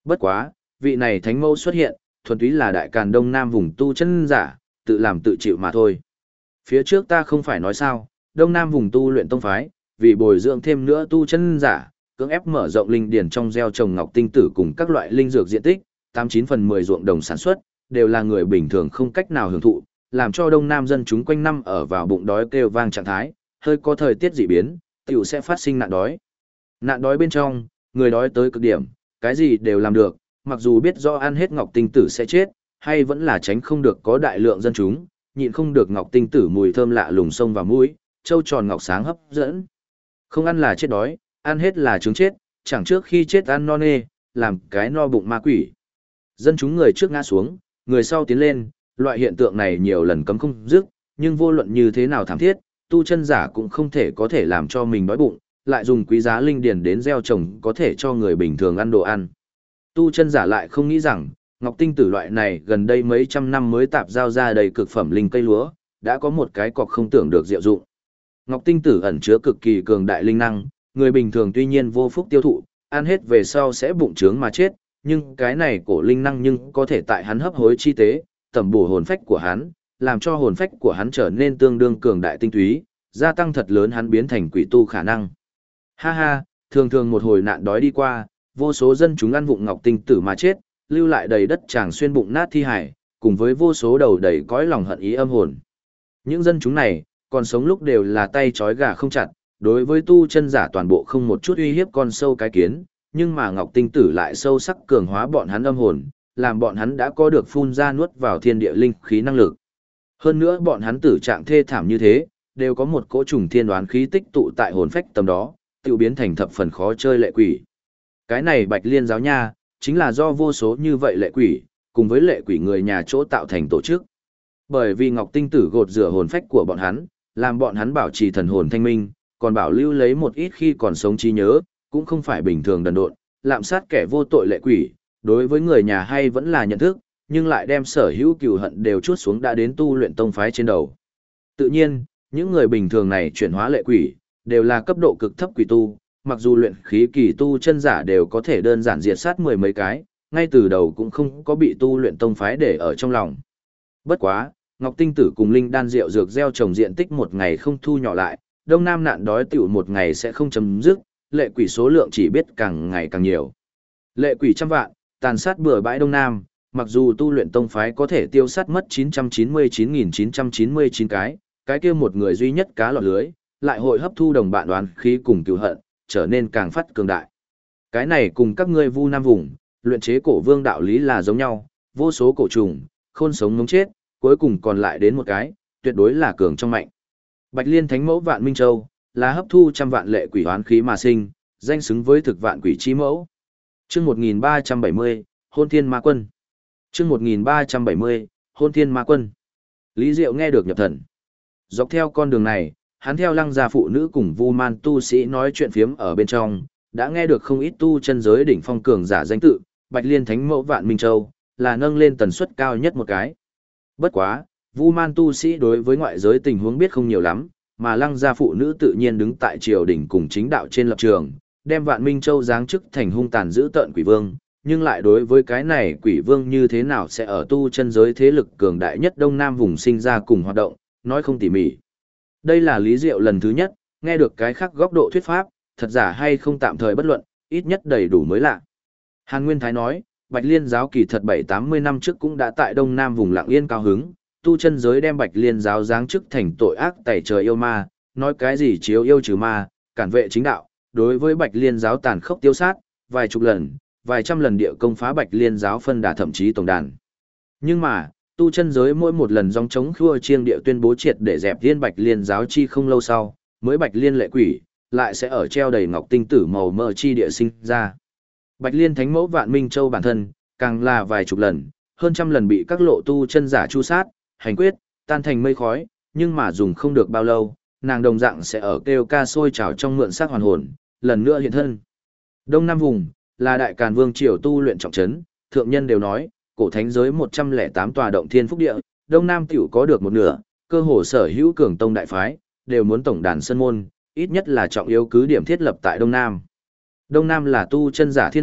Bất quá, vị này thánh mẫu xuất hiện, thuần túy là đại càn đông nam vùng tu chân giả, tự làm tự chịu mà thôi. Phía trước ta không phải nói sao, đông nam vùng tu luyện tông phái, vì bồi dưỡng thêm nữa tu chân giả, cưỡng ép mở rộng linh điển trong gieo trồng ngọc tinh tử cùng các loại linh dược diện tích, 89/10 ruộng đồng sản xuất, đều là người bình thường không cách nào hưởng thụ, làm cho đông nam dân chúng quanh năm ở vào bụng đói kêu vang trạng thái, hơi có thời tiết dị biến, tiểu sẽ phát sinh nạn đói. Nạn đói bên trong, người đói tới cực điểm, cái gì đều làm được, mặc dù biết do ăn hết ngọc tinh tử sẽ chết, hay vẫn là tránh không được có đại lượng dân chúng, nhịn không được ngọc tinh tử mùi thơm lạ lùng sông vào mũi, trâu tròn ngọc sáng hấp dẫn. Không ăn là chết đói, ăn hết là chứng chết, chẳng trước khi chết ăn no nê, làm cái no bụng ma quỷ. Dân chúng người trước ngã xuống, người sau tiến lên, loại hiện tượng này nhiều lần cấm không dứt, nhưng vô luận như thế nào thảm thiết, tu chân giả cũng không thể có thể làm cho mình đói bụng, lại dùng quý giá linh điển đến gieo trồng có thể cho người bình thường ăn đồ ăn. Tu chân giả lại không nghĩ rằng, ngọc tinh tử loại này gần đây mấy trăm năm mới tạp giao ra đầy cực phẩm linh cây lúa, đã có một cái cọc không tưởng được diệu dụng. Ngọc tinh tử ẩn chứa cực kỳ cường đại linh năng, người bình thường tuy nhiên vô phúc tiêu thụ, ăn hết về sau sẽ bụng trướng mà chết, nhưng cái này cổ linh năng nhưng có thể tại hắn hấp hối chi tế, tẩm bổ hồn phách của hắn, làm cho hồn phách của hắn trở nên tương đương cường đại tinh túy, gia tăng thật lớn hắn biến thành quỷ tu khả năng. Ha ha, thường thường một hồi nạn đói đi qua, vô số dân chúng ăn vụng ngọc tinh tử mà chết, lưu lại đầy đất tràng xuyên bụng nát thi hải, cùng với vô số đầu đầy cõi lòng hận ý âm hồn. Những dân chúng này, còn sống lúc đều là tay trói gà không chặt, đối với tu chân giả toàn bộ không một chút uy hiếp con sâu cái kiến, nhưng mà ngọc tinh tử lại sâu sắc cường hóa bọn hắn âm hồn, làm bọn hắn đã có được phun ra nuốt vào thiên địa linh khí năng lực. Hơn nữa bọn hắn tử trạng thê thảm như thế, đều có một cỗ trùng thiên đoán khí tích tụ tại hồn phách tầm đó, tự biến thành thập phần khó chơi lệ quỷ. Cái này Bạch Liên giáo nha, chính là do vô số như vậy lệ quỷ, cùng với lệ quỷ người nhà chỗ tạo thành tổ chức. Bởi vì ngọc tinh tử gột rửa hồn phách của bọn hắn, làm bọn hắn bảo trì thần hồn thanh minh, còn bảo lưu lấy một ít khi còn sống trí nhớ, cũng không phải bình thường đần độn, lạm sát kẻ vô tội lệ quỷ, đối với người nhà hay vẫn là nhận thức, nhưng lại đem sở hữu cừu hận đều chuốt xuống đã đến tu luyện tông phái trên đầu. Tự nhiên, những người bình thường này chuyển hóa lệ quỷ, đều là cấp độ cực thấp quỷ tu, mặc dù luyện khí kỳ tu chân giả đều có thể đơn giản diệt sát mười mấy cái, ngay từ đầu cũng không có bị tu luyện tông phái để ở trong lòng. Bất quá, Ngọc Tinh Tử cùng linh đan rượu dược gieo trồng diện tích một ngày không thu nhỏ lại, đông nam nạn đói tiểu một ngày sẽ không chấm dứt, lệ quỷ số lượng chỉ biết càng ngày càng nhiều. Lệ quỷ trăm vạn, tàn sát bừa bãi đông nam, mặc dù tu luyện tông phái có thể tiêu sát mất 999.999 cái kia một người duy nhất cá lọt lưới, lại hội hấp thu đồng bạn đoán khí cùng cứu hận, trở nên càng phát cường đại. Cái này cùng các ngươi Vu Nam vùng, luyện chế cổ vương đạo lý là giống nhau, vô số cổ trùng, khôn sống ngống chết, cuối cùng còn lại đến một cái, tuyệt đối là cường trong mạnh. Bạch Liên Thánh Mẫu Vạn Minh Châu, là hấp thu trăm vạn lệ quỷ oán khí mà sinh, danh xứng với thực vạn quỷ chi mẫu. Chương 1370, Hôn Thiên Ma Quân. Chương 1370, Hôn Thiên Ma Quân. Lý Diệu nghe được nhập thần. Dọc theo con đường này, hắn theo Lăng gia phụ nữ cùng Vu Man tu sĩ nói chuyện phiếm ở bên trong, đã nghe được không ít tu chân giới đỉnh phong cường giả danh tự, Bạch Liên Thánh Mẫu Vạn Minh Châu, là nâng lên tần suất cao nhất một cái. Bất quá, Vu Man tu sĩ đối với ngoại giới tình huống biết không nhiều lắm, mà Lăng gia phụ nữ tự nhiên đứng tại triều đình cùng chính đạo trên lập trường, đem Vạn Minh Châu giáng chức thành hung tàn dữ tợn quỷ vương, nhưng lại đối với cái này quỷ vương như thế nào sẽ ở tu chân giới thế lực cường đại nhất Đông Nam vùng sinh ra cùng hoạt động, nói không tỉ mỉ. Đây là Lý Diệu lần thứ nhất, nghe được cái khác góc độ thuyết pháp, thật giả hay không tạm thời bất luận, ít nhất đầy đủ mới lạ. Hàn Nguyên Thái nói, Bạch Liên giáo kỳ thật 7-80 năm trước cũng đã tại Đông Nam vùng Lạng Yên cao hứng, tu chân giới đem Bạch Liên giáo giáng chức thành tội ác tẩy trời yêu ma, nói cái gì chiếu yêu trừ ma, cản vệ chính đạo, đối với Bạch Liên giáo tàn khốc tiêu sát, vài chục lần, vài trăm lần địa công phá Bạch Liên giáo phân đà thậm chí tổng đàn. Nhưng mà, tu chân giới mỗi một lần dòng chống khua chiêng địa tuyên bố triệt để dẹp thiên Bạch Liên giáo chi không lâu sau, mới Bạch Liên lệ quỷ, lại sẽ ở treo đầy ngọc tinh tử màu mỡ chi địa sinh ra. Bạch Liên Thánh Mẫu Vạn Minh Châu bản thân, càng là vài chục lần, hơn trăm lần bị các lộ tu chân giả chu sát, hành quyết, tan thành mây khói, nhưng mà dùng không được bao lâu, nàng đồng dạng sẽ ở kêu ca sôi trào trong mượn xác hoàn hồn, lần nữa hiện thân. Đông Nam vùng, là đại càn vương triều tu luyện trọng trấn, thượng nhân đều nói, cổ thánh giới 108 tòa động thiên phúc địa, Đông Nam tiểu có được một nửa, cơ hồ sở hữu cường tông đại phái, đều muốn tổng đàn sân môn, ít nhất là trọng yếu cứ điểm thiết lập tại Đông Nam. Đông Nam là tu chân giả thiên hạ,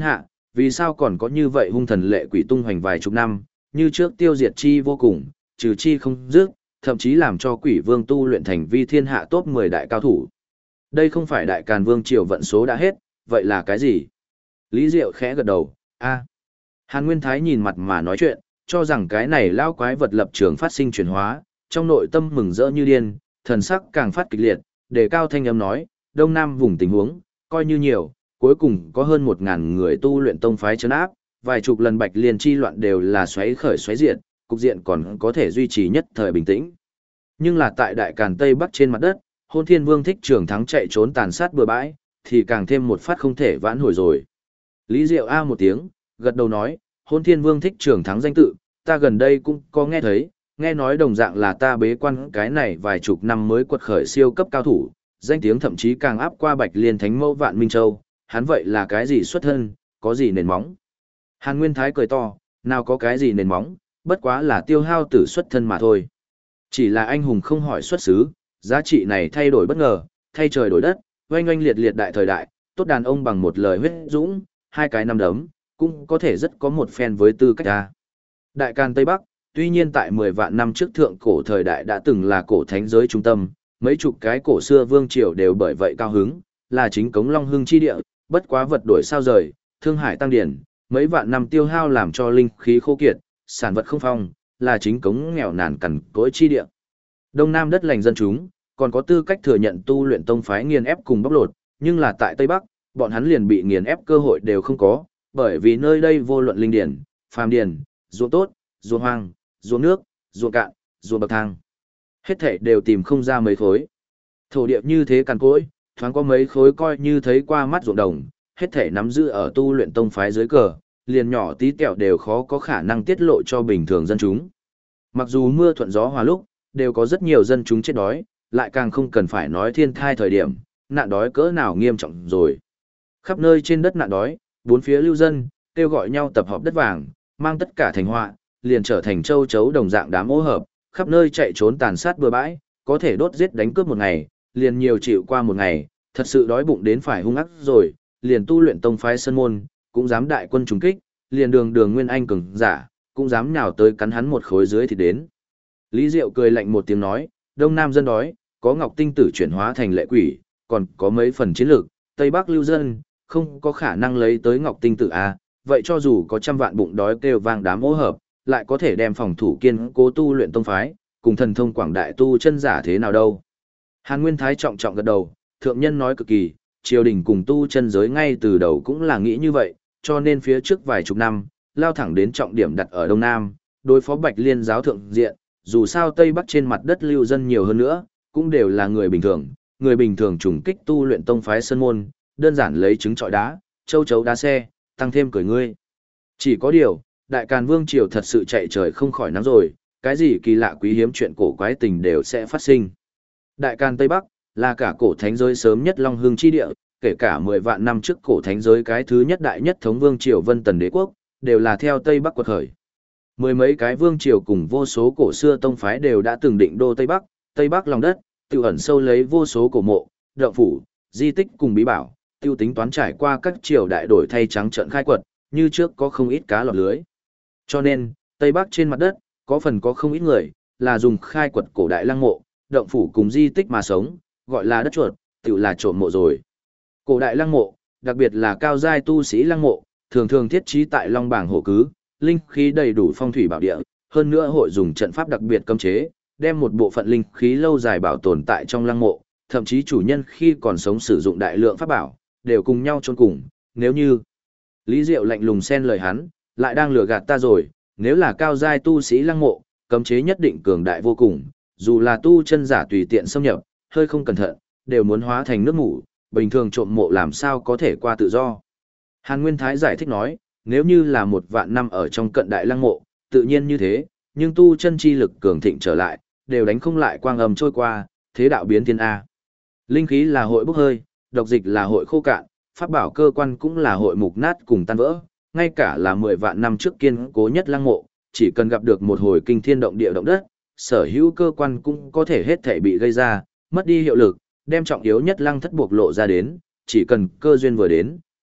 vì sao còn có như vậy hung thần lệ quỷ tung hoành vài chục năm, như trước tiêu diệt chi vô cùng, trừ chi không dứt, thậm chí làm cho quỷ vương tu luyện thành vi thiên hạ top 10 đại cao thủ. Đây không phải đại càn vương triều vận số đã hết, vậy là cái gì? Lý Diệu khẽ gật đầu, a. Hàn Nguyên Thái nhìn mặt mà nói chuyện, cho rằng cái này lao quái vật lập trường phát sinh chuyển hóa, trong nội tâm mừng rỡ như điên, thần sắc càng phát kịch liệt, đề cao thanh âm nói, Đông Nam vùng tình huống, coi như nhiều, cuối cùng có hơn 1.000 người tu luyện tông phái trấn áp, vài chục lần Bạch Liên chi loạn đều là xoáy khởi xoáy diệt, cục diện còn có thể duy trì nhất thời bình tĩnh. Nhưng là tại đại càn Tây Bắc trên mặt đất, Hôn Thiên Vương Thích Trường Thắng chạy trốn tàn sát bừa bãi, thì càng thêm một phát không thể vãn hồi rồi. Lý Diệu a một tiếng, gật đầu nói, Hôn Thiên Vương Thích Trường Thắng danh tự, ta gần đây cũng có nghe thấy, nghe nói đồng dạng là ta bế quan cái này vài chục năm mới quật khởi siêu cấp cao thủ, danh tiếng thậm chí càng áp qua Bạch Liên Thánh Mẫu Vạn Minh Châu, hắn vậy là cái gì xuất thân, có gì nền móng. Hàn Nguyên Thái cười to, nào có cái gì nền móng, bất quá là tiêu hao tử xuất thân mà thôi. Chỉ là anh hùng không hỏi xuất xứ, giá trị này thay đổi bất ngờ, thay trời đổi đất, oanh oanh liệt liệt đại thời đại, tốt đàn ông bằng một lời huyết dũng, hai cái năm đấm, cũng có thể rất có một phen với tư cách ta. Đại Càn Tây Bắc, tuy nhiên tại 10 vạn năm trước thượng cổ thời đại đã từng là cổ thánh giới trung tâm, mấy chục cái cổ xưa vương triều đều bởi vậy cao hứng, là chính cống Long Hưng chi địa, bất quá vật đổi sao rời, thương hải tăng điển, mấy vạn năm tiêu hao làm cho linh khí khô kiệt, sản vật không phong, là chính cống nghèo nàn cằn cỗi chi địa. Đông Nam đất lành dân chúng, còn có tư cách thừa nhận tu luyện tông phái nghiền ép cùng bóc lột, nhưng là tại Tây Bắc, bọn hắn liền bị nghiền ép cơ hội đều không có, bởi vì nơi đây vô luận linh điển, phàm điển, ruộng tốt, ruộng hoang, ruộng nước, ruộng cạn, ruộng bậc thang. Hết thảy đều tìm không ra mấy khối. Thổ địa như thế cằn cỗi, thoáng có mấy khối coi như thấy qua mắt ruộng đồng, hết thảy nắm giữ ở tu luyện tông phái dưới cờ, liền nhỏ tí tẹo đều khó có khả năng tiết lộ cho bình thường dân chúng. Mặc dù mưa thuận gió hòa lúc, đều có rất nhiều dân chúng chết đói, lại càng không cần phải nói thiên thai thời điểm, nạn đói cỡ nào nghiêm trọng rồi. Khắp nơi trên đất nạn đói, bốn phía lưu dân, kêu gọi nhau tập hợp đất vàng, mang tất cả thành họa, liền trở thành châu chấu đồng dạng đám ô hợp, khắp nơi chạy trốn tàn sát bừa bãi, có thể đốt giết đánh cướp một ngày, liền nhiều chịu qua một ngày, thật sự đói bụng đến phải hung ác rồi, liền tu luyện tông phái sơn môn, cũng dám đại quân trùng kích, liền đường đường nguyên anh cường giả, cũng dám nhào tới cắn hắn một khối dưới thì đến. Lý Diệu cười lạnh một tiếng nói, Đông Nam dân đói, có Ngọc Tinh Tử chuyển hóa thành lệ quỷ, còn có mấy phần chiến lược, Tây Bắc lưu dân, không có khả năng lấy tới Ngọc Tinh Tử a, vậy cho dù có trăm vạn bụng đói kêu vang đám ô hợp, lại có thể đem phòng thủ kiên cố tu luyện tông phái, cùng thần thông quảng đại tu chân giả thế nào đâu. Hàn Nguyên Thái trọng trọng gật đầu, thượng nhân nói cực kỳ, triều đình cùng tu chân giới ngay từ đầu cũng là nghĩ như vậy, cho nên phía trước vài chục năm, lao thẳng đến trọng điểm đặt ở Đông Nam, đối phó Bạch Liên giáo thượng diện, dù sao Tây Bắc trên mặt đất lưu dân nhiều hơn nữa, cũng đều là người bình thường trùng kích tu luyện tông phái sơn môn, đơn giản lấy trứng trọi đá, châu chấu đá xe, tăng thêm cười ngươi. Chỉ có điều, Đại Càn Vương triều thật sự chạy trời không khỏi nắng rồi, cái gì kỳ lạ quý hiếm chuyện cổ quái tình đều sẽ phát sinh. Đại Càn Tây Bắc là cả cổ thánh giới sớm nhất Long Hưng chi địa, kể cả 10 vạn năm trước cổ thánh giới cái thứ nhất đại nhất thống vương triều Vân Tần Đế quốc, đều là theo Tây Bắc quật khởi. Mười mấy cái vương triều cùng vô số cổ xưa tông phái đều đã từng định đô Tây Bắc lòng đất, tự ẩn sâu lấy vô số cổ mộ, động phủ, di tích cùng bí bảo, tiêu tính toán trải qua các triều đại đổi thay trắng trợn khai quật, như trước có không ít cá lọt lưới. Cho nên, Tây Bắc trên mặt đất, có phần có không ít người, là dùng khai quật cổ đại lăng mộ, động phủ cùng di tích mà sống, gọi là đất chuột, tự là trộm mộ rồi. Cổ đại lăng mộ, đặc biệt là cao giai tu sĩ lăng mộ, thường thường thiết trí tại Long Bảng hộ cứ, linh khí đầy đủ phong thủy bảo địa, hơn nữa hội dùng trận pháp đặc biệt cấm chế, đem một bộ phận linh khí lâu dài bảo tồn tại trong lăng mộ, thậm chí chủ nhân khi còn sống sử dụng đại lượng pháp bảo, đều cùng nhau chôn cùng, nếu như Lý Diệu lạnh lùng xen lời hắn, lại đang lừa gạt ta rồi, nếu là cao giai tu sĩ lăng mộ, cấm chế nhất định cường đại vô cùng, dù là tu chân giả tùy tiện xâm nhập, hơi không cẩn thận, đều muốn hóa thành nước ngủ, bình thường trộm mộ làm sao có thể qua tự do. Hàn Nguyên Thái giải thích nói, nếu như là 1 vạn năm ở trong cận đại lăng mộ, tự nhiên như thế, nhưng tu chân chi lực cường thịnh trở lại, đều đánh không lại quang âm trôi qua, thế đạo biến thiên A. Linh khí là hội bốc hơi, độc dịch là hội khô cạn, pháp bảo cơ quan cũng là hội mục nát cùng tan vỡ, ngay cả là 10 vạn năm trước kiên cố nhất lăng mộ, chỉ cần gặp được một hồi kinh thiên động địa động đất, sở hữu cơ quan cũng có thể hết thể bị gây ra, mất đi hiệu lực, đem trọng yếu nhất lăng thất buộc lộ ra đến, chỉ cần cơ duyên vừa đến,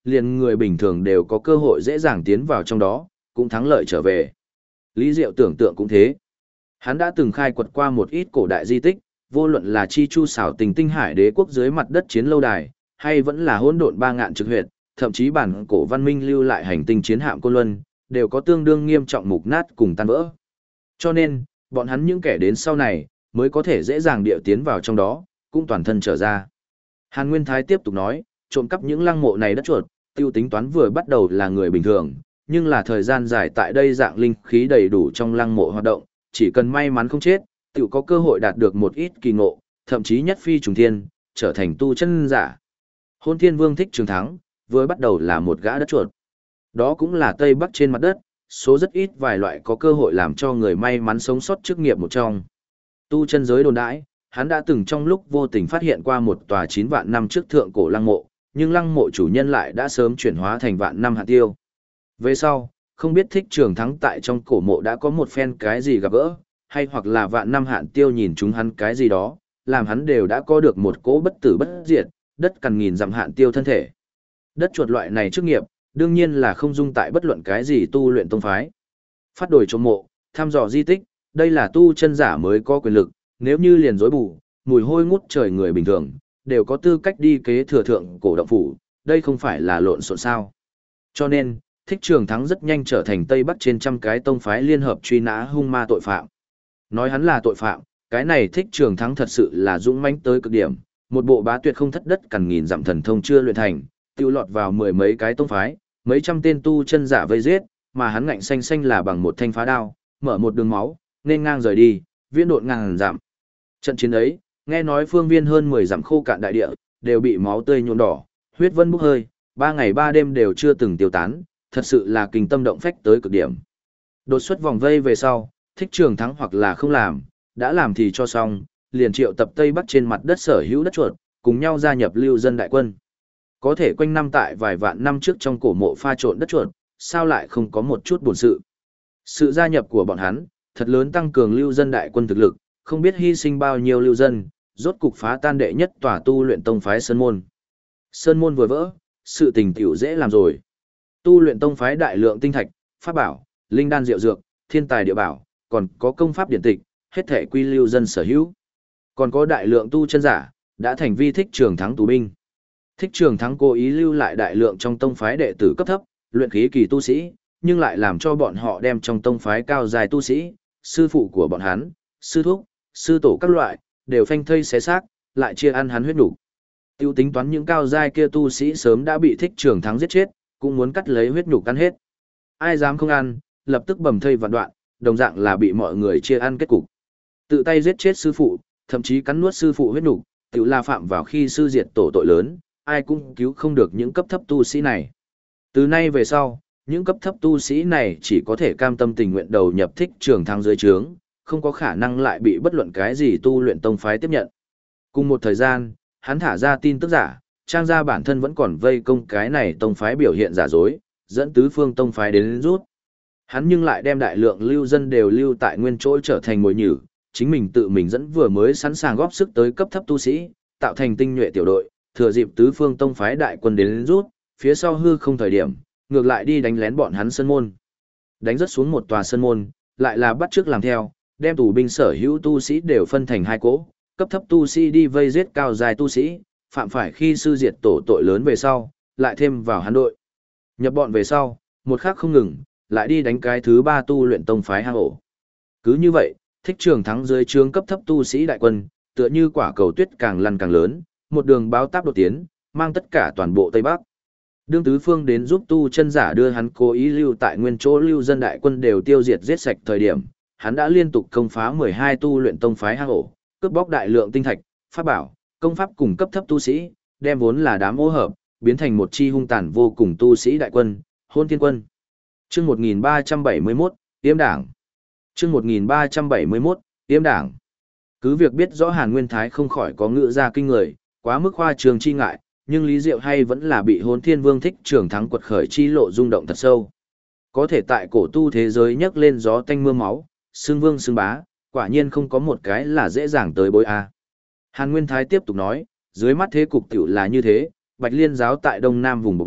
liền người bình thường đều có cơ hội dễ dàng tiến vào trong đó, cũng thắng lợi trở về. Lý Diệu tưởng tượng cũng thế. Hắn đã từng khai quật qua một ít cổ đại di tích, vô luận là Chi Chu xảo tình tinh hải đế quốc dưới mặt đất chiến lâu đài, hay vẫn là hỗn độn ba ngạn trực huyệt, thậm chí bản cổ văn minh lưu lại hành tinh chiến hạm Côn Luân, đều có tương đương nghiêm trọng mục nát cùng tan vỡ. Cho nên, bọn hắn những kẻ đến sau này, mới có thể dễ dàng điệu tiến vào trong đó, cũng toàn thân trở ra. Hàn Nguyên Thái tiếp tục nói, trộm cắp những lăng mộ này đất chuột, tiêu tính toán vừa bắt đầu là người bình thường, nhưng là thời gian dài tại đây dạng linh khí đầy đủ trong lăng mộ hoạt động, chỉ cần may mắn không chết, tự có cơ hội đạt được một ít kỳ ngộ, thậm chí nhất phi trùng thiên, trở thành tu chân giả. Hôn Thiên Vương Thích Trường Thắng, vừa bắt đầu là một gã đất chuột. Đó cũng là Tây Bắc trên mặt đất, số rất ít vài loại có cơ hội làm cho người may mắn sống sót chức nghiệp một trong. Tu chân giới đồn đãi, hắn đã từng trong lúc vô tình phát hiện qua một tòa 9 vạn năm trước thượng cổ lăng mộ, nhưng lăng mộ chủ nhân lại đã sớm chuyển hóa thành vạn năm hạt tiêu. Về sau, không biết Thích Trường Thắng tại trong cổ mộ đã có một phen cái gì gặp gỡ, hay hoặc là vạn năm hạn tiêu nhìn chúng hắn cái gì đó, làm hắn đều đã có được một cỗ bất tử bất diệt, đất cằn nghìn dặm hạn tiêu thân thể. Đất chuột loại này chức nghiệp, đương nhiên là không dung tại bất luận cái gì tu luyện tông phái. Phát đổi trộm mộ, thăm dò di tích, đây là tu chân giả mới có quyền lực, nếu như liền rối bù, mùi hôi ngút trời người bình thường, đều có tư cách đi kế thừa thượng cổ động phủ, đây không phải là lộn xộn sao. Cho nên, Thích Trường Thắng rất nhanh trở thành Tây Bắc trên trăm cái tông phái liên hợp truy nã hung ma tội phạm. Nói hắn là tội phạm, cái này Thích Trường Thắng thật sự là dũng mãnh tới cực điểm, một bộ bá tuyệt không thất đất cằn nghìn dặm thần thông chưa luyện thành, tiêu lọt vào mười mấy cái tông phái, mấy trăm tên tu chân giả vây giết, mà hắn ngạnh xanh xanh là bằng một thanh phá đao, mở một đường máu, nên ngang rời đi, viễn độn ngàn dặm. Trận chiến ấy, nghe nói phương viên hơn 10 dặm khô cạn đại địa, đều bị máu tươi nhuộm đỏ, huyết vân bốc hơi, 3 ngày 3 đêm đều chưa từng tiêu tán, thật sự là kinh tâm động phách tới cực điểm. Đột xuất vòng vây về sau, Thích Trường Thắng hoặc là không làm, đã làm thì cho xong, liền triệu tập Tây Bắc trên mặt đất sở hữu đất chuột, cùng nhau gia nhập lưu dân đại quân. Có thể quanh năm tại vài vạn năm trước trong cổ mộ pha trộn đất chuột, sao lại không có một chút buồn sự. Sự gia nhập của bọn hắn, thật lớn tăng cường lưu dân đại quân thực lực, không biết hy sinh bao nhiêu lưu dân, rốt cục phá tan đệ nhất tòa tu luyện tông phái Sơn Môn. Sơn Môn vừa vỡ, sự tình tiểu dễ làm rồi. Tu luyện tông phái đại lượng tinh thạch, pháp bảo, linh đan diệu dược, thiên tài địa bảo, còn có công pháp điển tịch, hết thể quy lưu dân sở hữu. Còn có đại lượng tu chân giả, đã thành vi Thích Trường Thắng tù binh. Thích Trường Thắng cố ý lưu lại đại lượng trong tông phái đệ tử cấp thấp, luyện khí kỳ tu sĩ, nhưng lại làm cho bọn họ đem trong tông phái cao dài tu sĩ, sư phụ của bọn hắn, sư thúc, sư tổ các loại, đều phanh thây xé xác, lại chia ăn hắn huyết đủ. Tiêu tính toán những cao giai kia tu sĩ sớm đã bị Thích Trường Thắng giết chết, cũng muốn cắt lấy huyết nhục ăn hết. Ai dám không ăn, lập tức bầm thây vạn đoạn, đồng dạng là bị mọi người chia ăn kết cục. Tự tay giết chết sư phụ, thậm chí cắn nuốt sư phụ huyết nhục, tự la phạm vào khi sư diệt tổ tội lớn, ai cũng cứu không được những cấp thấp tu sĩ này. Từ nay về sau, những cấp thấp tu sĩ này chỉ có thể cam tâm tình nguyện đầu nhập Thích Trường Thắng dưới trướng, không có khả năng lại bị bất luận cái gì tu luyện tông phái tiếp nhận. Cùng một thời gian, hắn thả ra tin tức giả, trang ra bản thân vẫn còn vây công cái này tông phái biểu hiện giả dối, dẫn tứ phương tông phái đến rút. Hắn nhưng lại đem đại lượng lưu dân đều lưu tại nguyên chỗ trở thành mồi nhử, chính mình tự mình dẫn vừa mới sẵn sàng góp sức tới cấp thấp tu sĩ, tạo thành tinh nhuệ tiểu đội, thừa dịp tứ phương tông phái đại quân đến rút, phía sau hư không thời điểm, ngược lại đi đánh lén bọn hắn sơn môn. Đánh rất xuống một tòa sơn môn, lại là bắt chước làm theo, đem tù binh sở hữu tu sĩ đều phân thành hai cỗ, cấp thấp tu sĩ đi vây giết cao dài tu sĩ, phạm phải khi sư diệt tổ tội lớn về sau, lại thêm vào hắn đội. Nhập bọn về sau, một khắc không ngừng, lại đi đánh cái thứ ba tu luyện tông phái hang ổ. Cứ như vậy, Thích Trường Thắng dưới trướng cấp thấp tu sĩ đại quân, tựa như quả cầu tuyết càng lăn càng lớn, một đường báo táp đột tiến, mang tất cả toàn bộ Tây Bắc. Đương tứ phương đến giúp tu chân giả đưa hắn cố ý lưu tại nguyên chỗ lưu dân đại quân đều tiêu diệt giết sạch thời điểm, hắn đã liên tục công phá 12 tu luyện tông phái hang ổ, cướp bóc đại lượng tinh thạch, pháp bảo, công pháp cùng cấp thấp tu sĩ, đem vốn là đám ô hợp, biến thành một chi hung tàn vô cùng tu sĩ đại quân, Hôn Thiên quân. Chương 1371, Tiêm Đảng. Chương 1371, Tiêm Đảng. Cứ việc biết rõ Hàn Nguyên Thái không khỏi có ngữ ra kinh người, quá mức khoa trường chi ngại, nhưng Lý Diệu hay vẫn là bị Hôn Thiên Vương Thích Trường Thắng quật khởi chi lộ rung động thật sâu. Có thể tại cổ tu thế giới nhấc lên gió tanh mưa máu, xương vương xương bá, quả nhiên không có một cái là dễ dàng tới bối a. Hàn Nguyên Thái tiếp tục nói, dưới mắt thế cục tiểu là như thế, Bạch Liên giáo tại đông nam vùng bộc lộ,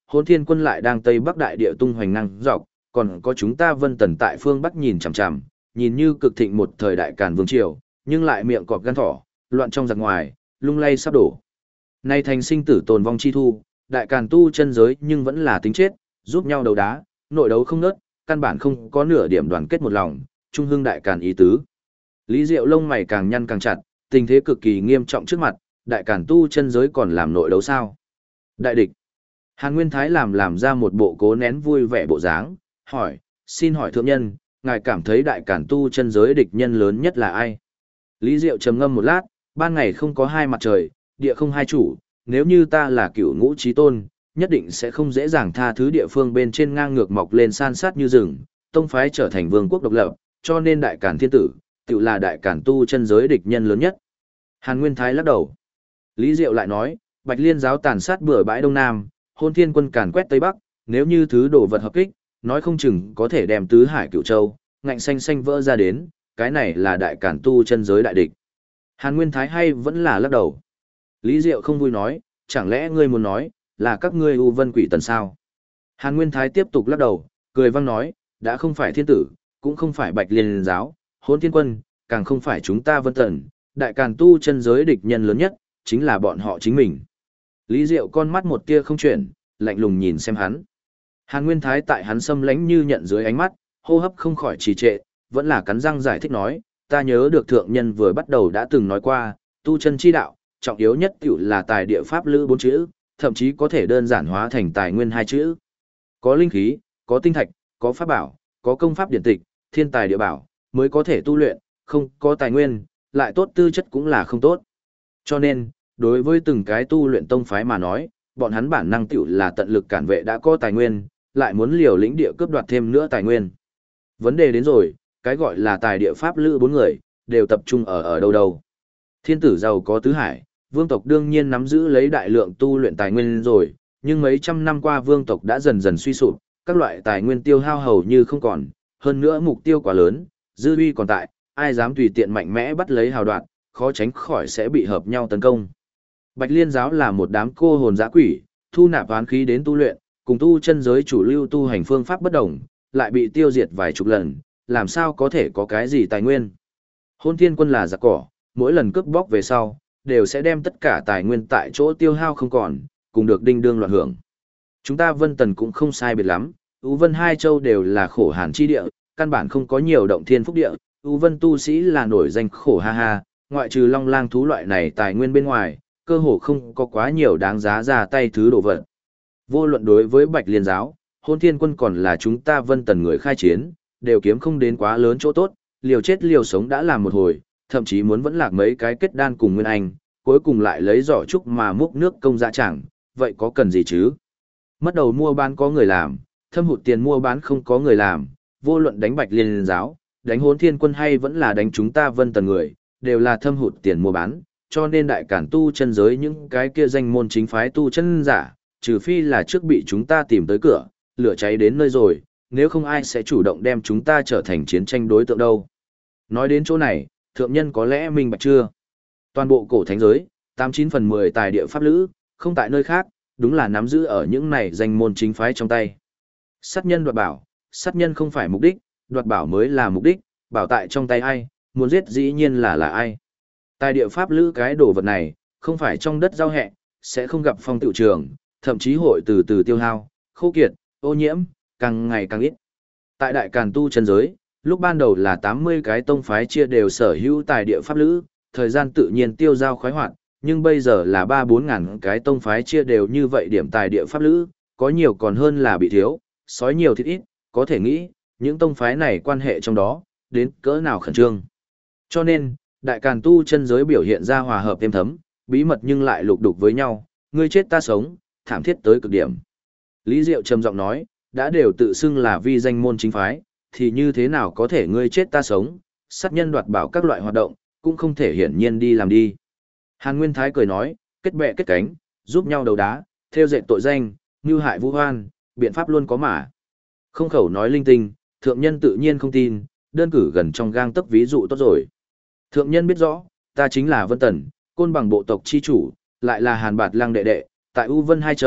Hỗn Thiên quân lại đang Tây Bắc đại địa tung hoành năng dọc, còn có chúng ta Vân Tần tại phương Bắc nhìn chằm chằm, nhìn như cực thịnh một thời đại Càn vương triều, nhưng lại miệng cọp gan thỏ, loạn trong giặc ngoài, lung lay sắp đổ. Nay thành sinh tử tồn vong chi thu, đại Càn tu chân giới nhưng vẫn là tính chết, giúp nhau đấu đá, nội đấu không ngớt, căn bản không có nửa điểm đoàn kết một lòng, trung hưng đại Càn ý tứ. Lý Diệu lông mày càng nhăn càng chặt, tình thế cực kỳ nghiêm trọng trước mặt, đại Càn tu chân giới còn làm nội đấu sao? Đại địch. Hàn Nguyên Thái làm ra một bộ cố nén vui vẻ bộ dáng, hỏi, xin hỏi thượng nhân, ngài cảm thấy đại Càn tu chân giới địch nhân lớn nhất là ai? Lý Diệu trầm ngâm một lát, ban ngày không có hai mặt trời, địa không hai chủ, nếu như ta là cửu ngũ chí tôn, nhất định sẽ không dễ dàng tha thứ địa phương bên trên ngang ngược mọc lên san sát như rừng, tông phái trở thành vương quốc độc lập, cho nên đại Càn thiên tử, tự là đại Càn tu chân giới địch nhân lớn nhất. Hàn Nguyên Thái lắc đầu. Lý Diệu lại nói, Bạch Liên giáo tàn sát bừa bãi Đông Nam, Hôn Thiên quân càn quét Tây Bắc, nếu như thứ đồ vật hợp kích, nói không chừng có thể đem tứ hải cửu châu, ngạnh xanh xanh vỡ ra đến, cái này là đại Càn tu chân giới đại địch. Hàn Nguyên Thái hay vẫn là lắc đầu. Lý Diệu không vui nói, chẳng lẽ ngươi muốn nói, là các ngươi U Vân Quỷ Tần sao? Hàn Nguyên Thái tiếp tục lắc đầu, cười vang nói, đã không phải thiên tử, cũng không phải Bạch Liên giáo, Hôn Thiên quân, càng không phải chúng ta Vân Tần, đại Càn tu chân giới địch nhân lớn nhất, chính là bọn họ chính mình. Lý Diệu con mắt một tia không chuyển, lạnh lùng nhìn xem hắn. Hàn Nguyên Thái tại hắn xâm lánh như nhận dưới ánh mắt, hô hấp không khỏi trì trệ, vẫn là cắn răng giải thích nói, ta nhớ được thượng nhân vừa bắt đầu đã từng nói qua, tu chân chi đạo, trọng yếu nhất tiểu là tài địa pháp lữ 4 chữ, thậm chí có thể đơn giản hóa thành tài nguyên 2 chữ. Có linh khí, có tinh thạch, có pháp bảo, có công pháp điển tịch, thiên tài địa bảo, mới có thể tu luyện, không có tài nguyên, lại tốt tư chất cũng là không tốt. Cho nên, đối với từng cái tu luyện tông phái mà nói, bọn hắn bản năng tiểu là tận lực cản vệ đã có tài nguyên, lại muốn liều lĩnh địa cướp đoạt thêm nữa tài nguyên. Vấn đề đến rồi, cái gọi là tài địa pháp lữ 4 người, đều tập trung ở đâu đâu. Thiên tử giàu có tứ hải, vương tộc đương nhiên nắm giữ lấy đại lượng tu luyện tài nguyên rồi, nhưng mấy trăm năm qua vương tộc đã dần dần suy sụp, các loại tài nguyên tiêu hao hầu như không còn, hơn nữa mục tiêu quá lớn, dư uy còn tại, ai dám tùy tiện mạnh mẽ bắt lấy hào đoạn, khó tránh khỏi sẽ bị hợp nhau tấn công. Bạch Liên giáo là một đám cô hồn dã quỷ, thu nạp oán khí đến tu luyện, cùng tu chân giới chủ lưu tu hành phương pháp bất đồng, lại bị tiêu diệt vài chục lần, làm sao có thể có cái gì tài nguyên. Hôn Thiên quân là giặc cỏ, mỗi lần cướp bóc về sau, đều sẽ đem tất cả tài nguyên tại chỗ tiêu hao không còn, cùng được đinh đương loạn hưởng. Chúng ta Vân Tần cũng không sai biệt lắm, U Vân hai châu đều là khổ hàn chi địa, căn bản không có nhiều động thiên phúc địa, U Vân tu sĩ là nổi danh khổ ha ha, ngoại trừ long lang thú loại này tài nguyên bên ngoài, cơ hồ không có quá nhiều đáng giá ra tay thứ đồ vật. Vô luận đối với Bạch Liên giáo, Hôn Thiên quân còn là chúng ta Vân Tần người khai chiến, đều kiếm không đến quá lớn chỗ tốt, liều chết liều sống đã làm một hồi, thậm chí muốn vẫn lạc mấy cái kết đan cùng Nguyên Anh, cuối cùng lại lấy giỏ trúc mà múc nước công dạ chẳng, vậy có cần gì chứ? Mất đầu mua bán có người làm, thâm hụt tiền mua bán không có người làm, vô luận đánh Bạch Liên giáo, đánh Hôn Thiên quân hay vẫn là đánh chúng ta Vân Tần người, đều là thâm hụt tiền mua bán, cho nên đại Càn tu chân giới những cái kia danh môn chính phái tu chân giả, trừ phi là trước bị chúng ta tìm tới cửa, lửa cháy đến nơi rồi, nếu không ai sẽ chủ động đem chúng ta trở thành chiến tranh đối tượng đâu. Nói đến chỗ này, thượng nhân có lẽ minh bạch chưa? Toàn bộ cổ thánh giới, 89/10 tài địa pháp lữ, không tại nơi khác, đúng là nắm giữ ở những này danh môn chính phái trong tay. Sát nhân đoạt bảo, sát nhân không phải mục đích, đoạt bảo mới là mục đích, bảo tại trong tay ai, muốn giết dĩ nhiên là ai. Tài địa pháp lữ cái đồ vật này, không phải trong đất giao hẹ, sẽ không gặp phong tự trường, thậm chí hội từ từ tiêu hao, khô kiệt, ô nhiễm, càng ngày càng ít. Tại đại Càn tu chân giới, lúc ban đầu là 80 cái tông phái chia đều sở hữu tài địa pháp lữ, thời gian tự nhiên tiêu giao khoái hoạt, nhưng bây giờ là 3-4 ngàn cái tông phái chia đều như vậy điểm tài địa pháp lữ, có nhiều còn hơn là bị thiếu, sói nhiều thịt ít, có thể nghĩ, những tông phái này quan hệ trong đó, đến cỡ nào khẩn trương. Cho nên, đại Càn tu chân giới biểu hiện ra hòa hợp êm thấm, bí mật nhưng lại lục đục với nhau, ngươi chết ta sống, thảm thiết tới cực điểm. Lý Diệu trầm giọng nói, đã đều tự xưng là vi danh môn chính phái, thì như thế nào có thể ngươi chết ta sống, sát nhân đoạt bảo các loại hoạt động, cũng không thể hiển nhiên đi làm đi. Hàn Nguyên Thái cười nói, kết bè kết cánh, giúp nhau đấu đá, theo dệt tội danh, mưu hại vu hoan, biện pháp luôn có mà. Không khẩu nói linh tinh, thượng nhân tự nhiên không tin, đơn cử gần trong gang tấc ví dụ tốt rồi. Thượng nhân biết rõ, ta chính là Vân Tần, côn bằng bộ tộc chi chủ, lại là Hàn Bạt Lăng đệ đệ, tại U Vân Hai Châu,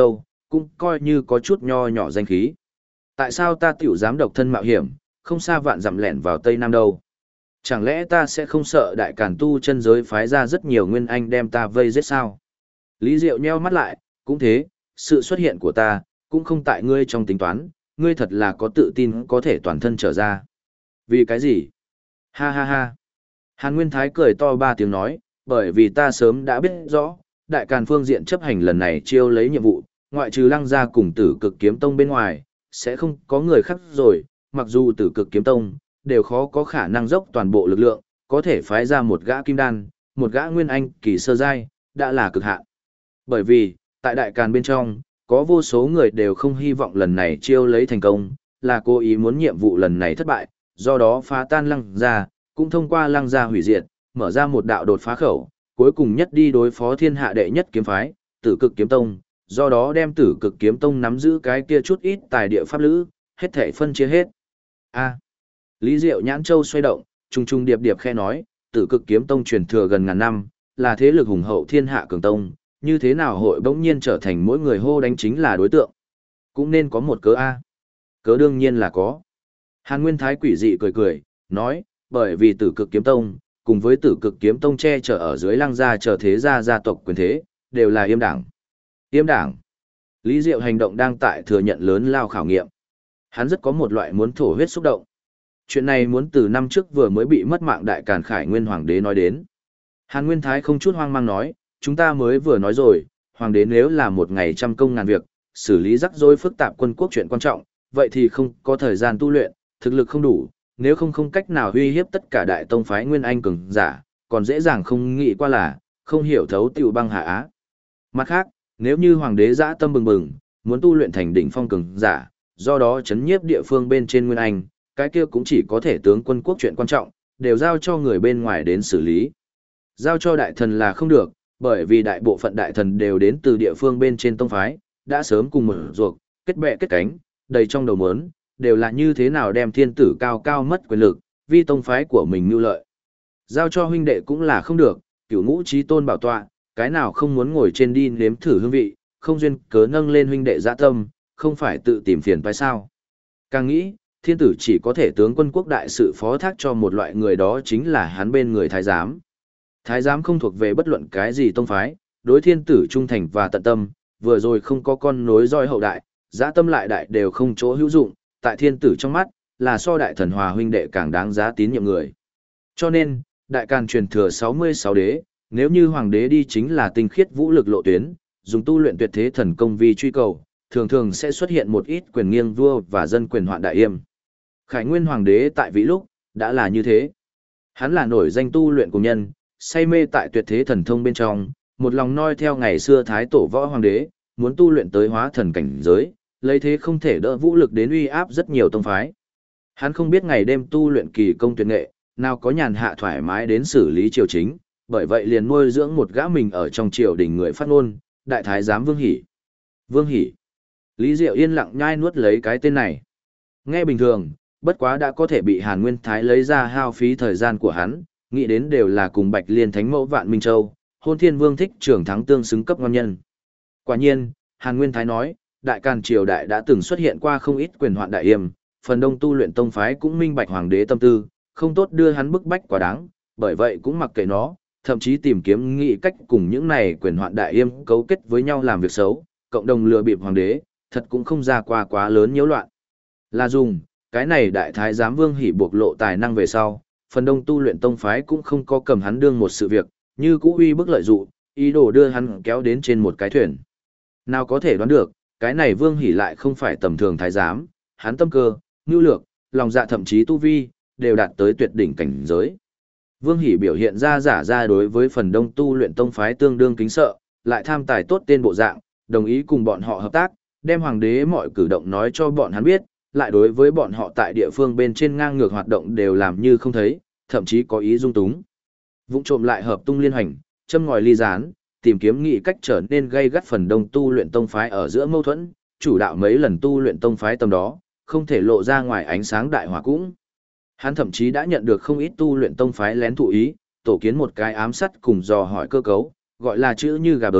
cũng coi như có chút nho nhỏ danh khí. Tại sao ta tiểu dám độc thân mạo hiểm, không xa vạn dặm lẻn vào Tây Nam đâu? Chẳng lẽ ta sẽ không sợ đại càn tu chân giới phái ra rất nhiều nguyên anh đem ta vây giết sao? Lý Diệu nheo mắt lại, cũng thế, sự xuất hiện của ta, cũng không tại ngươi trong tính toán, ngươi thật là có tự tin có thể toàn thân trở ra. Vì cái gì? Ha ha ha. Hàn Nguyên Thái cười to ba tiếng nói, bởi vì ta sớm đã biết rõ, đại càn phương diện chấp hành lần này chiêu lấy nhiệm vụ, ngoại trừ Lăng gia cùng Tử Cực Kiếm Tông bên ngoài, sẽ không có người khác rồi, mặc dù Tử Cực Kiếm Tông đều khó có khả năng dốc toàn bộ lực lượng, có thể phái ra một gã kim đan, một gã nguyên anh kỳ sơ giai, đã là cực hạn. Bởi vì, tại đại càn bên trong, có vô số người đều không hy vọng lần này chiêu lấy thành công, là cố ý muốn nhiệm vụ lần này thất bại, do đó phá tan Lăng gia, cũng thông qua Lăng gia hủy diệt, mở ra một đạo đột phá khẩu, cuối cùng nhất đi đối phó thiên hạ đệ nhất kiếm phái, Tử Cực Kiếm Tông, do đó đem Tử Cực Kiếm Tông nắm giữ cái kia chút ít tài địa pháp lữ, hết thể phân chia hết. A. Lý Diệu nhãn châu xoay động, trung trung điệp điệp khe nói, Tử Cực Kiếm Tông truyền thừa gần ngàn năm, là thế lực hùng hậu thiên hạ cường tông, như thế nào hội bỗng nhiên trở thành mỗi người hô đánh chính là đối tượng. Cũng nên có một cớ A. Cớ đương nhiên là có. Hàn Nguyên Thái quỷ dị cười cười, nói, bởi vì Tử Cực Kiếm Tông, cùng với Tử Cực Kiếm Tông che chở ở dưới Lăng gia chờ thế gia gia tộc quyền thế, đều là yêm đảng. Yêm đảng. Lý Diệu hành động đang tại thừa nhận lớn lao khảo nghiệm. Hắn rất có một loại muốn thổ huyết xúc động. Chuyện này muốn từ năm trước vừa mới bị mất mạng đại càn Khải Nguyên Hoàng đế nói đến. Hàn Nguyên Thái không chút hoang mang nói, chúng ta mới vừa nói rồi, Hoàng đế nếu là một ngày trăm công ngàn việc, xử lý rắc rối phức tạp quân quốc chuyện quan trọng, vậy thì không có thời gian tu luyện, thực lực không đủ, nếu không cách nào uy hiếp tất cả đại tông phái nguyên anh cường giả, còn dễ dàng không nghĩ qua là, không hiểu thấu tiểu băng hạ á. Mặt khác, nếu như hoàng đế dã tâm bừng bừng, muốn tu luyện thành đỉnh phong cường giả, do đó chấn nhiếp địa phương bên trên nguyên anh, cái kia cũng chỉ có thể tướng quân quốc chuyện quan trọng, đều giao cho người bên ngoài đến xử lý. Giao cho đại thần là không được, bởi vì đại bộ phận đại thần đều đến từ địa phương bên trên tông phái, đã sớm cùng một ruột, kết bè kết cánh, đầy trong đầu mớn, đều là như thế nào đem thiên tử cao cao mất quyền lực, vì tông phái của mình mưu lợi. Giao cho huynh đệ cũng là không được, cửu ngũ chí tôn bảo tọa, cái nào không muốn ngồi trên đi nếm thử hương vị, không duyên cớ nâng lên huynh đệ dạ tâm, không phải tự tìm phiền phải sao. Càng nghĩ, thiên tử chỉ có thể tướng quân quốc đại sự phó thác cho một loại người đó chính là hắn bên người thái giám. Thái giám không thuộc về bất luận cái gì tông phái, đối thiên tử trung thành và tận tâm, vừa rồi không có con nối roi hậu đại, dã tâm lại đại đều không chỗ hữu dụng, tại thiên tử trong mắt, là so đại thần hòa huynh đệ càng đáng giá tín nhiệm người. Cho nên, đại càn truyền thừa 66 đế, nếu như hoàng đế đi chính là tinh khiết vũ lực lộ tuyến, dùng tu luyện tuyệt thế thần công vi truy cầu, thường thường sẽ xuất hiện một ít quyền nghiêng vua và dân quyền hoạn đại yêm. Khải Nguyên hoàng đế tại vị lúc, đã là như thế. Hắn là nổi danh tu luyện của nhân, say mê tại tuyệt thế thần thông bên trong, một lòng noi theo ngày xưa thái tổ võ hoàng đế, muốn tu luyện tới hóa thần cảnh giới, lấy thế không thể đỡ vũ lực đến uy áp rất nhiều tông phái. Hắn không biết ngày đêm tu luyện kỳ công tuyệt nghệ, nào có nhàn hạ thoải mái đến xử lý triều chính, bởi vậy liền nuôi dưỡng một gã mình ở trong triều đình người phát ngôn, đại thái giám Vương Hỷ. Vương Hỷ. Lý Diệu yên lặng nhai nuốt lấy cái tên này. Nghe bình thường, bất quá đã có thể bị Hàn Nguyên Thái lấy ra hao phí thời gian của hắn, nghĩ đến đều là cùng Bạch Liên Thánh Mẫu Vạn Minh Châu, Hôn Thiên Vương thích trưởng thắng tương xứng cấp ngon nhân. Quả nhiên, Hàn Nguyên Thái nói, đại càn triều đại đã từng xuất hiện qua không ít quyền hoạn đại yêm, phần đông tu luyện tông phái cũng minh bạch hoàng đế tâm tư, không tốt đưa hắn bức bách quá đáng, bởi vậy cũng mặc kệ nó, thậm chí tìm kiếm nghị cách cùng những này quyền hoạn đại yêm cấu kết với nhau làm việc xấu, cộng đồng lừa bịp hoàng đế, thật cũng không ra qua quá lớn nhiễu loạn. Là dùng, cái này đại thái giám Vương Hỷ bộc lộ tài năng về sau, phần đông tu luyện tông phái cũng không có cầm hắn đương một sự việc, như cũ uy bức lợi dụ, ý đồ đưa hắn kéo đến trên một cái thuyền. Nào có thể đoán được, cái này Vương Hỷ lại không phải tầm thường thái giám, hắn tâm cơ, nhu lược, lòng dạ thậm chí tu vi, đều đạt tới tuyệt đỉnh cảnh giới. Vương Hỷ biểu hiện ra giả ra đối với phần đông tu luyện tông phái tương đương kính sợ, lại tham tài tốt tên bộ dạng, đồng ý cùng bọn họ hợp tác, đem hoàng đế mọi cử động nói cho bọn hắn biết, lại đối với bọn họ tại địa phương bên trên ngang ngược hoạt động đều làm như không thấy, thậm chí có ý dung túng. Vụng trộm lại hợp tung liên hành, châm ngòi ly gián, tìm kiếm nghị cách trở nên gây gắt phần đông tu luyện tông phái ở giữa mâu thuẫn, chủ đạo mấy lần tu luyện tông phái tầm đó, không thể lộ ra ngoài ánh sáng đại hỏa cũng. Hắn thậm chí đã nhận được không ít tu luyện tông phái lén thụ ý, tổ kiến một cái ám sát cùng dò hỏi cơ cấu, gọi là chữ như gà bới,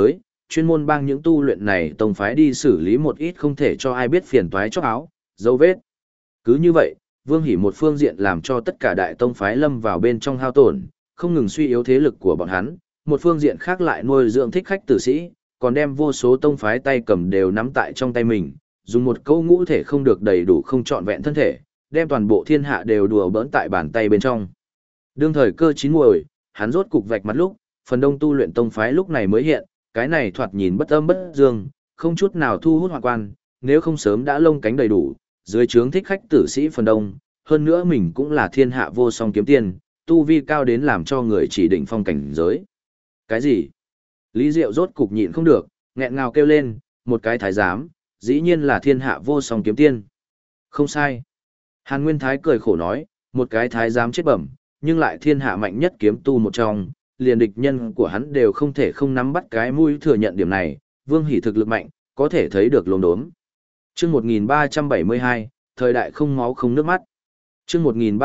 chuyên môn bang những tu luyện này tông phái đi xử lý một ít không thể cho ai biết phiền toái chóc áo, dấu vết. Cứ như vậy, Vương Hỷ một phương diện làm cho tất cả đại tông phái lâm vào bên trong hao tổn, không ngừng suy yếu thế lực của bọn hắn, một phương diện khác lại nuôi dưỡng thích khách tử sĩ, còn đem vô số tông phái tay cầm đều nắm tại trong tay mình, dùng một câu ngũ thể không được đầy đủ không trọn vẹn thân thể, đem toàn bộ thiên hạ đều đùa bỡn tại bàn tay bên trong. Đương thời cơ chín muồi, hắn rốt cục vạch mặt lúc, phần đông tu luyện tông phái lúc này mới hiện, cái này thoạt nhìn bất âm bất dương, không chút nào thu hút hoạn quan, nếu không sớm đã lông cánh đầy đủ, dưới trướng thích khách tử sĩ phần đông, hơn nữa mình cũng là thiên hạ vô song kiếm tiền, tu vi cao đến làm cho người chỉ định phong cảnh giới. Cái gì? Lý Diệu rốt cục nhịn không được, nghẹn ngào kêu lên, một cái thái giám, dĩ nhiên là thiên hạ vô song kiếm tiên. Không sai. Hàn Nguyên Thái cười khổ nói, một cái thái giám chết bẩm, nhưng lại thiên hạ mạnh nhất kiếm tu một trong, liền địch nhân của hắn đều không thể không nắm bắt cái mũi thừa nhận điểm này, Vương Hỷ thực lực mạnh, có thể thấy được lồn đốm. Chương 1372, thời đại không máu không nước mắt. Chương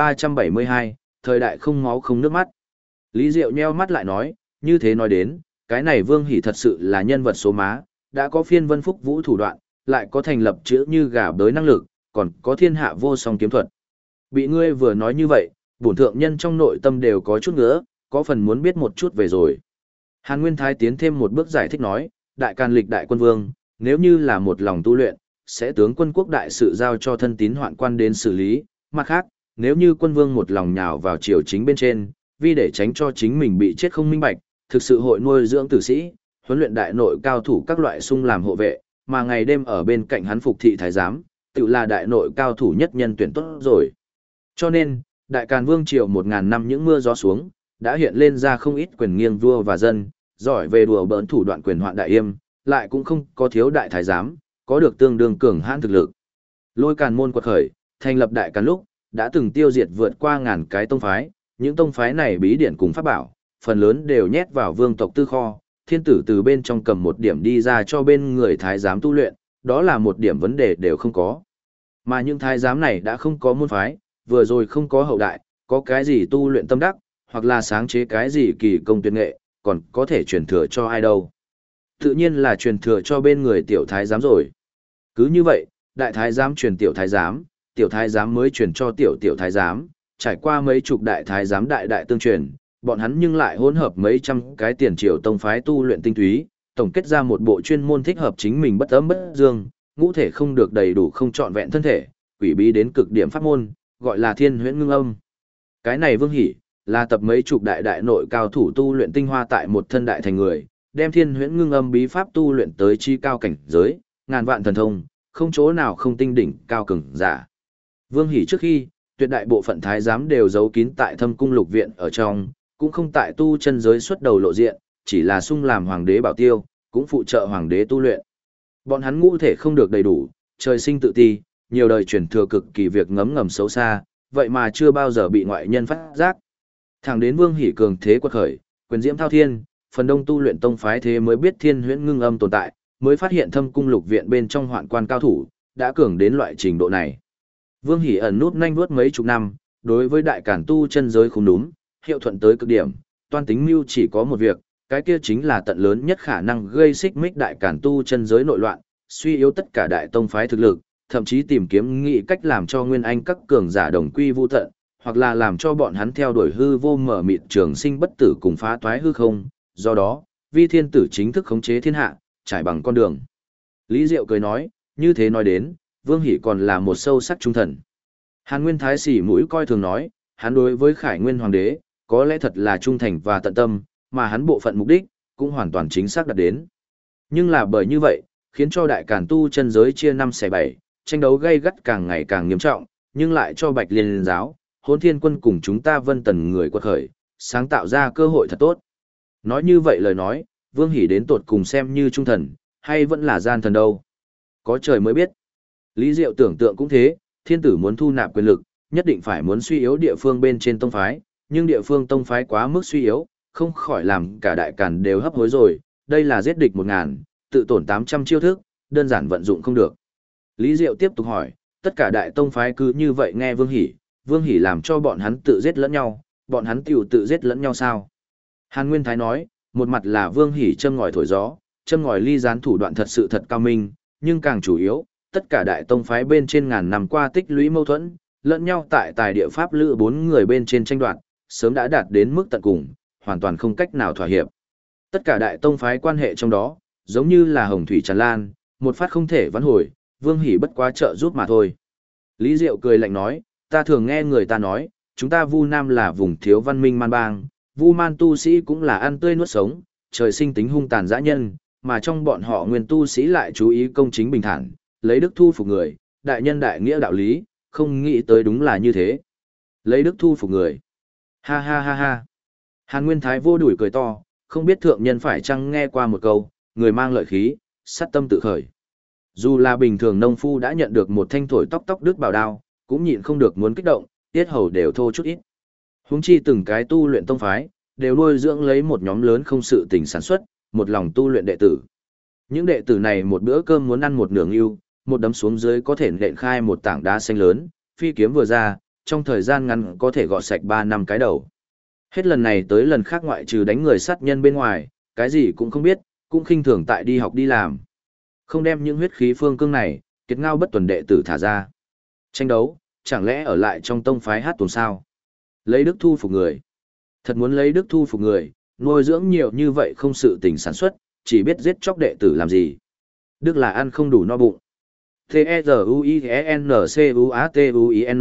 1372, thời đại không máu không nước mắt. Lý Diệu nheo mắt lại nói, như thế nói đến, cái này Vương Hỷ thật sự là nhân vật số má, đã có phiên vân phúc vũ thủ đoạn, lại có thành lập chữ như gà bới năng lực, còn có thiên hạ vô song kiếm thuật. Bị ngươi vừa nói như vậy, bổn thượng nhân trong nội tâm đều có chút ngứa, có phần muốn biết một chút về rồi. Hàn Nguyên Thái tiến thêm một bước giải thích nói, đại càn lịch đại quân vương, nếu như là một lòng tu luyện, sẽ tướng quân quốc đại sự giao cho thân tín hoạn quan đến xử lý, mặt khác, nếu như quân vương một lòng nhào vào triều chính bên trên, vì để tránh cho chính mình bị chết không minh bạch, thực sự hội nuôi dưỡng tử sĩ, huấn luyện đại nội cao thủ các loại sung làm hộ vệ, mà ngày đêm ở bên cạnh hắn phục thị thái giám, tự là đại nội cao thủ nhất nhân tuyển tốt rồi. Cho nên, đại càn vương triều 1000 năm những mưa gió xuống, đã hiện lên ra không ít quyền nghiêng vua và dân, giỏi về đùa bỡn thủ đoạn quyền hoạn đại yêm, lại cũng không có thiếu đại thái giám, có được tương đương cường hãn thực lực. Lôi Càn môn quật khởi, thành lập đại càn lúc, đã từng tiêu diệt vượt qua 1000 cái tông phái, những tông phái này bí điển cùng pháp bảo, phần lớn đều nhét vào vương tộc tư kho, thiên tử từ bên trong cầm một điểm đi ra cho bên người thái giám tu luyện, đó là một điểm vấn đề đều không có. Mà những thái giám này đã không có môn phái, vừa rồi không có hậu đại, có cái gì tu luyện tâm đắc, hoặc là sáng chế cái gì kỳ công tuyệt nghệ, còn có thể truyền thừa cho ai đâu. Tự nhiên là truyền thừa cho bên người tiểu thái giám rồi. Cứ như vậy, đại thái giám truyền tiểu thái giám mới truyền cho tiểu thái giám, trải qua mấy chục đại thái giám đại tương truyền, bọn hắn nhưng lại hỗn hợp mấy trăm cái tiền triều tông phái tu luyện tinh túy, tổng kết ra một bộ chuyên môn thích hợp chính mình bất ấm bất dương, ngũ thể không được đầy đủ không trọn vẹn thân thể, quỷ bí đến cực điểm pháp môn, gọi là Thiên Huyễn Ngưng Âm. Cái này Vương Hỷ là tập mấy chục đại nội cao thủ tu luyện tinh hoa tại một thân đại thành người, đem Thiên Huyễn Ngưng Âm bí pháp tu luyện tới chi cao cảnh giới, ngàn vạn thần thông, không chỗ nào không tinh đỉnh cao cường giả. Vương Hỷ trước khi, tuyệt đại bộ phận thái giám đều giấu kín tại Thâm Cung Lục viện ở trong, cũng không tại tu chân giới xuất đầu lộ diện, chỉ là sung làm hoàng đế bảo tiêu, cũng phụ trợ hoàng đế tu luyện. Bọn hắn ngũ thể không được đầy đủ, trời sinh tự ti, nhiều đời truyền thừa cực kỳ việc ngấm ngầm xấu xa, vậy mà chưa bao giờ bị ngoại nhân phát giác. Thẳng đến Vương Hỷ cường thế quật khởi, quyền diễm thao thiên, phần đông tu luyện tông phái thế mới biết Thiên Huyễn Ngưng Âm tồn tại, mới phát hiện Thâm Cung Lục viện bên trong hoạn quan cao thủ, đã cường đến loại trình độ này. Vương Hỷ ẩn nút nhanh vuốt mấy chục năm, đối với đại càn tu chân giới không đúng, hiệu thuận tới cực điểm, toan tính mưu chỉ có một việc, cái kia chính là tận lớn nhất khả năng gây xích mích đại càn tu chân giới nội loạn, suy yếu tất cả đại tông phái thực lực, thậm chí tìm kiếm nghị cách làm cho nguyên anh các cường giả đồng quy vu tận, hoặc là làm cho bọn hắn theo đuổi hư vô mở mịt trường sinh bất tử cùng phá toái hư không, do đó, vi thiên tử chính thức khống chế thiên hạ, trải bằng con đường. Lý Diệu cười nói, như thế nói đến, Vương Hỷ còn là một sâu sắc trung thần. Hàn Nguyên Thái xỉ mũi coi thường nói, hắn đối với Khải Nguyên Hoàng đế, có lẽ thật là trung thành và tận tâm, mà hắn bộ phận mục đích, cũng hoàn toàn chính xác đạt đến. Nhưng là bởi như vậy, khiến cho đại càn tu chân giới chia 5 xẻ 7, tranh đấu gay gắt càng ngày càng nghiêm trọng, nhưng lại cho Bạch Liên giáo, Hỗn Thiên quân cùng chúng ta Vân Tần người quật khởi, sáng tạo ra cơ hội thật tốt. Nói như vậy lời nói, Vương Hỷ đến tột cùng xem như trung thần, hay vẫn là gian thần đâu. Có trời mới biết. Lý Diệu tưởng tượng cũng thế, thiên tử muốn thu nạp quyền lực, nhất định phải muốn suy yếu địa phương bên trên tông phái, nhưng địa phương tông phái quá mức suy yếu, không khỏi làm cả đại càn đều hấp hối rồi, đây là giết địch 1000, tự tổn 800 chiêu thức, đơn giản vận dụng không được. Lý Diệu tiếp tục hỏi, tất cả đại tông phái cứ như vậy nghe Vương Hỷ làm cho bọn hắn tự giết lẫn nhau, bọn hắn tiểu tự giết lẫn nhau sao? Hàn Nguyên Thái nói, một mặt là Vương Hỷ châm ngòi thổi gió, châm ngòi ly gián thủ đoạn thật sự thật cao minh, nhưng càng chủ yếu, tất cả đại tông phái bên trên ngàn năm qua tích lũy mâu thuẫn, lẫn nhau tại tài địa pháp lữ bốn người bên trên tranh đoạt, sớm đã đạt đến mức tận cùng, hoàn toàn không cách nào thỏa hiệp. Tất cả đại tông phái quan hệ trong đó, giống như là hồng thủy tràn lan, một phát không thể vãn hồi, Vương Hỷ bất quá trợ giúp mà thôi. Lý Diệu cười lạnh nói, ta thường nghe người ta nói, chúng ta Vu Nam là vùng thiếu văn minh man bang, Vu Man tu sĩ cũng là ăn tươi nuốt sống, trời sinh tính hung tàn dã nhân, mà trong bọn họ nguyên tu sĩ lại chú ý công chính bình thản, lấy đức thu phục người, đại nhân đại nghĩa đạo lý, không nghĩ tới đúng là như thế. Lấy đức thu phục người. Ha ha ha ha. Hàn Nguyên Thái vô đuổi cười to, không biết thượng nhân phải chăng nghe qua một câu, người mang lợi khí, sát tâm tự khởi. Dù là bình thường nông phu đã nhận được một thanh thổi tóc tóc đứt bảo đao, cũng nhịn không được muốn kích động, tiết hầu đều thô chút ít. Huống chi từng cái tu luyện tông phái, đều nuôi dưỡng lấy một nhóm lớn không sự tình sản xuất, một lòng tu luyện đệ tử. Những đệ tử này một bữa cơm muốn ăn một nửa ưu, một đấm xuống dưới có thể nện khai một tảng đá xanh lớn, phi kiếm vừa ra, trong thời gian ngắn có thể gọt sạch 3 năm cái đầu. Hết lần này tới lần khác ngoại trừ đánh người sát nhân bên ngoài, cái gì cũng không biết, cũng khinh thường tại đi học đi làm. Không đem những huyết khí phương cương này, kiệt ngao bất tuần đệ tử thả ra. Tranh đấu, chẳng lẽ ở lại trong tông phái hát tuồng sao? Lấy đức thu phục người. Thật muốn lấy đức thu phục người, nuôi dưỡng nhiều như vậy không sự tình sản xuất, chỉ biết giết chóc đệ tử làm gì. Đức là ăn không đủ no bụng. T-E-Z-U-I-N-C-U-A-T-U-I-N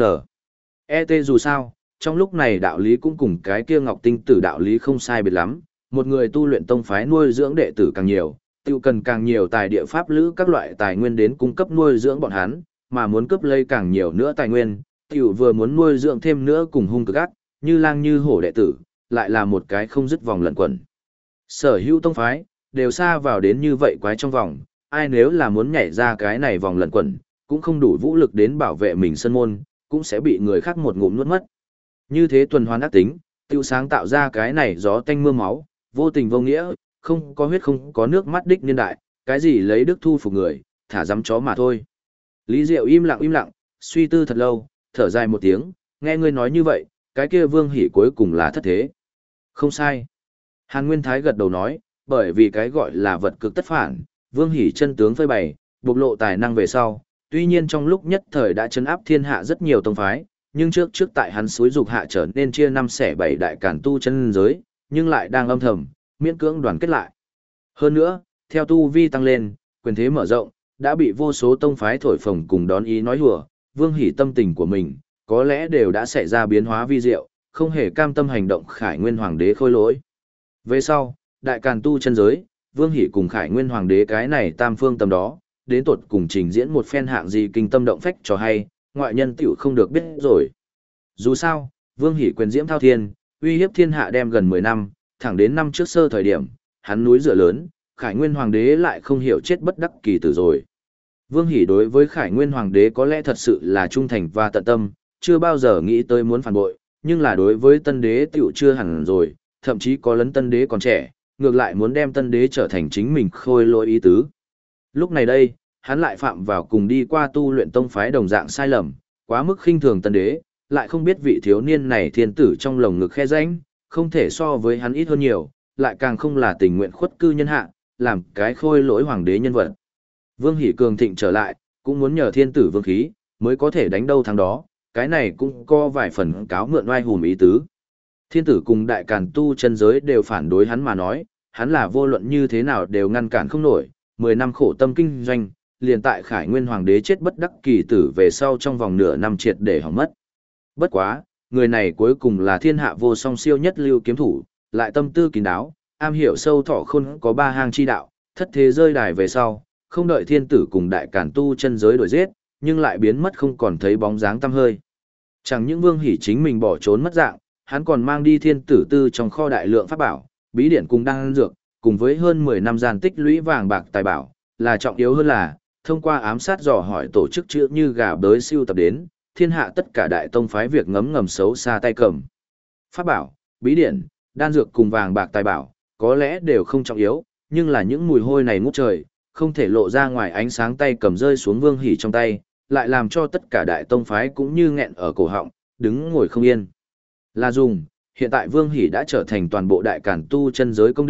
E-T dù sao, trong lúc này đạo lý cũng cùng cái kia ngọc tinh tử đạo lý không sai biệt lắm. Một người tu luyện tông phái nuôi dưỡng đệ tử càng nhiều, tiêu cần càng nhiều tài địa pháp lữ các loại tài nguyên đến cung cấp nuôi dưỡng bọn hắn, mà muốn cướp lấy càng nhiều nữa tài nguyên, tiểu vừa muốn nuôi dưỡng thêm nữa cùng hung cực ác, như lang như hổ đệ tử, lại là một cái không dứt vòng lẩn quẩn. Sở hữu tông phái, đều xa vào đến như vậy quái trong vòng, ai nếu là muốn nhảy ra cái này vòng lẩn quẩn, cũng không đủ vũ lực đến bảo vệ mình sân môn, cũng sẽ bị người khác một ngụm nuốt mất. Như thế tuần hoàn ác tính, tiêu sáng tạo ra cái này gió tanh mưa máu, vô tình vô nghĩa, không có huyết không có nước mắt đích niên đại, cái gì lấy đức thu phục người, thả dám chó mà thôi. Lý Diệu im lặng, suy tư thật lâu, thở dài một tiếng, nghe ngươi nói như vậy, cái kia Vương Hỷ cuối cùng là thất thế. Không sai. Hàn Nguyên Thái gật đầu nói, bởi vì cái gọi là vật cực tất phản, Vương Hỷ chân tướng phơi bày, bộc lộ tài năng về sau, tuy nhiên trong lúc nhất thời đã trấn áp thiên hạ rất nhiều tông phái, nhưng trước tại hắn xúi dục hạ trở nên chia năm xẻ bảy đại càn tu chân giới, nhưng lại đang âm thầm, miễn cưỡng đoàn kết lại. Hơn nữa, theo tu vi tăng lên, quyền thế mở rộng, đã bị vô số tông phái thổi phồng cùng đón ý nói hùa, Vương Hỷ tâm tình của mình, có lẽ đều đã xảy ra biến hóa vi diệu, không hề cam tâm hành động Khải Nguyên Hoàng đế khôi lỗi. Về sau, đại càn tu chân giới, Vương Hỷ cùng Khải Nguyên Hoàng đế cái này tam phương tầm đó, đến tột cùng trình diễn một phen hạng gì kinh tâm động phách cho hay, ngoại nhân tiểu không được biết rồi. Dù sao, Vương Hỷ quyền diễm thao thiên, uy hiếp thiên hạ đem gần 10 năm, thẳng đến năm trước sơ thời điểm, hắn núi dựa lớn, Khải Nguyên Hoàng đế lại không hiểu chết bất đắc kỳ tử rồi. Vương Hỷ đối với Khải Nguyên Hoàng đế có lẽ thật sự là trung thành và tận tâm, chưa bao giờ nghĩ tới muốn phản bội, nhưng là đối với tân đế tiểu chưa hẳn rồi, thậm chí có lấn tân đế còn trẻ, ngược lại muốn đem tân đế trở thành chính mình khôi lỗi ý tứ. Lúc này đây, hắn lại phạm vào cùng đi qua tu luyện tông phái đồng dạng sai lầm, quá mức khinh thường tân đế, lại không biết vị thiếu niên này thiên tử trong lồng ngực khe rãnh, không thể so với hắn ít hơn nhiều, lại càng không là tình nguyện khuất cư nhân hạ, làm cái khôi lỗi hoàng đế nhân vật. Vương Hỷ cường thịnh trở lại, cũng muốn nhờ thiên tử vương khí, mới có thể đánh đâu thắng đó, cái này cũng có vài phần cáo mượn oai hùm ý tứ. Thiên tử cùng đại càn tu chân giới đều phản đối hắn mà nói, hắn là vô luận như thế nào đều ngăn cản không nổi, 10 năm khổ tâm kinh doanh, liền tại Khải Nguyên Hoàng đế chết bất đắc kỳ tử về sau trong vòng nửa năm triệt để hỏng mất. Bất quá, người này cuối cùng là thiên hạ vô song siêu nhất lưu kiếm thủ, lại tâm tư kín đáo, am hiểu sâu thọ khôn có 3 hang chi đạo, thất thế rơi đài về sau, không đợi thiên tử cùng đại càn tu chân giới đuổi giết, nhưng lại biến mất không còn thấy bóng dáng tăm hơi. Chẳng những Vương Hỷ chính mình bỏ trốn mất dạng, hắn còn mang đi thiên tử tư trong kho đại lượng pháp bảo, bí điển cùng đan dược, cùng với hơn 10 năm gian tích lũy vàng bạc tài bảo, là trọng yếu hơn là, thông qua ám sát dò hỏi tổ chức chữ như gà bới siêu tập đến, thiên hạ tất cả đại tông phái việc ngấm ngầm xấu xa tay cầm. Pháp bảo, bí điển, đan dược cùng vàng bạc tài bảo, có lẽ đều không trọng yếu, nhưng là những mùi hôi này ngút trời, không thể lộ ra ngoài ánh sáng tay cầm rơi xuống Vương Hỷ trong tay, lại làm cho tất cả đại tông phái cũng như nghẹn ở cổ họng, đứng ngồi không yên. Là dùng, hiện tại Vương Hỷ đã trở thành toàn bộ đại càn tu chân giới công địch,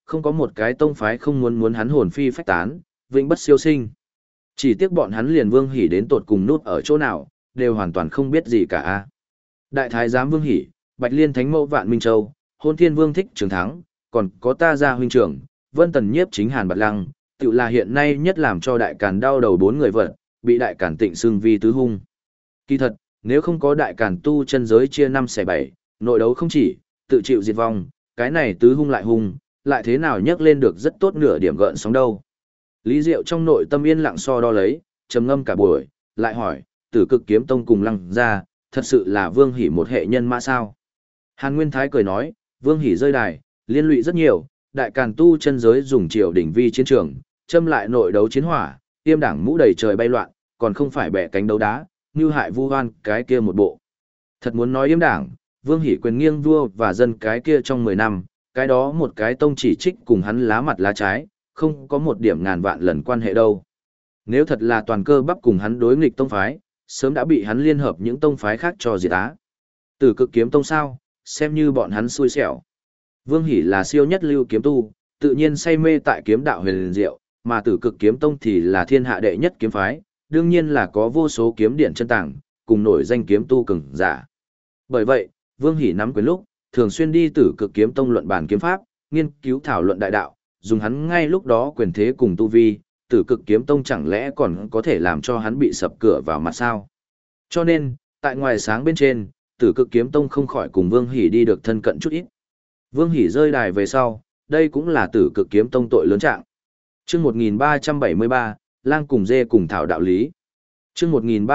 Không có một cái tông phái không muốn hắn hồn phi phách tán, vĩnh bất siêu sinh. Chỉ tiếc bọn hắn liền Vương Hỉ đến tột cùng nút ở chỗ nào, đều hoàn toàn không biết gì cả. Đại thái giám Vương Hỉ, Bạch Liên Thánh Mẫu Vạn Minh Châu, Hôn Thiên Vương Thích Trường Thắng, còn có ta gia huynh trưởng, Vân Tần Nhiếp chính Hàn Bạt Lăng, tự là hiện nay nhất làm cho đại càn đau đầu 4 người vật, bị đại càn tịnh xưng vi tứ hung. Kỳ thật, nếu không có đại càn tu chân giới chia 5 xẻ 7, nội đấu không chỉ, tự chịu diệt vong, cái này tứ hung, lại thế nào nhắc lên được rất tốt nửa điểm gợn sóng đâu. Lý Diệu trong nội tâm yên lặng so đo lấy, trầm ngâm cả buổi, lại hỏi, Tử Cực Kiếm Tông cùng Lăng gia, thật sự là Vương Hỉ một hệ nhân mã sao? Hàn Nguyên Thái cười nói, Vương Hỉ rơi đài, liên lụy rất nhiều, đại càn tu chân giới dùng triều đỉnh vi chiến trường, châm lại nội đấu chiến hỏa, tiêm đảng mũ đầy trời bay loạn, còn không phải bẻ cánh đấu đá, như hại vu hoan cái kia một bộ. Thật muốn nói yếm đảng, Vương Hỉ quyền nghiêng vua và dân cái kia trong 10 năm, cái đó một cái tông chỉ trích cùng hắn lá mặt lá trái, không có một điểm ngàn vạn lần quan hệ đâu. Nếu thật là toàn cơ bắp cùng hắn đối nghịch tông phái, sớm đã bị hắn liên hợp những tông phái khác cho diệt á. Tử Cực Kiếm Tông sao, xem như bọn hắn xui xẻo. Vương Hỉ là siêu nhất lưu kiếm tu, tự nhiên say mê tại kiếm đạo huyền diệu, mà Tử Cực Kiếm Tông thì là thiên hạ đệ nhất kiếm phái, đương nhiên là có vô số kiếm điển chân tàng, cùng nổi danh kiếm tu cường giả. Bởi vậy, Vương Hỉ nắm quyền lúc, thường xuyên đi Tử Cực Kiếm Tông luận bàn kiếm pháp, nghiên cứu thảo luận đại đạo, dùng hắn ngay lúc đó quyền thế cùng tu vi, Tử Cực Kiếm Tông chẳng lẽ còn có thể làm cho hắn bị sập cửa vào mặt sao? Cho nên, tại ngoài sáng bên trên, Tử Cực Kiếm Tông không khỏi cùng Vương Hỉ đi được thân cận chút ít. Vương Hỉ rơi đài về sau, đây cũng là Tử Cực Kiếm Tông tội lớn trạng. Chương 1373, Lang cùng dê cùng thảo đạo lý. Chương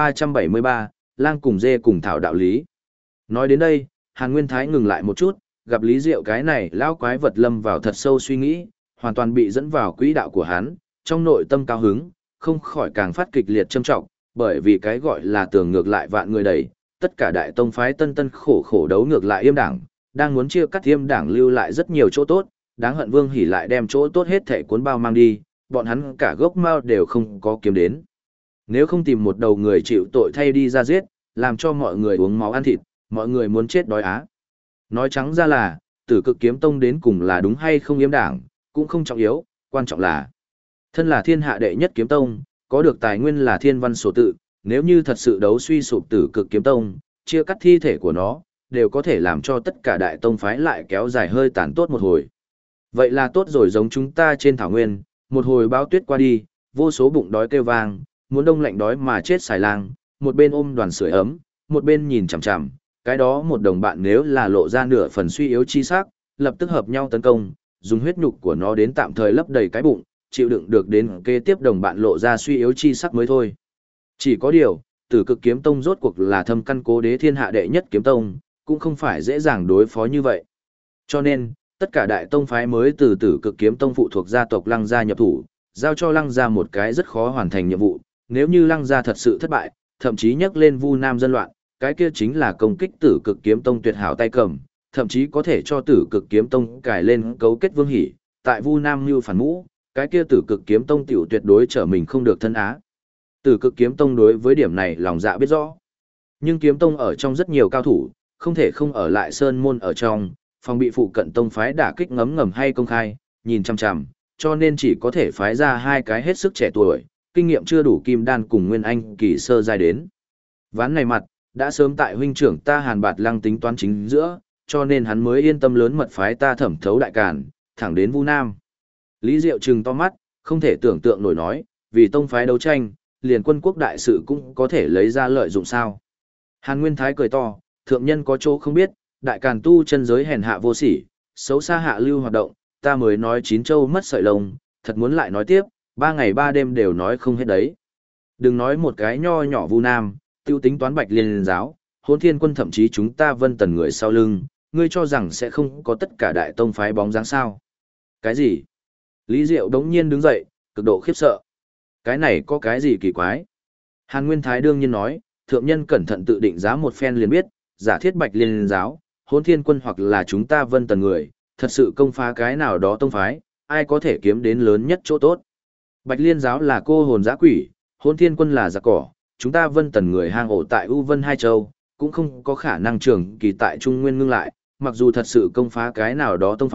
1373, Lang cùng dê cùng thảo đạo lý. Nói đến đây, Hàn Nguyên Thái ngừng lại một chút, gặp Lý Diệu cái này lão quái vật lâm vào thật sâu suy nghĩ, hoàn toàn bị dẫn vào quỹ đạo của hắn, trong nội tâm cao hứng, không khỏi càng phát kịch liệt châm trọng, bởi vì cái gọi là tường ngược lại vạn người đẩy, tất cả đại tông phái tân tân khổ khổ đấu ngược lại Yêm đảng, đang muốn chia cắt Yêm đảng lưu lại rất nhiều chỗ tốt, đáng hận Vương Hỉ lại đem chỗ tốt hết thảy cuốn bao mang đi, bọn hắn cả gốc mao đều không có kiếm đến. Nếu không tìm một đầu người chịu tội thay đi ra giết, làm cho mọi người uống máu ăn thịt, mọi người muốn chết đói á. Nói trắng ra là, Tử Cực Kiếm Tông đến cùng là đúng hay không Yêm đảng, cũng không trọng yếu, quan trọng là thân là thiên hạ đệ nhất kiếm tông, có được tài nguyên là thiên văn sổ tự, nếu như thật sự đấu suy sụp Tử Cực Kiếm Tông, chia cắt thi thể của nó, đều có thể làm cho tất cả đại tông phái lại kéo dài hơi tàn tốt một hồi. Vậy là tốt rồi, giống chúng ta trên thảo nguyên, một hồi bão tuyết qua đi, vô số bụng đói kêu vang, muốn đông lạnh đói mà chết xài lang, một bên ôm đoàn sưởi ấm, một bên nhìn chằm chằm, cái đó một đồng bạn nếu là lộ ra nửa phần suy yếu chi sắc, lập tức hợp nhau tấn công, dùng huyết nhục của nó đến tạm thời lấp đầy cái bụng, chịu đựng được đến kế tiếp đồng bạn lộ ra suy yếu chi sắc mới thôi. Chỉ có điều, Tử Cực Kiếm Tông rốt cuộc là thâm căn cố đế thiên hạ đệ nhất kiếm tông, cũng không phải dễ dàng đối phó như vậy. Cho nên, tất cả đại tông phái mới từ Tử Cực Kiếm Tông phụ thuộc gia tộc Lăng gia nhập thủ, giao cho Lăng gia một cái rất khó hoàn thành nhiệm vụ, nếu như Lăng gia thật sự thất bại, thậm chí nhắc lên Vu Nam dân loạn, cái kia chính là công kích Tử Cực Kiếm Tông tuyệt hảo tay cầm, thậm chí có thể cho Tử Cực Kiếm Tông cài lên cấu kết Vương Hỉ, tại Vu Nam như phản mũ, cái kia Tử Cực Kiếm Tông tiểu tuyệt đối trở mình không được thân á. Tử Cực Kiếm Tông đối với điểm này lòng dạ biết rõ. Nhưng Kiếm Tông ở trong rất nhiều cao thủ, không thể không ở lại sơn môn ở trong, phòng bị phụ cận tông phái đả kích ngấm ngầm hay công khai, nhìn chằm chằm, cho nên chỉ có thể phái ra hai cái hết sức trẻ tuổi, kinh nghiệm chưa đủ Kim Đan cùng Nguyên Anh kỳ sơ giai đến. Ván này mặt, đã sớm tại huynh trưởng ta Hàn Bạt Lăng tính toán chính giữa, cho nên hắn mới yên tâm lớn mật phái ta thẩm thấu đại càn, thẳng đến Vu Nam. Lý Diệu trừng to mắt, không thể tưởng tượng nổi nói, vì tông phái đấu tranh, liền quân quốc đại sự cũng có thể lấy ra lợi dụng sao. Hàn Nguyên Thái cười to, thượng nhân có chỗ không biết, đại càn tu chân giới hèn hạ vô sỉ, xấu xa hạ lưu hoạt động, ta mới nói chín châu mất sợi lông, thật muốn lại nói tiếp, 3 ngày 3 đêm đều nói không hết đấy. Đừng nói một cái nho nhỏ Vu Nam, tiêu tính toán Bạch Liên giáo, Hỗn Thiên quân thậm chí chúng ta Vân Tần người sau lưng, ngươi cho rằng sẽ không có tất cả đại tông phái bóng dáng sao? Cái gì? Lý Diệu đống nhiên đứng dậy, cực độ khiếp sợ. Cái này có cái gì kỳ quái? Hàn Nguyên Thái đương nhiên nói, thượng nhân cẩn thận tự định giá một phen liền biết, giả thiết Bạch Liên giáo, Hỗn Thiên quân hoặc là chúng ta Vân Tần người, thật sự công phá cái nào đó tông phái, ai có thể kiếm đến lớn nhất chỗ tốt? Bạch Liên giáo là cô hồn dã quỷ, Hỗn Thiên quân là giặc cỏ, chúng ta Vân Tần người hang ổ tại U Vân Hai Châu, cũng không có khả năng trưởng kỳ tại Trung Nguyên ngưng lại, mặc dù thật sự công phá cái nào đó tông phái,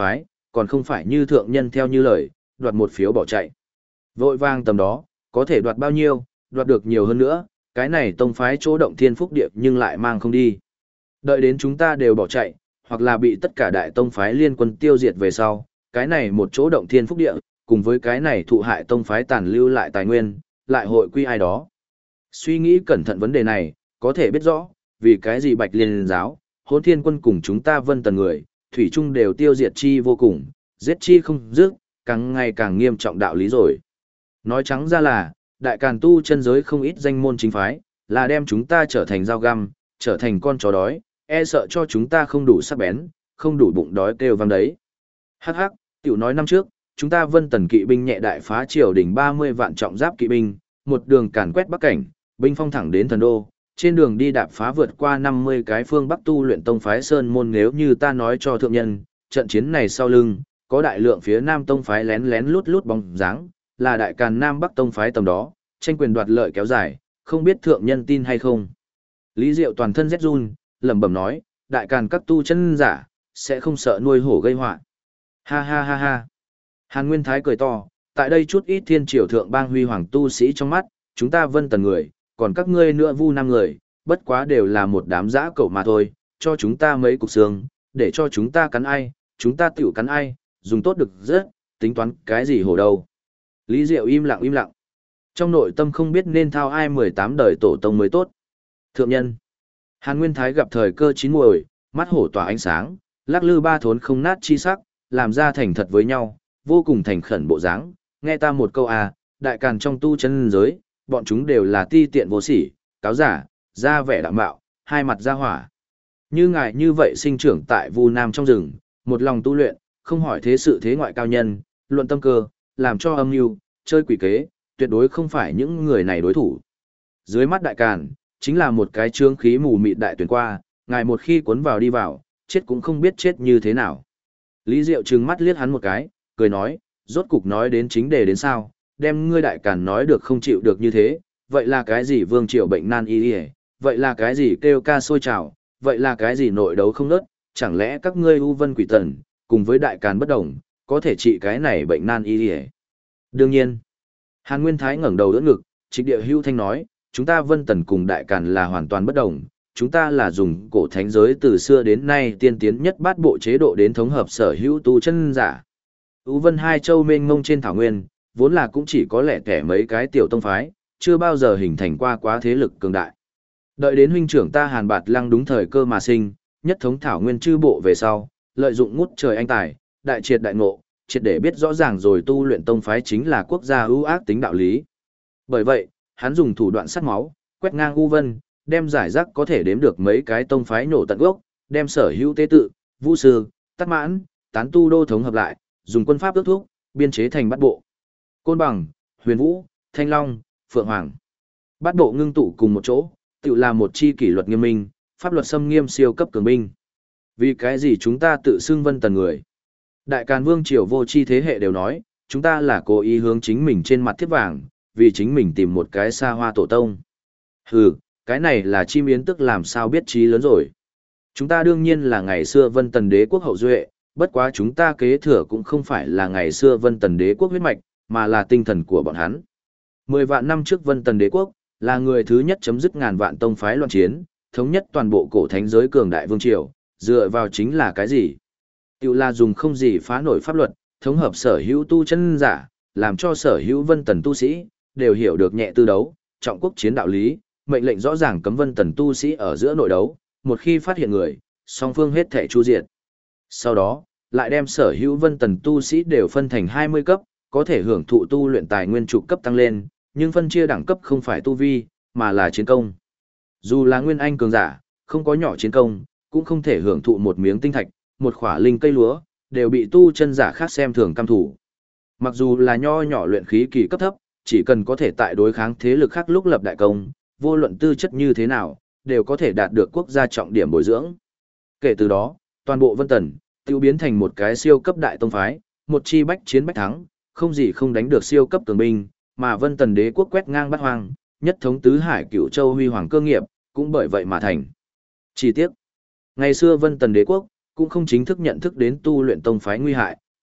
còn không phải như thượng nhân theo như lời, đoạt một phiếu bỏ chạy. Vội vang tầm đó, có thể đoạt bao nhiêu, đoạt được nhiều hơn nữa, cái này tông phái chỗ động thiên phúc địa nhưng lại mang không đi. Đợi đến chúng ta đều bỏ chạy, hoặc là bị tất cả đại tông phái liên quân tiêu diệt về sau, cái này một chỗ động thiên phúc địa, cùng với cái này thụ hại tông phái tàn lưu lại tài nguyên, lại hội quy ai đó. Suy nghĩ cẩn thận vấn đề này, có thể biết rõ, vì cái gì Bạch Liên giáo, Hỗn Thiên quân cùng chúng ta Vân Tần người, thủy chung đều tiêu diệt chi vô cùng, giết chi không dứt, càng ngày càng nghiêm trọng đạo lý rồi. Nói trắng ra là, đại càn tu chân giới không ít danh môn chính phái, là đem chúng ta trở thành dao găm, trở thành con chó đói, e sợ cho chúng ta không đủ sắc bén, không đủ bụng đói kêu vang đấy. Hắc hắc, tiểu nói năm trước, chúng ta Vân Tần kỵ binh nhẹ đại phá triều đỉnh 30 vạn trọng giáp kỵ binh, một đường càn quét bắc cảnh, binh phong thẳng đến thần đô, trên đường đi đạp phá vượt qua 50 cái phương Bắc tu luyện tông phái sơn môn. Nếu như ta nói cho thượng nhân, trận chiến này sau lưng, có đại lượng phía Nam tông phái lén lén lút lút bóng dáng, là đại càn Nam Bắc tông phái tầm đó, tranh quyền đoạt lợi kéo dài, không biết thượng nhân tin hay không. Lý Diệu toàn thân rét run, lẩm bẩm nói, đại càn các tu chân giả, sẽ không sợ nuôi hổ gây họa. Ha ha ha ha. Hàn Nguyên Thái cười to, tại đây chút ít thiên triều thượng bang huy hoàng tu sĩ trong mắt, chúng ta Vân Tần người, còn các ngươi nữa Vu Nam người, bất quá đều là một đám dã cẩu mà thôi, cho chúng ta mấy cục xương, để cho chúng ta cắn ai, chúng ta tiểu cắn ai, dùng tốt được rất, tính toán cái gì hổ đâu. Lý Diệu im lặng im lặng. Trong nội tâm không biết nên thao ai 18 đời tổ tông mới tốt. Thượng nhân. Hàn Nguyên Thái gặp thời cơ chín muồi, mắt hổ tỏa ánh sáng, lắc lư ba thốn không nát chi sắc, làm ra thành thật với nhau, vô cùng thành khẩn bộ dáng. Nghe ta một câu à, đại càn trong tu chân giới, bọn chúng đều là ti tiện vô sỉ, cáo giả, ra vẻ đạm bạo, hai mặt ra hỏa. Như ngài như vậy sinh trưởng tại Vu Nam trong rừng, một lòng tu luyện, không hỏi thế sự thế ngoại cao nhân, luận tâm cơ, làm cho âm mưu, chơi quỷ kế, tuyệt đối không phải những người này đối thủ. Dưới mắt đại càn, chính là một cái trương khí mù mịt đại tuyển qua, ngài một khi cuốn vào đi vào, chết cũng không biết chết như thế nào. Lý Diệu trừng mắt liếc hắn một cái, cười nói, rốt cục nói đến chính đề đến sao, đem ngươi đại càn nói được không chịu được như thế, vậy là cái gì vương triều bệnh nan y y, vậy là cái gì kêu ca sôi trào, vậy là cái gì nội đấu không nớt, chẳng lẽ các ngươi u vân quỷ tần, cùng với đại càn bất đồng, có thể trị cái này bệnh nan y y. Đương nhiên, Hàn Nguyên Thái ngẩng đầu đỡ ngực, trịch địa hưu thanh nói, chúng ta Vân Tần cùng đại càn là hoàn toàn bất đồng, chúng ta là dùng cổ thánh giới từ xưa đến nay tiên tiến nhất bát bộ chế độ đến thống hợp sở hữu tu chân giả. U Vân hai châu mênh mông trên thảo nguyên, vốn là cũng chỉ có lẻ tẻ mấy cái tiểu tông phái, chưa bao giờ hình thành qua quá thế lực cường đại. Đợi đến huynh trưởng ta Hàn Bạt Lăng đúng thời cơ mà sinh, nhất thống thảo nguyên chư bộ về sau, lợi dụng ngút trời anh tài, đại triệt đại ngộ, triệt để biết rõ ràng rồi tu luyện tông phái chính là quốc gia ưu ác tính đạo lý. Bởi vậy, hắn dùng thủ đoạn sắt máu, quét ngang U Vân, đem giải rác có thể đếm được mấy cái tông phái nổ tận gốc, đem sở hữu tế tự, vũ sư, tát mãn, tán tu đô thống hợp lại, dùng quân pháp ước thúc, biên chế thành bát bộ. Côn Bằng, Huyền Vũ, Thanh Long, Phượng Hoàng. Bát bộ ngưng tụ cùng một chỗ, tự là một chi kỷ luật nghiêm minh, pháp luật xâm nghiêm siêu cấp cường binh. Vì cái gì chúng ta tự xưng Vân Tần người? Đại Càn Vương triều vô chi thế hệ đều nói, chúng ta là cố ý hướng chính mình trên mặt thiếp vàng, vì chính mình tìm một cái xa hoa tổ tông. Hừ, cái này là chim yến tức làm sao biết trí lớn rồi. Chúng ta đương nhiên là ngày xưa Vân Tần đế quốc hậu duệ, bất quá chúng ta kế thừa cũng không phải là ngày xưa Vân Tần đế quốc huyết mạch, mà là tinh thần của bọn hắn. 10 vạn năm trước Vân Tần đế quốc, là người thứ nhất chấm dứt ngàn vạn tông phái loạn chiến, thống nhất toàn bộ cổ thánh giới cường đại vương triều, dựa vào chính là cái gì? Tiểu là dùng không gì phá nổi pháp luật, thống hợp sở hữu tu chân giả, làm cho sở hữu Vân Tần tu sĩ, đều hiểu được nhẹ tư đấu, trọng quốc chiến đạo lý, mệnh lệnh rõ ràng cấm Vân Tần tu sĩ ở giữa nội đấu, một khi phát hiện người, song phương hết thể chu diệt. Sau đó, lại đem sở hữu Vân Tần tu sĩ đều phân thành 20 cấp, có thể hưởng thụ tu luyện tài nguyên trụ cấp tăng lên, nhưng phân chia đẳng cấp không phải tu vi, mà là chiến công. Dù là nguyên anh cường giả, không có nhỏ chiến công, cũng không thể hưởng thụ một miếng tinh thạch, một khỏa linh cây lúa, đều bị tu chân giả khác xem thường cam thủ. Mặc dù là nho nhỏ luyện khí kỳ cấp thấp, chỉ cần có thể tại đối kháng thế lực khác lúc lập đại công, vô luận tư chất như thế nào, đều có thể đạt được quốc gia trọng điểm bồi dưỡng. Kể từ đó, toàn bộ Vân Tần, tiêu biến thành một cái siêu cấp đại tông phái, một chi bách chiến bách thắng, không gì không đánh được siêu cấp cường binh, mà Vân Tần đế quốc quét ngang bát hoang, nhất thống tứ hải cửu châu huy hoàng cơ nghiệp, cũng bởi vậy mà thành. Chi tiết, ngày xưa Vân Tần đế quốc, cũng không chính thức nhận thức đến tu luyện tông phái nguy hại,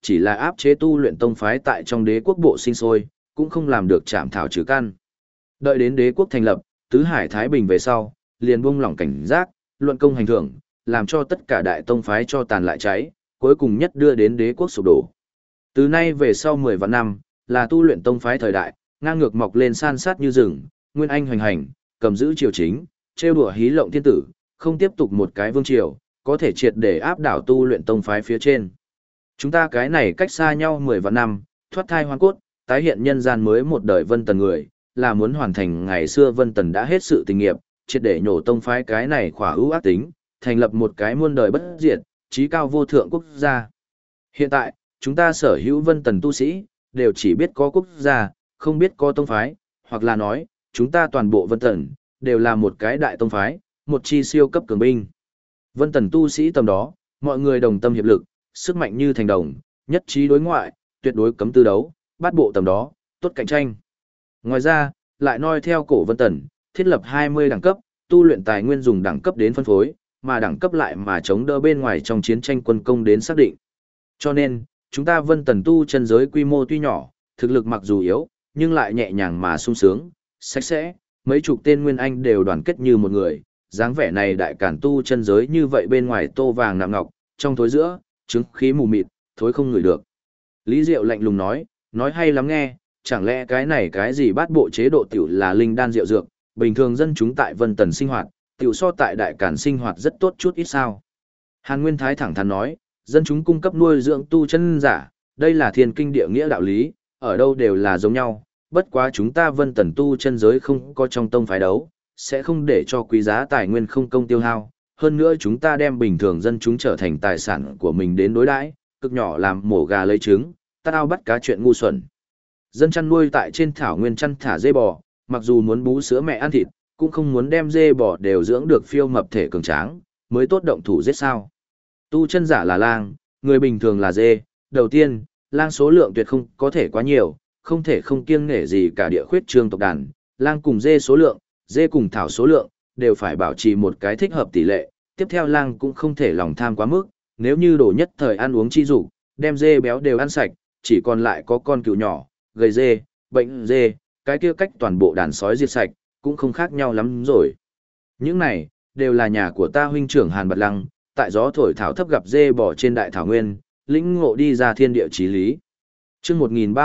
chỉ là áp chế tu luyện tông phái tại trong đế quốc bộ sinh sôi, cũng không làm được chạm thảo trừ căn. Đợi đến đế quốc thành lập, tứ hải thái bình về sau, liền buông lỏng cảnh giác, luận công hành thưởng, làm cho tất cả đại tông phái cho tàn lại cháy, cuối cùng nhất đưa đến đế quốc sụp đổ. Từ nay về sau 10 vạn năm, là tu luyện tông phái thời đại, ngang ngược mọc lên san sát như rừng, nguyên anh hoành hành, cầm giữ triều chính, trêu đùa hí lộng thiên tử, không tiếp tục một cái vương triều, có thể triệt để áp đảo tu luyện tông phái phía trên. Chúng ta cái này cách xa nhau 10 vạn năm, thoát thai hoang cốt, tái hiện nhân gian mới một đời Vân Tần người, là muốn hoàn thành ngày xưa Vân Tần đã hết sự tình nghiệp, triệt để nhổ tông phái cái này khỏa ưu ác tính, thành lập một cái muôn đời bất diệt, trí cao vô thượng quốc gia. Hiện tại, chúng ta sở hữu Vân Tần tu sĩ, đều chỉ biết có quốc gia, không biết có tông phái, hoặc là nói, chúng ta toàn bộ Vân Tần, đều là một cái đại tông phái, một chi siêu cấp cường binh. Vân Tần tu sĩ tầm đó, mọi người đồng tâm hiệp lực, sức mạnh như thành đồng, nhất trí đối ngoại, tuyệt đối cấm tư đấu, bát bộ tầm đó, tốt cạnh tranh. Ngoài ra, lại noi theo cổ Vân Tần, thiết lập 20 đẳng cấp, tu luyện tài nguyên dùng đẳng cấp đến phân phối, mà đẳng cấp lại mà chống đỡ bên ngoài trong chiến tranh quân công đến xác định. Cho nên, chúng ta Vân Tần tu chân giới quy mô tuy nhỏ, thực lực mặc dù yếu, nhưng lại nhẹ nhàng mà sung sướng, sạch sẽ, mấy chục tên nguyên anh đều đoàn kết như một người, dáng vẻ này đại cản tu chân giới như vậy bên ngoài tô vàng nạm ngọc, trong thối giữa, trứng khí mù mịt, thối không ngửi được. Lý Diệu lạnh lùng nói hay lắm nghe, chẳng lẽ cái này cái gì bát bộ chế độ tiểu là linh đan rượu dược, bình thường dân chúng tại Vân Tần sinh hoạt, tiểu so tại đại cản sinh hoạt rất tốt chút ít sao. Hàn Nguyên Thái thẳng thắn nói, dân chúng cung cấp nuôi dưỡng tu chân giả, đây là thiên kinh địa nghĩa đạo lý, ở đâu đều là giống nhau, bất quá chúng ta Vân Tần tu chân giới không có trong tông phái đấu, sẽ không để cho quý giá tài nguyên không công tiêu hao, hơn nữa chúng ta đem bình thường dân chúng trở thành tài sản của mình đến đối đãi, cực nhỏ làm mổ gà lấy trứng, tao bắt cá chuyện ngu xuẩn. Dân chăn nuôi tại trên thảo nguyên chăn thả dê bò, mặc dù muốn bú sữa mẹ ăn thịt, cũng không muốn đem dê bò đều dưỡng được phiêu mập thể cường tráng, mới tốt động thủ giết sao. Tu chân giả là lang, người bình thường là dê, đầu tiên, lang số lượng tuyệt không có thể quá nhiều, không thể không kiêng nể gì cả địa khuyết trương tộc đàn, lang cùng dê số lượng, dê cùng thảo số lượng, đều phải bảo trì một cái thích hợp tỷ lệ, tiếp theo lang cũng không thể lòng tham quá mức, nếu như đổ nhất thời ăn uống chi dục, đem dê béo đều ăn sạch, chỉ còn lại có con cừu nhỏ, gầy dê, bệnh dê, cái kia cách toàn bộ đàn sói diệt sạch, cũng không khác nhau lắm rồi. Những này, đều là nhà của ta huynh trưởng Hàn Bạt Lăng, tại gió thổi thảo thấp gặp dê bò trên đại thảo nguyên, lĩnh ngộ đi ra thiên địa chí lý. Chương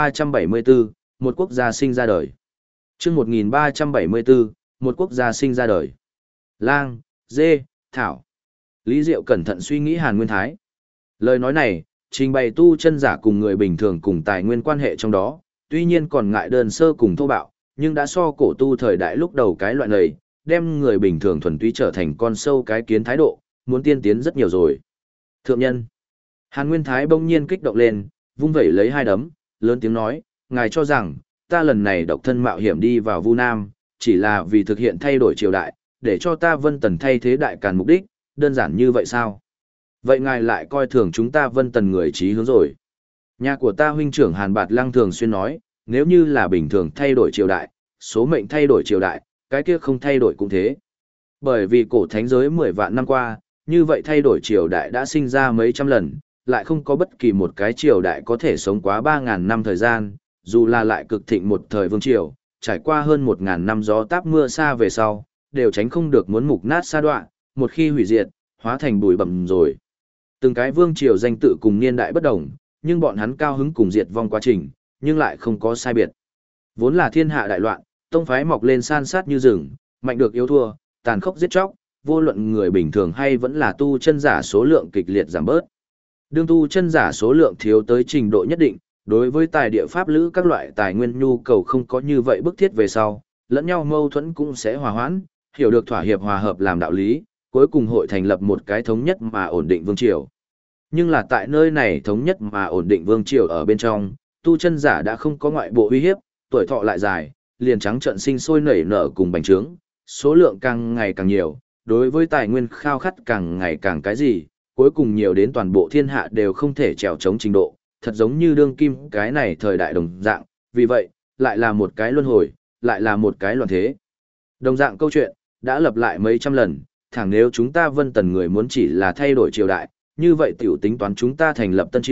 1374, một quốc gia sinh ra đời. Chương 1374, một quốc gia sinh ra đời. Lang, dê, thảo. Lý Diệu cẩn thận suy nghĩ Hàn Nguyên Thái. Lời nói này, trình bày tu chân giả cùng người bình thường cùng tài nguyên quan hệ trong đó, tuy nhiên còn ngại đơn sơ cùng thô bạo, nhưng đã so cổ tu thời đại lúc đầu cái loại này, đem người bình thường thuần túy trở thành con sâu cái kiến thái độ, muốn tiên tiến rất nhiều rồi. Thượng nhân. Hàn Nguyên Thái bỗng nhiên kích động lên, vung vẩy lấy hai đấm, lớn tiếng nói, ngài cho rằng, ta lần này độc thân mạo hiểm đi vào Vu Nam, chỉ là vì thực hiện thay đổi triều đại, để cho ta Vân Tần thay thế đại càn mục đích, đơn giản như vậy sao? Vậy ngài lại coi thường chúng ta Vân Tần người trí hướng rồi. Nhà của ta huynh trưởng Hàn Bạt Lăng thường xuyên nói, nếu như là bình thường thay đổi triều đại, số mệnh thay đổi triều đại, cái kia không thay đổi cũng thế. Bởi vì cổ thánh giới 10 vạn năm qua, như vậy thay đổi triều đại đã sinh ra mấy trăm lần, lại không có bất kỳ một cái triều đại có thể sống quá 3.000 năm thời gian, dù là lại cực thịnh một thời vương triều, trải qua hơn 1.000 năm gió táp mưa xa về sau, đều tránh không được muốn mục nát sa đoạn, một khi hủy diệt, hóa thành bụi bặm rồi. Từng cái vương triều danh tự cùng niên đại bất đồng, nhưng bọn hắn cao hứng cùng diệt vong quá trình, nhưng lại không có sai biệt. Vốn là thiên hạ đại loạn, tông phái mọc lên san sát như rừng, mạnh được yếu thua, tàn khốc giết chóc, vô luận người bình thường hay vẫn là tu chân giả số lượng kịch liệt giảm bớt. Đương tu chân giả số lượng thiếu tới trình độ nhất định, đối với tài địa pháp lữ các loại tài nguyên nhu cầu không có như vậy bức thiết về sau, lẫn nhau mâu thuẫn cũng sẽ hòa hoãn, hiểu được thỏa hiệp hòa hợp làm đạo lý, cuối cùng hội thành lập một cái thống nhất mà ổn định vương triều. Nhưng là tại nơi này thống nhất mà ổn định vương triều ở bên trong, tu chân giả đã không có ngoại bộ uy hiếp, tuổi thọ lại dài, liền trắng trận sinh sôi nảy nở cùng bành trướng, số lượng càng ngày càng nhiều, đối với tài nguyên khao khát càng ngày càng cái gì, cuối cùng nhiều đến toàn bộ thiên hạ đều không thể trèo chống trình độ, thật giống như đương kim cái này thời đại đồng dạng, vì vậy, lại là một cái luân hồi, lại là một cái loạn thế. Đồng dạng câu chuyện, đã lặp lại mấy trăm lần, thẳng nếu chúng ta Vân Tần người muốn chỉ là thay đổi triều đại, như vậy tiểu tính toán chúng ta thành lập tân triều,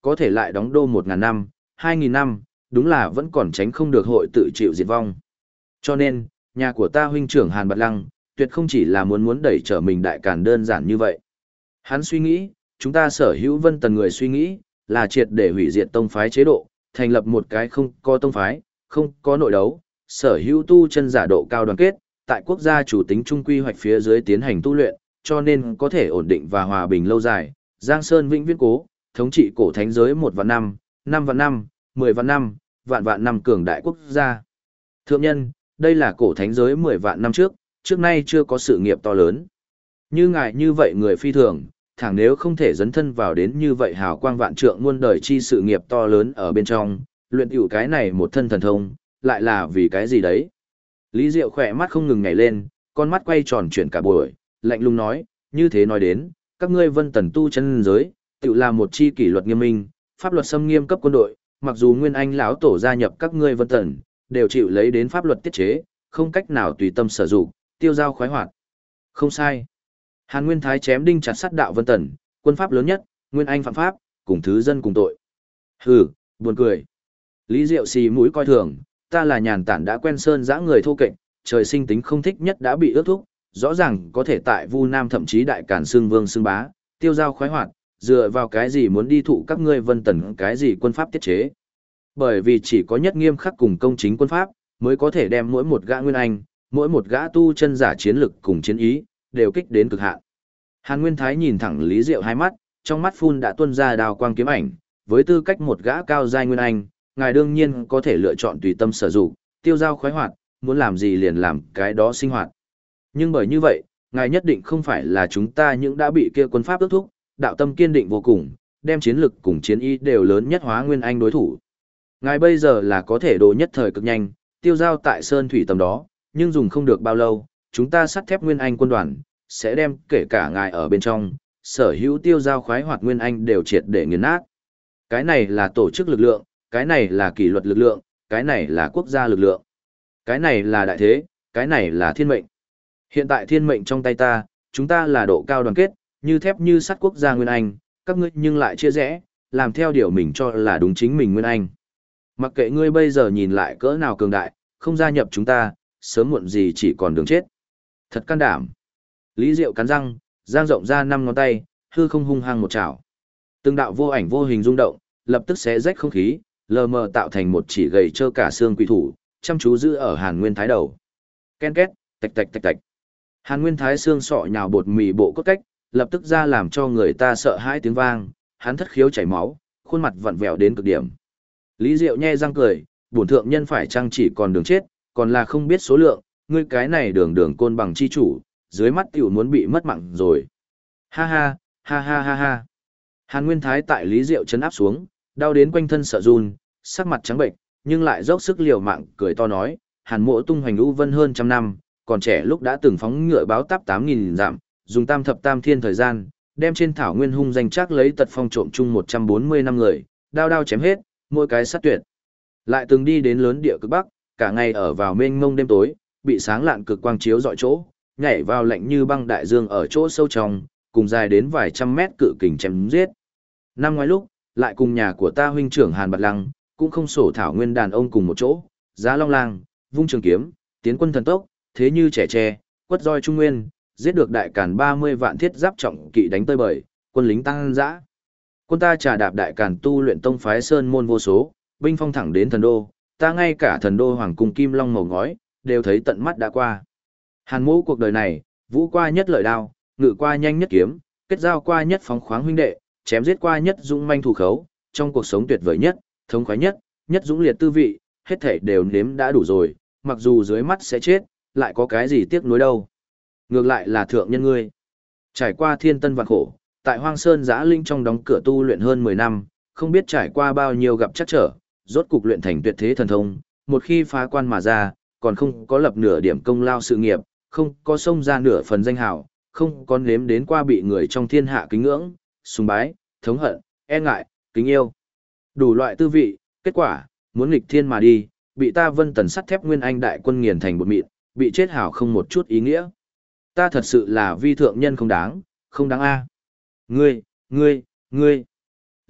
có thể lại đóng đô 1.000 năm, 2.000 năm, đúng là vẫn còn tránh không được hội tự chịu diệt vong. Cho nên, nhà của ta huynh trưởng Hàn Bạt Lăng, tuyệt không chỉ là muốn đẩy trở mình đại càn đơn giản như vậy. Hắn suy nghĩ, chúng ta sở hữu Vân Tần người suy nghĩ, là triệt để hủy diệt tông phái chế độ, thành lập một cái không có tông phái, không có nội đấu, sở hữu tu chân giả độ cao đoàn kết, tại quốc gia chủ tính trung quy hoạch phía dưới tiến hành tu luyện, cho nên có thể ổn định và hòa bình lâu dài, Giang Sơn vĩnh viễn cố, thống trị cổ thánh giới 1 vạn năm, 5 vạn năm, 10 vạn năm, vạn vạn năm cường đại quốc gia. Thượng nhân, đây là cổ thánh giới 10 vạn năm trước nay chưa có sự nghiệp to lớn. Như ngài như vậy người phi thường, thẳng nếu không thể dấn thân vào đến như vậy hào quang vạn trượng muôn đời chi sự nghiệp to lớn ở bên trong, luyện tiểu cái này một thân thần thông, lại là vì cái gì đấy? Lý Diệu khỏe mắt không ngừng nhảy lên, con mắt quay tròn chuyển cả buổi, lạnh lùng nói, như thế nói đến, các ngươi Vân Tần tu chân giới, tự là một chi kỷ luật nghiêm minh, pháp luật xâm nghiêm cấp quân đội, mặc dù Nguyên Anh lão tổ gia nhập các ngươi Vân Tần, đều chịu lấy đến pháp luật tiết chế, không cách nào tùy tâm sử dụng, tiêu giao khoái hoạt. Không sai. Hàn Nguyên Thái chém đinh chặt sắt đạo Vân Tần, quân pháp lớn nhất, Nguyên Anh phạm pháp, cùng thứ dân cùng tội. Hừ, buồn cười. Lý Diệu xì mũi coi thường, ta là nhàn tản đã quen sơn dã người thô kệch, trời sinh tính không thích nhất đã bị ước thúc, rõ ràng có thể tại Vu Nam thậm chí đại càn xương vương xương bá, tiêu giao khoái hoạt, dựa vào cái gì muốn đi thụ các ngươi Vân Tần cái gì quân pháp tiết chế. Bởi vì chỉ có nhất nghiêm khắc cùng công chính quân pháp, mới có thể đem mỗi một gã Nguyên Anh, mỗi một gã tu chân giả chiến lực cùng chiến ý, đều kích đến cực hạn. Hàn Nguyên Thái nhìn thẳng Lý Diệu hai mắt, trong mắt phun đã tuôn ra đào quang kiếm ảnh, với tư cách một gã cao giai Nguyên Anh, ngài đương nhiên có thể lựa chọn tùy tâm sử dụng, tiêu giao khoái hoạt, muốn làm gì liền làm cái đó sinh hoạt. Nhưng bởi như vậy, ngài nhất định không phải là chúng ta những đã bị kia quân pháp ước thúc, đạo tâm kiên định vô cùng, đem chiến lực cùng chiến ý đều lớn nhất hóa Nguyên Anh đối thủ. Ngài bây giờ là có thể đồ nhất thời cực nhanh, tiêu giao tại sơn thủy tầm đó, nhưng dùng không được bao lâu, chúng ta sắt thép Nguyên Anh quân đoàn, sẽ đem kể cả ngài ở bên trong, sở hữu tiêu giao khoái hoạt Nguyên Anh đều triệt để nghiền nát. Cái này là tổ chức lực lượng, cái này là kỷ luật lực lượng, cái này là quốc gia lực lượng. Cái này là đại thế, cái này là thiên mệnh. Hiện tại thiên mệnh trong tay ta, chúng ta là độ cao đoàn kết, như thép như sắt quốc gia Nguyên Anh, các ngươi nhưng lại chia rẽ, làm theo điều mình cho là đúng chính mình Nguyên Anh. Mặc kệ ngươi bây giờ nhìn lại cỡ nào cường đại, không gia nhập chúng ta, sớm muộn gì chỉ còn đường chết. Thật can đảm. Lý Diệu cắn răng, giang rộng ra 5 ngón tay, hư không hung hăng một chảo. Từng đạo vô ảnh vô hình rung động, lập tức xé rách không khí, lờ mờ tạo thành một chỉ gầy trơ cả xương quỷ thủ, chăm chú giữ ở Hàn Nguyên Thái đầu. Ken két, tạch tạch tạch tạch. Hàn Nguyên Thái xương sọ nhào bột mì bộ cốt cách, lập tức ra làm cho người ta sợ hãi tiếng vang, hắn thất khiếu chảy máu, khuôn mặt vặn vẹo đến cực điểm. Lý Diệu nhe răng cười, bổn thượng nhân phải chăng chỉ còn đường chết, còn là không biết số lượng, ngươi cái này đường côn bằng chi chủ, dưới mắt tiểu muốn bị mất mạng rồi. Ha ha, ha ha ha ha. Hàn Nguyên Thái tại Lý Diệu chấn áp xuống, đau đến quanh thân sợ run, sắc mặt trắng bệnh, nhưng lại dốc sức liều mạng cười to nói, Hàn Mộ tung hoành u vân hơn trăm năm, còn trẻ lúc đã từng phóng ngựa báo táp 8.000 dặm, dùng tam thập tam thiên thời gian, đem trên thảo nguyên hung danh chắc lấy tật phong trộm chung 140 năm người, đao đao chém hết, mỗi cái sát tuyệt. Lại từng đi đến lớn địa cực Bắc, cả ngày ở vào mênh mông đêm tối, bị sáng lạn cực quang chiếu dọi chỗ, nhảy vào lạnh như băng đại dương ở chỗ sâu trong, cùng dài đến vài trăm mét cự kình chém giết. Năm ngoái lúc, lại cùng nhà của ta huynh trưởng Hàn Bạt Lăng, cũng không sổ thảo nguyên đàn ông cùng một chỗ, giá long lang, vung trường kiếm, tiến quân thần tốc, thế như trẻ tre, quất roi trung nguyên, giết được đại càn 30 vạn thiết giáp trọng kỵ đánh tơi bời, quân lính tăng dã. Quân ta trà đạp đại càn tu luyện tông phái sơn môn vô số, binh phong thẳng đến thần đô, ta ngay cả thần đô hoàng cung kim long màu ngói, đều thấy tận mắt đã qua. Hàn Mỗ cuộc đời này, vũ qua nhất lợi đao, ngự qua nhanh nhất kiếm, kết giao qua nhất phóng khoáng huynh đệ, chém giết qua nhất dũng manh thủ khấu, trong cuộc sống tuyệt vời nhất, thống khoái nhất, nhất dũng liệt tư vị, hết thảy đều nếm đã đủ rồi, mặc dù dưới mắt sẽ chết, lại có cái gì tiếc nuối đâu. Ngược lại là thượng nhân ngươi. Trải qua thiên tân vạn khổ, tại Hoang Sơn Giã Linh trong đóng cửa tu luyện hơn 10 năm, không biết trải qua bao nhiêu gặp trắc trở, rốt cục luyện thành tuyệt thế thần thông, một khi phá quan mà ra, còn không có lập nửa điểm công lao sự nghiệp, không có xông ra nửa phần danh hào, không có nếm đến qua bị người trong thiên hạ kính ngưỡng, sùng bái, thống hận, e ngại, kính yêu. Đủ loại tư vị, kết quả, muốn nghịch thiên mà đi, bị ta Vân Tần sắt thép Nguyên Anh đại quân nghiền thành bột mịn, bị chết hảo không một chút ý nghĩa. Ta thật sự là vi thượng nhân không đáng, không đáng a. Ngươi.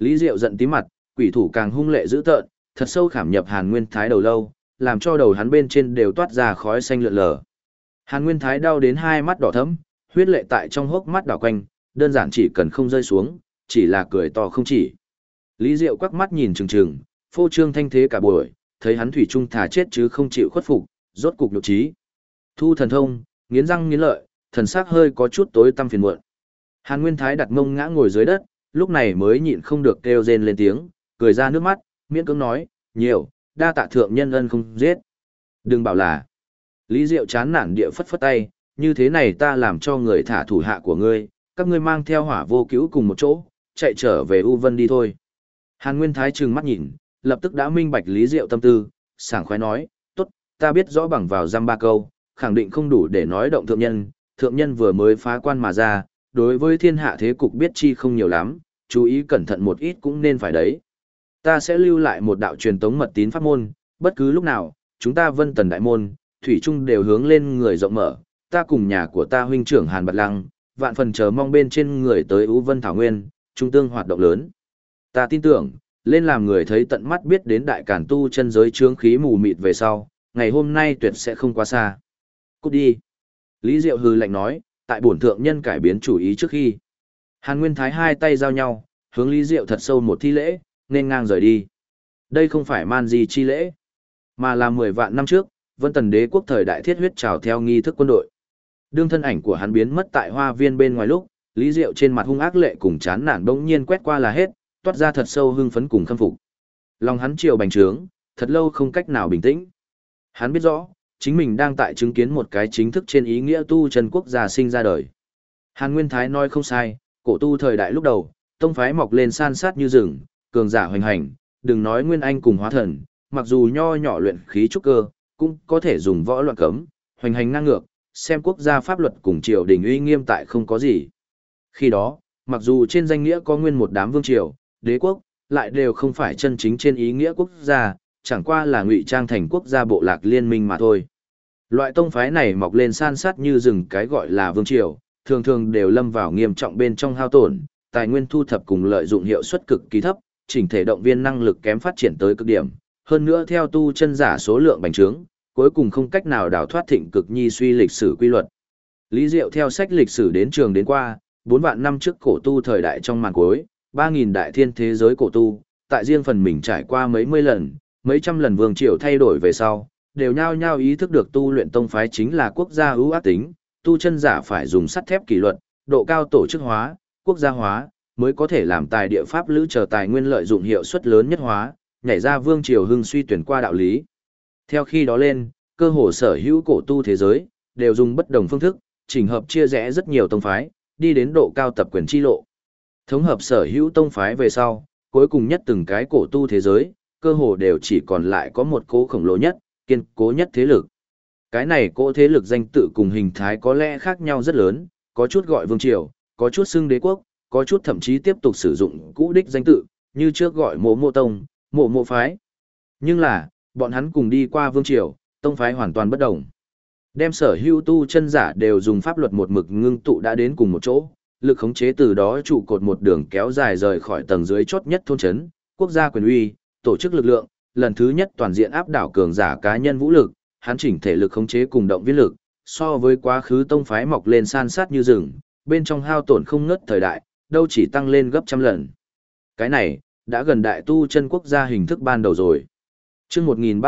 Lý Diệu giận tím mặt, quỷ thủ càng hung lệ dữ tợn, thật sâu khảm nhập Hàn Nguyên Thái đầu lâu, làm cho đầu hắn bên trên đều toát ra khói xanh lượn lờ. Hàn Nguyên Thái đau đến hai mắt đỏ thẫm, huyết lệ tại trong hốc mắt đảo quanh, đơn giản chỉ cần không rơi xuống, chỉ là cười to không chỉ. Lý Diệu quắc mắt nhìn chừng chừng, phô trương thanh thế cả buổi, thấy hắn thủy chung thà chết chứ không chịu khuất phục, rốt cục nhục trí. Thu thần thông, nghiến răng nghiến lợi, thần sắc hơi có chút tối tăm phiền muộn. Hàn Nguyên Thái đặt mông ngã ngồi dưới đất, lúc này mới nhịn không được kêu rên lên tiếng, cười ra nước mắt, miễn cưỡng nói, nhiều, đa tạ thượng nhân ân không giết. Đừng bảo là. Lý Diệu chán nản địa phất phất tay, như thế này ta làm cho người thả thủ hạ của ngươi, các ngươi mang theo Hỏa Vô Cứu cùng một chỗ, chạy trở về U Vân đi thôi. Hàn Nguyên Thái trừng mắt nhìn, lập tức đã minh bạch Lý Diệu tâm tư, sảng khoái nói, tốt, ta biết rõ bằng vào dăm ba câu, khẳng định không đủ để nói động thượng nhân vừa mới phá quan mà ra, đối với thiên hạ thế cục biết chi không nhiều lắm, chú ý cẩn thận một ít cũng nên phải đấy. Ta sẽ lưu lại một đạo truyền tống mật tín pháp môn, bất cứ lúc nào, chúng ta Vân Tần đại môn, thủy chung đều hướng lên người rộng mở, ta cùng nhà của ta huynh trưởng Hàn Bạt Lăng, vạn phần chờ mong bên trên người tới Ú Vân Thảo Nguyên, trung tương hoạt động lớn. Ta tin tưởng, lên làm người thấy tận mắt biết đến đại cản tu chân giới trướng khí mù mịt về sau, ngày hôm nay tuyệt sẽ không quá xa. Cút đi. Lý Diệu hừ lạnh nói, tại bổn thượng nhân cải biến chủ ý trước khi. Hàn Nguyên Thái hai tay giao nhau, hướng Lý Diệu thật sâu một thi lễ, nên ngang rời đi. Đây không phải man gì chi lễ, mà là 10 vạn năm trước, Vân Tần Đế quốc thời đại thiết huyết trào theo nghi thức quân đội. Đương thân ảnh của hắn biến mất tại hoa viên bên ngoài lúc, Lý Diệu trên mặt hung ác lệ cùng chán nản bỗng nhiên quét qua là hết, toát ra thật sâu hưng phấn cùng khâm phục. Lòng hắn chiều bành trướng, thật lâu không cách nào bình tĩnh. Hắn biết rõ, chính mình đang tại chứng kiến một cái chính thức trên ý nghĩa tu chân quốc gia sinh ra đời. Hàn Nguyên Thái nói không sai, cổ tu thời đại lúc đầu, tông phái mọc lên san sát như rừng, cường giả hoành hành, đừng nói Nguyên Anh cùng hóa thần, mặc dù nho nhỏ luyện khí trúc cơ, cũng có thể dùng võ loạn cấm, hoành hành ngang ngược, xem quốc gia pháp luật cùng triều đình uy nghiêm tại không có gì. Khi đó, mặc dù trên danh nghĩa có nguyên một đám vương triều, đế quốc, lại đều không phải chân chính trên ý nghĩa quốc gia, chẳng qua là ngụy trang thành quốc gia bộ lạc liên minh mà thôi. Loại tông phái này mọc lên san sát như rừng cái gọi là vương triều, thường thường đều lâm vào nghiêm trọng bên trong hao tổn, tài nguyên thu thập cùng lợi dụng hiệu suất cực kỳ thấp, chỉnh thể động viên năng lực kém phát triển tới cực điểm, hơn nữa theo tu chân giả số lượng bành trướng, cuối cùng không cách nào đào thoát thịnh cực nhi suy lịch sử quy luật. Lý Diệu theo sách lịch sử đến trường đến qua, 4 vạn năm trước cổ tu thời đại trong màn cuối, 3.000 đại thiên thế giới cổ tu, tại riêng phần mình trải qua mấy mươi lần, mấy trăm lần vương triều thay đổi về sau, đều nhao nhao ý thức được tu luyện tông phái chính là quốc gia ưu ác tính, tu chân giả phải dùng sắt thép kỷ luật, độ cao tổ chức hóa, quốc gia hóa, mới có thể làm tài địa pháp lữ chờ tài nguyên lợi dụng hiệu suất lớn nhất hóa, nhảy ra vương triều hưng suy tuyển qua đạo lý. Theo khi đó lên, cơ hồ sở hữu cổ tu thế giới, đều dùng bất đồng phương thức, chỉnh hợp chia rẽ rất nhiều tông phái, đi đến độ cao tập quyền chi lộ. Thống hợp sở hữu tông phái về sau, cuối cùng nhất từng cái cổ tu thế giới, cơ hồ đều chỉ còn lại có một cố khổng lồ nhất, kiên cố nhất thế lực. Cái này cỗ thế lực danh tự cùng hình thái có lẽ khác nhau rất lớn, có chút gọi vương triều, có chút xưng đế quốc, có chút thậm chí tiếp tục sử dụng cũ đích danh tự, như trước gọi mộ mộ tông, mộ mộ phái. Nhưng là, bọn hắn cùng đi qua vương triều, tông phái hoàn toàn bất đồng. Đem sở hữu tu chân giả đều dùng pháp luật một mực ngưng tụ đã đến cùng một chỗ, lực khống chế từ đó trụ cột một đường kéo dài rời khỏi tầng dưới chót nhất thôn trấn, quốc gia quyền uy, tổ chức lực lượng, lần thứ nhất toàn diện áp đảo cường giả cá nhân vũ lực, hắn chỉnh thể lực khống chế cùng động viên lực, so với quá khứ tông phái mọc lên san sát như rừng, bên trong hao tổn không ngớt thời đại, đâu chỉ tăng lên gấp trăm lần. Cái này, đã gần đại tu chân quốc gia hình thức ban đầu rồi. Chương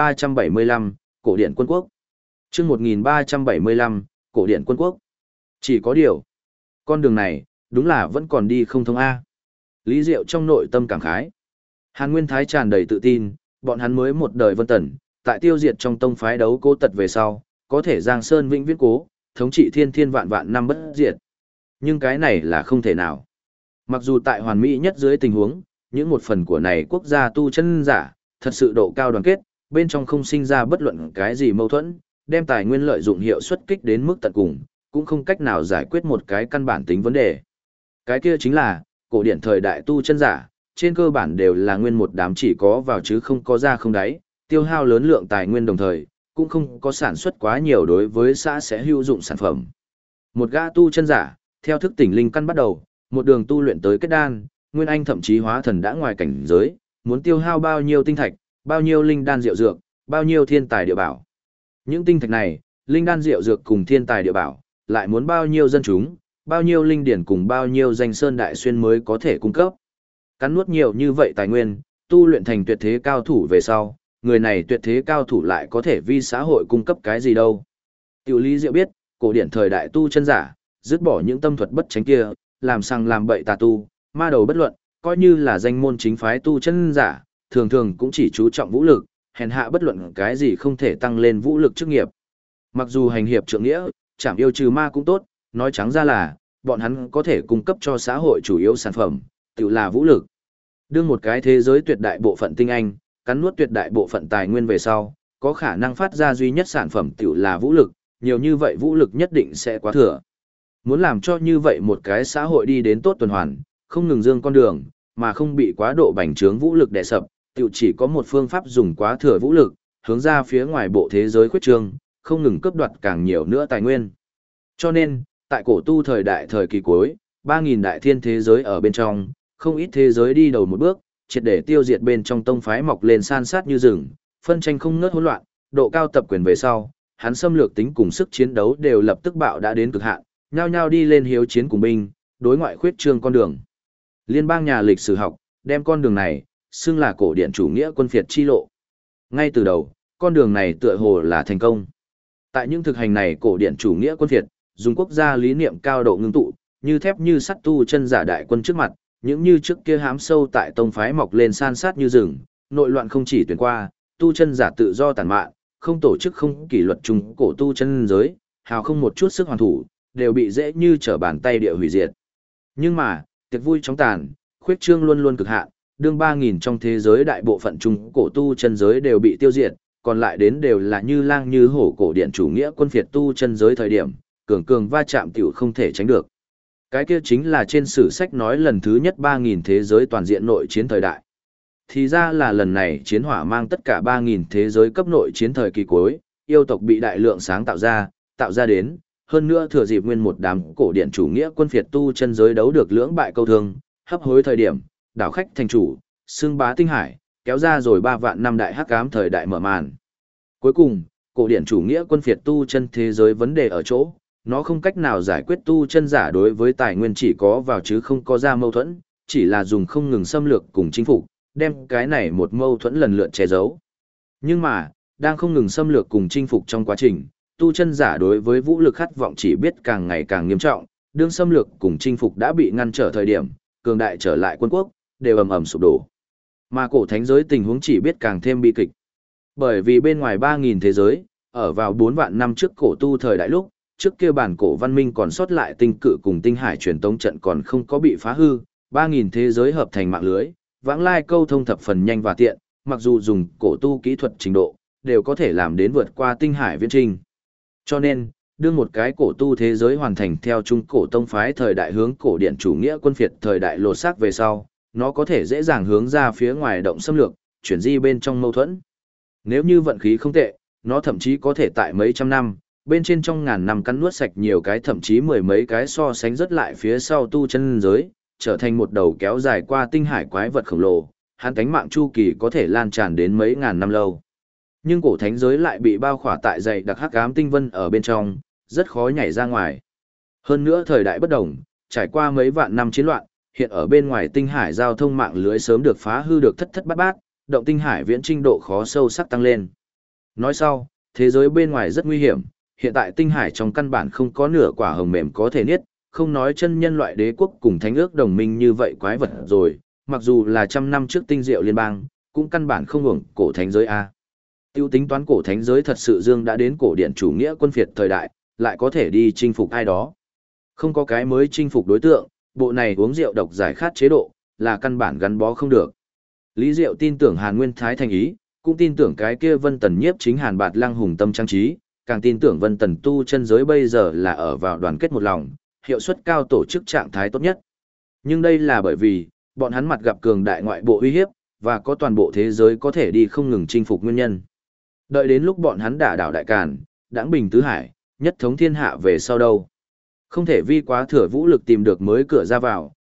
1375, Cổ điển quân quốc. Chương 1375, Cổ điển quân quốc. Chỉ có điều, con đường này, đúng là vẫn còn đi không thông A. Lý Diệu trong nội tâm cảm khái. Hàn Nguyên Thái tràn đầy tự tin, bọn hắn mới một đời Vân Tần, tại tiêu diệt trong tông phái đấu cố tật về sau, có thể giang sơn vĩnh viễn cố, thống trị thiên thiên vạn vạn năm bất diệt. Nhưng cái này là không thể nào. Mặc dù tại hoàn mỹ nhất dưới tình huống, những một phần của này quốc gia tu chân giả, thật sự độ cao đoàn kết, bên trong không sinh ra bất luận cái gì mâu thuẫn, đem tài nguyên lợi dụng hiệu suất kích đến mức tận cùng, cũng không cách nào giải quyết một cái căn bản tính vấn đề. Cái kia chính là, cổ điển thời đại tu chân giả, trên cơ bản đều là nguyên một đám chỉ có vào chứ không có ra không đáy, tiêu hao lớn lượng tài nguyên đồng thời, cũng không có sản xuất quá nhiều đối với xã sẽ hữu dụng sản phẩm. Một gã tu chân giả, theo thức tỉnh linh căn bắt đầu, một đường tu luyện tới kết đan, Nguyên Anh thậm chí hóa thần đã ngoài cảnh giới, muốn tiêu hao bao nhiêu tinh thạch, bao nhiêu linh đan rượu dược, bao nhiêu thiên tài địa bảo. Những tinh thạch này, linh đan rượu dược cùng thiên tài địa bảo, lại muốn bao nhiêu dân chúng, bao nhiêu linh điển cùng bao nhiêu danh sơn đại xuyên mới có thể cung cấp. Cắn nuốt nhiều như vậy tài nguyên, tu luyện thành tuyệt thế cao thủ về sau, người này tuyệt thế cao thủ lại có thể vì xã hội cung cấp cái gì đâu. Tiểu Lý Diệu biết, cổ điển thời đại tu chân giả, dứt bỏ những tâm thuật bất tránh kia, làm sang làm bậy tà tu, ma đầu bất luận, coi như là danh môn chính phái tu chân giả, thường thường cũng chỉ chú trọng vũ lực, hèn hạ bất luận cái gì không thể tăng lên vũ lực chức nghiệp. Mặc dù hành hiệp trượng nghĩa, chảm yêu trừ ma cũng tốt, nói trắng ra là, bọn hắn có thể cung cấp cho xã hội chủ yếu sản phẩm, tự là vũ lực. Đương một cái thế giới tuyệt đại bộ phận tinh anh, cắn nuốt tuyệt đại bộ phận tài nguyên về sau, có khả năng phát ra duy nhất sản phẩm tự là vũ lực, nhiều như vậy vũ lực nhất định sẽ quá thừa. Muốn làm cho như vậy một cái xã hội đi đến tốt tuần hoàn, không ngừng dương con đường, mà không bị quá độ bành trướng vũ lực đè sập, tự chỉ có một phương pháp dùng quá thừa vũ lực, hướng ra phía ngoài bộ thế giới khuyết trương, không ngừng cướp đoạt càng nhiều nữa tài nguyên. Cho nên, tại cổ tu thời đại thời kỳ cuối, 3.000 đại thiên thế giới ở bên trong, không ít thế giới đi đầu một bước, triệt để tiêu diệt bên trong tông phái mọc lên san sát như rừng, phân tranh không ngớt hỗn loạn, độ cao tập quyền về sau, hắn xâm lược tính cùng sức chiến đấu đều lập tức bạo đã đến cực hạn, nhao nhao đi lên hiếu chiến cùng binh, đối ngoại khuyết trương con đường. Liên bang nhà lịch sử học đem con đường này xưng là cổ điển chủ nghĩa quân phiệt chi lộ. Ngay từ đầu, con đường này tựa hồ là thành công. Tại những thực hành này cổ điển chủ nghĩa quân phiệt, dùng quốc gia lý niệm cao độ ngưng tụ, như thép như sắt tu chân giả đại quân trước mặt, những như trước kia hám sâu tại tông phái mọc lên san sát như rừng, nội loạn không chỉ tuyển qua, tu chân giả tự do tàn mạn, không tổ chức không kỷ luật chung cổ tu chân giới, hào không một chút sức hoàn thủ, đều bị dễ như trở bàn tay địa hủy diệt. Nhưng mà, tiệc vui chóng tàn, khuyết trương luôn luôn cực hạn, đương 3.000 trong thế giới đại bộ phận chung cổ tu chân giới đều bị tiêu diệt, còn lại đến đều là như lang như hổ cổ điển chủ nghĩa quân phiệt tu chân giới thời điểm, cường cường va chạm tiểu không thể tránh được. Cái kia chính là trên sử sách nói lần thứ nhất 3.000 thế giới toàn diện nội chiến thời đại. Thì ra là lần này chiến hỏa mang tất cả 3.000 thế giới cấp nội chiến thời kỳ cuối, yêu tộc bị đại lượng sáng tạo ra đến, hơn nữa thừa dịp nguyên một đám cổ điển chủ nghĩa quân phiệt tu chân giới đấu được lưỡng bại câu thương, hấp hối thời điểm, đảo khách thành chủ, xưng bá tinh hải, kéo ra rồi 3 vạn năm đại hắc ám thời đại mở màn. Cuối cùng, cổ điển chủ nghĩa quân phiệt tu chân thế giới vấn đề ở chỗ, nó không cách nào giải quyết tu chân giả đối với tài nguyên chỉ có vào chứ không có ra mâu thuẫn, chỉ là dùng không ngừng xâm lược cùng chính phủ, đem cái này một mâu thuẫn lần lượt che giấu. Nhưng mà, đang không ngừng xâm lược cùng chinh phục trong quá trình, tu chân giả đối với vũ lực khát vọng chỉ biết càng ngày càng nghiêm trọng, đương xâm lược cùng chinh phục đã bị ngăn trở thời điểm, cường đại trở lại quân quốc, đều ầm ầm sụp đổ. Mà cổ thánh giới tình huống chỉ biết càng thêm bi kịch. Bởi vì bên ngoài 3.000 thế giới, ở vào 4 vạn năm trước cổ tu thời đại lúc, trước kia bản cổ văn minh còn sót lại tinh cự cùng tinh hải truyền tống trận còn không có bị phá hư, 3.000 thế giới hợp thành mạng lưới, vãng lai câu thông thập phần nhanh và tiện, mặc dù dùng cổ tu kỹ thuật trình độ, đều có thể làm đến vượt qua tinh hải viễn trình. Cho nên, đưa một cái cổ tu thế giới hoàn thành theo trung cổ tông phái thời đại hướng cổ điển chủ nghĩa quân phiệt thời đại lột xác về sau, nó có thể dễ dàng hướng ra phía ngoài động xâm lược, chuyển di bên trong mâu thuẫn. Nếu như vận khí không tệ, nó thậm chí có thể tại mấy trăm năm, bên trên trong ngàn năm cắn nuốt sạch nhiều cái thậm chí mười mấy cái so sánh rất lại phía sau tu chân giới, trở thành một đầu kéo dài qua tinh hải quái vật khổng lồ, hắn cánh mạng chu kỳ có thể lan tràn đến mấy ngàn năm lâu. Nhưng cổ thánh giới lại bị bao khỏa tại dày đặc hắc ám tinh vân ở bên trong, rất khó nhảy ra ngoài. Hơn nữa thời đại bất đồng, trải qua mấy vạn năm chiến loạn, hiện ở bên ngoài tinh hải giao thông mạng lưới sớm được phá hư được thất thất bát bát, động tinh hải viễn trình độ khó sâu sắc tăng lên. Nói sau, thế giới bên ngoài rất nguy hiểm, hiện tại tinh hải trong căn bản không có nửa quả hồng mềm có thể niết, không nói chân nhân loại đế quốc cùng thánh ước đồng minh như vậy quái vật rồi, mặc dù là trăm năm trước tinh diệu liên bang, cũng căn bản không hưởng cổ thánh giới A. Tiêu tính toán cổ thánh giới thật sự dương đã đến cổ điển chủ nghĩa quân phiệt thời đại, lại có thể đi chinh phục ai đó. Không có cái mới chinh phục đối tượng, bộ này uống rượu độc giải khát chế độ, là căn bản gắn bó không được. Lý Diệu tin tưởng Hàn Nguyên Thái thành ý, cũng tin tưởng cái kia Vân Tần nhiếp chính Hàn Bạt Lăng hùng tâm trang trí, càng tin tưởng Vân Tần tu chân giới bây giờ là ở vào đoàn kết một lòng, hiệu suất cao tổ chức trạng thái tốt nhất. Nhưng đây là bởi vì, bọn hắn mặt gặp cường đại ngoại bộ uy hiếp, và có toàn bộ thế giới có thể đi không ngừng chinh phục nguyên nhân. Đợi đến lúc bọn hắn đả đảo Đại Càn, đãng bình tứ hải, nhất thống thiên hạ về sau đâu. Không thể vi quá thừa vũ lực tìm được mới cửa ra vào,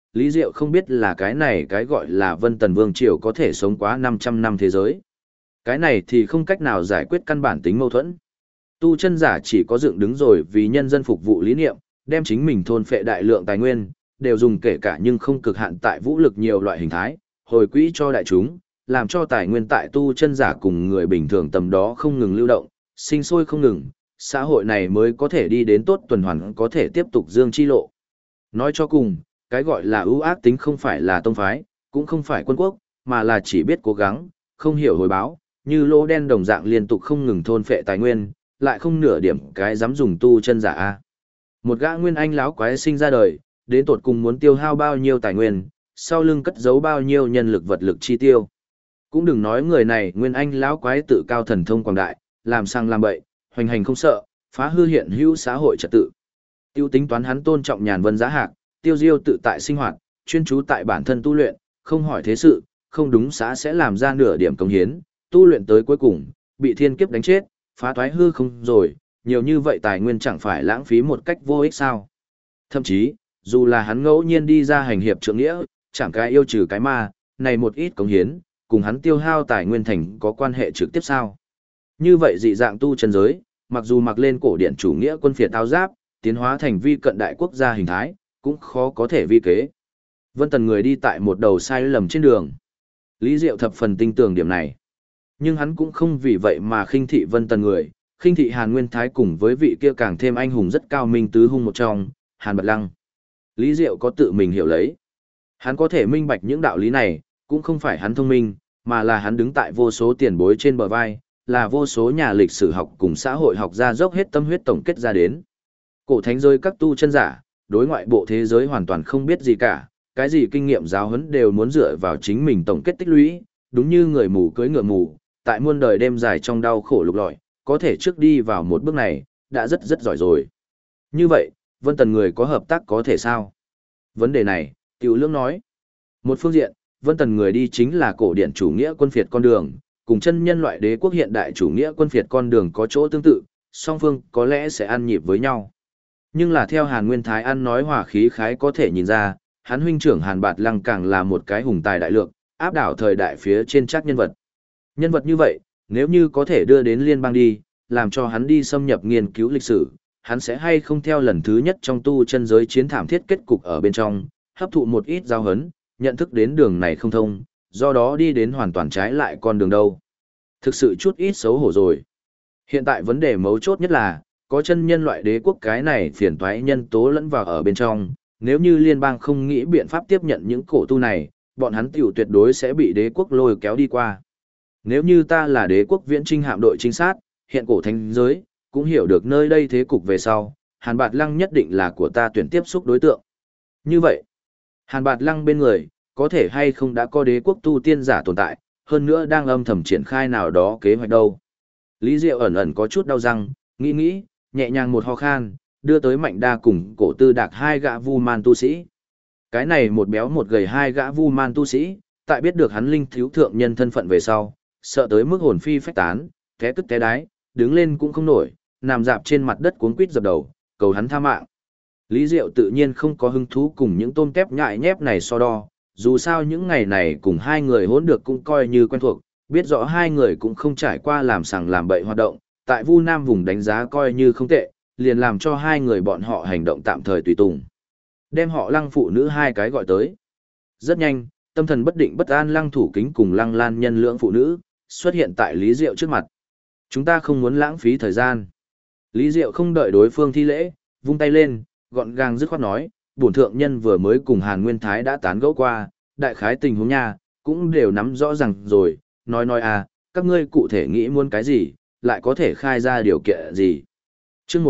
Lý Diệu không biết là cái này cái gọi là Vân Tần Vương Triều có thể sống quá 500 năm thế giới. Cái này thì không cách nào giải quyết căn bản tính mâu thuẫn. Tu chân giả chỉ có dựng đứng rồi vì nhân dân phục vụ lý niệm, đem chính mình thôn phệ đại lượng tài nguyên, đều dùng kể cả nhưng không cực hạn tại vũ lực nhiều loại hình thái, hồi quỹ cho đại chúng, làm cho tài nguyên tại tu chân giả cùng người bình thường tầm đó không ngừng lưu động, sinh sôi không ngừng, xã hội này mới có thể đi đến tốt tuần hoàn có thể tiếp tục dương chi lộ. Nói cho cùng, cái gọi là ưu ác tính không phải là tông phái, cũng không phải quân quốc, mà là chỉ biết cố gắng, không hiểu hồi báo, như lỗ đen đồng dạng liên tục không ngừng thôn phệ tài nguyên, lại không nửa điểm cái dám dùng tu chân giả a. Một gã nguyên anh lão quái sinh ra đời, đến tột cùng muốn tiêu hao bao nhiêu tài nguyên, sau lưng cất giấu bao nhiêu nhân lực vật lực chi tiêu. Cũng đừng nói người này nguyên anh lão quái tự cao thần thông quảng đại, làm sang làm bậy, hoành hành không sợ, phá hư hiện hữu xã hội trật tự. Tiêu tính toán hắn tôn trọng nhàn vân giá hạc, tiêu diêu tự tại sinh hoạt, chuyên chú tại bản thân tu luyện, không hỏi thế sự, không đúng xã sẽ làm ra nửa điểm công hiến, tu luyện tới cuối cùng, bị thiên kiếp đánh chết, phá thoái hư không rồi, nhiều như vậy tài nguyên chẳng phải lãng phí một cách vô ích sao. Thậm chí, dù là hắn ngẫu nhiên đi ra hành hiệp trượng nghĩa, chẳng cái yêu trừ cái ma, này một ít công hiến, cùng hắn tiêu hao tài nguyên thành có quan hệ trực tiếp sao. Như vậy dị dạng tu chân giới, mặc dù mặc lên cổ điển chủ nghĩa quân phiệt áo giáp, tiến hóa thành vi cận đại quốc gia hình thái, cũng khó có thể vi kế. Vân Tần người đi tại một đầu sai lầm trên đường. Lý Diệu thập phần tinh tường điểm này. Nhưng hắn cũng không vì vậy mà khinh thị Vân Tần người, khinh thị Hàn Nguyên Thái cùng với vị kia càng thêm anh hùng rất cao minh tứ hung một trong, Hàn Bạt Lăng. Lý Diệu có tự mình hiểu lấy. Hắn có thể minh bạch những đạo lý này, cũng không phải hắn thông minh, mà là hắn đứng tại vô số tiền bối trên bờ vai, là vô số nhà lịch sử học cùng xã hội học ra dốc hết tâm huyết tổng kết ra đến. Cổ thánh giới các tu chân giả, đối ngoại bộ thế giới hoàn toàn không biết gì cả, cái gì kinh nghiệm giáo huấn đều muốn dựa vào chính mình tổng kết tích lũy, đúng như người mù cưỡi ngựa mù, tại muôn đời đêm dài trong đau khổ lục lọi, có thể trước đi vào một bước này, đã rất giỏi rồi. Như vậy, Vân Tần người có hợp tác có thể sao? Vấn đề này, Tiểu Lương nói. Một phương diện, Vân Tần người đi chính là cổ điển chủ nghĩa quân phiệt con đường, cùng chân nhân loại đế quốc hiện đại chủ nghĩa quân phiệt con đường có chỗ tương tự, song phương có lẽ sẽ ăn nhịp với nhau. Nhưng là theo Hàn Nguyên Thái ăn nói hòa khí khái có thể nhìn ra, hắn huynh trưởng Hàn Bạt Lăng càng là một cái hùng tài đại lượng, áp đảo thời đại phía trên chắc nhân vật. Nhân vật như vậy, nếu như có thể đưa đến liên bang đi, làm cho hắn đi xâm nhập nghiên cứu lịch sử, hắn sẽ hay không theo lần thứ nhất trong tu chân giới chiến thảm thiết kết cục ở bên trong, hấp thụ một ít giáo hấn, nhận thức đến đường này không thông, do đó đi đến hoàn toàn trái lại con đường đâu. Thực sự chút ít xấu hổ rồi. Hiện tại vấn đề mấu chốt nhất là, có chân nhân loại đế quốc cái này phiền toái nhân tố lẫn vào ở bên trong, nếu như liên bang không nghĩ biện pháp tiếp nhận những cổ tu này, bọn hắn tiểu tuyệt đối sẽ bị đế quốc lôi kéo đi qua. Nếu như ta là đế quốc viễn trinh hạm đội trinh sát, hiện cổ thánh giới, cũng hiểu được nơi đây thế cục về sau, Hàn Bạt Lăng nhất định là của ta tuyển tiếp xúc đối tượng. Như vậy, Hàn Bạt Lăng bên người, có thể hay không đã có đế quốc tu tiên giả tồn tại, hơn nữa đang âm thầm triển khai nào đó kế hoạch đâu. Lý Diệu ẩn ẩn có chút đau răng, nghĩ, nhẹ nhàng một ho khan, đưa tới Mạnh Đa cùng Cổ Tư Đạc hai gã vu man tu sĩ. Cái này một béo một gầy hai gã vu man tu sĩ, tại biết được hắn linh thiếu thượng nhân thân phận về sau, sợ tới mức hồn phi phách tán, té tức té đái, đứng lên cũng không nổi, nằm dạp trên mặt đất cuống quýt dập đầu, cầu hắn tha mạng. Lý Diệu tự nhiên không có hứng thú cùng những tôm tép nhại nhép này so đo, dù sao những ngày này cùng hai người hỗn được cũng coi như quen thuộc, biết rõ hai người cũng không trải qua làm sằng làm bậy hoạt động, tại Vu Nam vùng đánh giá coi như không tệ, liền làm cho hai người bọn họ hành động tạm thời tùy tùng. Đem họ Lăng phụ nữ hai cái gọi tới. Rất nhanh, tâm thần bất định bất an Lăng Thủ Kính cùng Lăng Lan nhân lưỡng phụ nữ xuất hiện tại Lý Diệu trước mặt. Chúng ta không muốn lãng phí thời gian. Lý Diệu không đợi đối phương thi lễ, vung tay lên, gọn gàng dứt khoát nói, bổn thượng nhân vừa mới cùng Hàn Nguyên Thái đã tán gẫu qua, đại khái tình huống nha, cũng đều nắm rõ ràng rồi, nói à, các ngươi cụ thể nghĩ muốn cái gì, lại có thể khai ra điều kiện gì. Chương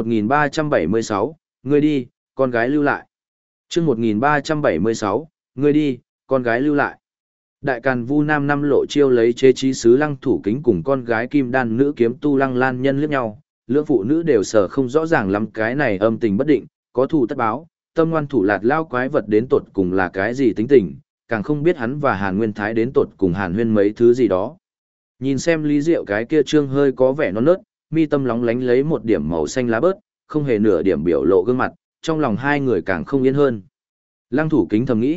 1376, ngươi đi, con gái lưu lại. Chương 1376, ngươi đi, con gái lưu lại. Đại Càn Vu Nam năm lộ chiêu lấy chế trí sứ Lăng Thủ Kính cùng con gái Kim Đan nữ kiếm tu Lăng Lan nhân liếc nhau, lưỡng phụ nữ đều sở không rõ ràng lắm cái này âm tình bất định, có thù tất báo, tâm ngoan thủ lạt lao quái vật đến tột cùng là cái gì tính tình, càng không biết hắn và Hàn Nguyên Thái đến tột cùng Hàn Huyên mấy thứ gì đó. Nhìn xem Lý Diệu cái kia trương hơi có vẻ non nớt, mi tâm lóng lánh lấy một điểm màu xanh lá bớt, không hề nửa điểm biểu lộ gương mặt, trong lòng hai người càng không yên hơn. Lăng Thủ Kính thầm nghĩ,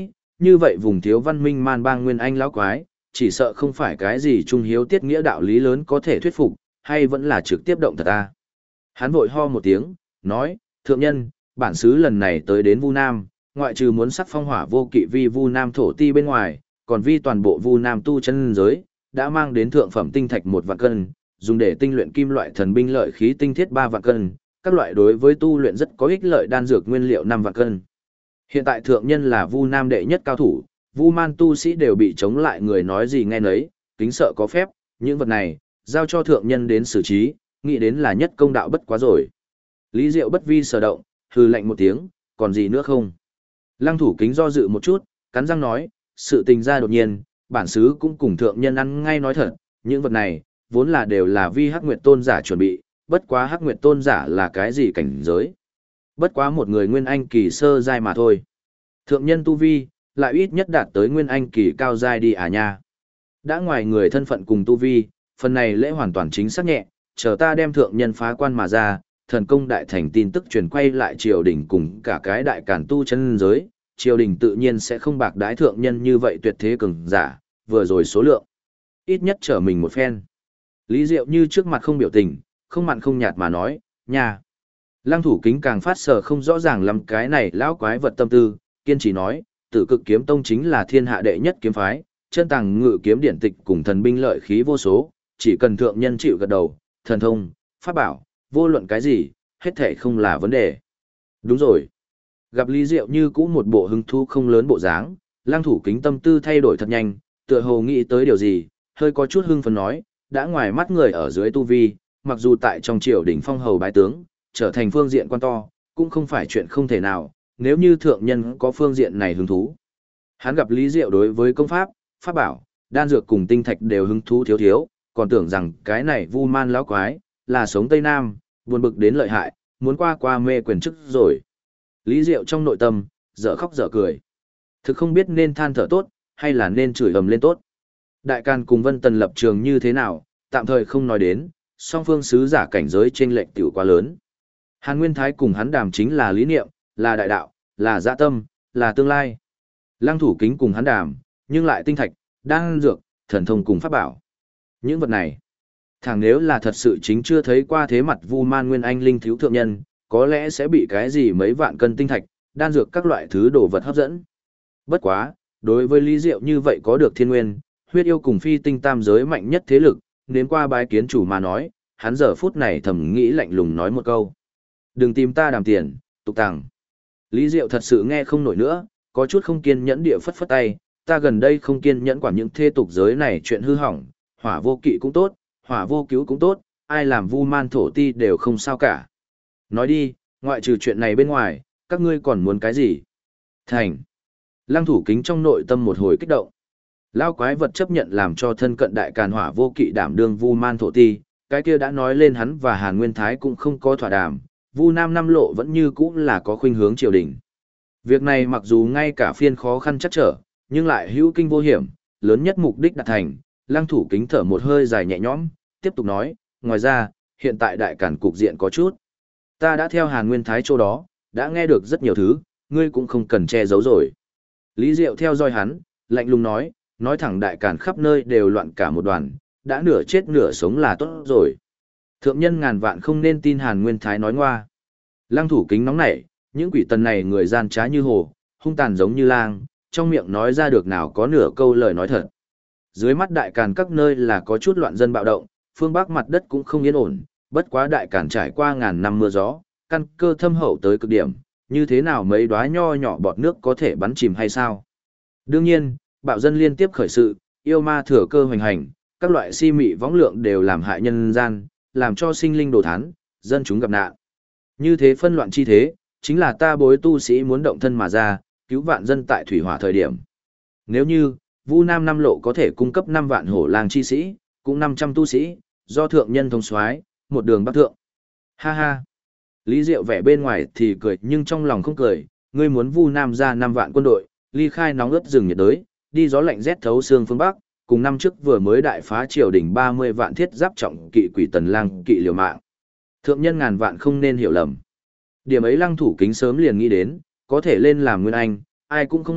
như vậy vùng thiếu văn minh man bang nguyên anh lão quái, chỉ sợ không phải cái gì trung hiếu tiết nghĩa đạo lý lớn có thể thuyết phục, hay vẫn là trực tiếp động thật ta. Hắn vội ho một tiếng, nói, thượng nhân, bản xứ lần này tới đến Vu Nam, ngoại trừ muốn sắc phong hỏa vô kỵ vi Vu Nam thổ ti bên ngoài, còn vi toàn bộ Vu Nam tu chân giới, đã mang đến thượng phẩm tinh thạch 1 vạn cân, dùng để tinh luyện kim loại thần binh lợi khí tinh thiết 3 vạn cân, các loại đối với tu luyện rất có ích lợi đan dược nguyên liệu 5 vạn cân. Hiện tại thượng nhân là Vu Nam đệ nhất cao thủ, Vu Man tu sĩ đều bị chống lại người nói gì nghe nấy, kính sợ có phép, những vật này, giao cho thượng nhân đến xử trí, nghĩ đến là nhất công đạo bất quá rồi. Lý Diệu bất vi sở động, hừ lạnh một tiếng, còn gì nữa không? Lăng Thủ Kính do dự một chút, cắn răng nói, sự tình ra đột nhiên, bản xứ cũng cùng thượng nhân ăn ngay nói thật, những vật này, vốn là đều là vi Hắc Nguyệt Tôn giả chuẩn bị, bất quá Hắc Nguyệt Tôn giả là cái gì cảnh giới? Bất quá một người nguyên anh kỳ sơ giai mà thôi. Thượng nhân tu vi, lại ít nhất đạt tới nguyên anh kỳ cao giai đi à nha. Đã ngoài người thân phận cùng tu vi, phần này lễ hoàn toàn chính xác nhẹ, chờ ta đem thượng nhân phá quan mà ra, thần công đại thành tin tức truyền quay lại triều đình cùng cả cái đại càn tu chân giới, triều đình tự nhiên sẽ không bạc đái thượng nhân như vậy tuyệt thế cường giả, vừa rồi số lượng. Ít nhất trở mình một phen. Lý Diệu như trước mặt không biểu tình, không mặn không nhạt mà nói, nha. Lăng Thủ Kính càng phát sở không rõ ràng lắm cái này lão quái vật tâm tư, kiên trì nói, Tử Cực Kiếm Tông chính là thiên hạ đệ nhất kiếm phái, chân tàng ngự kiếm điển tịch cùng thần binh lợi khí vô số, chỉ cần thượng nhân chịu gật đầu, thần thông, pháp bảo, vô luận cái gì, hết thể không là vấn đề. Đúng rồi. Gặp Lý Diệu như cũ một bộ hứng thú không lớn bộ dáng, Lăng Thủ Kính tâm tư thay đổi thật nhanh, tựa hồ nghĩ tới điều gì, hơi có chút hưng phấn nói, đã ngoài mắt người ở dưới tu vi, mặc dù tại trong triều đỉnh phong hầu bái tướng, trở thành phương diện quan to, cũng không phải chuyện không thể nào, nếu như thượng nhân có phương diện này hứng thú. Hắn gặp Lý Diệu đối với công pháp, pháp bảo, đan dược cùng tinh thạch đều hứng thú thiếu thiếu, còn tưởng rằng cái này Vu Man lão quái, là sống Tây Nam, buồn bực đến lợi hại, muốn qua mê quyền chức rồi. Lý Diệu trong nội tâm, dở khóc dở cười. Thực không biết nên than thở tốt, hay là nên chửi ầm lên tốt. Đại Càn cùng Vân Tần lập trường như thế nào, tạm thời không nói đến, song phương sứ giả cảnh giới chênh lệch tiểu quá lớn. Hàn Nguyên Thái cùng hắn đàm chính là lý niệm, là đại đạo, là dạ tâm, là tương lai. Lăng Thủ Kính cùng hắn đàm, nhưng lại tinh thạch, đan dược, thần thông cùng pháp bảo. Những vật này, thằng nếu là thật sự chính chưa thấy qua thế mặt Vu Man Nguyên Anh linh thiếu thượng nhân, có lẽ sẽ bị cái gì mấy vạn cân tinh thạch, đan dược các loại thứ đồ vật hấp dẫn. Bất quá, đối với Lý Diệu như vậy có được thiên nguyên, huyết yêu cùng phi tinh tam giới mạnh nhất thế lực, đến qua bái kiến chủ mà nói, hắn giờ phút này thầm nghĩ lạnh lùng nói một câu. Đừng tìm ta đàm tiền, tục tàng. Lý Diệu thật sự nghe không nổi nữa, có chút không kiên nhẫn địa phất phất tay, ta gần đây không kiên nhẫn quản những thê tục giới này chuyện hư hỏng, hỏa vô kỵ cũng tốt, hỏa vô cứu cũng tốt, ai làm Vu Man thổ ti đều không sao cả. Nói đi, ngoại trừ chuyện này bên ngoài, các ngươi còn muốn cái gì? Thành. Lăng Thủ Kính trong nội tâm một hồi kích động. Lao quái vật chấp nhận làm cho thân cận đại càn hỏa vô kỵ đảm đương Vu Man thổ ti, cái kia đã nói lên hắn và Hàn Nguyên Thái cũng không có thỏa đàm, Vu Nam Năm Lộ vẫn như cũ là có khuynh hướng triều đình. Việc này mặc dù ngay cả phiên khó khăn chắc trở, nhưng lại hữu kinh vô hiểm, lớn nhất mục đích đạt thành. Lăng Thủ Kính thở một hơi dài nhẹ nhõm, tiếp tục nói, ngoài ra, hiện tại đại càn cục diện có chút. Ta đã theo Hàn Nguyên Thái chỗ đó, đã nghe được rất nhiều thứ, ngươi cũng không cần che giấu rồi. Lý Diệu theo dõi hắn, lạnh lùng nói thẳng đại càn khắp nơi đều loạn cả một đoàn, đã nửa chết nửa sống là tốt rồi. Thượng nhân ngàn vạn không nên tin Hàn Nguyên Thái nói ngoa. Lăng Thủ Kính nóng nảy, những quỷ tần này người gian trá như hồ, hung tàn giống như lang, trong miệng nói ra được nào có nửa câu lời nói thật. Dưới mắt đại càn các nơi là có chút loạn dân bạo động, phương Bắc mặt đất cũng không yên ổn, bất quá đại càn trải qua ngàn năm mưa gió, căn cơ thâm hậu tới cực điểm, như thế nào mấy đóa nho nhỏ bọt nước có thể bắn chìm hay sao? Đương nhiên, bạo dân liên tiếp khởi sự, yêu ma thừa cơ hoành hành, các loại si mị võng lượng đều làm hại nhân gian, làm cho sinh linh đồ thán, dân chúng gặp nạn. Như thế phân loạn chi thế, chính là ta bối tu sĩ muốn động thân mà ra, cứu vạn dân tại thủy hỏa thời điểm. Nếu như, Vu Nam Năm Lộ có thể cung cấp 5 vạn hổ lang chi sĩ, cũng 500 tu sĩ, do thượng nhân thống soái, một đường bắc thượng. Ha ha. Lý Diệu vẻ bên ngoài thì cười nhưng trong lòng không cười, ngươi muốn Vu Nam ra 5 vạn quân đội, ly khai nóng ướt rừng nhiệt đới, đi gió lạnh rét thấu xương phương Bắc, cùng năm trước vừa mới đại phá triều đỉnh 30 vạn thiết giáp trọng kỵ quỷ tần lang kỵ liều mạng. Thượng nhân ngàn vạn không nên hiểu lầm. Điểm ấy Lăng Thủ Kính sớm liền nghĩ đến, có thể lên làm nguyên anh, ai cũng không đốc,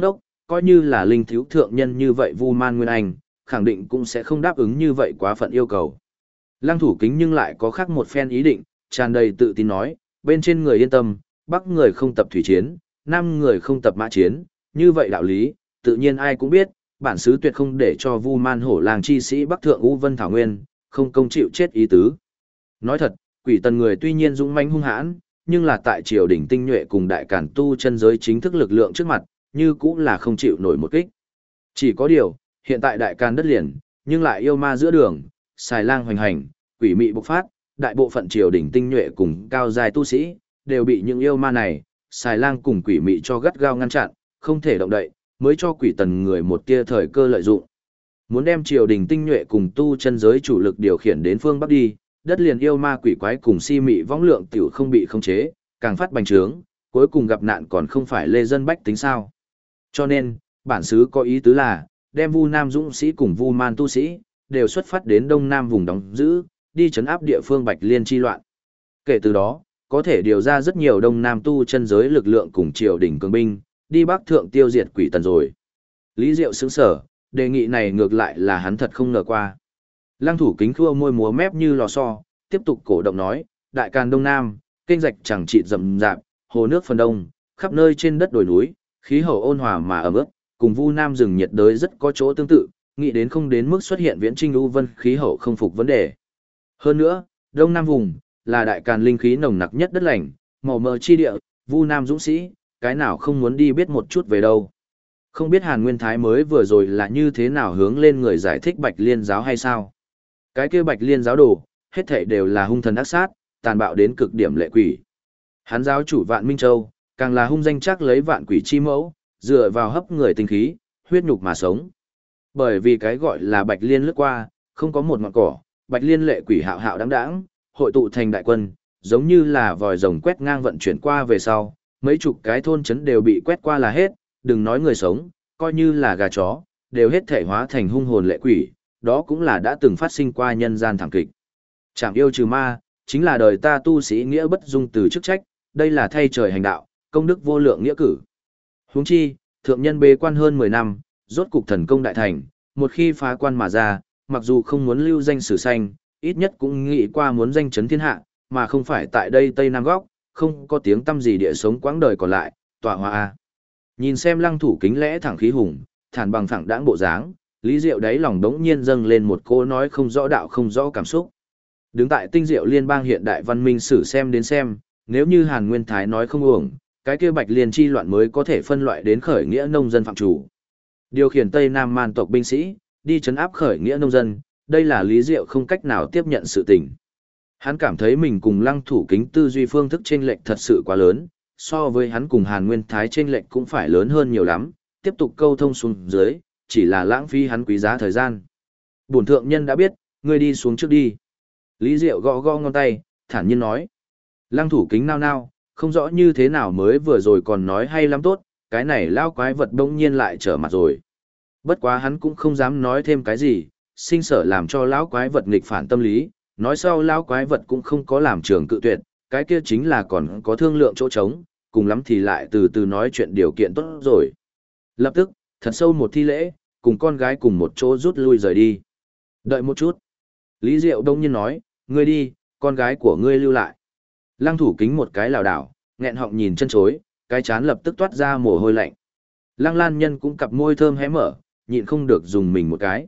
coi như là linh thiếu thượng nhân như vậy Vu Man Nguyên Anh, khẳng định cũng sẽ không đáp ứng như vậy quá phận yêu cầu. Lăng Thủ Kính nhưng lại có khác một phen ý định, tràn đầy tự tin nói, bên trên người yên tâm, bắc người không tập thủy chiến, nam người không tập mã chiến, như vậy đạo lý, tự nhiên ai cũng biết, bản xứ tuyệt không để cho Vu Man Hổ Làng chi sĩ Bắc Thượng U Vân Thảo Nguyên, không công chịu chết ý tứ. Nói thật, Quỷ Tần người tuy nhiên dũng mãnh hung hãn, nhưng là tại triều đỉnh tinh nhuệ cùng đại cản tu chân giới chính thức lực lượng trước mặt, như cũng là không chịu nổi một kích. Chỉ có điều, hiện tại đại càn đất liền, nhưng lại yêu ma giữa đường, xài lang hoành hành, quỷ mị bộc phát, đại bộ phận triều đỉnh tinh nhuệ cùng cao dài tu sĩ, đều bị những yêu ma này, xài lang cùng quỷ mị cho gắt gao ngăn chặn, không thể động đậy, mới cho Quỷ Tần người một tia thời cơ lợi dụng. Muốn đem triều đình tinh nhuệ cùng tu chân giới chủ lực điều khiển đến phương Bắc đi, đất liền yêu ma quỷ quái cùng si mị võng lượng tiểu không bị khống chế, càng phát bành trướng, cuối cùng gặp nạn còn không phải lê dân bách tính sao. Cho nên, bản xứ có ý tứ là, đem Vu Nam dũng sĩ cùng Vu Man tu sĩ, đều xuất phát đến Đông Nam vùng đóng giữ, đi trấn áp địa phương Bạch Liên chi loạn. Kể từ đó, có thể điều ra rất nhiều Đông Nam tu chân giới lực lượng cùng triều đình cường binh, đi Bắc Thượng tiêu diệt Quỷ Tần rồi. Lý Diệu sững sở, đề nghị này ngược lại là hắn thật không ngờ qua. Lăng Thủ Kính khua môi múa mép như lò xo, tiếp tục cổ động nói, đại càn Đông Nam, kênh rạch chẳng trị rậm rạp, hồ nước phần đông, khắp nơi trên đất đồi núi, khí hậu ôn hòa mà ẩm ướt, cùng Vu Nam rừng nhiệt đới rất có chỗ tương tự, nghĩ đến không đến mức xuất hiện viễn trinh u vân khí hậu không phục vấn đề. Hơn nữa, Đông Nam vùng là đại càn linh khí nồng nặc nhất đất lành, màu mỡ chi địa, Vu Nam dũng sĩ, cái nào không muốn đi biết một chút về đâu. Không biết Hàn Nguyên Thái mới vừa rồi là như thế nào hướng lên người giải thích Bạch Liên giáo hay sao? Cái kia Bạch Liên giáo đồ, hết thảy đều là hung thần ác sát, tàn bạo đến cực điểm lệ quỷ. Hắn giáo chủ Vạn Minh Châu, càng là hung danh chắc lấy vạn quỷ chi mẫu, dựa vào hấp người tinh khí, huyết nhục mà sống. Bởi vì cái gọi là Bạch Liên lướt qua, không có một ngọn cỏ, Bạch Liên lệ quỷ hạo hạo đáng đáng, hội tụ thành đại quân, giống như là vòi rồng quét ngang vận chuyển qua về sau, mấy chục cái thôn trấn đều bị quét qua là hết, đừng nói người sống, coi như là gà chó, đều hết thể hóa thành hung hồn lệ quỷ, đó cũng là đã từng phát sinh qua nhân gian thảm kịch. Trảm yêu trừ ma, chính là đời ta tu sĩ nghĩa bất dung từ chức trách, đây là thay trời hành đạo, công đức vô lượng nghĩa cử. Huống chi, thượng nhân bế quan hơn 10 năm, rốt cục thần công đại thành, một khi phá quan mà ra, mặc dù không muốn lưu danh sử xanh, ít nhất cũng nghĩ qua muốn danh chấn thiên hạ, mà không phải tại đây Tây Nam Góc, không có tiếng tâm gì địa sống quãng đời còn lại, tọa hoa a. Nhìn xem Lăng Thủ Kính lẽ thẳng khí hùng, thản bằng phẳng đãng bộ dáng, Lý Diệu đáy lòng đống nhiên dâng lên một cô nói không rõ đạo không rõ cảm xúc. Đứng tại tinh diệu liên bang hiện đại văn minh sử xem đến xem, nếu như Hàn Nguyên Thái nói không uổng, cái kia Bạch Liên chi loạn mới có thể phân loại đến khởi nghĩa nông dân phạm chủ. Điều khiển Tây Nam man tộc binh sĩ, đi trấn áp khởi nghĩa nông dân, đây là Lý Diệu không cách nào tiếp nhận sự tình. Hắn cảm thấy mình cùng Lăng Thủ Kính tư duy phương thức chênh lệch thật sự quá lớn, so với hắn cùng Hàn Nguyên Thái chênh lệch cũng phải lớn hơn nhiều lắm, tiếp tục câu thông xuống dưới, chỉ là lãng phí hắn quý giá thời gian. Bổn thượng nhân đã biết, ngươi đi xuống trước đi. Lý Diệu gõ gõ ngón tay, thản nhiên nói. Lăng Thủ Kính nao nao, không rõ như thế nào mới vừa rồi còn nói hay lắm tốt, cái này lao quái vật bỗng nhiên lại trở mặt rồi. Bất quá hắn cũng không dám nói thêm cái gì, sinh sở làm cho lão quái vật nghịch phản tâm lý, nói sau lão quái vật cũng không có làm trường cự tuyệt, cái kia chính là còn có thương lượng chỗ trống, cùng lắm thì lại từ từ nói chuyện điều kiện tốt rồi. Lập tức, thật sâu một thi lễ, cùng con gái cùng một chỗ rút lui rời đi. Đợi một chút. Lý Diệu đông nhiên nói, ngươi đi, con gái của ngươi lưu lại. Lăng Thủ Kính một cái lảo đảo, nghẹn họng nhìn chân chối, cái chán lập tức toát ra mồ hôi lạnh. Lăng Lan Nhân cũng cặp môi thơm hé mở, nhịn không được dùng mình một cái.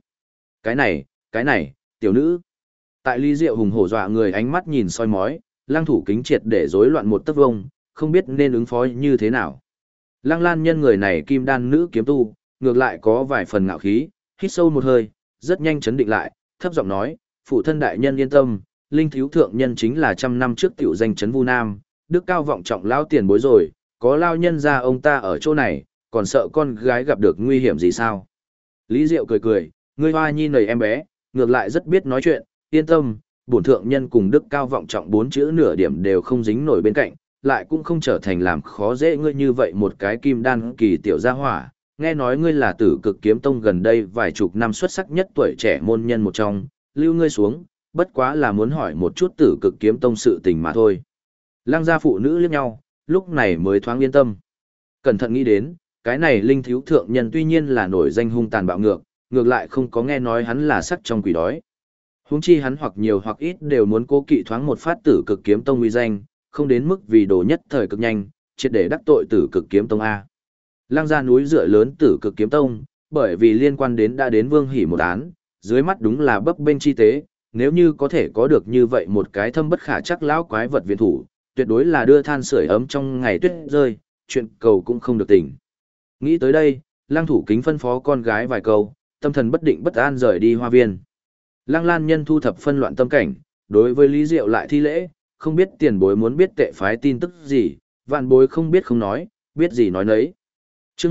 Cái này, tiểu nữ. Tại Lý Diệu hùng hổ dọa người ánh mắt nhìn soi mói, Lăng Thủ Kính triệt để rối loạn một tấc vông, không biết nên ứng phó như thế nào. Lăng Lan Nhân người này kim đan nữ kiếm tu, ngược lại có vài phần ngạo khí, hít sâu một hơi, rất nhanh chấn định lại, thấp giọng nói, phụ thân đại nhân yên tâm, linh thiếu thượng nhân chính là 100 năm trước tiểu danh chấn Vu Nam, đức cao vọng trọng lao tiền bối rồi, có lao nhân ra ông ta ở chỗ này, còn sợ con gái gặp được nguy hiểm gì sao? Lý Diệu cười cười, ngươi hoa nhi nầy em bé, ngược lại rất biết nói chuyện, yên tâm, bổn thượng nhân cùng đức cao vọng trọng 4 chữ nửa điểm đều không dính nổi bên cạnh, lại cũng không trở thành làm khó dễ ngươi như vậy một cái kim đan kỳ tiểu gia hỏa. Nghe nói ngươi là Tử Cực Kiếm Tông gần đây vài chục năm xuất sắc nhất tuổi trẻ môn nhân một trong, lưu ngươi xuống, bất quá là muốn hỏi một chút Tử Cực Kiếm Tông sự tình mà thôi. Lăng gia phụ nữ liếc nhau, lúc này mới thoáng yên tâm. Cẩn thận nghĩ đến, Cái này linh thiếu thượng nhân tuy nhiên là nổi danh hung tàn bạo ngược, ngược lại không có nghe nói hắn là sắc trong quỷ đói. Huống chi hắn hoặc nhiều hoặc ít đều muốn cố kỵ thoáng một phát Tử Cực Kiếm Tông uy danh, không đến mức vì đồ nhất thời cực nhanh, triệt để đắc tội Tử Cực Kiếm Tông a. Lăng ra núi dựa lớn Tử Cực Kiếm Tông, bởi vì liên quan đến đã đến Vương Hỉ một án, dưới mắt đúng là bấp bênh chi tế, nếu như có thể có được như vậy một cái thâm bất khả chắc lão quái vật viện thủ, tuyệt đối là đưa than sưởi ấm trong ngày tuyết rơi, chuyện cầu cũng không được tỉnh. Nghĩ tới đây, Lăng Thủ Kính phân phó con gái vài câu, tâm thần bất định bất an rời đi hoa viên. Lăng Lan Nhân thu thập phân loạn tâm cảnh, đối với Lý Diệu lại thi lễ, không biết tiền bối muốn biết tệ phái tin tức gì, vạn bối không biết không nói, biết gì nói nấy. Chương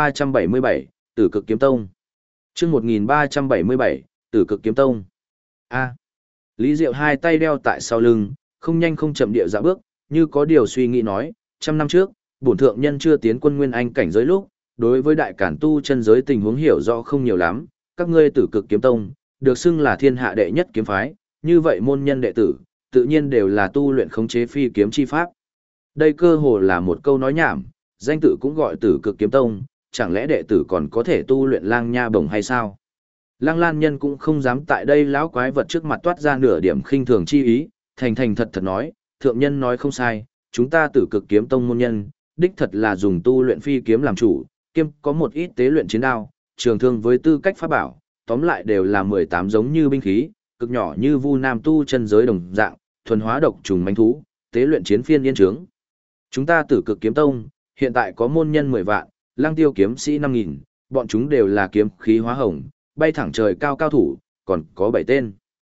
1377, Tử Cực Kiếm Tông. Chương 1377, Tử Cực Kiếm Tông. A. Lý Diệu hai tay đeo tại sau lưng, không nhanh không chậm địa dạo bước, như có điều suy nghĩ nói, trăm năm trước, bổn thượng nhân chưa tiến quân nguyên anh cảnh giới lúc, đối với đại cản tu chân giới tình huống hiểu rõ không nhiều lắm, các ngươi Tử Cực Kiếm Tông, được xưng là thiên hạ đệ nhất kiếm phái, như vậy môn nhân đệ tử, tự nhiên đều là tu luyện khống chế phi kiếm chi pháp. Đây cơ hồ là một câu nói nhảm, danh tự cũng gọi Tử Cực Kiếm Tông, chẳng lẽ đệ tử còn có thể tu luyện lang nha bổng hay sao? Lăng Lan Nhân cũng không dám tại đây lão quái vật trước mặt toát ra nửa điểm khinh thường chi ý, thành thành thật thật nói, thượng nhân nói không sai, chúng ta Tử Cực Kiếm Tông môn nhân, đích thật là dùng tu luyện phi kiếm làm chủ, kiêm có một ít tế luyện chiến đao, trường thương với tư cách pháp bảo, tóm lại đều là 18 giống như binh khí, cực nhỏ như vu nam tu chân giới đồng dạng, thuần hóa độc trùng manh thú, tế luyện chiến phiên yên trướng. Chúng ta Tử Cực Kiếm Tông, hiện tại có môn nhân 10 vạn, lang tiêu kiếm sĩ 5.000, bọn chúng đều là kiếm khí hóa hồng, bay thẳng trời cao cao thủ, còn có 7 tên.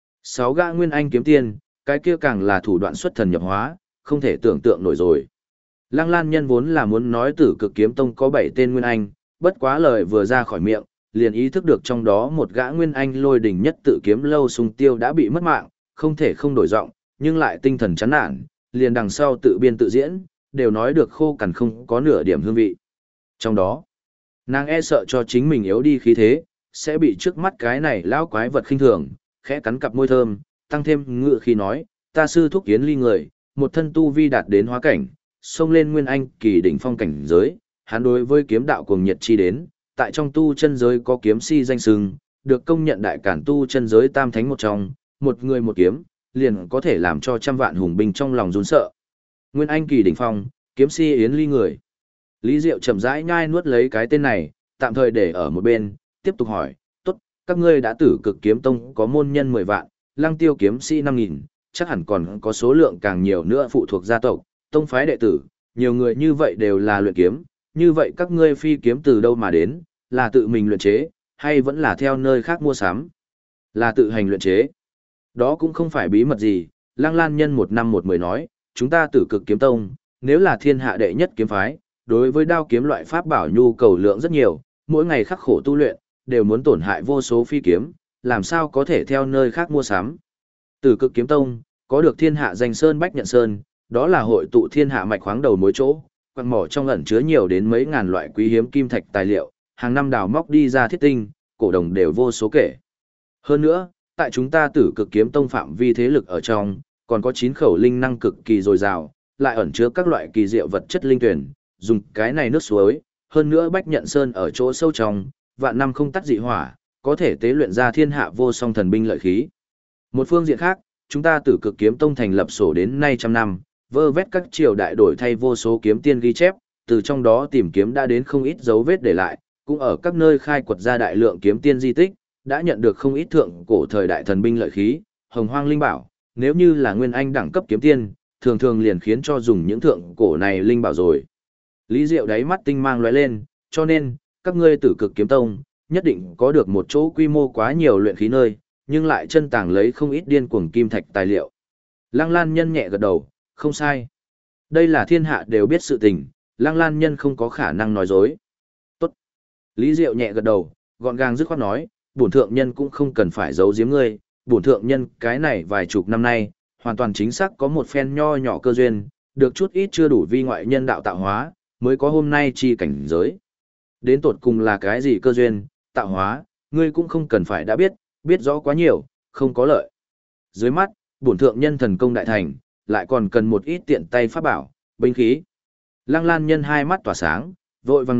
6 gã nguyên anh kiếm tiên, cái kia càng là thủ đoạn xuất thần nhập hóa, không thể tưởng tượng nổi rồi. Lăng Lan Nhân vốn là muốn nói Tử Cực Kiếm Tông có 7 tên nguyên anh, bất quá lời vừa ra khỏi miệng, liền ý thức được trong đó một gã nguyên anh lôi đỉnh nhất tự kiếm lâu sung tiêu đã bị mất mạng, không thể không đổi giọng, nhưng lại tinh thần chán nản, liền đằng sau tự biên tự diễn, đều nói được khô cằn không có nửa điểm hương vị. Trong đó, nàng e sợ cho chính mình yếu đi khí thế, sẽ bị trước mắt cái này lão quái vật khinh thường, khẽ cắn cặp môi thơm, tăng thêm ngựa khi nói, ta sư thúc Yến Ly người, một thân tu vi đạt đến hóa cảnh, xông lên nguyên anh kỳ đỉnh phong cảnh giới, hắn đối với kiếm đạo cuồng nhiệt chi đến, tại trong tu chân giới có kiếm si danh sừng, được công nhận đại cản tu chân giới tam thánh một trong, một người một kiếm, liền có thể làm cho trăm vạn hùng binh trong lòng run sợ. Nguyên anh kỳ đỉnh phong, kiếm si Yến Ly người. Lý Diệu chậm rãi nhai nuốt lấy cái tên này, tạm thời để ở một bên, tiếp tục hỏi, tốt, các ngươi đã Tử Cực Kiếm Tông có môn nhân 10 vạn, Lăng Tiêu kiếm sĩ 5.000, chắc hẳn còn có số lượng càng nhiều nữa phụ thuộc gia tộc, tông phái đệ tử, nhiều người như vậy đều là luyện kiếm, như vậy các ngươi phi kiếm từ đâu mà đến, là tự mình luyện chế, hay vẫn là theo nơi khác mua sắm? Là tự hành luyện chế. Đó cũng không phải bí mật gì, Lăng Lan Nhân một năm một mười nói, chúng ta Tử Cực Kiếm Tông, nếu là thiên hạ đệ nhất kiếm phái, đối với đao kiếm loại pháp bảo nhu cầu lượng rất nhiều, mỗi ngày khắc khổ tu luyện, đều muốn tổn hại vô số phi kiếm, làm sao có thể theo nơi khác mua sắm. Tử Cực Kiếm Tông, có được thiên hạ danh sơn bách nhận sơn, đó là hội tụ thiên hạ mạch khoáng đầu mối chỗ, quặng mỏ trong ẩn chứa nhiều đến mấy ngàn loại quý hiếm kim thạch tài liệu, hàng năm đào móc đi ra thiết tinh, cổ đồng đều vô số kể. Hơn nữa, tại chúng ta Tử Cực Kiếm Tông phạm vi thế lực ở trong, còn có 9 khẩu linh năng cực kỳ dồi dào, lại ẩn chứa các loại kỳ diệu vật chất linh tuyển, dùng cái này nước suối, hơn nữa bách nhận sơn ở chỗ sâu trong, vạn năm không tắt dị hỏa, có thể tế luyện ra thiên hạ vô song thần binh lợi khí. Một phương diện khác, chúng ta Tử Cực Kiếm Tông thành lập sổ đến nay trăm năm, vơ vét các triều đại đổi thay vô số kiếm tiên ghi chép, từ trong đó tìm kiếm đã đến không ít dấu vết để lại, cũng ở các nơi khai quật ra đại lượng kiếm tiên di tích, đã nhận được không ít thượng cổ thời đại thần binh lợi khí, hồng hoang linh bảo, nếu như là nguyên anh đẳng cấp kiếm tiên, thường thường liền khiến cho dùng những thượng cổ này linh bảo rồi. Lý Diệu đáy mắt tinh mang lóe lên, cho nên, các ngươi Tử Cực Kiếm Tông, nhất định có được một chỗ quy mô quá nhiều luyện khí nơi, nhưng lại chân tàng lấy không ít điên cuồng kim thạch tài liệu. Lăng Lan Nhân nhẹ gật đầu, không sai. Đây là thiên hạ đều biết sự tình, Lăng Lan Nhân không có khả năng nói dối. Tốt. Lý Diệu nhẹ gật đầu, gọn gàng dứt khoát nói, bổn thượng nhân cũng không cần phải giấu giếm ngươi, bổn thượng nhân cái này vài chục năm nay, hoàn toàn chính xác có một phen nho nhỏ cơ duyên, được chút ít chưa đủ vi ngoại nhân đạo tạo hóa, mới có hôm nay chi cảnh giới. Đến tột cùng là cái gì cơ duyên, tạo hóa, ngươi cũng không cần phải đã biết, biết rõ quá nhiều, không có lợi. Dưới mắt, bổn thượng nhân thần công đại thành, lại còn cần một ít tiện tay pháp bảo, binh khí. Lăng Lan Nhân hai mắt tỏa sáng, vội vàng nói,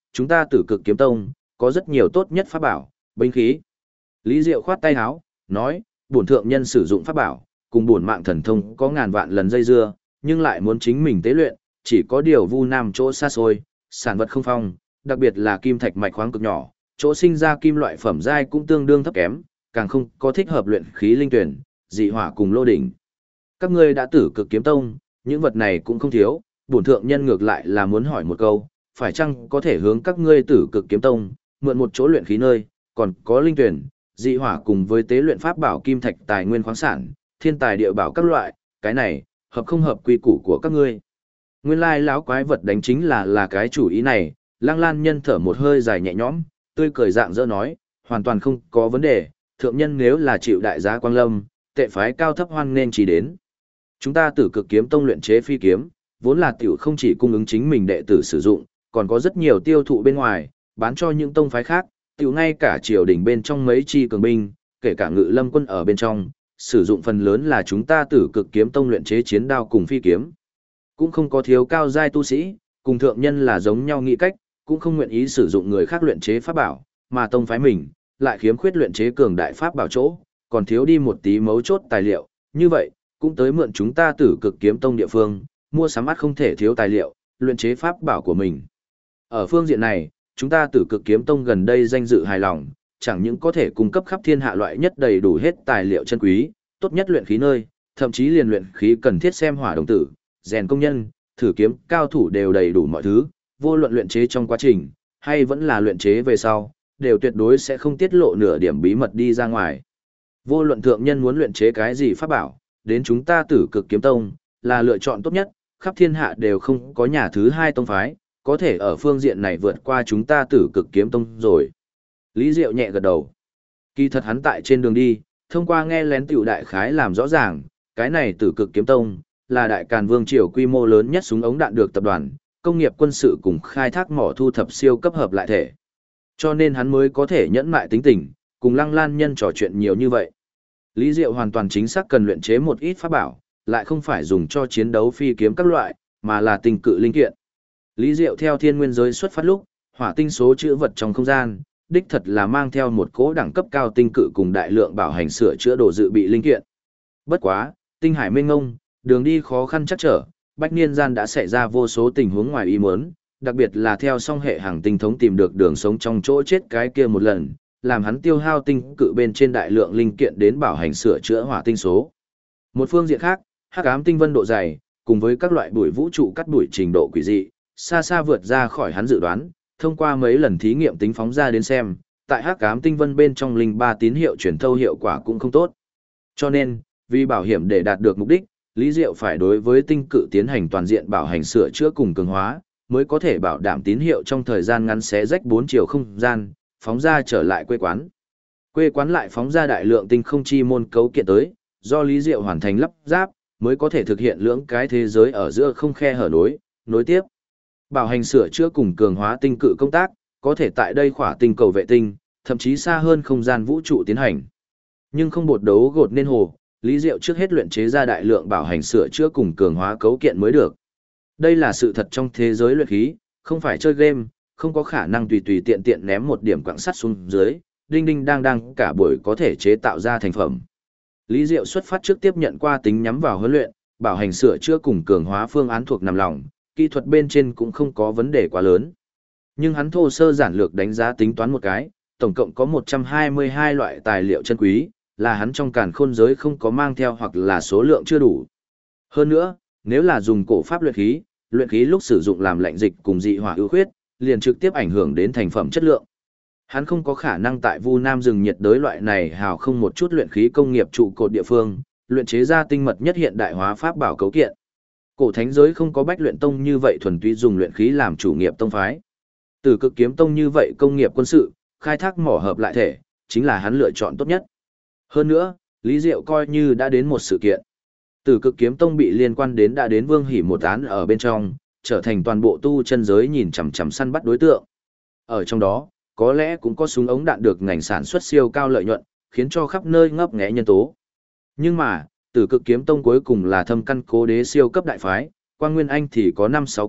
chúng ta Tử Cực Kiếm Tông có rất nhiều tốt nhất pháp bảo, binh khí. Lý Diệu khoát tay áo, nói, bổn thượng nhân sử dụng pháp bảo, cùng bổn mạng thần thông có ngàn vạn lần dây dưa, nhưng lại muốn chính mình tế luyện, chỉ có điều Vu Nam chỗ xa xôi, sản vật không phong, đặc biệt là kim thạch mạch khoáng cực nhỏ, chỗ sinh ra kim loại phẩm giai cũng tương đương thấp kém, càng không có thích hợp luyện khí linh tuyển, dị hỏa cùng lô đỉnh. Các ngươi đã Tử Cực Kiếm Tông, những vật này cũng không thiếu, bổn thượng nhân ngược lại là muốn hỏi một câu, phải chăng có thể hướng các ngươi Tử Cực Kiếm Tông mượn một chỗ luyện khí nơi, còn có linh tuyển, dị hỏa cùng với tế luyện pháp bảo kim thạch tài nguyên khoáng sản, thiên tài địa bảo các loại, cái này hợp không hợp quy củ của các ngươi. Nguyên lai lão quái vật đánh chính là cái chủ ý này, Lăng Lan nhân thở một hơi dài nhẹ nhõm, tươi cười dạng dỡ nói, hoàn toàn không có vấn đề, thượng nhân nếu là chịu đại giá quang lâm, tệ phái cao thấp hoan nên chỉ đến. Chúng ta Tử Cực Kiếm Tông luyện chế phi kiếm, vốn là tiểu không chỉ cung ứng chính mình đệ tử sử dụng, còn có rất nhiều tiêu thụ bên ngoài, bán cho những tông phái khác, tiểu ngay cả triều đình bên trong mấy chi cường binh, kể cả Ngự Lâm quân ở bên trong, sử dụng phần lớn là chúng ta Tử Cực Kiếm Tông luyện chế chiến đao cùng phi kiếm. Cũng không có thiếu cao giai tu sĩ, cùng thượng nhân là giống nhau nghĩ cách, cũng không nguyện ý sử dụng người khác luyện chế pháp bảo, mà tông phái mình lại khiếm khuyết luyện chế cường đại pháp bảo chỗ, còn thiếu đi một tí mấu chốt tài liệu, như vậy, cũng tới mượn chúng ta Tử Cực Kiếm Tông địa phương, mua sắm ắt không thể thiếu tài liệu, luyện chế pháp bảo của mình. Ở phương diện này, chúng ta Tử Cực Kiếm Tông gần đây danh dự hài lòng, chẳng những có thể cung cấp khắp thiên hạ loại nhất đầy đủ hết tài liệu chân quý, tốt nhất luyện khí nơi, thậm chí liền luyện khí cần thiết xem hỏa đồng tử, rèn công nhân, thử kiếm cao thủ đều đầy đủ mọi thứ, vô luận luyện chế trong quá trình, hay vẫn là luyện chế về sau, đều tuyệt đối sẽ không tiết lộ nửa điểm bí mật đi ra ngoài. Vô luận thượng nhân muốn luyện chế cái gì pháp bảo, đến chúng ta Tử Cực Kiếm Tông, là lựa chọn tốt nhất, khắp thiên hạ đều không có nhà thứ hai tông phái, có thể ở phương diện này vượt qua chúng ta Tử Cực Kiếm Tông rồi. Lý Diệu nhẹ gật đầu. Kỳ thật hắn tại trên đường đi, thông qua nghe lén tiểu đại khái làm rõ ràng, cái này Tử Cực Kiếm Tông, là đại càn vương triều quy mô lớn nhất súng ống đạn được tập đoàn, công nghiệp quân sự cùng khai thác mỏ thu thập siêu cấp hợp lại thể. Cho nên hắn mới có thể nhẫn mại tính tình, cùng Lăng Lan nhân trò chuyện nhiều như vậy. Lý Diệu hoàn toàn chính xác cần luyện chế một ít pháp bảo, lại không phải dùng cho chiến đấu phi kiếm các loại, mà là tinh cự linh kiện. Lý Diệu theo thiên nguyên giới xuất phát lúc, hỏa tinh số chữ vật trong không gian, đích thật là mang theo một cỗ đẳng cấp cao tinh cự cùng đại lượng bảo hành sửa chữa đồ dự bị linh kiện. Bất quá, tinh hải mênh ngông, đường đi khó khăn chắc trở, bách niên gian đã xảy ra vô số tình huống ngoài ý muốn, đặc biệt là theo song hệ hàng tinh thống tìm được đường sống trong chỗ chết cái kia một lần, làm hắn tiêu hao tinh cự bên trên đại lượng linh kiện đến bảo hành sửa chữa hỏa tinh số. Một phương diện khác, hắc ám tinh vân độ dày, cùng với các loại bụi vũ trụ cắt đuổi trình độ quỷ dị, xa xa vượt ra khỏi hắn dự đoán, thông qua mấy lần thí nghiệm tính phóng ra đến xem, tại hắc ám tinh vân bên trong linh ba tín hiệu truyền thâu hiệu quả cũng không tốt. Cho nên, vì bảo hiểm để đạt được mục đích, Lý Diệu phải đối với tinh cự tiến hành toàn diện bảo hành sửa chữa cùng cường hóa, mới có thể bảo đảm tín hiệu trong thời gian ngắn xé rách 4 chiều không gian, phóng ra trở lại quê quán. Quê quán lại phóng ra đại lượng tinh không chi môn cấu kiện tới, do Lý Diệu hoàn thành lắp ráp, mới có thể thực hiện lưỡng cái thế giới ở giữa không khe hở nối tiếp. Bảo hành sửa chữa cùng cường hóa tinh cự công tác, có thể tại đây khỏa tinh cầu vệ tinh, thậm chí xa hơn không gian vũ trụ tiến hành. Nhưng không bột đấu gột nên hồ, Lý Diệu trước hết luyện chế ra đại lượng bảo hành sửa chữa cùng cường hóa cấu kiện mới được. Đây là sự thật trong thế giới luyện khí, không phải chơi game, không có khả năng tùy tùy tiện tiện ném một điểm quặng sắt xuống dưới, đinh đinh đang đang cả buổi có thể chế tạo ra thành phẩm. Lý Diệu xuất phát trước tiếp nhận qua tính nhắm vào huấn luyện, bảo hành sửa chữa cùng cường hóa phương án thuộc nằm lòng, kỹ thuật bên trên cũng không có vấn đề quá lớn. Nhưng hắn thô sơ giản lược đánh giá tính toán một cái, tổng cộng có 122 loại tài liệu chân quý, là hắn trong càn khôn giới không có mang theo hoặc là số lượng chưa đủ. Hơn nữa, nếu là dùng cổ pháp luyện khí lúc sử dụng làm lạnh dịch cùng dị hỏa ưu khuyết, liền trực tiếp ảnh hưởng đến thành phẩm chất lượng. Hắn không có khả năng tại Vu Nam rừng nhiệt đới loại này hào không một chút luyện khí công nghiệp trụ cột địa phương, luyện chế ra tinh mật nhất hiện đại hóa pháp bảo cấu kiện. Cổ thánh giới không có Bách Luyện Tông như vậy thuần túy dùng luyện khí làm chủ nghiệp tông phái. Tử Cực Kiếm Tông như vậy công nghiệp quân sự, khai thác mỏ hợp lại thể, chính là hắn lựa chọn tốt nhất. Hơn nữa, Lý Diệu coi như đã đến một sự kiện. Tử Cực Kiếm Tông bị liên quan đến đã đến Vương Hỉ một án ở bên trong, trở thành toàn bộ tu chân giới nhìn chằm chằm săn bắt đối tượng. Ở trong đó, có lẽ cũng có súng ống đạn được ngành sản xuất siêu cao lợi nhuận, khiến cho khắp nơi ngấp nghé nhân tố. Nhưng mà, Tử Cực Kiếm Tông cuối cùng là thâm căn cố đế siêu cấp đại phái, Quan Nguyên Anh thì có 5-6 cái,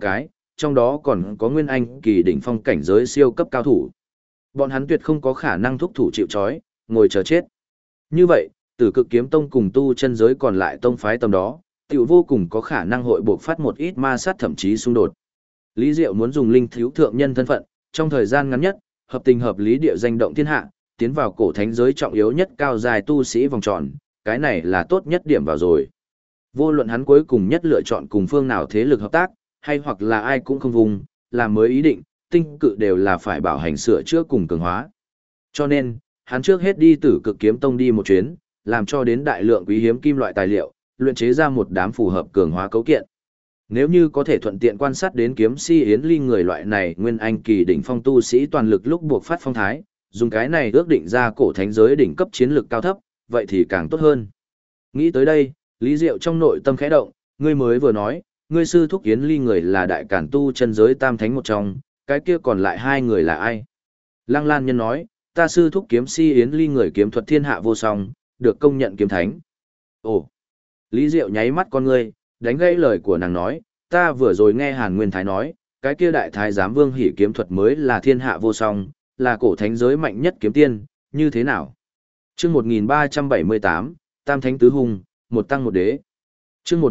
trong đó còn có nguyên anh kỳ đỉnh phong cảnh giới siêu cấp cao thủ. Bọn hắn tuyệt không có khả năng thúc thủ chịu trói, ngồi chờ chết. Như vậy, Tử Cực Kiếm Tông cùng tu chân giới còn lại tông phái tầm đó, tiểu vô cùng có khả năng hội buộc phát một ít ma sát thậm chí xung đột. Lý Diệu muốn dùng linh thiếu thượng nhân thân phận, trong thời gian ngắn nhất, hợp tình hợp lý địa danh động thiên hạ, tiến vào cổ thánh giới trọng yếu nhất cao dài tu sĩ vòng tròn, cái này là tốt nhất điểm vào rồi. Vô luận hắn cuối cùng nhất lựa chọn cùng phương nào thế lực hợp tác, hay hoặc là ai cũng không vùng, làm mới ý định, tinh cự đều là phải bảo hành sửa chữa cùng cường hóa. Cho nên, hắn trước hết đi Tử Cực Kiếm Tông đi một chuyến, làm cho đến đại lượng quý hiếm kim loại tài liệu, luyện chế ra một đám phù hợp cường hóa cấu kiện. Nếu như có thể thuận tiện quan sát đến kiếm si Yến Ly người loại này nguyên anh kỳ đỉnh phong tu sĩ toàn lực lúc buộc phát phong thái, dùng cái này ước định ra cổ thánh giới đỉnh cấp chiến lực cao thấp, vậy thì càng tốt hơn. Nghĩ tới đây, Lý Diệu trong nội tâm khẽ động, ngươi mới vừa nói, ngươi sư thúc Yến Ly người là đại cản tu chân giới tam thánh một trong, cái kia còn lại hai người là ai? Lăng Lan Nhân nói, ta sư thúc kiếm si Yến Ly người kiếm thuật thiên hạ vô song, được công nhận kiếm thánh. Ồ! Lý Diệu nháy mắt con ngươi, đánh gãy lời của nàng nói, ta vừa rồi nghe Hàn Nguyên Thái nói, cái kia đại thái giám Vương Hỷ kiếm thuật mới là thiên hạ vô song, là cổ thánh giới mạnh nhất kiếm tiên, như thế nào? Chương 1378, Tam Thánh Tứ Hùng, một tăng một đế. Chương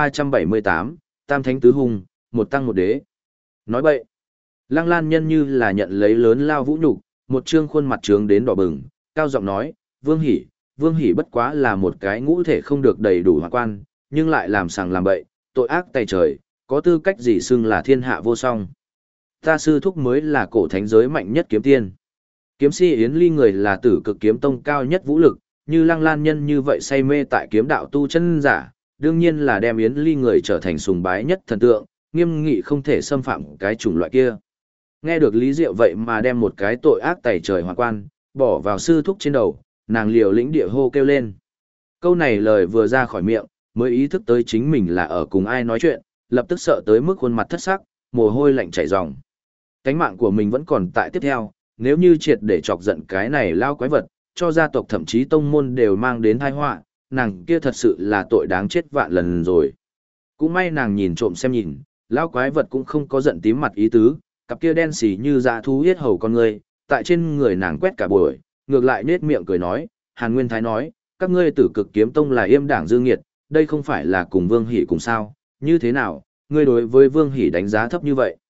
1378, Tam Thánh Tứ Hùng, một tăng một đế. Nói bậy. Lăng Lan Nhân như là nhận lấy lớn lao vũ nhục, một trương khuôn mặt trướng đến đỏ bừng, cao giọng nói, Vương Hỷ bất quá là một cái ngũ thể không được đầy đủ hoàn quan, nhưng lại làm sằng làm bậy, tội ác tày trời, có tư cách gì xưng là thiên hạ vô song. Ta sư thúc mới là cổ thánh giới mạnh nhất kiếm tiên. Kiếm si Yến Ly người là Tử Cực Kiếm Tông cao nhất vũ lực, như Lăng Lan Nhân như vậy say mê tại kiếm đạo tu chân giả, đương nhiên là đem Yến Ly người trở thành sùng bái nhất thần tượng, nghiêm nghị không thể xâm phạm cái chủng loại kia. Nghe được Lý Diệu vậy mà đem một cái tội ác tày trời hoàn quan, bỏ vào sư thúc trên đầu, nàng liều lĩnh địa hô kêu lên. Câu này lời vừa ra khỏi miệng, mới ý thức tới chính mình là ở cùng ai nói chuyện, lập tức sợ tới mức khuôn mặt thất sắc, mồ hôi lạnh chảy ròng. Cánh mạng của mình vẫn còn tại tiếp theo, nếu như triệt để chọc giận cái này lao quái vật, cho gia tộc thậm chí tông môn đều mang đến tai họa, nàng kia thật sự là tội đáng chết vạn lần rồi. Cũng may nàng nhìn trộm xem nhìn, lao quái vật cũng không có giận tím mặt ý tứ, cặp kia đen xì như dã thú yết hầu con người, tại trên người nàng quét cả buổi, ngược lại nết miệng cười nói, Hàn Nguyên Thái nói, các ngươi Tử Cực Kiếm Tông là yêm đảng dương nghiệt, đây không phải là cùng Vương Hỷ cùng sao, như thế nào, ngươi đối với Vương Hỷ đánh giá thấp như vậy?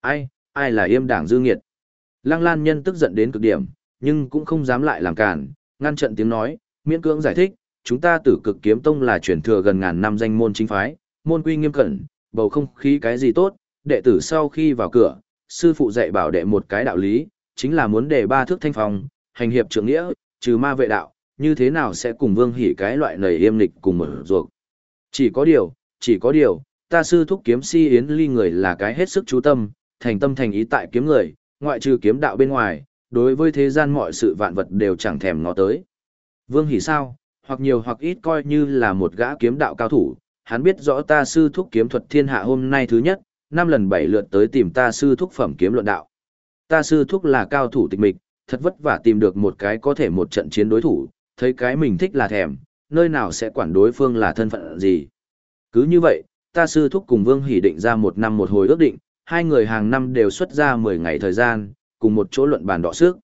Ai là yêm đảng dương nghiệt? Lăng Lan Nhân tức giận đến cực điểm, nhưng cũng không dám lại làm cản, ngăn trận tiếng nói, miễn cưỡng giải thích, chúng ta Tử Cực Kiếm Tông là truyền thừa gần ngàn năm danh môn chính phái, môn quy nghiêm cẩn, bầu không khí cái gì tốt, đệ tử sau khi vào cửa, sư phụ dạy bảo đệ một cái đạo lý, chính là muốn đề ba thước thanh phong, hành hiệp trượng nghĩa, trừ ma vệ đạo, như thế nào sẽ cùng Vương Hỷ cái loại nầy yêm lịch cùng mở ruột. Chỉ có điều, ta sư thúc kiếm si Yến Ly người là cái hết sức chú tâm thành ý tại kiếm người, ngoại trừ kiếm đạo bên ngoài, đối với thế gian mọi sự vạn vật đều chẳng thèm ngó tới. Vương Hỷ sao, hoặc nhiều hoặc ít coi như là một gã kiếm đạo cao thủ, hắn biết rõ ta sư thúc kiếm thuật thiên hạ hôm nay thứ nhất, 5 lần 7 lượt tới tìm ta sư thúc phẩm kiếm luận đạo. Ta sư thúc là cao thủ tịch mịch, thật vất vả tìm được một cái có thể một trận chiến đối thủ, thấy cái mình thích là thèm, nơi nào sẽ quản đối phương là thân phận gì. Cứ như vậy, ta sư thúc cùng Vương Hỷ định ra một năm một hồi ước định, hai người hàng năm đều xuất ra 10 ngày thời gian, cùng một chỗ luận bàn đọ sức.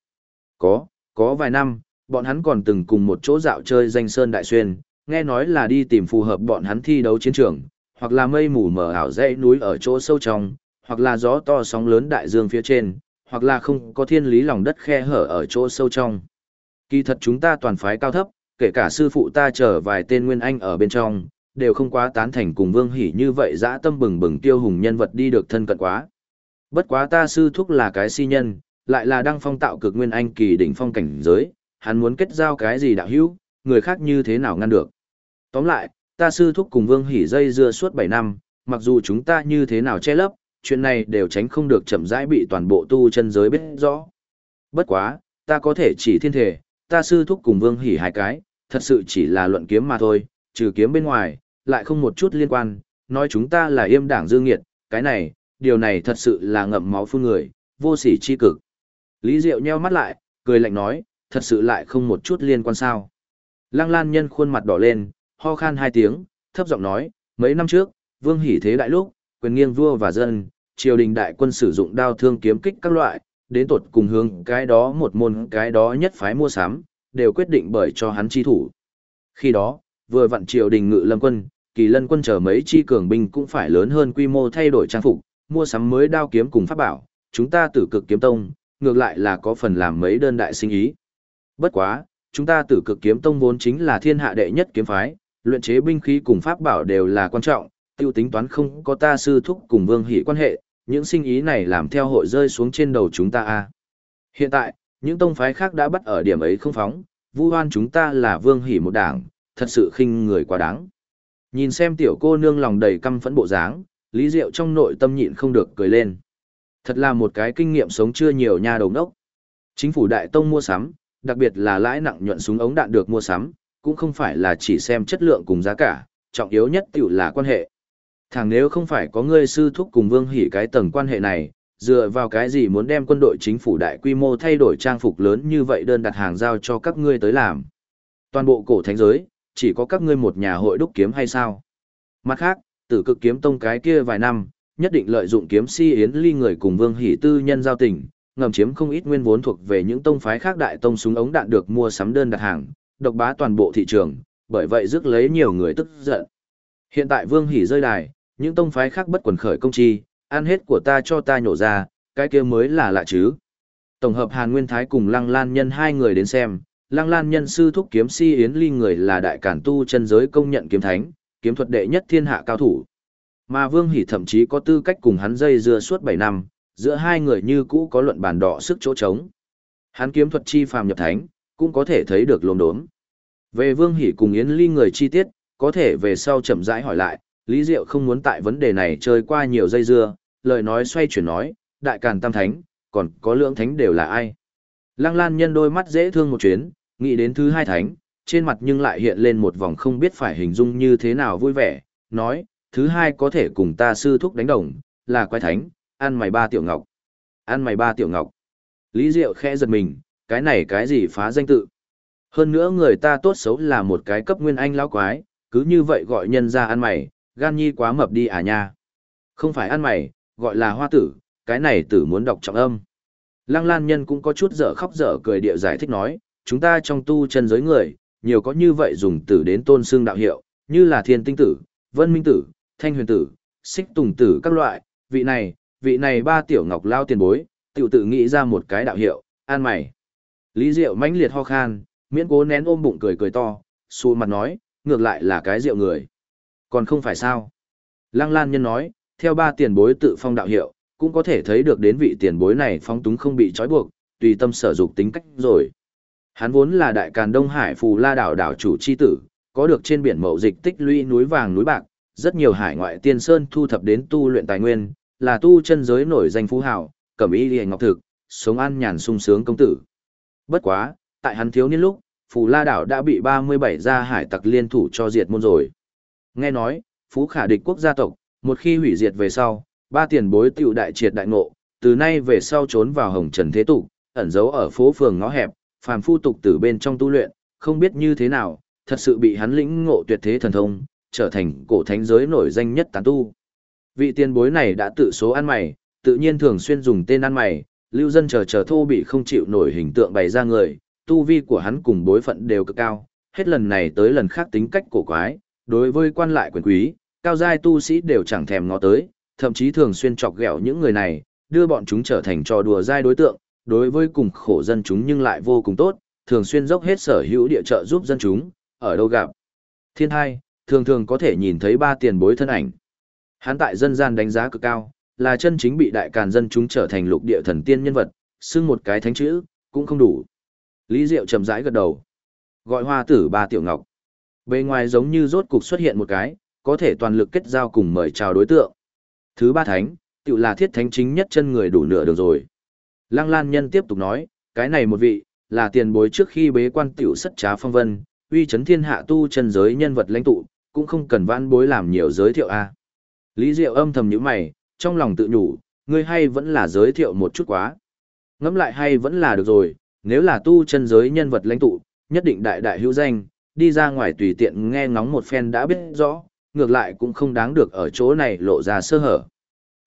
Có vài năm, bọn hắn còn từng cùng một chỗ dạo chơi danh sơn đại xuyên, nghe nói là đi tìm phù hợp bọn hắn thi đấu chiến trường, hoặc là mây mù mờ ảo dãy núi ở chỗ sâu trong, hoặc là gió to sóng lớn đại dương phía trên, hoặc là không có thiên lý lòng đất khe hở ở chỗ sâu trong. Kỳ thật chúng ta toàn phái cao thấp, kể cả sư phụ ta chở vài tên nguyên anh ở bên trong, đều không quá tán thành cùng Vương Hỷ như vậy dã tâm bừng bừng tiêu hùng nhân vật đi được thân cận quá. Bất quá ta sư thúc là cái si nhân, lại là đăng phong tạo cực nguyên anh kỳ đỉnh phong cảnh giới, hắn muốn kết giao cái gì đạo hữu, người khác như thế nào ngăn được. Tóm lại, ta sư thúc cùng Vương Hỷ dây dưa suốt 7 năm, mặc dù chúng ta như thế nào che lấp, chuyện này đều tránh không được chậm rãi bị toàn bộ tu chân giới biết rõ. Bất quá, ta có thể chỉ thiên thể, ta sư thúc cùng Vương Hỷ hai cái, thật sự chỉ là luận kiếm mà thôi, trừ kiếm bên ngoài, lại không một chút liên quan, nói chúng ta là yêm đảng dương nghiệt, cái này, điều này thật sự là ngậm máu phun người, vô sỉ chi cực. Lý Diệu nheo mắt lại, cười lạnh nói, thật sự lại không một chút liên quan sao. Lăng Lan Nhân khuôn mặt đỏ lên, ho khan 2 tiếng, thấp giọng nói, mấy năm trước, Vương Hỷ thế đại lúc, quyền nghiêng vua và dân, triều đình đại quân sử dụng đao thương kiếm kích các loại, đến tột cùng hướng cái đó một môn cái đó nhất phái mua sắm, đều quyết định bởi cho hắn chi thủ. Khi đó, vừa vặn triều đình Ngự Lâm quân, Kỳ Lân quân chờ mấy chi cường binh cũng phải lớn hơn quy mô thay đổi trang phục, mua sắm mới đao kiếm cùng pháp bảo, chúng ta Tử Cực Kiếm Tông, ngược lại là có phần làm mấy đơn đại sinh ý. Bất quá, chúng ta Tử Cực Kiếm Tông vốn chính là thiên hạ đệ nhất kiếm phái, luyện chế binh khí cùng pháp bảo đều là quan trọng, tiêu tính toán không có ta sư thúc cùng Vương Hỷ quan hệ, những sinh ý này làm theo hội rơi xuống trên đầu chúng ta a. Hiện tại, những tông phái khác đã bắt ở điểm ấy không phóng, vu oan chúng ta là Vương Hỷ một đảng, thật sự khinh người quá đáng. Nhìn xem tiểu cô nương lòng đầy căm phẫn bộ dáng, Lý Diệu trong nội tâm nhịn không được cười lên. Thật là một cái kinh nghiệm sống chưa nhiều nha đầu đốc. Chính phủ đại tông mua sắm, đặc biệt là lãi nặng nhuận súng ống đạn được mua sắm, cũng không phải là chỉ xem chất lượng cùng giá cả, trọng yếu nhất tiểu là quan hệ. Thằng nếu không phải có ngươi sư thúc cùng Vương Hỷ cái tầng quan hệ này, dựa vào cái gì muốn đem quân đội chính phủ đại quy mô thay đổi trang phục lớn như vậy đơn đặt hàng giao cho các ngươi tới làm. Toàn bộ cổ thánh giới, chỉ có các ngươi một nhà hội đúc kiếm hay sao? Mặt khác, Tử Cực Kiếm Tông cái kia vài năm, nhất định lợi dụng kiếm si Yến Ly người cùng Vương Hỷ tư nhân giao tình, ngầm chiếm không ít nguyên vốn thuộc về những tông phái khác đại tông súng ống đạn được mua sắm đơn đặt hàng, độc bá toàn bộ thị trường, bởi vậy rước lấy nhiều người tức giận. Hiện tại Vương Hỷ rơi đài, những tông phái khác bất quần khởi công chi, ăn hết của ta cho ta nhổ ra, cái kia mới là lạ chứ. Tổng hợp Hàn Nguyên Thái cùng Lăng Lan Nhân hai người đến xem, Lăng Lan Nhân sư thúc kiếm si Yến Ly người là đại cản tu chân giới công nhận kiếm thánh, kiếm thuật đệ nhất thiên hạ cao thủ. Mà Vương Hỷ thậm chí có tư cách cùng hắn dây dưa suốt 7 năm, giữa hai người như cũ có luận bàn đỏ sức chỗ trống. Hắn kiếm thuật chi phàm nhập thánh, cũng có thể thấy được lồn đốm. Về Vương Hỷ cùng Yến Ly người chi tiết, có thể về sau chậm rãi hỏi lại, Lý Diệu không muốn tại vấn đề này chơi qua nhiều dây dưa, lời nói xoay chuyển nói, đại càn tam thánh, còn có lưỡng thánh đều là ai? Lăng Lan Nhân đôi mắt dễ thương một chuyến, nghĩ đến thứ hai thánh, trên mặt nhưng lại hiện lên một vòng không biết phải hình dung như thế nào vui vẻ, nói, thứ hai có thể cùng ta sư thúc đánh đồng, là quái thánh, ăn mày ba tiểu ngọc. Ăn mày ba tiểu ngọc. Lý Diệu khẽ giật mình, cái này cái gì phá danh tự. Hơn nữa người ta tốt xấu là một cái cấp nguyên anh lão quái, cứ như vậy gọi nhân ra ăn mày, gan nhi quá mập đi à nha. Không phải ăn mày, gọi là hoa tử, cái này tử muốn đọc trọng âm. Lăng Lan Nhân cũng có chút dở khóc dở cười địa giải thích nói, chúng ta trong tu chân giới người, nhiều có như vậy dùng tử đến tôn xưng đạo hiệu, như là thiên tinh tử, vân minh tử, thanh huyền tử, xích tùng tử các loại, vị này ba tiểu ngọc lao tiền bối, tiểu tự nghĩ ra một cái đạo hiệu, an mày. Lý Diệu mãnh liệt ho khan, miễn cố nén ôm bụng cười cười to, xù mặt nói, ngược lại là cái rượu người. Còn không phải sao? Lăng Lan Nhân nói, theo ba tiền bối tự phong đạo hiệu, cũng có thể thấy được đến vị tiền bối này phóng túng không bị trói buộc, tùy tâm sở dục tính cách rồi. Hắn vốn là đại càn Đông Hải Phù La đảo đảo chủ chi tử, có được trên biển mậu dịch tích lũy núi vàng núi bạc, rất nhiều hải ngoại tiên sơn thu thập đến tu luyện tài nguyên, là tu chân giới nổi danh phú hào, cẩm y liễu ngọc thực, sống an nhàn sung sướng công tử. Bất quá, tại hắn thiếu niên lúc, Phù La đảo đã bị 37 gia hải tặc liên thủ cho diệt môn rồi. Nghe nói, Phú Khả địch quốc gia tộc, một khi hủy diệt về sau, ba tiền bối tiểu đại triệt đại ngộ, từ nay về sau trốn vào hồng trần thế tục, ẩn giấu ở phố phường ngõ hẹp, phàm phu tục tử bên trong tu luyện, không biết như thế nào, thật sự bị hắn lĩnh ngộ tuyệt thế thần thông, trở thành cổ thánh giới nổi danh nhất tán tu. Vị tiền bối này đã tự số ăn mày, tự nhiên thường xuyên dùng tên ăn mày, lưu dân chờ thô bị không chịu nổi hình tượng bày ra người, tu vi của hắn cùng bối phận đều cực cao, hết lần này tới lần khác tính cách cổ quái, đối với quan lại quyền quý, cao giai tu sĩ đều chẳng thèm ngó tới, thậm chí thường xuyên chọc ghẹo những người này, đưa bọn chúng trở thành trò đùa giai đối tượng, đối với cùng khổ dân chúng nhưng lại vô cùng tốt, thường xuyên dốc hết sở hữu địa trợ giúp dân chúng, ở đâu gặp thiên hai, thường thường có thể nhìn thấy ba tiền bối thân ảnh. Hắn tại dân gian đánh giá cực cao, là chân chính bị đại càn dân chúng trở thành lục địa thần tiên nhân vật, xưng một cái thánh chữ, cũng không đủ. Lý Diệu chậm rãi gật đầu. Gọi hoa tử ba tiểu ngọc. Bề ngoài giống như rốt cục xuất hiện một cái, có thể toàn lực kết giao cùng mời chào đối tượng. Thứ ba thánh, tiểu là thiết thánh chính nhất chân người đủ nửa được rồi. Lăng Lan Nhân tiếp tục nói, cái này một vị, là tiền bối trước khi bế quan tiểu sất trá phong vân, uy chấn thiên hạ tu chân giới nhân vật lãnh tụ, cũng không cần vãn bối làm nhiều giới thiệu a. Lý Diệu âm thầm nhíu mày, trong lòng tự nhủ, ngươi hay vẫn là giới thiệu một chút quá. Ngẫm lại hay vẫn là được rồi, nếu là tu chân giới nhân vật lãnh tụ, nhất định đại đại hữu danh, đi ra ngoài tùy tiện nghe ngóng một phen đã biết rõ, ngược lại cũng không đáng được ở chỗ này lộ ra sơ hở.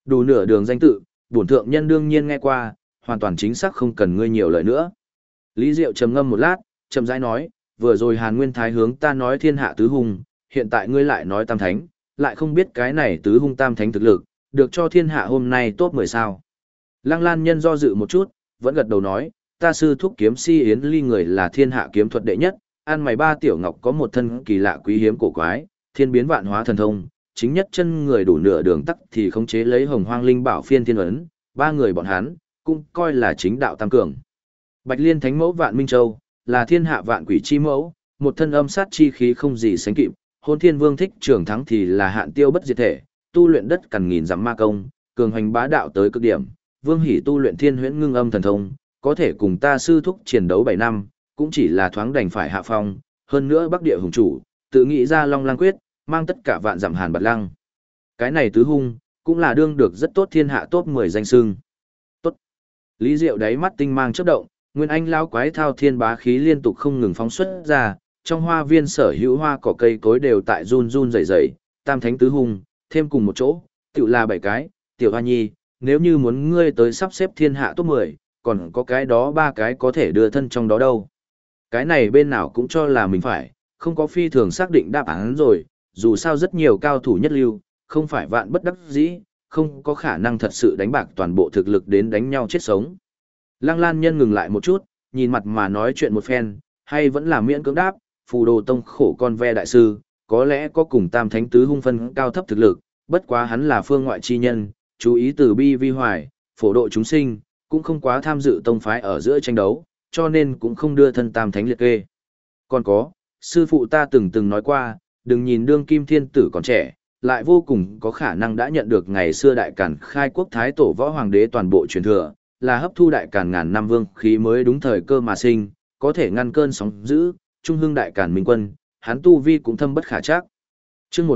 Đủ nửa đường danh tự, bổn thượng nhân đương nhiên nghe qua, hoàn toàn chính xác không cần ngươi nhiều lời nữa. Lý Diệu trầm ngâm một lát, chậm rãi nói, vừa rồi Hàn Nguyên Thái hướng ta nói thiên hạ tứ hung, hiện tại ngươi lại nói tam thánh, lại không biết cái này tứ hung tam thánh thực lực, được cho thiên hạ hôm nay top 10 sao. Lăng Lan Nhân do dự một chút, vẫn gật đầu nói, ta sư thúc kiếm si Yến Ly người là thiên hạ kiếm thuật đệ nhất, ăn mày ba tiểu ngọc có một thân kỳ lạ quý hiếm cổ quái, thiên biến vạn hóa thần thông, chính nhất chân người đủ nửa đường tắc thì khống chế lấy hồng hoang linh bảo phiên thiên ấn, ba người bọn hắn, cũng coi là chính đạo tam cường. Bạch Liên Thánh Mẫu Vạn Minh Châu, là thiên hạ vạn quỷ chi mẫu, một thân âm sát chi khí không gì sánh kịp, Hôn Thiên Vương Thích Trường Thắng thì là hạn tiêu bất diệt thể, tu luyện đất cằn nghìn dặm ma công, cường hành bá đạo tới cực điểm, Vương Hỷ tu luyện thiên huyễn ngưng âm thần thông, có thể cùng ta sư thúc chiến đấu 7 năm, cũng chỉ là thoáng đành phải hạ phong, hơn nữa Bắc Địa hùng chủ, tự nghĩ ra Long Lang quyết, mang tất cả vạn dặm Hàn Bạt Lăng. Cái này tứ hung, cũng là đương được rất tốt thiên hạ top 10 danh xưng. Tốt. Lý Diệu đáy mắt tinh mang chớp động, Nguyên Anh lão quái thao thiên bá khí liên tục không ngừng phóng xuất ra, trong hoa viên sở hữu hoa cỏ cây cối đều tại run run rẩy rẩy, tam thánh tứ hung, thêm cùng một chỗ, tiểu là 7 cái, tiểu hoa nhi, nếu như muốn ngươi tới sắp xếp thiên hạ top 10, còn có cái đó 3 cái có thể đưa thân trong đó đâu. Cái này bên nào cũng cho là mình phải, không có phi thường xác định đáp án rồi, dù sao rất nhiều cao thủ nhất lưu, không phải vạn bất đắc dĩ, không có khả năng thật sự đánh bạc toàn bộ thực lực đến đánh nhau chết sống. Lăng Lan Nhân ngừng lại một chút, nhìn mặt mà nói chuyện một phen, hay vẫn là miễn cưỡng đáp, Phù Đồ Tông khổ con ve đại sư, có lẽ có cùng tam thánh tứ hung phân cao thấp thực lực, bất quá hắn là phương ngoại chi nhân, chú ý từ bi vi hoài, phổ độ chúng sinh, cũng không quá tham dự tông phái ở giữa tranh đấu, cho nên cũng không đưa thân tam thánh liệt kê. Còn có, sư phụ ta từng nói qua, đừng nhìn đương kim thiên tử còn trẻ, lại vô cùng có khả năng đã nhận được ngày xưa đại càn khai quốc thái tổ võ hoàng đế toàn bộ truyền thừa, là hấp thu đại càn ngàn năm vương khí mới đúng thời cơ mà sinh, có thể ngăn cơn sóng dữ, trung hưng đại càn minh quân, hắn tu vi cũng thâm bất khả trắc. Chương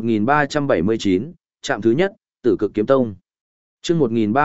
1379, trạm thứ nhất, Tử Cực Kiếm Tông. Chương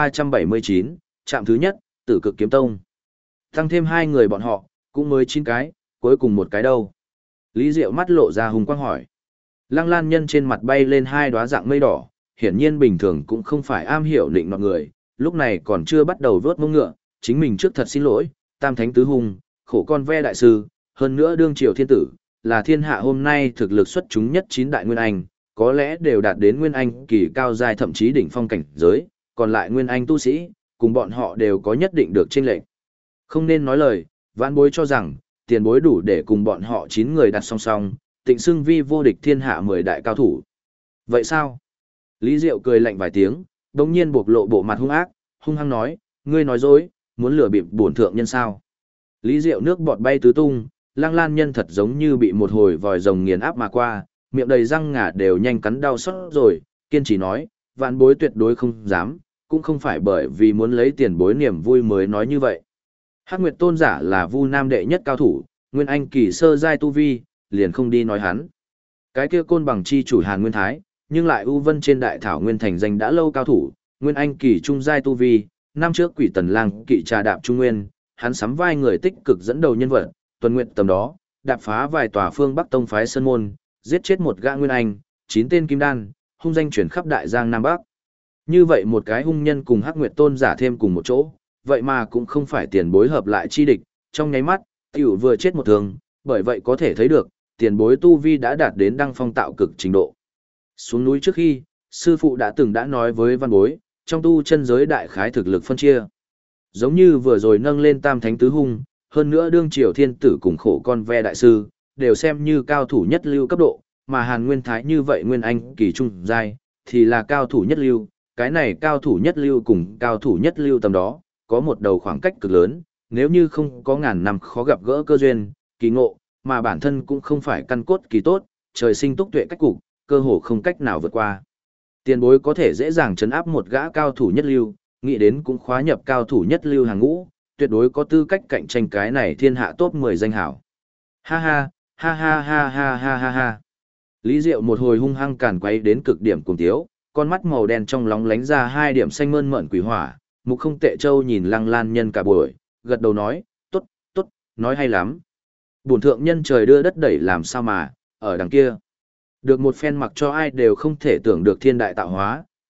1379, trạm thứ nhất, Tử Cực Kiếm Tông. Tăng thêm 2 người bọn họ, cũng mới 9 cái, cuối cùng một cái đâu. Lý Diệu mắt lộ ra hùng quang hỏi. Lăng Lan Nhân trên mặt bay lên 2 đóa dạng mây đỏ, hiển nhiên bình thường cũng không phải am hiểu định mọi người, lúc này còn chưa bắt đầu vớt mông ngựa, chính mình trước thật xin lỗi, tam thánh tứ hung, khổ con ve đại sư, hơn nữa đương triều thiên tử, là thiên hạ hôm nay thực lực xuất chúng nhất 9 đại nguyên anh, có lẽ đều đạt đến nguyên anh kỳ cao giai thậm chí đỉnh phong cảnh giới, còn lại nguyên anh tu sĩ, cùng bọn họ đều có nhất định được chênh lệch. Không nên nói lời, vãn bối cho rằng, tiền bối đủ để cùng bọn họ 9 người đặt song song, tịnh xưng vi vô địch thiên hạ 10 đại cao thủ. Vậy sao? Lý Diệu cười lạnh vài tiếng, đồng nhiên bộc lộ bộ mặt hung ác, hung hăng nói, ngươi nói dối, muốn lừa bịp bổn thượng nhân sao? Lý Diệu nước bọt bay tứ tung, Lăng Lan Nhân thật giống như bị một hồi vòi rồng nghiền áp mà qua, miệng đầy răng ngà đều nhanh cắn đau xót rồi, kiên trì nói, vạn bối tuyệt đối không dám, cũng không phải bởi vì muốn lấy tiền bối niềm vui mới nói như vậy. Hắc Nguyệt Tôn giả là Vu Nam đệ nhất cao thủ, Nguyên Anh kỳ sơ giai tu vi, liền không đi nói hắn. Cái kia Côn Bằng chi chủ Hàn Nguyên Thái, nhưng lại U Vân trên đại thảo nguyên thành danh đã lâu cao thủ, Nguyên Anh kỳ trung giai tu vi, năm trước Quỷ Tần Lang kỵ trà đạp trung nguyên, hắn sắm vai người tích cực dẫn đầu nhân vật, tuần nguyện tầm đó, đạp phá vài tòa phương Bắc tông phái sơn môn, giết chết một gã Nguyên Anh, 9 tên kim đan, hung danh truyền khắp đại giang nam bắc. Như vậy một cái hung nhân cùng Hắc Nguyệt Tôn giả thêm cùng một chỗ, vậy mà cũng không phải tiền bối hợp lại chi địch, trong nháy mắt, tiểu vừa chết một thường, bởi vậy có thể thấy được, tiền bối tu vi đã đạt đến đăng phong tạo cực trình độ. Xuống núi trước khi, sư phụ đã từng đã nói với văn bối, trong tu chân giới đại khái thực lực phân chia. Giống như vừa rồi nâng lên tam thánh tứ hung, hơn nữa đương triều thiên tử cùng khổ con ve đại sư, đều xem như cao thủ nhất lưu cấp độ, mà Hàn Nguyên Thái như vậy Nguyên Anh kỳ trung giai, thì là cao thủ nhất lưu, cái này cao thủ nhất lưu cùng cao thủ nhất lưu tầm đó, có một đầu khoảng cách cực lớn, nếu như không có ngàn năm khó gặp gỡ cơ duyên, kỳ ngộ, mà bản thân cũng không phải căn cốt kỳ tốt, trời sinh túc tuệ cách cục, cơ hồ không cách nào vượt qua. Tiền bối có thể dễ dàng chấn áp một gã cao thủ nhất lưu, nghĩ đến cũng khóa nhập cao thủ nhất lưu hàng ngũ, tuyệt đối có tư cách cạnh tranh cái này thiên hạ top 10 danh hảo. Ha ha, ha ha ha ha ha ha ha. Lý Diệu một hồi hung hăng càn quay đến cực điểm cùng tiếu, con mắt màu đen trong lóng lánh ra 2 điểm xanh mơn mởn quỷ hỏa, Mục Không Tệ Châu nhìn Lăng Lan Nhân cả buổi, gật đầu nói, tốt, tốt, nói hay lắm. Bổn thượng nhân trời đưa đất đẩy làm sao mà, ở đằng kia. Được một phen mặc cho ai đều không thể tưởng được thiên đại tạo hóa,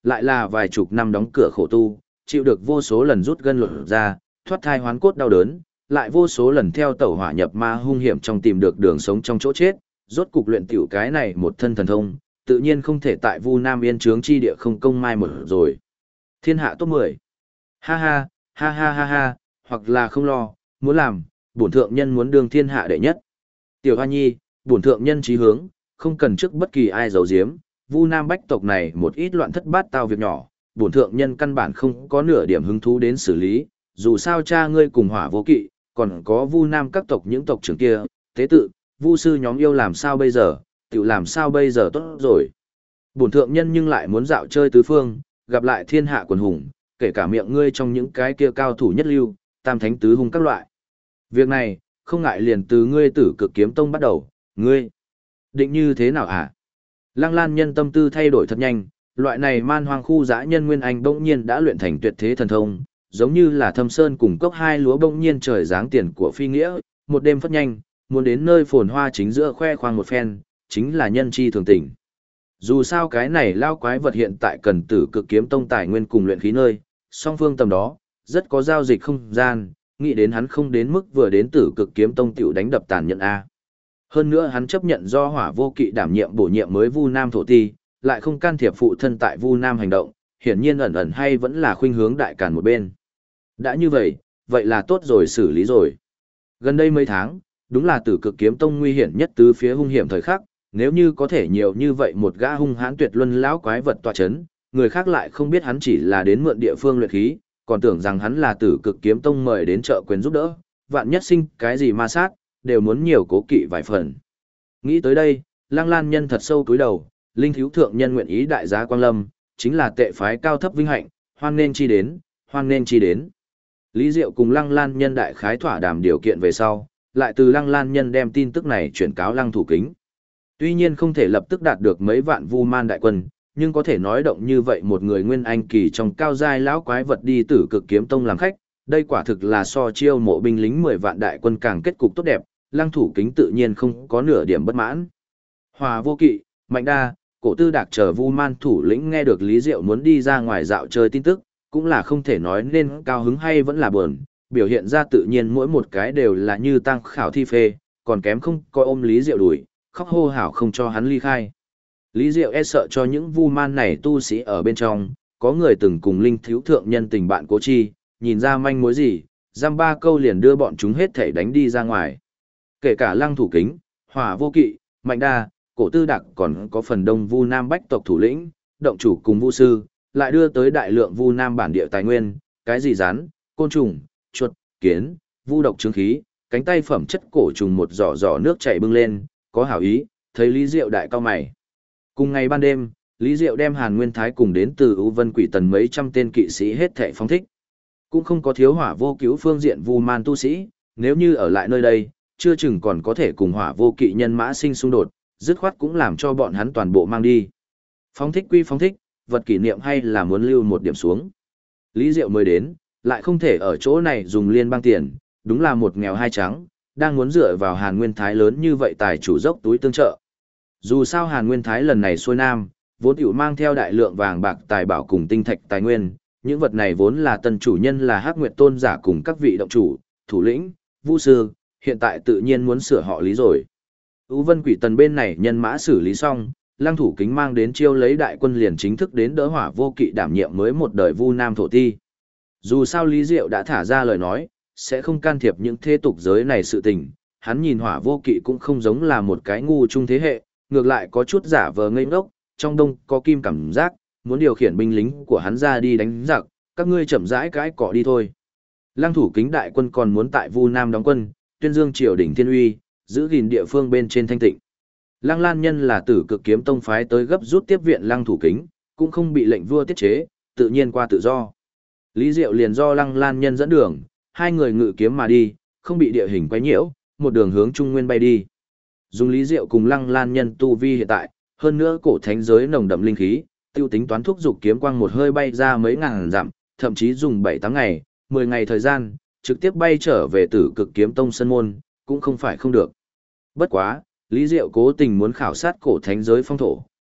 lại là vài chục năm đóng cửa khổ tu, chịu được vô số lần rút gân lột ra, thoát thai hoán cốt đau đớn, lại vô số lần theo tẩu hỏa nhập ma hung hiểm trong tìm được đường sống trong chỗ chết, rốt cục luyện tiểu cái này một thân thần thông, tự nhiên không thể tại Vu Nam Yên Trướng chi địa không công mai một rồi. Thiên hạ top 10. Ha ha, ha ha ha ha, hoặc là không lo, muốn làm, bổn thượng nhân muốn đương thiên hạ đệ nhất. Tiểu Hoa Nhi, bổn thượng nhân chí hướng, không cần trước bất kỳ ai giấu giếm, Vu Nam bách tộc này một ít loạn thất bát tao việc nhỏ, bổn thượng nhân căn bản không có nửa điểm hứng thú đến xử lý, dù sao cha ngươi cùng Hỏa Vô Kỵ, còn có Vu Nam các tộc những tộc trưởng kia, tế tự, Vu sư nhóm yêu làm sao bây giờ, tự làm sao bây giờ tốt rồi. Bổn thượng nhân nhưng lại muốn dạo chơi tứ phương, gặp lại thiên hạ quần hùng, kể cả miệng ngươi trong những cái kia cao thủ nhất lưu, tam thánh tứ hung các loại. Việc này, không ngại liền từ ngươi Tử Cực Kiếm Tông bắt đầu, ngươi định như thế nào hả? Lăng Lan nhân tâm tư thay đổi thật nhanh, loại này man hoang khu dã nhân nguyên anh bỗng nhiên đã luyện thành tuyệt thế thần thông, giống như là Thâm Sơn cùng cốc hai lúa bỗng nhiên trời giáng tiền của phi nghĩa, một đêm phất nhanh, muốn đến nơi phồn hoa chính giữa khoe khoang một phen, chính là nhân chi thường tình. Dù sao cái này lao quái vật hiện tại cần Tử Cực Kiếm Tông tài nguyên cùng luyện khí nơi, song phương tầm đó, rất có giao dịch không gian, nghĩ đến hắn không đến mức vừa đến Tử Cực Kiếm Tông tiểu đánh đập tàn nhẫn a. Hơn nữa hắn chấp nhận do Hỏa Vô Kỵ đảm nhiệm bổ nhiệm mới Vu Nam thổ ti, lại không can thiệp phụ thân tại Vu Nam hành động, hiển nhiên ẩn ẩn hay vẫn là khuynh hướng đại càn một bên. Đã như vậy, vậy là tốt rồi xử lý rồi. Gần đây mấy tháng, đúng là Tử Cực Kiếm Tông nguy hiểm nhất tứ phía hung hiểm thời khắc, nếu như có thể nhiều như vậy một gã hung hãn tuyệt luân lão quái vật tọa chấn, người khác lại không biết hắn chỉ là đến mượn địa phương luyện khí, còn tưởng rằng hắn là Tử Cực Kiếm Tông mời đến trợ quyền giúp đỡ, vạn nhất sinh cái gì ma sát, đều muốn nhiều cố kỵ vài phần. Nghĩ tới đây, Lăng Lan nhân thật sâu cúi đầu, linh thiếu thượng nhân nguyện ý đại giá quang lâm, chính là tệ phái cao thấp vinh hạnh, hoan nên chi đến, hoan nên chi đến. Lý Diệu cùng Lăng Lan nhân đại khái thỏa đàm điều kiện về sau, lại từ Lăng Lan nhân đem tin tức này chuyển cáo Lăng Thủ Kính. Tuy nhiên không thể lập tức đạt được mấy vạn vu man đại quân, nhưng có thể nói động như vậy một người nguyên anh kỳ trong cao giai lão quái vật đi Tử Cực Kiếm Tông làm khách, đây quả thực là so chiêu mộ binh lính 10 vạn đại quân càng kết cục tốt đẹp, Lăng Thủ Kính tự nhiên không có nửa điểm bất mãn. Hòa Vô Kỵ, Mạnh Đa, Cổ Tư Đạc chờ vu man thủ lĩnh nghe được Lý Diệu muốn đi ra ngoài dạo chơi tin tức, cũng là không thể nói nên cao hứng hay vẫn là buồn, biểu hiện ra tự nhiên mỗi một cái đều là như tăng khảo thi phê, còn kém không coi ôm Lý Diệu đuổi, khóc hô hào không cho hắn ly khai. Lý Diệu e sợ cho những vu man này tu sĩ ở bên trong, có người từng cùng linh thiếu thượng nhân tình bạn cố chi, nhìn ra manh mối gì, giam ba câu liền đưa bọn chúng hết thể đánh đi ra ngoài. Kể cả Lăng Thủ Kính, Hỏa Vô Kỵ, Mạnh Đa, Cổ Tư Đạc còn có phần đông vu nam bách tộc thủ lĩnh, động chủ cùng vu sư, lại đưa tới đại lượng vu nam bản địa tài nguyên, cái gì rắn, côn trùng, chuột, kiến, vu độc chứng khí, cánh tay phẩm chất cổ trùng một giỏ giỏ nước chảy bưng lên, có hảo ý, thấy Lý Diệu đại cao mày. Cùng ngày ban đêm, Lý Diệu đem Hàn Nguyên Thái cùng đến từ U Vân Quỷ Tần mấy trăm tên kỵ sĩ hết thảy phóng thích. Cũng không có thiếu Hỏa Vô Cứu phương diện vu man tu sĩ, nếu như ở lại nơi đây, chưa chừng còn có thể cùng Hỏa Vô Kỵ nhân mã sinh xung đột, dứt khoát cũng làm cho bọn hắn toàn bộ mang đi. Phóng thích quy phóng thích, vật kỷ niệm hay là muốn lưu một điểm xuống. Lý Diệu mới đến, lại không thể ở chỗ này dùng liên bang tiền, đúng là một nghèo hai trắng, đang muốn dựa vào Hàn Nguyên Thái lớn như vậy tài chủ dốc túi tương trợ. Dù sao Hàn Nguyên Thái lần này xuôi nam, vốn tiểu mang theo đại lượng vàng bạc tài bảo cùng tinh thạch tài nguyên, những vật này vốn là tân chủ nhân là Hắc Nguyệt Tôn giả cùng các vị động chủ, thủ lĩnh, vu sư, hiện tại tự nhiên muốn sửa họ Lý rồi. U Vân Quỷ Tần bên này nhân mã xử lý xong, Lăng Thủ Kính mang đến chiêu lấy đại quân liền chính thức đến đỡ Hỏa Vô Kỵ đảm nhiệm mới một đời vu nam thổ ti. Dù sao Lý Diệu đã thả ra lời nói, sẽ không can thiệp những thế tục giới này sự tình, hắn nhìn Hỏa Vô Kỵ cũng không giống là một cái ngu trung thế hệ, ngược lại có chút giả vờ ngây ngốc, trong đông có kim cảm giác, muốn điều khiển binh lính của hắn ra đi đánh giặc, các ngươi chậm rãi cái cỏ đi thôi. Lăng Thủ Kính đại quân còn muốn tại Vu Nam đóng quân, tuyên dương triều đình thiên uy, giữ gìn địa phương bên trên thanh tịnh. Lăng Lan nhân là Tử Cực Kiếm Tông phái tới gấp rút tiếp viện Lăng Thủ Kính, cũng không bị lệnh vua tiết chế, tự nhiên qua tự do. Lý Diệu liền do Lăng Lan nhân dẫn đường, hai người ngự kiếm mà đi, không bị địa hình quấy nhiễu, một đường hướng Trung Nguyên bay đi. Dùng Lý Diệu cùng Lăng Lan nhân tu vi hiện tại, hơn nữa cổ thánh giới nồng đậm linh khí, tiêu tính toán thúc dục kiếm quang một hơi bay ra mấy ngàn dặm, thậm chí dùng 7-8 ngày, 10 ngày thời gian, trực tiếp bay trở về Tử Cực Kiếm Tông sân môn, cũng không phải không được. Bất quá, Lý Diệu cố tình muốn khảo sát cổ thánh giới phong thổ,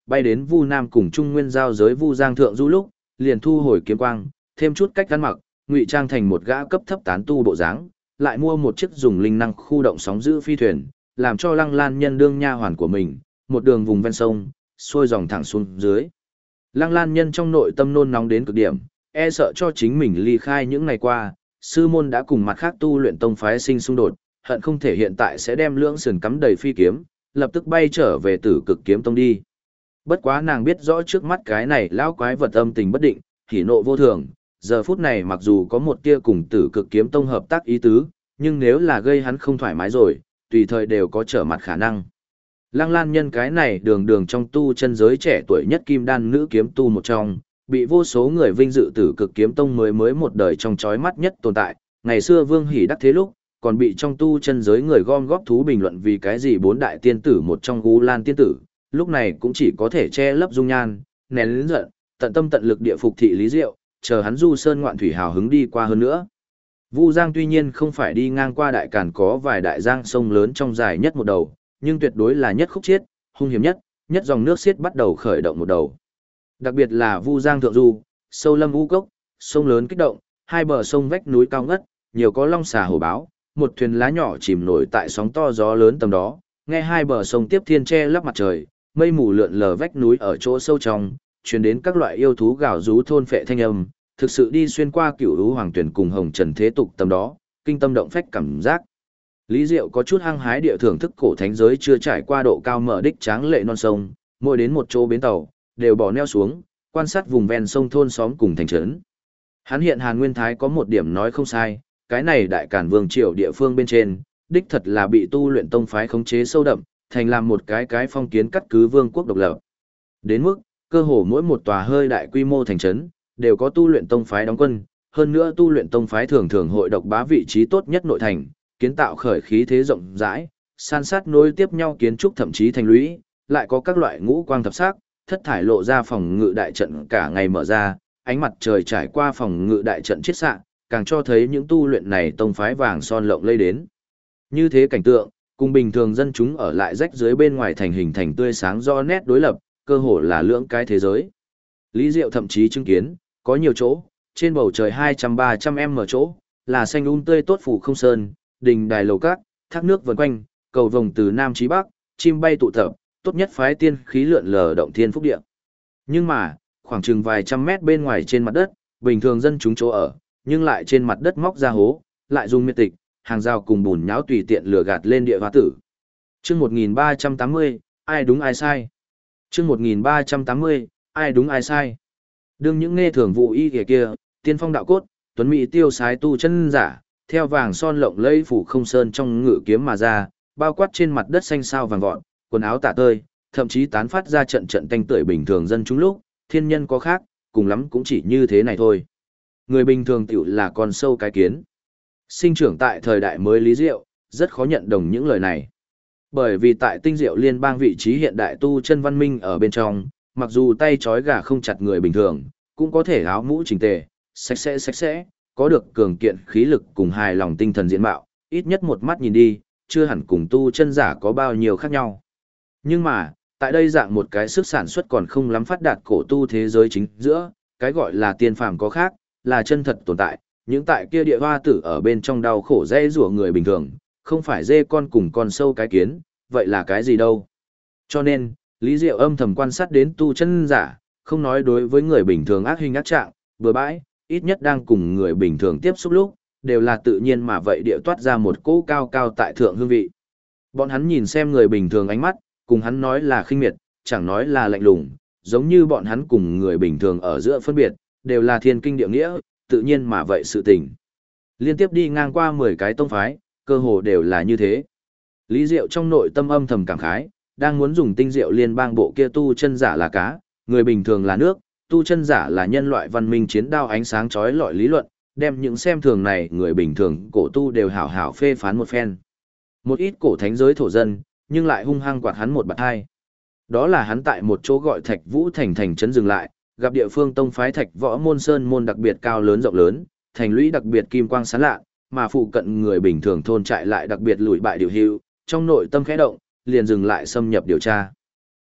bay đến Vu Nam cùng Trung Nguyên giao giới Vu Giang thượng du lúc, liền thu hồi kiếm quang, thêm chút cách ăn mặc, ngụy trang thành một gã cấp thấp tán tu bộ dáng, lại mua một chiếc dùng linh năng khu động sóng giữ phi thuyền, làm cho Lăng Lan Nhân đương nha hoàn của mình, một đường vùng ven sông, xuôi dòng thẳng xuống dưới. Lăng Lan Nhân trong nội tâm nôn nóng đến cực điểm, e sợ cho chính mình ly khai những ngày qua, sư môn đã cùng mặt khác tu luyện tông phái sinh xung đột, hận không thể hiện tại sẽ đem lưỡng sườn cắm đầy phi kiếm, lập tức bay trở về Tử Cực Kiếm Tông đi. Bất quá nàng biết rõ trước mắt cái này lão quái vật âm tình bất định, hỉ nộ vô thường, giờ phút này mặc dù có một tia cùng Tử Cực Kiếm Tông hợp tác ý tứ, nhưng nếu là gây hắn không thoải mái rồi, tùy thời đều có trở mặt khả năng. Lăng Lan Nhân cái này đường đường trong tu chân giới trẻ tuổi nhất kim đan nữ kiếm tu một trong, bị vô số người vinh dự Tử Cực Kiếm Tông mới một đời trong chói mắt nhất tồn tại, ngày xưa Vương Hỉ đắc thế lúc, còn bị trong tu chân giới người gom góp thú bình luận vì cái gì bốn đại tiên tử một trong U Lan tiên tử, lúc này cũng chỉ có thể che lấp dung nhan, nén lớn giận, tận tâm tận lực địa phục thị Lý Diệu, chờ hắn du sơn ngoạn thủy hào hứng đi qua hơn nữa. Vu Giang tuy nhiên không phải đi ngang qua đại càn có vài đại giang sông lớn trong dài nhất một đầu, nhưng tuyệt đối là nhất khúc chiết, hung hiểm nhất dòng nước xiết bắt đầu khởi động một đầu. Đặc biệt là Vu Giang thượng du, sâu lâm u cốc, sông lớn kích động, hai bờ sông vách núi cao ngất, nhiều có long xà hổ báo, một thuyền lá nhỏ chìm nổi tại sóng to gió lớn tầm đó, nghe hai bờ sông tiếp thiên che lấp mặt trời, mây mù lượn lờ vách núi ở chỗ sâu trong, truyền đến các loại yêu thú gào rú thôn phệ thanh âm, thực sự đi xuyên qua cửu lũ hoàng tuyển cùng hồng trần thế tục tầm đó, kinh tâm động phách cảm giác. Lý Diệu có chút hăng hái địa thưởng thức cổ thánh giới chưa trải qua độ cao mở đích tráng lệ non sông, mỗi đến một chỗ bến tàu, đều bỏ neo xuống, quan sát vùng ven sông thôn xóm cùng thành trấn. Hắn hiện Hàn Nguyên Thái có một điểm nói không sai, cái này đại càn vương triều địa phương bên trên, đích thật là bị tu luyện tông phái khống chế sâu đậm, thành làm một cái phong kiến cắt cứ vương quốc độc lập. Đến mức, cơ hồ mỗi một tòa hơi đại quy mô thành trấn đều có tu luyện tông phái đóng quân, hơn nữa tu luyện tông phái thường thường hội độc bá vị trí tốt nhất nội thành, kiến tạo khởi khí thế rộng rãi, san sát nối tiếp nhau kiến trúc thậm chí thành lũy, lại có các loại ngũ quang thập sắc, thất thải lộ ra phòng ngự đại trận cả ngày mở ra, ánh mặt trời trải qua phòng ngự đại trận chiết xạ, càng cho thấy những tu luyện này tông phái vàng son lộng lây đến. Như thế cảnh tượng, cùng bình thường dân chúng ở lại rách dưới bên ngoài thành hình thành tươi sáng do nét đối lập, cơ hồ là lưỡng cái thế giới. Lý Diệu thậm chí chứng kiến, có nhiều chỗ, trên bầu trời 200-300 m chỗ, là xanh tươi tốt phủ không sơn, đình đài lầu cát, thác nước vần quanh, cầu vồng từ nam chí bắc, chim bay tụ tập, tốt nhất phái tiên khí lượn lờ động thiên phúc địa. Nhưng mà, khoảng chừng vài trăm mét bên ngoài trên mặt đất, bình thường dân chúng chỗ ở, nhưng lại trên mặt đất móc ra hố, lại dùng miệt tịch, hàng rào cùng bùn nháo tùy tiện lừa gạt lên địa hoa tử. Chương 1380, ai đúng ai sai? Chương 1380, ai đúng ai sai? Đương những nghe thường vụ y kia, tiên phong đạo cốt, tuấn mỹ tiêu sái tu chân giả, theo vàng son lộng lẫy phủ không sơn trong ngự kiếm mà ra, bao quát trên mặt đất xanh sao vàng vọt, quần áo tả tơi, thậm chí tán phát ra trận trận tanh tưởi bình thường dân chúng lúc, thiên nhân có khác, cùng lắm cũng chỉ như thế này thôi. Người bình thường tiểu là con sâu cái kiến. Sinh trưởng tại thời đại mới Lý Diệu, rất khó nhận đồng những lời này. Bởi vì tại tinh diệu liên bang vị trí hiện đại tu chân văn minh ở bên trong, mặc dù tay trói gà không chặt người bình thường, cũng có thể áo mũ chỉnh tề, sạch sẽ, có được cường kiện khí lực cùng hài lòng tinh thần diện mạo, ít nhất một mắt nhìn đi, chưa hẳn cùng tu chân giả có bao nhiêu khác nhau. Nhưng mà, tại đây dạng một cái sức sản xuất còn không lắm phát đạt cổ tu thế giới chính giữa, cái gọi là tiên phàm có khác, là chân thật tồn tại, những tại kia địa hoa tử ở bên trong đau khổ dễ rủa người bình thường, không phải dê con cùng con sâu cái kiến, vậy là cái gì đâu. Cho nên, Lý Diệu âm thầm quan sát đến tu chân giả, không nói đối với người bình thường ác hình ác trạng, bừa bãi, ít nhất đang cùng người bình thường tiếp xúc lúc, đều là tự nhiên mà vậy địa toát ra một cỗ cao cao tại thượng hương vị. Bọn hắn nhìn xem người bình thường ánh mắt, cùng hắn nói là khinh miệt, chẳng nói là lạnh lùng, giống như bọn hắn cùng người bình thường ở giữa phân biệt, đều là thiên kinh địa nghĩa, tự nhiên mà vậy sự tình. Liên tiếp đi ngang qua 10 cái tông phái, cơ hồ đều là như thế. Lý Diệu trong nội tâm âm thầm cảm khái, đang muốn dùng tinh diệu liên bang bộ kia tu chân giả là cá, người bình thường là nước, tu chân giả là nhân loại văn minh chiến đao ánh sáng chói lọi lý luận, đem những xem thường này người bình thường cổ tu đều hảo hảo phê phán một phen. Một ít cổ thánh giới thổ dân, nhưng lại hung hăng quạt hắn một bạt hai. Đó là hắn tại một chỗ gọi Thạch Vũ thành thành trấn dừng lại, gặp địa phương tông phái Thạch Võ môn sơn môn đặc biệt cao lớn rộng lớn, thành lũy đặc biệt kim quang sáng lạ, mà phụ cận người bình thường thôn trại lại đặc biệt lùi bại điều hữu, trong nội tâm khẽ động, liền dừng lại xâm nhập điều tra.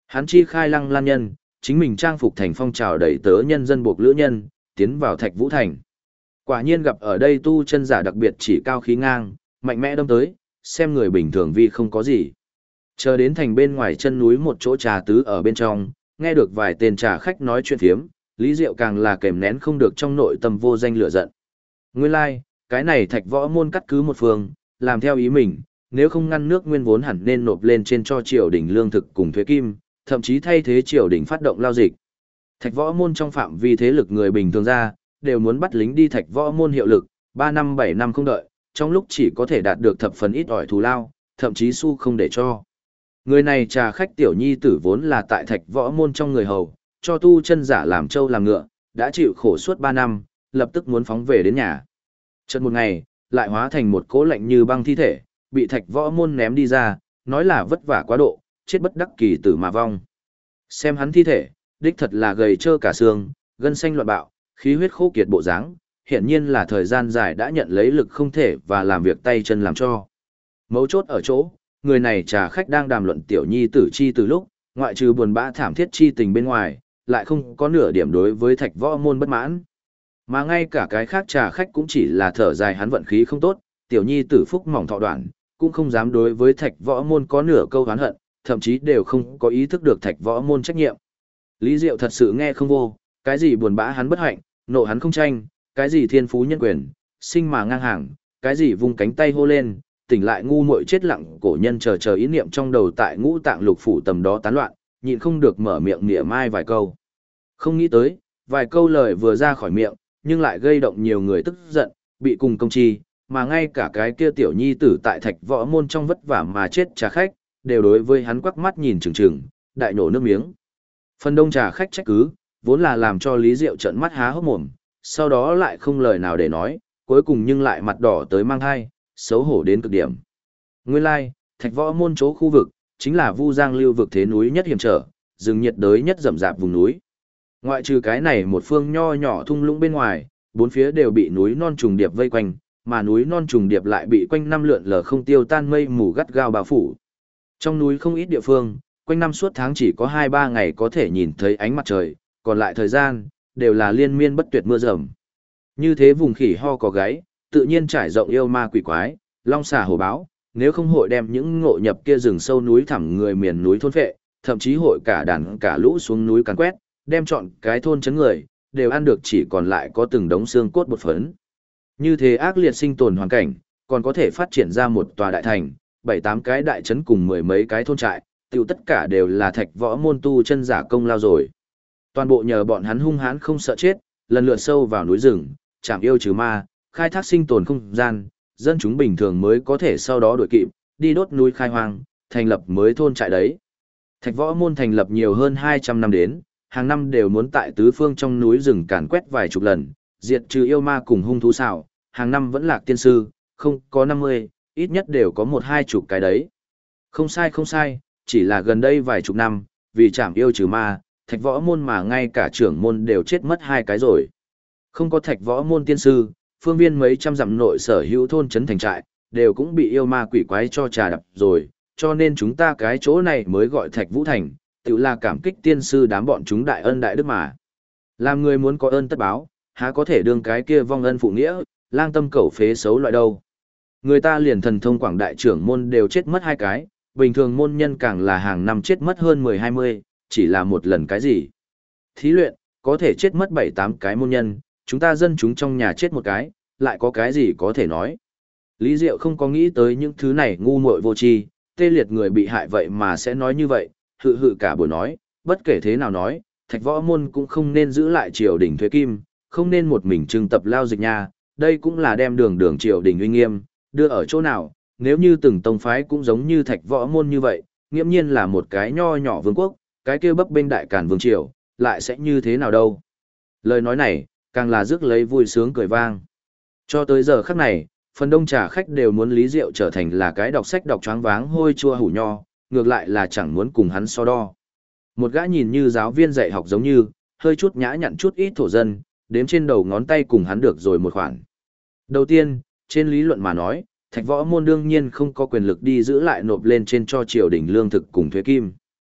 Hắn chi khai Lăng Lan nhân, chính mình trang phục thành phong trào đẩy tớ nhân dân buộc lữ nhân, tiến vào Thạch Vũ Thành. Quả nhiên gặp ở đây tu chân giả đặc biệt chỉ cao khí ngang, mạnh mẽ đâm tới, xem người bình thường vì không có gì. Chờ đến thành bên ngoài chân núi một chỗ trà tứ ở bên trong, nghe được vài tên trà khách nói chuyện phiếm, Lý Diệu càng là kềm nén không được trong nội tâm vô danh lửa giận. Nguyên lai, like, cái này Thạch Võ môn cắt cứ một phương, làm theo ý mình, nếu không ngăn nước nguyên vốn hẳn nên nộp lên trên cho triều đình lương thực cùng thuế kim, thậm chí thay thế triều đình phát động lao dịch. Thạch Võ môn trong phạm vi thế lực người bình thường ra, đều muốn bắt lính đi Thạch Võ môn hiệu lực, 3 năm 7 năm không đợi, trong lúc chỉ có thể đạt được thập phần ít ỏi thù lao, thậm chí xu không để cho. Người này trà khách tiểu nhi tử vốn là tại Thạch Võ môn trong người hầu, cho tu chân giả làm trâu làm ngựa, đã chịu khổ suốt 3 năm, lập tức muốn phóng về đến nhà. Chợt một ngày, lại hóa thành một cỗ lạnh như băng thi thể, bị Thạch Võ môn ném đi ra, nói là vất vả quá độ, chết bất đắc kỳ tử mà vong. Xem hắn thi thể, đích thật là gầy trơ cả xương, gân xanh loạn bạo, khí huyết khô kiệt bộ dáng, hiển nhiên là thời gian dài đã nhận lấy lực không thể và làm việc tay chân làm cho. Mấu chốt ở chỗ, người này trà khách đang đàm luận tiểu nhi tử chi từ lúc, ngoại trừ buồn bã thảm thiết chi tình bên ngoài, lại không có nửa điểm đối với Thạch Võ môn bất mãn. Mà ngay cả cái khác trà khách cũng chỉ là thở dài hắn vận khí không tốt, tiểu nhi tử phúc mỏng thọ đoạn, cũng không dám đối với Thạch Võ môn có nửa câu oán hận, thậm chí đều không có ý thức được Thạch Võ môn trách nhiệm. Lý Diệu thật sự nghe không vô, cái gì buồn bã hắn bất hạnh, nộ hắn không tranh, cái gì thiên phú nhân quyền, sinh mà ngang hàng, cái gì vung cánh tay hô lên, tỉnh lại ngu muội chết lặng, cổ nhân chờ ý niệm trong đầu tại ngũ tạng lục phủ tầm đó tán loạn, nhịn không được mở miệng mỉa mai vài câu. Không nghĩ tới, vài câu lời vừa ra khỏi miệng, nhưng lại gây động nhiều người tức giận, bị cùng công chi, mà ngay cả cái kia tiểu nhi tử tại Thạch Võ môn trong vất vả mà chết trà khách, đều đối với hắn quắc mắt nhìn chừng chừng, đại nổ nước miếng. Phần đông trà khách trách cứ, vốn là làm cho Lý Diệu trợn mắt há hốc mồm, sau đó lại không lời nào để nói, cuối cùng nhưng lại mặt đỏ tới mang hai, xấu hổ đến cực điểm. Nguyên lai, Thạch Võ môn chỗ khu vực, chính là Vu Giang lưu vực thế núi nhất hiểm trở, rừng nhiệt đới nhất rậm rạp vùng núi. Ngoại trừ cái này một phương nho nhỏ thung lũng bên ngoài, bốn phía đều bị núi non trùng điệp vây quanh, mà núi non trùng điệp lại bị quanh năm lượn lờ không tiêu tan mây mù gắt gao bao phủ. Trong núi không ít địa phương, quanh năm suốt tháng chỉ có 2-3 ngày có thể nhìn thấy ánh mặt trời, còn lại thời gian, đều là liên miên bất tuyệt mưa rầm. Như thế vùng khỉ ho có gáy, tự nhiên trải rộng yêu ma quỷ quái, long xà hổ báo, nếu không hội đem những ngộ nhập kia rừng sâu núi thẳm người miền núi thôn phệ, thậm chí hội cả đàn cả lũ xuống núi càn quét, đem chọn cái thôn chấn người, đều ăn được chỉ còn lại có từng đống xương cốt bột phấn. Như thế ác liệt sinh tồn hoàn cảnh, còn có thể phát triển ra một tòa đại thành, 7-8 cái đại trấn cùng 10 mấy cái thôn trại, tiêu tất cả đều là Thạch Võ môn tu chân giả công lao rồi. Toàn bộ nhờ bọn hắn hung hãn không sợ chết, lần lượt sâu vào núi rừng, chạm yêu trừ ma, khai thác sinh tồn không gian, dân chúng bình thường mới có thể sau đó đuổi kịp, đi đốt núi khai hoang, thành lập mới thôn trại đấy. Thạch Võ môn thành lập nhiều hơn 200 năm đến, hàng năm đều muốn tại tứ phương trong núi rừng càn quét vài chục lần, diệt trừ yêu ma cùng hung thú xảo, hàng năm vẫn lạc tiên sư, không có 50, ít nhất đều có 1-2 cái đấy. Không sai, chỉ là gần đây vài chục năm, vì chạm yêu trừ ma, Thạch Võ môn mà ngay cả trưởng môn đều chết mất 2 cái rồi. Không có Thạch Võ môn tiên sư, phương viên mấy trăm dặm nội sở hữu thôn trấn thành trại, đều cũng bị yêu ma quỷ quái cho trà đập rồi, cho nên chúng ta cái chỗ này mới gọi Thạch Vũ Thành, tự là cảm kích tiên sư đám bọn chúng đại ân đại đức mà. Làm người muốn có ơn tất báo, há có thể đương cái kia vong ân phụ nghĩa, lang tâm cẩu phế xấu loại đâu. Người ta liền thần thông quảng đại trưởng môn đều chết mất 2 cái, bình thường môn nhân càng là hàng năm chết mất hơn 10-20, chỉ là một lần cái gì. Thí luyện, có thể chết mất 7-8 cái môn nhân, chúng ta dân chúng trong nhà chết một cái, lại có cái gì có thể nói. Lý Diệu không có nghĩ tới những thứ này ngu muội vô tri, tê liệt người bị hại vậy mà sẽ nói như vậy, hự cả buổi nói, bất kể thế nào nói, Thạch Võ môn cũng không nên giữ lại triều đình thuế kim, không nên một mình trưng tập lao dịch nha, đây cũng là đem đường triều đình uy nghiêm, đưa ở chỗ nào, nếu như từng tông phái cũng giống như Thạch Võ môn như vậy, nghiễm nhiên là một cái nho nhỏ vương quốc, cái kia bấp bênh đại càn vương triều, lại sẽ như thế nào đâu. Lời nói này, càng là rước lấy vui sướng cười vang. Cho tới giờ khắc này, phần đông trà khách đều muốn Lý Diệu trở thành là cái đọc sách đọc choáng váng hôi chua hủ nho, ngược lại là chẳng muốn cùng hắn so đo. Một gã nhìn như giáo viên dạy học giống như, hơi chút nhã nhặn chút ít thổ dân, đếm trên đầu ngón tay cùng hắn được rồi một khoản. Đầu tiên, trên lý luận mà nói, Thạch Võ môn đương nhiên không có quyền lực đi giữ lại nộp lên trên cho triều đình lương thực cùng thuế kim.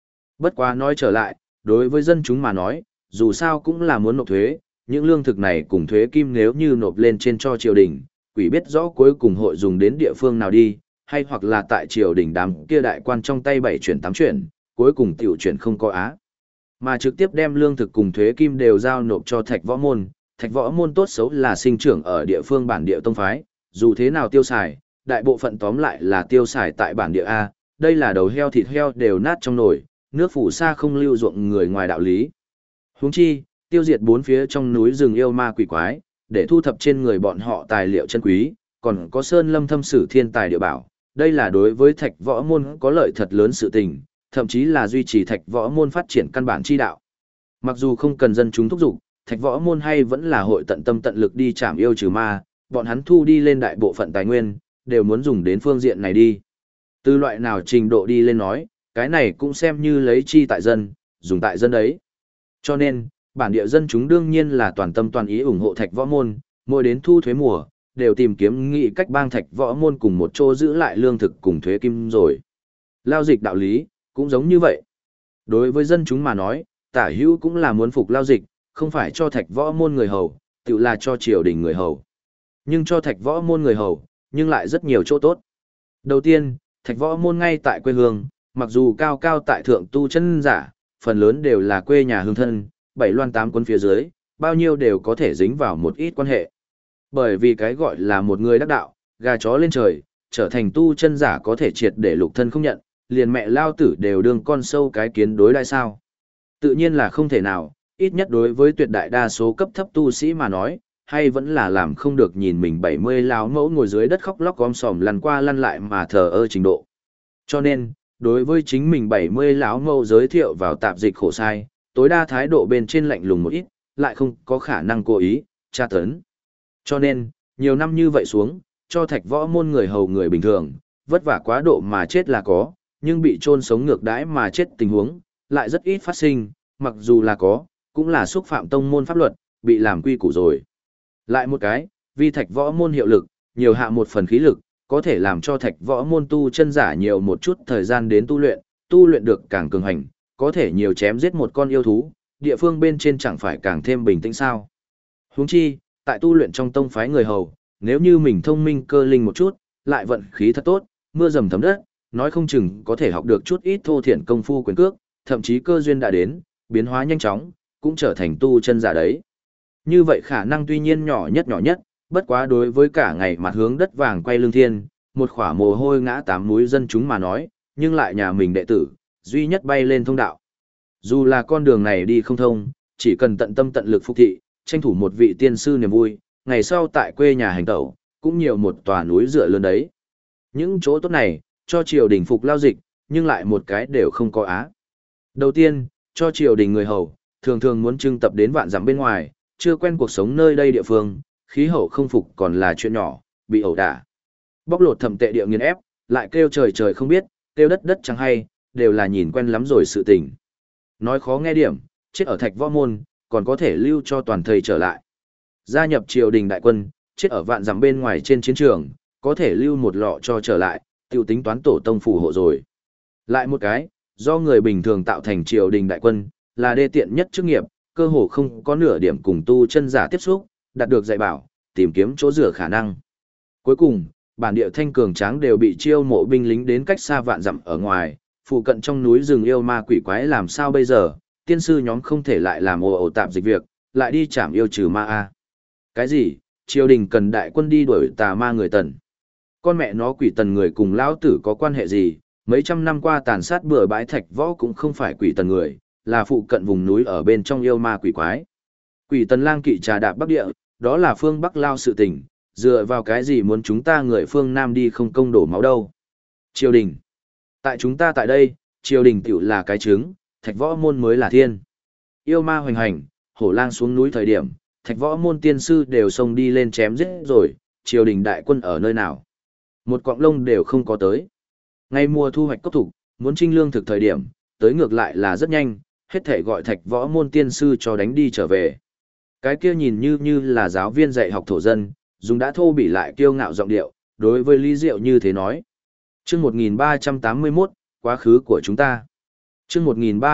Bất quá nói trở lại, đối với dân chúng mà nói, dù sao cũng là muốn nộp thuế, những lương thực này cùng thuế kim nếu như nộp lên trên cho triều đình, quỷ biết rõ cuối cùng hội dùng đến địa phương nào đi, hay hoặc là tại triều đình đám kia đại quan trong tay 7 chuyển 8 chuyển, cuối cùng tiểu chuyển không có á. Mà trực tiếp đem lương thực cùng thuế kim đều giao nộp cho Thạch Võ Môn tốt xấu là sinh trưởng ở địa phương bản địa tông phái, dù thế nào tiêu xài, đại bộ phận tóm lại là tiêu xài tại bản địa A, đây là đầu heo thịt heo đều nát trong nồi, nước phủ sa không lưu ruộng người ngoài đạo lý. Huống chi, tiêu diệt bốn phía trong núi rừng yêu ma quỷ quái, để thu thập trên người bọn họ tài liệu chân quý, còn có sơn lâm thâm sử thiên tài địa bảo, đây là đối với Thạch Võ Môn có lợi thật lớn sự tình, thậm chí là duy trì Thạch Võ Môn phát triển căn bản chi đạo. Mặc dù không cần dân chúng thúc giục, Thạch Võ Môn hay vẫn là hội tận tâm tận lực đi trảm yêu trừ ma, bọn hắn thu đi lên đại bộ phận tài nguyên, đều muốn dùng đến phương diện này đi. Từ loại nào trình độ đi lên nói, cái này cũng xem như lấy chi tại dân, dùng tại dân đấy. Cho nên, bản địa dân chúng đương nhiên là toàn tâm toàn ý ủng hộ Thạch Võ Môn, mỗi đến thu thuế mùa, đều tìm kiếm nghị cách bang Thạch Võ Môn cùng một chỗ giữ lại lương thực cùng thuế kim rồi. Lao dịch đạo lý, cũng giống như vậy. Đối với dân chúng mà nói, tả hữu cũng là muốn phục lao dịch, không phải cho Thạch Võ Môn người hầu, tự là cho triều đình người hầu. Nhưng cho Thạch Võ Môn người hầu, nhưng lại rất nhiều chỗ tốt. Đầu tiên, Thạch Võ Môn ngay tại quê hương, mặc dù cao cao tại thượng tu chân giả, phần lớn đều là quê nhà hương thân, 7 loan 8 quân phía dưới, bao nhiêu đều có thể dính vào một ít quan hệ. Bởi vì cái gọi là một người đắc đạo, gà chó lên trời, trở thành tu chân giả có thể triệt để lục thân không nhận, liền mẹ lao tử đều đương con sâu cái kiến đối đãi sao. Tự nhiên là không thể nào, ít nhất đối với tuyệt đại đa số cấp thấp tu sĩ mà nói, hay vẫn là làm không được nhìn mình 70 lão mẫu ngồi dưới đất khóc lóc gom sòm lăn qua lăn lại mà thờ ơ trình độ. Cho nên, đối với chính mình 70 lão mẫu giới thiệu vào tạp dịch khổ sai, tối đa thái độ bên trên lạnh lùng một ít, lại không có khả năng cố ý, tra tấn. Cho nên, nhiều năm như vậy xuống, cho Thạch Võ Môn người hầu người bình thường, vất vả quá độ mà chết là có, nhưng bị chôn sống ngược đãi mà chết tình huống, lại rất ít phát sinh, mặc dù là có, cũng là xúc phạm tông môn pháp luật, bị làm quy củ rồi. Lại một cái, vì Thạch Võ Môn hiệu lực, nhiều hạ một phần khí lực, có thể làm cho Thạch Võ Môn tu chân giả nhiều một chút thời gian đến tu luyện được càng cường hành, có thể nhiều chém giết một con yêu thú, địa phương bên trên chẳng phải càng thêm bình tĩnh sao. Huống chi, tại tu luyện trong tông phái người hầu, nếu như mình thông minh cơ linh một chút, lại vận khí thật tốt, mưa dầm thấm đất, nói không chừng có thể học được chút ít thô thiển công phu quyền cước, thậm chí cơ duyên đã đến, biến hóa nhanh chóng, cũng trở thành tu chân giả đấy. Như vậy khả năng tuy nhiên nhỏ nhất, bất quá đối với cả ngày mặt hướng đất vàng quay lưng thiên, một khỏa mồ hôi ngã tám núi dân chúng mà nói, nhưng lại nhà mình đệ tử, duy nhất bay lên thông đạo. Dù là con đường này đi không thông, chỉ cần tận tâm tận lực phục thị, tranh thủ một vị tiên sư niềm vui, ngày sau tại quê nhà hành tẩu, cũng nhiều một tòa núi dựa lớn đấy. Những chỗ tốt này, cho triều đình phục lao dịch, nhưng lại một cái đều không có á. Đầu tiên, cho triều đình người hầu, thường thường muốn trưng tập đến vạn dặm bên ngoài, chưa quen cuộc sống nơi đây địa phương, khí hậu không phục còn là chuyện nhỏ, bị ẩu đả. Bóc lột thẩm tệ địa nghiền ép, lại kêu trời trời không biết, kêu đất đất chẳng hay, đều là nhìn quen lắm rồi sự tình. Nói khó nghe điểm, chết ở Thạch Võ Môn, còn có thể lưu cho toàn thây trở lại. Gia nhập triều đình đại quân, chết ở vạn dặm bên ngoài trên chiến trường, có thể lưu một lọ cho trở lại, tiêu tính toán tổ tông phù hộ rồi. Lại một cái, do người bình thường tạo thành triều đình đại quân, là đê tiện nhất chức nghiệp, cơ hồ không có nửa điểm cùng tu chân giả tiếp xúc, đạt được dạy bảo, tìm kiếm chỗ rửa khả năng. Cuối cùng, bản địa thanh cường tráng đều bị chiêu mộ binh lính đến cách xa vạn dặm ở ngoài, phụ cận trong núi rừng yêu ma quỷ quái làm sao bây giờ, tiên sư nhóm không thể lại làm ồ ồ tạm dịch việc, lại đi chảm yêu trừ ma a. Cái gì, triều đình cần đại quân đi đuổi tà ma người Tần. Con mẹ nó quỷ Tần người cùng lão tử có quan hệ gì, mấy trăm năm qua tàn sát bừa bãi Thạch Võ cũng không phải quỷ Tần người, là phụ cận vùng núi ở bên trong yêu ma quỷ quái. Quỷ Tần lang kỵ trà đạp bắc địa, đó là phương Bắc lao sự tình, dựa vào cái gì muốn chúng ta người phương Nam đi không công đổ máu đâu. Triều đình. Tại chúng ta tại đây, triều đình tiểu là cái trứng, Thạch Võ Môn mới là thiên. Yêu ma hoành hành, hổ lang xuống núi thời điểm, Thạch Võ Môn tiên sư đều xông đi lên chém giết rồi, triều đình đại quân ở nơi nào. Một cọng lông đều không có tới. Ngay mùa thu hoạch cốc thủ, muốn trinh lương thực thời điểm, tới ngược lại là rất nhanh, hết thể gọi Thạch Võ Môn tiên sư cho đánh đi trở về. Cái kia nhìn như là giáo viên dạy học thổ dân, dùng đã thô bỉ lại kiêu ngạo giọng điệu, đối với Lý Diệu như thế nói. Chương 1381, quá khứ của chúng ta. chương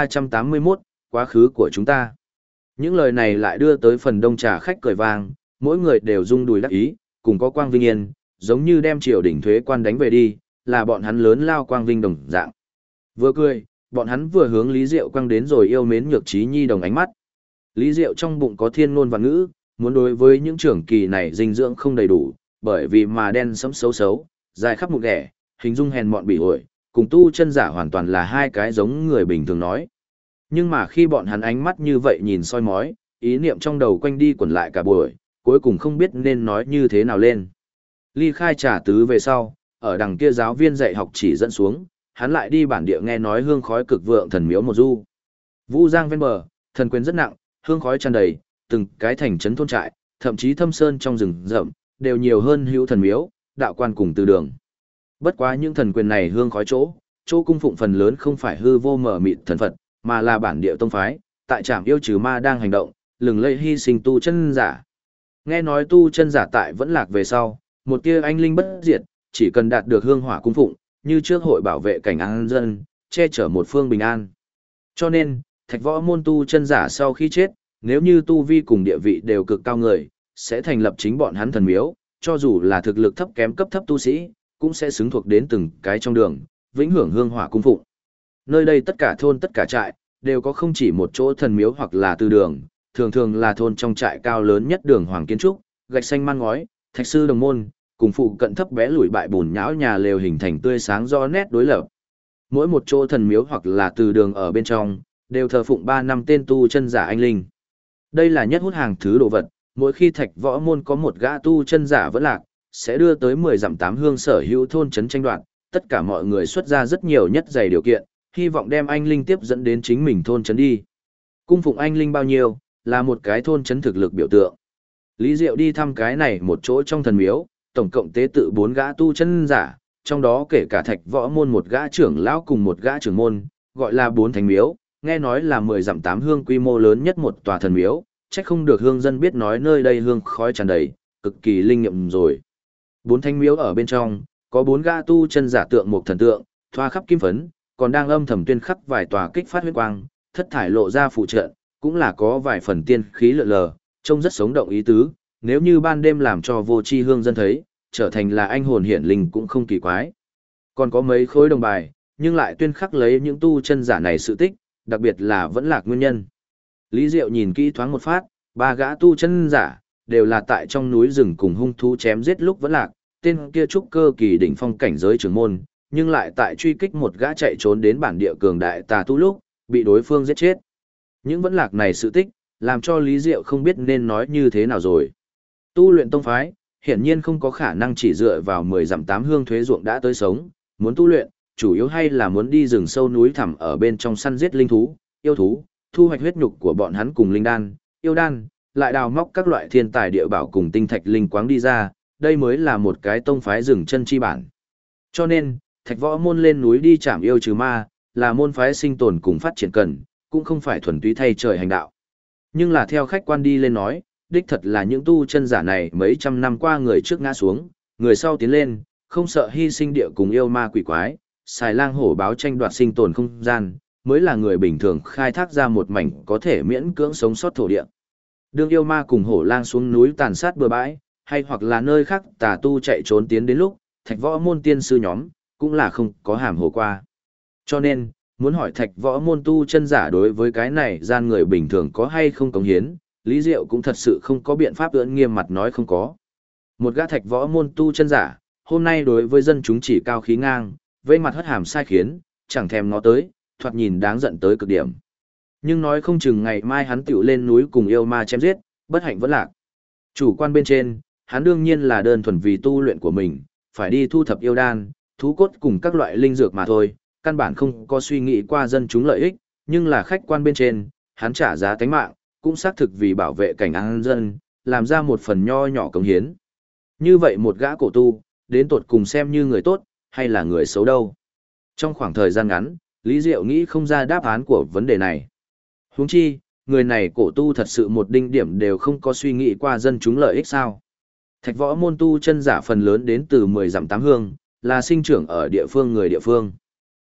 1381, quá khứ của chúng ta. Những lời này lại đưa tới phần đông trà khách cười vang, mỗi người đều rung đùi đắc ý, cùng có quang vinh yên, giống như đem triều đỉnh thuế quan đánh về đi, là bọn hắn lớn lao quang vinh đồng dạng. Vừa cười, bọn hắn vừa hướng Lý Diệu quăng đến rồi yêu mến nhược trí nhi đồng ánh mắt. Lý Diệu trong bụng có thiên ngôn và ngữ, muốn đối với những trưởng kỳ này dinh dưỡng không đầy đủ, bởi vì mà đen sẫm xấu xấu, dài khắp một ghẻ, hình dung hèn mọn bị ổi, cùng tu chân giả hoàn toàn là hai cái giống người bình thường nói. Nhưng mà khi bọn hắn ánh mắt như vậy nhìn soi mói, ý niệm trong đầu quanh đi quẩn lại cả buổi, cuối cùng không biết nên nói như thế nào lên. Ly khai trà tứ về sau, ở đằng kia giáo viên dạy học chỉ dẫn xuống, hắn lại đi bản địa nghe nói hương khói cực vượng thần miếu một du. Vũ Giang ven bờ, thần quyền rất nặng, hương khói tràn đầy, từng cái thành trấn thôn trại, thậm chí thâm sơn trong rừng rậm, đều nhiều hơn hữu thần miếu, đạo quan cùng từ đường. Bất quá những thần quyền này hương khói chỗ cung phụng phần lớn không phải hư vô mở mịt thần Phật, mà là bản địa tông phái, tại trạm yêu trừ ma đang hành động, lừng lẫy hy sinh tu chân giả. Nghe nói tu chân giả tại vẫn lạc về sau, một tia anh linh bất diệt, chỉ cần đạt được hương hỏa cung phụng, như trước hội bảo vệ cảnh an dân, che chở một phương bình an. Cho nên, Thạch Võ môn tu chân giả sau khi chết, nếu như tu vi cùng địa vị đều cực cao người, sẽ thành lập chính bọn hắn thần miếu, cho dù là thực lực thấp kém cấp thấp tu sĩ, cũng sẽ xứng thuộc đến từng cái trong đường, vĩnh hưởng hương hỏa cung phụng. Nơi đây tất cả thôn tất cả trại, đều có không chỉ một chỗ thần miếu hoặc là từ đường, thường thường là thôn trong trại cao lớn nhất đường hoàng kiến trúc, gạch xanh man ngói, thạch sư đồng môn, cùng phụ cận thấp bé lùi bại bùn nhão nhà lều hình thành tươi sáng rõ nét đối lập. Mỗi một chỗ thần miếu hoặc là từ đường ở bên trong, đều thờ phụng 3 năm tên tu chân giả anh linh. Đây là nhất hút hàng thứ đồ vật, mỗi khi Thạch Võ môn có một gã tu chân giả vẫn lạc, sẽ đưa tới 10 dặm 8 hương sở hữu thôn trấn tranh đoạt, tất cả mọi người xuất ra rất nhiều nhất dày điều kiện, hy vọng đem anh linh tiếp dẫn đến chính mình thôn trấn đi. Cung phụng anh linh bao nhiêu, là một cái thôn trấn thực lực biểu tượng. Lý Diệu đi thăm cái này một chỗ trong thần miếu, tổng cộng tế tự 4 gã tu chân giả, trong đó kể cả Thạch Võ môn một gã trưởng lão cùng một gã trưởng môn, gọi là 4 thánh miếu, nghe nói là 10 dặm 8 hương quy mô lớn nhất một tòa thần miếu, chắc không được hương dân biết nói nơi đây hương khói tràn đầy, cực kỳ linh nghiệm rồi. 4 thánh miếu ở bên trong, có 4 gã tu chân giả tượng một thần tượng, thoa khắp kim phấn, còn đang âm thầm tuyên khắc vài tòa kích phát huyết quang, thất thải lộ ra phụ trợ, cũng là có vài phần tiên khí lượn lờ, trông rất sống động ý tứ, nếu như ban đêm làm cho vô tri hương dân thấy, trở thành là anh hồn hiển linh cũng không kỳ quái. Còn có mấy khối đồng bài, nhưng lại tuyên khắc lấy những tu chân giả này sự tích, đặc biệt là vẫn lạc nguyên nhân. Lý Diệu nhìn kỹ thoáng một phát, 3 gã tu chân giả, đều là tại trong núi rừng cùng hung thú chém giết lúc vẫn lạc, tên kia trúc cơ kỳ đỉnh phong cảnh giới trưởng môn, nhưng lại tại truy kích một gã chạy trốn đến bản địa cường đại tà tu lúc, bị đối phương giết chết. Những vẫn lạc này sự tích, làm cho Lý Diệu không biết nên nói như thế nào rồi. Tu luyện tông phái, hiển nhiên không có khả năng chỉ dựa vào 10 dặm 8 hương thuế ruộng đã tới sống, muốn tu luyện, chủ yếu hay là muốn đi rừng sâu núi thẳm ở bên trong săn giết linh thú, yêu thú, thu hoạch huyết nhục của bọn hắn cùng linh đan, yêu đan, lại đào móc các loại thiên tài địa bảo cùng tinh thạch linh quáng đi ra, đây mới là một cái tông phái rừng chân chi bản. Cho nên, Thạch Võ môn lên núi đi chảm yêu trừ ma, là môn phái sinh tồn cùng phát triển cần, cũng không phải thuần túy thay trời hành đạo. Nhưng là theo khách quan đi lên nói, đích thật là những tu chân giả này mấy trăm năm qua người trước ngã xuống, người sau tiến lên, không sợ hy sinh địa cùng yêu ma quỷ quái, xài lang hổ báo tranh đoạt sinh tồn không gian, mới là người bình thường khai thác ra một mảnh có thể miễn cưỡng sống sót thổ địa. Đương yêu ma cùng hổ lang xuống núi tàn sát bừa bãi, hay hoặc là nơi khác tà tu chạy trốn tiến đến lúc, Thạch Võ môn tiên sư nhóm, cũng là không có hàm hồ qua. Cho nên, muốn hỏi Thạch Võ môn tu chân giả đối với cái này gian người bình thường có hay không cống hiến, Lý Diệu cũng thật sự không có biện pháp ưỡn nghiêm mặt nói không có. Một gã Thạch Võ môn tu chân giả, hôm nay đối với dân chúng chỉ cao khí ngang, vây mặt hất hàm sai khiến, chẳng thèm ngó tới, thoạt nhìn đáng giận tới cực điểm. Nhưng nói không chừng ngày mai hắn tiểu lên núi cùng yêu ma chém giết, bất hạnh vẫn lạc. Chủ quan bên trên, hắn đương nhiên là đơn thuần vì tu luyện của mình, phải đi thu thập yêu đan, thú cốt cùng các loại linh dược mà thôi, căn bản không có suy nghĩ qua dân chúng lợi ích, nhưng là khách quan bên trên, hắn trả giá tánh mạng, cũng xác thực vì bảo vệ cảnh an dân, làm ra một phần nho nhỏ cống hiến. Như vậy một gã cổ tu, đến tột cùng xem như người tốt, hay là người xấu đâu. Trong khoảng thời gian ngắn, Lý Diệu nghĩ không ra đáp án của vấn đề này. Huống chi, người này cổ tu thật sự một đinh điểm đều không có suy nghĩ qua dân chúng lợi ích sao. Thạch Võ môn tu chân giả phần lớn đến từ 10 dặm 8 hương, là sinh trưởng ở địa phương người địa phương.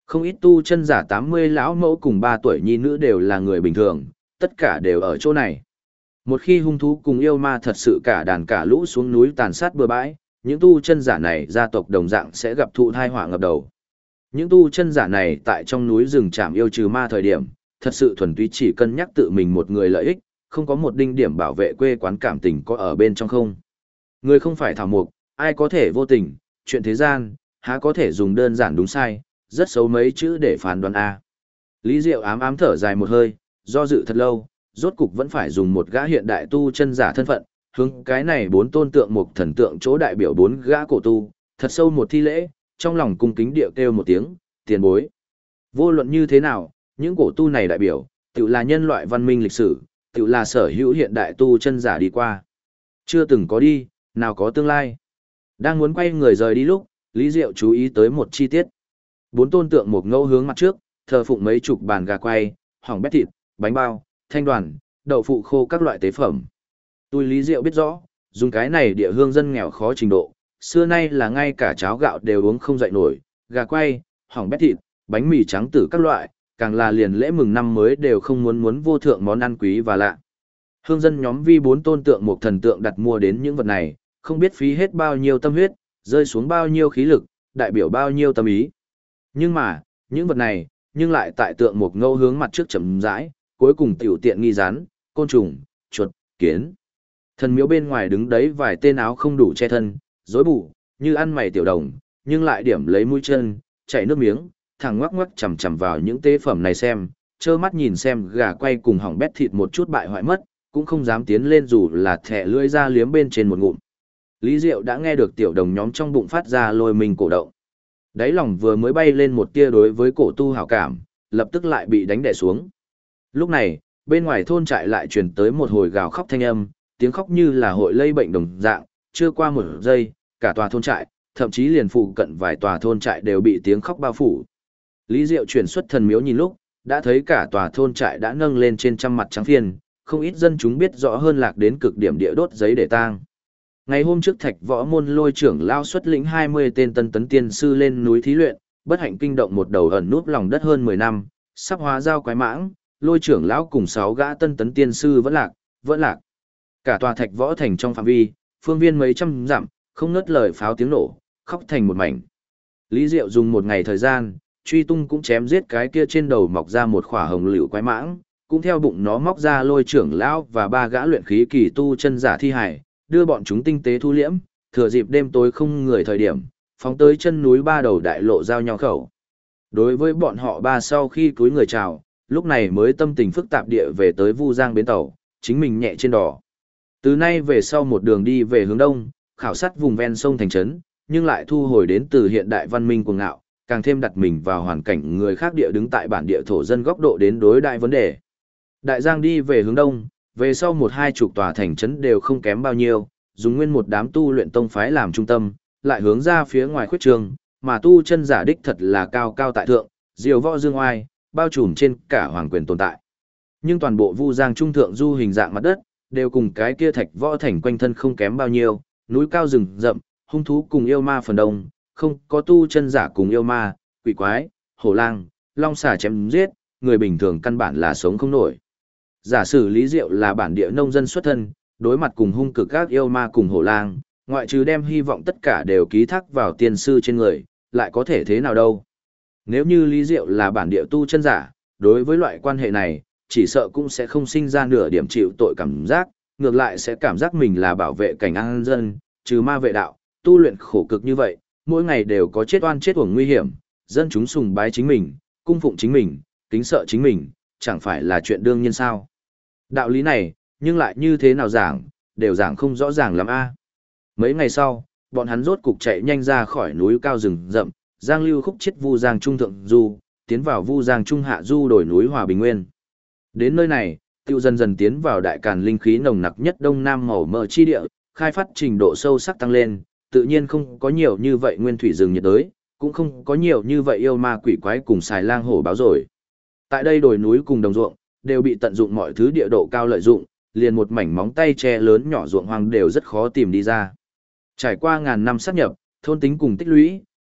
Không ít tu chân giả 80 lão mẫu cùng 3 tuổi nhi nữ đều là người bình thường, tất cả đều ở chỗ này. Một khi hung thú cùng yêu ma thật sự cả đàn cả lũ xuống núi tàn sát bừa bãi, những tu chân giả này gia tộc đồng dạng sẽ gặp thụ thai họa ngập đầu. Những tu chân giả này tại trong núi rừng trảm yêu trừ ma thời điểm, thật sự thuần túy chỉ cân nhắc tự mình một người lợi ích, không có một đinh điểm bảo vệ quê quán cảm tình có ở bên trong không. Người không phải thảo mục, ai có thể vô tình, chuyện thế gian, há có thể dùng đơn giản đúng sai, rất xấu mấy chữ để phán đoán A. Lý Diệu ám ám thở dài một hơi, do dự thật lâu, rốt cục vẫn phải dùng một gã hiện đại tu chân giả thân phận, hướng cái này 4 tôn tượng mục thần tượng chỗ đại biểu 4 gã cổ tu, thật sâu một thi lễ, trong lòng cung kính điệu kêu một tiếng, tiền bối. Vô luận như thế nào, những cổ tu này đại biểu, tự là nhân loại văn minh lịch sử, tự là sở hữu hiện đại tu chân giả đi qua. Chưa từng có đi, nào có tương lai. Đang muốn quay người rời đi lúc, Lý Diệu chú ý tới một chi tiết. 4 tôn tượng mục ngẫu hướng mặt trước, thờ phụng mấy chục bàn gà quay, hỏng bét thịt, bánh bao, thanh đoàn, đậu phụ khô các loại tế phẩm. Tôi Lý Diệu biết rõ, dùng cái này địa hương dân nghèo khó trình độ, xưa nay là ngay cả cháo gạo đều uống không dậy nổi, gà quay, hỏng bét thịt, bánh mì trắng tử các loại, càng là liền lễ mừng năm mới đều không muốn vô thượng món ăn quý và lạ. Hương dân nhóm vi 4 tôn tượng một thần tượng đặt mua đến những vật này, không biết phí hết bao nhiêu tâm huyết, rơi xuống bao nhiêu khí lực, đại biểu bao nhiêu tâm ý. Nhưng mà, những vật này, nhưng lại tại tượng một ngẫu hướng mặt trước chậm rãi, cuối cùng tiểu tiện nghi rắn, côn trùng, chuột, kiến. Thần miếu bên ngoài đứng đấy vài tên áo không đủ che thân, rối bù, như ăn mày tiểu đồng, nhưng lại điểm lấy mũi chân, chảy nước miếng, thẳng ngoắc ngoắc chằm chằm vào những tế phẩm này xem, trơ mắt nhìn xem gà quay cùng hỏng bét thịt một chút bại hoại mất, cũng không dám tiến lên dù là thẻ lưỡi ra liếm bên trên một ngụm. Lý Diệu đã nghe được tiểu đồng nhóm trong bụng phát ra lôi mình cổ động. Đáy lòng vừa mới bay lên một tia đối với cổ tu hảo cảm, lập tức lại bị đánh đè xuống. Lúc này, bên ngoài thôn trại lại truyền tới một hồi gào khóc thanh âm, tiếng khóc như là hội lây bệnh đồng dạng, chưa qua một giây, cả tòa thôn trại, thậm chí liền phụ cận vài tòa thôn trại đều bị tiếng khóc bao phủ. Lý Diệu chuyển xuất thần miếu nhìn lúc, đã thấy cả tòa thôn trại đã nâng lên trên trăm mặt trắng phiền, không ít dân chúng biết rõ hơn lạc đến cực điểm địa đốt giấy để tang. Ngày hôm trước Thạch Võ môn lôi trưởng lao xuất lĩnh 20 tên tân tấn tiên sư lên núi thí luyện, bất hạnh kinh động một đầu ẩn núp lòng đất hơn 10 năm, sắp hóa giao quái mãng, lôi trưởng lão cùng 6 gã tân tấn tiên sư vẫn lạc. Cả tòa Thạch Võ thành trong phạm vi, phương viên mấy trăm dặm, không ngớt lời pháo tiếng nổ, khóc thành một mảnh. Lý Diệu dùng một ngày thời gian, truy tung cũng chém giết cái kia trên đầu mọc ra một khỏa hồng liễu quái mãng, cũng theo bụng nó móc ra lôi trưởng lão và 3 gã luyện khí kỳ tu chân giả thi hải, đưa bọn chúng tinh tế thu liễm, thừa dịp đêm tối không người thời điểm, phóng tới chân núi ba đầu đại lộ giao nhau khẩu. Đối với bọn họ ba sau khi cúi người chào, lúc này mới tâm tình phức tạp địa về tới Vu Giang bến tàu, chính mình nhẹ trên đò. Từ nay về sau một đường đi về hướng đông, khảo sát vùng ven sông thành trấn, nhưng lại thu hồi đến từ hiện đại văn minh cuồng ngạo, càng thêm đặt mình vào hoàn cảnh người khác địa đứng tại bản địa thổ dân góc độ đến đối đại vấn đề. Đại Giang đi về hướng đông, về sau 1-2 tòa thành trấn đều không kém bao nhiêu, dùng nguyên một đám tu luyện tông phái làm trung tâm, lại hướng ra phía ngoài khuyết trường, mà tu chân giả đích thật là cao cao tại thượng, diều võ dương oai, bao trùm trên cả hoàng quyền tồn tại. Nhưng toàn bộ Vu Giang trung thượng du hình dạng mặt đất, đều cùng cái kia Thạch Võ thành quanh thân không kém bao nhiêu, núi cao rừng rậm, hung thú cùng yêu ma phần đông, không có tu chân giả cùng yêu ma, quỷ quái, hổ lang, long xà chém giết, người bình thường căn bản là sống không nổi. Giả sử Lý Diệu là bản địa nông dân xuất thân, đối mặt cùng hung cực các yêu ma cùng hổ lang, ngoại trừ đem hy vọng tất cả đều ký thác vào tiên sư trên người, lại có thể thế nào đâu. Nếu như Lý Diệu là bản địa tu chân giả, đối với loại quan hệ này, chỉ sợ cũng sẽ không sinh ra nửa điểm chịu tội cảm giác, ngược lại sẽ cảm giác mình là bảo vệ cảnh an dân, trừ ma vệ đạo, tu luyện khổ cực như vậy, mỗi ngày đều có chết oan chết uổng nguy hiểm, dân chúng sùng bái chính mình, cung phụng chính mình, kính sợ chính mình, chẳng phải là chuyện đương nhiên sao. Đạo lý này, nhưng lại như thế nào giảng, đều giảng không rõ ràng lắm a. Mấy ngày sau, bọn hắn rốt cục chạy nhanh ra khỏi núi cao rừng rậm, Giang Lưu khúc chiết Vu Giang Trung thượng du, tiến vào Vu Giang Trung hạ du đổi núi Hòa Bình Nguyên. Đến nơi này, tiêu dần dần tiến vào đại càn linh khí nồng nặc nhất đông nam màu mỡ chi địa, khai phát trình độ sâu sắc tăng lên, tự nhiên không có nhiều như vậy nguyên thủy rừng nhiệt đới, cũng không có nhiều như vậy yêu ma quỷ quái cùng xài lang hổ báo rồi. Tại đây đồi núi cùng đồng ruộng, đều bị tận dụng mọi thứ địa độ cao lợi dụng, liền một mảnh móng tay che lớn nhỏ ruộng hoang đều rất khó tìm đi ra. Trải qua ngàn năm sát nhập, thôn tính cùng tích lũy,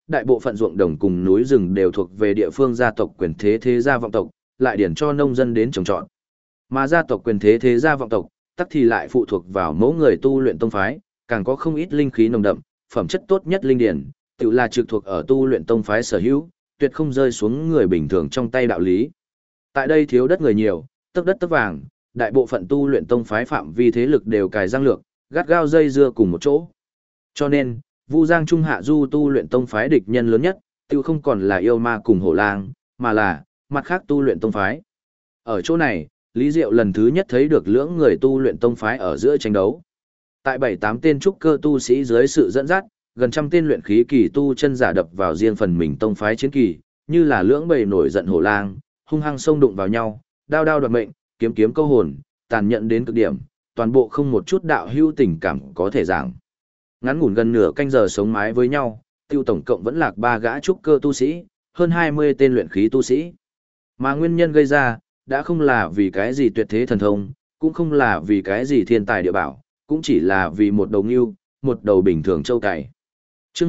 đại bộ phận ruộng đồng cùng núi rừng đều thuộc về địa phương gia tộc quyền thế gia vọng tộc, lại điển cho nông dân đến trồng trọt. Mà gia tộc quyền thế gia vọng tộc, tắc thì lại phụ thuộc vào mẫu người tu luyện tông phái, càng có không ít linh khí nồng đậm, phẩm chất tốt nhất linh điển, tự là trực thuộc ở tu luyện tông phái sở hữu, tuyệt không rơi xuống người bình thường trong tay đạo lý. Tại đây thiếu đất người nhiều, tấc đất tấc vàng, đại bộ phận tu luyện tông phái phạm vi thế lực đều cài răng lược, gắt gao dây dưa cùng một chỗ. Cho nên, Vu Giang Trung Hạ Du tu luyện tông phái địch nhân lớn nhất, tiêu không còn là yêu ma cùng hổ lang, mà là mặt khác tu luyện tông phái. Ở chỗ này, Lý Diệu lần thứ nhất thấy được lưỡng người tu luyện tông phái ở giữa tranh đấu. Tại 7-8 tên trúc cơ tu sĩ dưới sự dẫn dắt, gần trăm tên luyện khí kỳ tu chân giả đập vào riêng phần mình tông phái chiến kỳ, như là lưỡng bầy nổi giận hổ lang, hung hăng xông đụng vào nhau, đao đao đoạt mệnh, kiếm kiếm câu hồn, tàn nhẫn đến cực điểm, toàn bộ không một chút đạo hữu tình cảm có thể giảng. Ngắn ngủn gần nửa canh giờ sống mái với nhau, tiêu tổng cộng vẫn lạc 3 gã trúc cơ tu sĩ, hơn 20 tên luyện khí tu sĩ. Mà nguyên nhân gây ra, đã không là vì cái gì tuyệt thế thần thông, cũng không là vì cái gì thiên tài địa bảo, cũng chỉ là vì một đầu ngưu, một đầu bình thường châu cày. Chương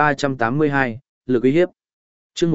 1382, lực uy hiếp. Chương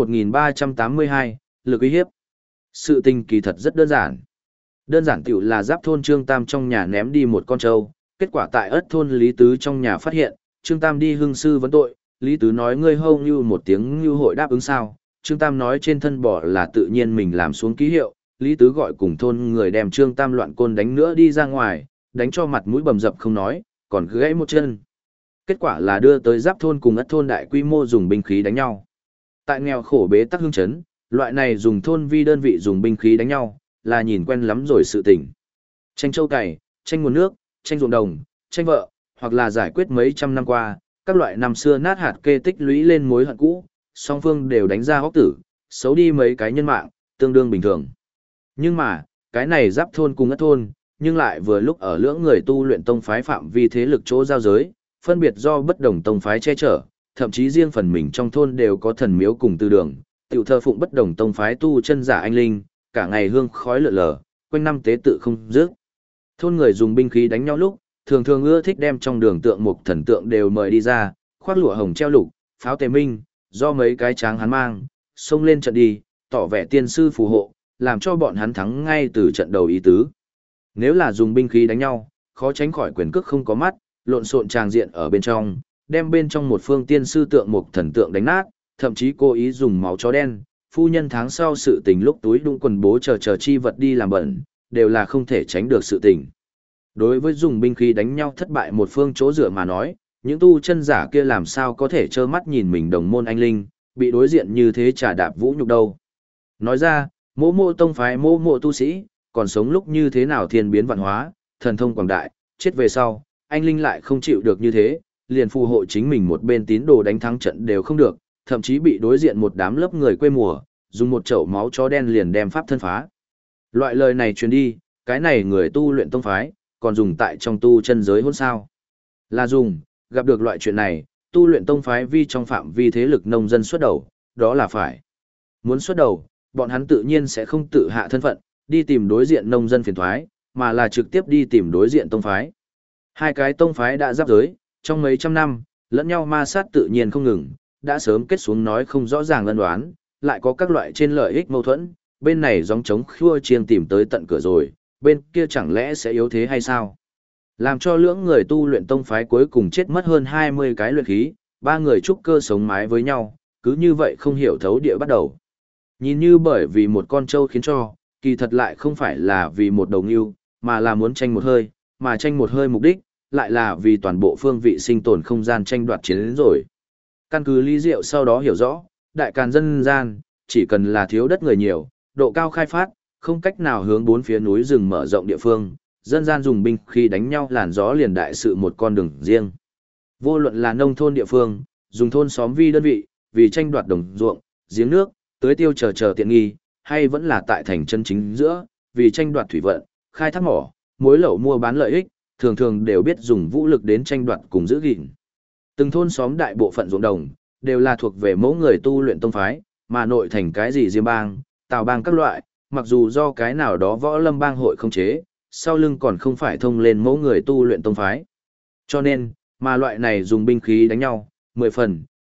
1382, lực uy hiếp. Sự tình kỳ thật rất đơn giản. Đơn giản tiểu là Giáp thôn Trương Tam trong nhà ném đi một con trâu, kết quả tại Ất thôn Lý Tứ trong nhà phát hiện, Trương Tam đi hưng sư vấn tội, Lý Tứ nói ngươi hâu như một tiếng như hội đáp ứng sao, Trương Tam nói trên thân bỏ là tự nhiên mình làm xuống ký hiệu, Lý Tứ gọi cùng thôn người đem Trương Tam loạn côn đánh nữa đi ra ngoài, đánh cho mặt mũi bầm dập không nói, còn gãy một chân. Kết quả là đưa tới Giáp thôn cùng Ất thôn đại quy mô dùng binh khí đánh nhau. Tại nghèo khổ bế tắc hương chấn, loại này dùng thôn vi đơn vị dùng binh khí đánh nhau, là nhìn quen lắm rồi sự tình. Tranh châu cày, tranh nguồn nước, tranh ruộng đồng, tranh vợ, hoặc là giải quyết mấy trăm năm qua, các loại năm xưa nát hạt kê tích lũy lên mối hận cũ, song phương đều đánh ra hốc tử, xấu đi mấy cái nhân mạng, tương đương bình thường. Nhưng mà, cái này Giáp thôn cùng Ất thôn, nhưng lại vừa lúc ở lưỡng người tu luyện tông phái phạm vi thế lực chỗ giao giới, phân biệt do bất đồng tông phái che chở, thậm chí riêng phần mình trong thôn đều có thần miếu cùng tư đường, tiểu thờ phụng bất đồng tông phái tu chân giả anh linh, cả ngày hương khói lượn lờ, quanh năm tế tự không dứt. Thôn người dùng binh khí đánh nhau lúc, thường thường ưa thích đem trong đường tượng mục thần tượng đều mời đi ra, khoác lụa hồng treo lục, pháo tề minh, do mấy cái tráng hắn mang, xông lên trận đi, tỏ vẻ tiên sư phù hộ, làm cho bọn hắn thắng ngay từ trận đầu ý tứ. Nếu là dùng binh khí đánh nhau, khó tránh khỏi quyền cước không có mắt, lộn xộn tràng diện ở bên trong, đem bên trong một phương tiên sư tượng mục thần tượng đánh nát, thậm chí cố ý dùng máu chó đen, phu nhân tháng sau sự tình lúc túi đũng quần bố chờ chi vật đi làm bẩn, đều là không thể tránh được sự tình. Đối với dùng binh khí đánh nhau thất bại một phương chỗ dựa mà nói, những tu chân giả kia làm sao có thể trơ mắt nhìn mình đồng môn anh linh, bị đối diện như thế trả đạp vũ nhục đâu. Nói ra, mộ tông phái mộ tu sĩ, còn sống lúc như thế nào thiên biến vạn hóa, thần thông quảng đại, chết về sau, anh linh lại không chịu được như thế, liền phù hộ chính mình một bên tín đồ đánh thắng trận đều không được, thậm chí bị đối diện một đám lớp người quê mùa, dùng một chậu máu chó đen liền đem pháp thân phá. Loại lời này truyền đi, cái này người tu luyện tông phái, còn dùng tại trong tu chân giới hôn sao. Là dùng, gặp được loại chuyện này, tu luyện tông phái vi trong phạm vi thế lực nông dân xuất đầu, đó là phải. Muốn xuất đầu, bọn hắn tự nhiên sẽ không tự hạ thân phận, đi tìm đối diện nông dân phiền thoái, mà là trực tiếp đi tìm đối diện tông phái. Hai cái tông phái đã giáp giới, trong mấy trăm năm, lẫn nhau ma sát tự nhiên không ngừng, đã sớm kết xuống nói không rõ ràng ân đoán, lại có các loại trên lợi ích mâu thuẫn, bên này gióng trống khua chiêng tìm tới tận cửa rồi, bên kia chẳng lẽ sẽ yếu thế hay sao? Làm cho lưỡng người tu luyện tông phái cuối cùng chết mất hơn 20 cái luyện khí, 3 người trúc cơ sống mái với nhau, cứ như vậy không hiểu thấu địa bắt đầu. Nhìn như bởi vì một con trâu khiến cho, kỳ thật lại không phải là vì một đầu ngưu, mà là muốn tranh một hơi, mà tranh một hơi mục đích, lại là vì toàn bộ phương vị sinh tồn không gian tranh đoạt chiến đến rồi. Căn cứ Lý Diệu sau đó hiểu rõ, đại càn dân gian, chỉ cần là thiếu đất người nhiều, độ cao khai phát, không cách nào hướng bốn phía núi rừng mở rộng địa phương, dân gian dùng binh khi đánh nhau làn gió liền đại sự một con đường riêng. Vô luận là nông thôn địa phương, dùng thôn xóm vi đơn vị, vì tranh đoạt đồng ruộng, giếng nước, tưới tiêu chờ tiện nghi, hay vẫn là tại thành chân chính giữa, vì tranh đoạt thủy vận, khai thác mỏ, mối lậu mua bán lợi ích, thường thường đều biết dùng vũ lực đến tranh đoạt cùng giữ gìn. Từng thôn xóm đại bộ phận ruộng đồng, đều là thuộc về mẫu người tu luyện tông phái, mà nội thành cái gì Diêm bang, Tào bang các loại, mặc dù do cái nào đó võ lâm bang hội không chế, sau lưng còn không phải thông lên mẫu người tu luyện tông phái. Cho nên, mà loại này dùng binh khí đánh nhau, 10 phần,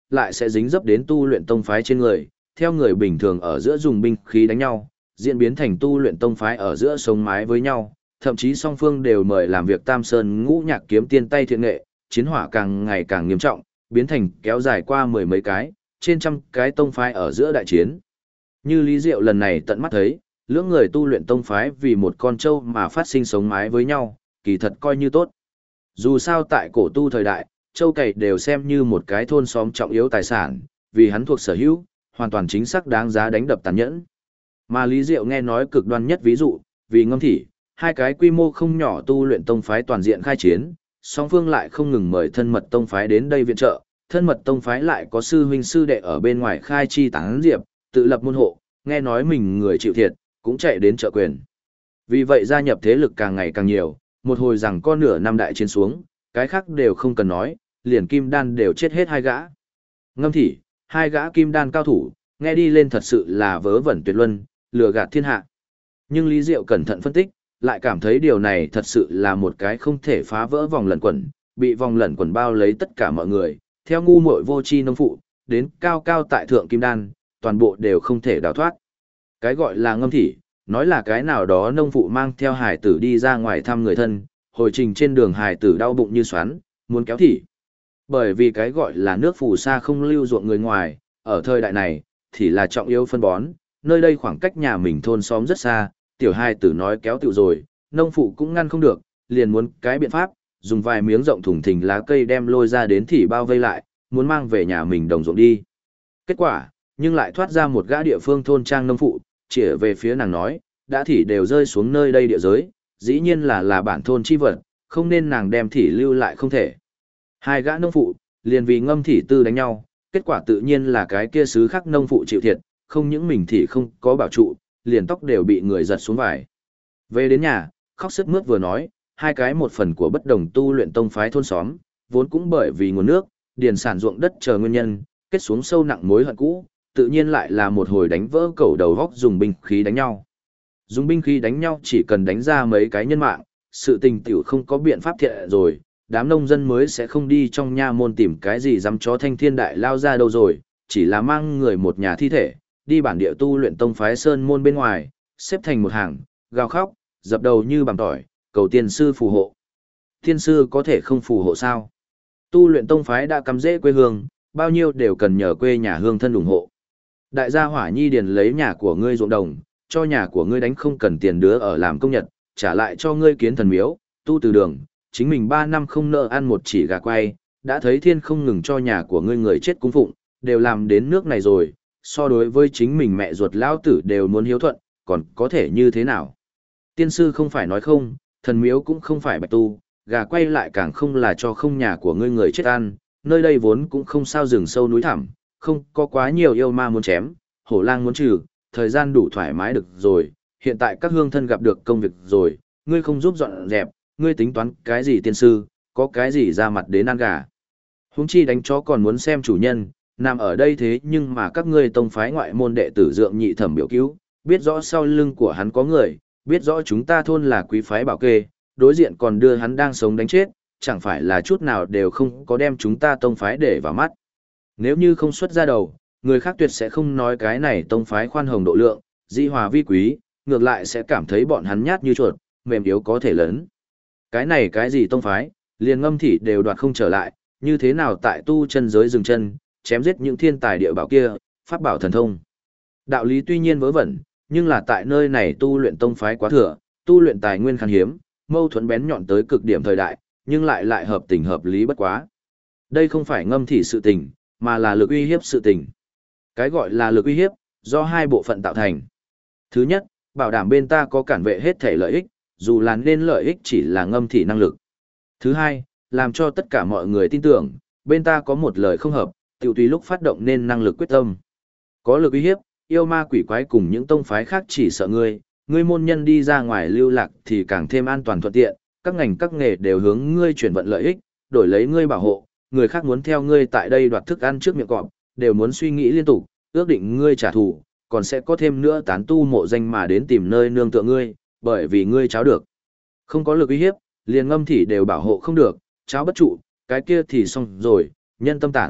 lại sẽ dính dấp đến tu luyện tông phái trên người, theo người bình thường ở giữa dùng binh khí đánh nhau, diễn biến thành tu luyện tông phái ở giữa sống mái với nhau, thậm chí song phương đều mời làm việc Tam Sơn Ngũ Nhạc kiếm tiên tay thiện nghệ, chiến hỏa càng ngày càng nghiêm trọng, biến thành kéo dài qua mười mấy cái, trên trăm cái tông phái ở giữa đại chiến. Như Lý Diệu lần này tận mắt thấy, lưỡng người tu luyện tông phái vì một con trâu mà phát sinh sống mái với nhau, kỳ thật coi như tốt. Dù sao tại cổ tu thời đại, trâu cày đều xem như một cái thôn xóm trọng yếu tài sản, vì hắn thuộc sở hữu, hoàn toàn chính xác đáng giá đánh đập tàn nhẫn. Mà Lý Diệu nghe nói cực đoan nhất ví dụ, vì Ngâm Thị, hai cái quy mô không nhỏ tu luyện tông phái toàn diện khai chiến, song phương lại không ngừng mời thân mật tông phái đến đây viện trợ, thân mật tông phái lại có sư huynh sư đệ ở bên ngoài khai chi tán diệp, tự lập môn hộ, nghe nói mình người chịu thiệt, cũng chạy đến trợ quyền. Vì vậy gia nhập thế lực càng ngày càng nhiều, một hồi rằng có nửa năm đại chiến xuống, cái khác đều không cần nói, liền kim đan đều chết hết hai gã. Ngâm Thị, hai gã kim đan cao thủ, nghe đi lên thật sự là vớ vẩn tuyệt luân, lừa gạt thiên hạ. Nhưng Lý Diệu cẩn thận phân tích, lại cảm thấy điều này thật sự là một cái không thể phá vỡ vòng lẩn quẩn, bị vòng lẩn quẩn bao lấy tất cả mọi người, theo ngu muội vô tri nông phụ, đến cao cao tại thượng kim đan, toàn bộ đều không thể đào thoát. Cái gọi là Ngâm Thị, nói là cái nào đó nông phụ mang theo hài tử đi ra ngoài thăm người thân, hồi trình trên đường hài tử đau bụng như xoắn, muốn kéo thị. Bởi vì cái gọi là nước phù sa không lưu ruộng người ngoài, ở thời đại này, thì là trọng yếu phân bón, nơi đây khoảng cách nhà mình thôn xóm rất xa, tiểu hài tử nói kéo tiểu rồi, nông phụ cũng ngăn không được, liền muốn cái biện pháp, dùng vài miếng rộng thùng thình lá cây đem lôi ra đến thì bao vây lại, muốn mang về nhà mình đồng ruộng đi. Kết quả, nhưng lại thoát ra một gã địa phương thôn trang nông phụ, chỉ về phía nàng nói, đã thỉ đều rơi xuống nơi đây địa giới, dĩ nhiên là bản thôn chi vật, không nên nàng đem thỉ lưu lại không thể. Hai gã nông phụ, liền vì Ngâm Thị tư đánh nhau, kết quả tự nhiên là cái kia xứ khác nông phụ chịu thiệt, không những mình thì không có bảo trụ, liền tóc đều bị người giật xuống vải. Về đến nhà, khóc sướt mướt vừa nói, hai cái một phần của bất đồng tu luyện tông phái thôn xóm, vốn cũng bởi vì nguồn nước, điền sản ruộng đất chờ nguyên nhân, kết xuống sâu nặng mối hận cũ, tự nhiên lại là một hồi đánh vỡ cẩu đầu góc dùng binh khí đánh nhau. Dùng binh khí đánh nhau chỉ cần đánh ra mấy cái nhân mạng, sự tình tiểu không có biện pháp thiện rồi, đám nông dân mới sẽ không đi trong nha môn tìm cái gì dám chó thanh thiên đại lao ra đâu rồi, chỉ là mang người một nhà thi thể, đi bản địa tu luyện tông phái sơn môn bên ngoài, xếp thành một hàng, gào khóc, dập đầu như bằng tỏi, cầu tiên sư phù hộ. Tiên sư có thể không phù hộ sao? Tu luyện tông phái đã cắm rễ quê hương, bao nhiêu đều cần nhờ quê nhà hương thân ủng hộ. Đại gia Hỏa Nhi điền lấy nhà của ngươi ruộng đồng, cho nhà của ngươi đánh không cần tiền đứa ở làm công nhật, trả lại cho ngươi kiến thần miếu, tu từ đường, chính mình 3 năm không nợ ăn một chỉ gà quay, đã thấy thiên không ngừng cho nhà của ngươi người chết cung phụng, đều làm đến nước này rồi, so đối với chính mình mẹ ruột lao tử đều muốn hiếu thuận, còn có thể như thế nào? Tiên sư không phải nói không, thần miếu cũng không phải bạch tu, gà quay lại càng không là cho không nhà của ngươi người chết ăn, nơi đây vốn cũng không sao rừng sâu núi thẳm, không có quá nhiều yêu ma muốn chém, hổ lang muốn trừ, thời gian đủ thoải mái được rồi, hiện tại các hương thân gặp được công việc rồi, ngươi không giúp dọn dẹp, ngươi tính toán cái gì tiên sư, có cái gì ra mặt đến ăn gà. Huống chi đánh chó còn muốn xem chủ nhân, nằm ở đây thế nhưng mà các ngươi tông phái ngoại môn đệ tử dượng nhị thẩm biểu cứu, biết rõ sau lưng của hắn có người, biết rõ chúng ta thôn là quý phái bảo kê, đối diện còn đưa hắn đang sống đánh chết, chẳng phải là chút nào đều không có đem chúng ta tông phái để vào mắt. Nếu như không xuất ra đầu, người khác tuyệt sẽ không nói cái này tông phái khoan hồng độ lượng, di hòa vi quý, ngược lại sẽ cảm thấy bọn hắn nhát như chuột, mềm yếu có thể lớn. Cái này cái gì tông phái, liền Ngâm Thị đều đoạt không trở lại, như thế nào tại tu chân giới dừng chân, chém giết những thiên tài địa bảo kia, pháp bảo thần thông. Đạo lý tuy nhiên vớ vẩn, nhưng là tại nơi này tu luyện tông phái quá thừa, tu luyện tài nguyên khan hiếm, mâu thuẫn bén nhọn tới cực điểm thời đại, nhưng lại hợp tình hợp lý bất quá. Đây không phải Ngâm Thị sự tình, mà là lực uy hiếp sự tình. Cái gọi là lực uy hiếp, do hai bộ phận tạo thành. Thứ nhất, bảo đảm bên ta có cản vệ hết thể lợi ích, dù là nên lợi ích chỉ là Ngâm Thị năng lực. Thứ hai, làm cho tất cả mọi người tin tưởng, bên ta có một lời không hợp, tiểu tùy lúc phát động nên năng lực quyết tâm. Có lực uy hiếp, yêu ma quỷ quái cùng những tông phái khác chỉ sợ ngươi môn nhân đi ra ngoài lưu lạc thì càng thêm an toàn thuận tiện, các ngành các nghề đều hướng ngươi chuyển vận lợi ích, đổi lấy ngươi bảo hộ, người khác muốn theo ngươi tại đây đoạt thức ăn trước miệng cọp, đều muốn suy nghĩ liên tục, ước định ngươi trả thù, còn sẽ có thêm nữa tán tu mộ danh mà đến tìm nơi nương tựa ngươi, bởi vì ngươi cháo được. Không có lực uy hiếp, liền Ngâm Thị đều bảo hộ không được, cháo bất trụ, cái kia thì xong rồi, nhân tâm tản,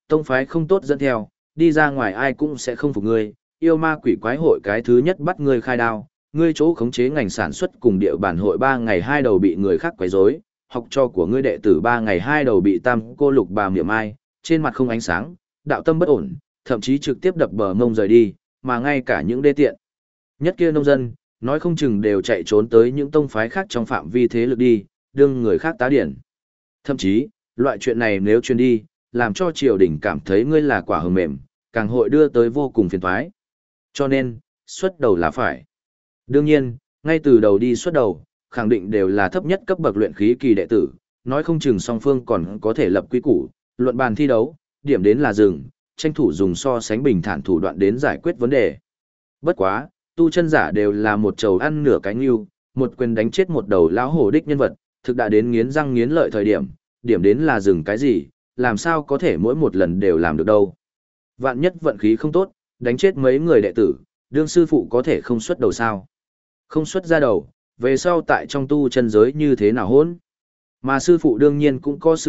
Tông phái không tốt dẫn theo, đi ra ngoài ai cũng sẽ không phục ngươi, yêu ma quỷ quái hội cái thứ nhất bắt ngươi khai đao, ngươi chỗ khống chế ngành sản xuất cùng địa bản hội 3 ngày 2 đầu bị người khác quấy rối, học trò của ngươi đệ tử 3 ngày 2 đầu bị tam cô lục bà miệng ai, trên mặt không ánh sáng, đạo tâm bất ổn, thậm chí trực tiếp đập bờ mông rời đi, mà ngay cả những đê tiện nhất kia nông dân, nói không chừng đều chạy trốn tới những tông phái khác trong phạm vi thế lực đi, đương người khác tá điển. Thậm chí, loại chuyện này nếu truyền đi, làm cho triều đình cảm thấy ngươi là quả hờ mềm, càng hội đưa tới vô cùng phiền toái. Cho nên, xuất đầu là phải. Đương nhiên, ngay từ đầu đi xuất đầu, khẳng định đều là thấp nhất cấp bậc luyện khí kỳ đệ tử, nói không chừng song phương còn có thể lập quy củ, luận bàn thi đấu, điểm đến là dừng, tranh thủ dùng so sánh bình thản thủ đoạn đến giải quyết vấn đề. Bất quá, tu chân giả đều là một trầu ăn nửa cái ngưu, một quyền đánh chết một đầu lão hổ đích nhân vật, thực đã đến nghiến răng nghiến lợi thời điểm, điểm đến là dừng cái gì, làm sao có thể mỗi một lần đều làm được đâu. Vạn nhất vận khí không tốt, đánh chết mấy người đệ tử, đương sư phụ có thể không xuất đầu sao. Không xuất ra đầu, về sau tại trong tu chân giới như thế nào hỗn. Mà sư phụ đương nhiên cũng có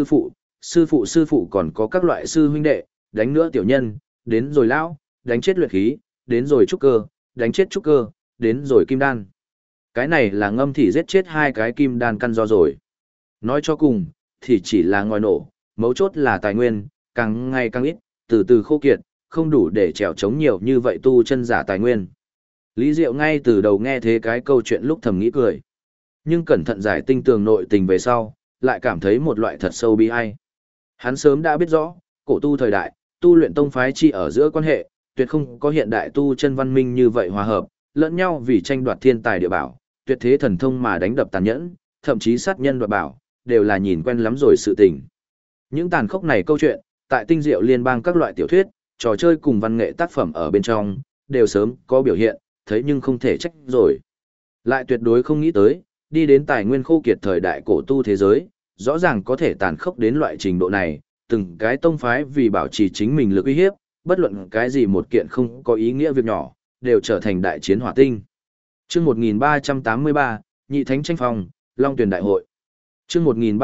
sư phụ còn có các loại sư huynh đệ, đánh nữa tiểu nhân, đến rồi lão, đánh chết luyện khí, đến rồi trúc cơ, đánh chết trúc cơ, đến rồi kim đan. Cái này là ngâm thì giết chết 2 cái kim đan căn do rồi. Nói cho cùng, thì chỉ là ngòi nổ, mấu chốt là tài nguyên, càng ngày càng ít, từ từ khô kiệt, không đủ để trèo chống nhiều như vậy tu chân giả tài nguyên. Lý Diệu ngay từ đầu nghe thế cái câu chuyện lúc thầm nghĩ cười. Nhưng cẩn thận giải tinh tường nội tình về sau, lại cảm thấy một loại thật sâu bi ai. Hắn sớm đã biết rõ, cổ tu thời đại, tu luyện tông phái chi ở giữa quan hệ, tuyệt không có hiện đại tu chân văn minh như vậy hòa hợp, lẫn nhau vì tranh đoạt thiên tài địa bảo, tuyệt thế thần thông mà đánh đập tàn nhẫn, thậm chí sát nhân đoạt bảo, đều là nhìn quen lắm rồi sự tình. Những tàn khốc này câu chuyện, tại tinh diệu liên bang các loại tiểu thuyết, trò chơi cùng văn nghệ tác phẩm ở bên trong, đều sớm có biểu hiện, thấy nhưng không thể trách rồi. Lại tuyệt đối không nghĩ tới, đi đến tài nguyên khô kiệt thời đại cổ tu thế giới, rõ ràng có thể tàn khốc đến loại trình độ này, từng cái tông phái vì bảo trì chính mình lực uy hiếp, bất luận cái gì một kiện không có ý nghĩa việc nhỏ, đều trở thành đại chiến hỏa tinh. Chương 1383, Nhị Thánh tranh phong, Long Tuyển đại hội. Chương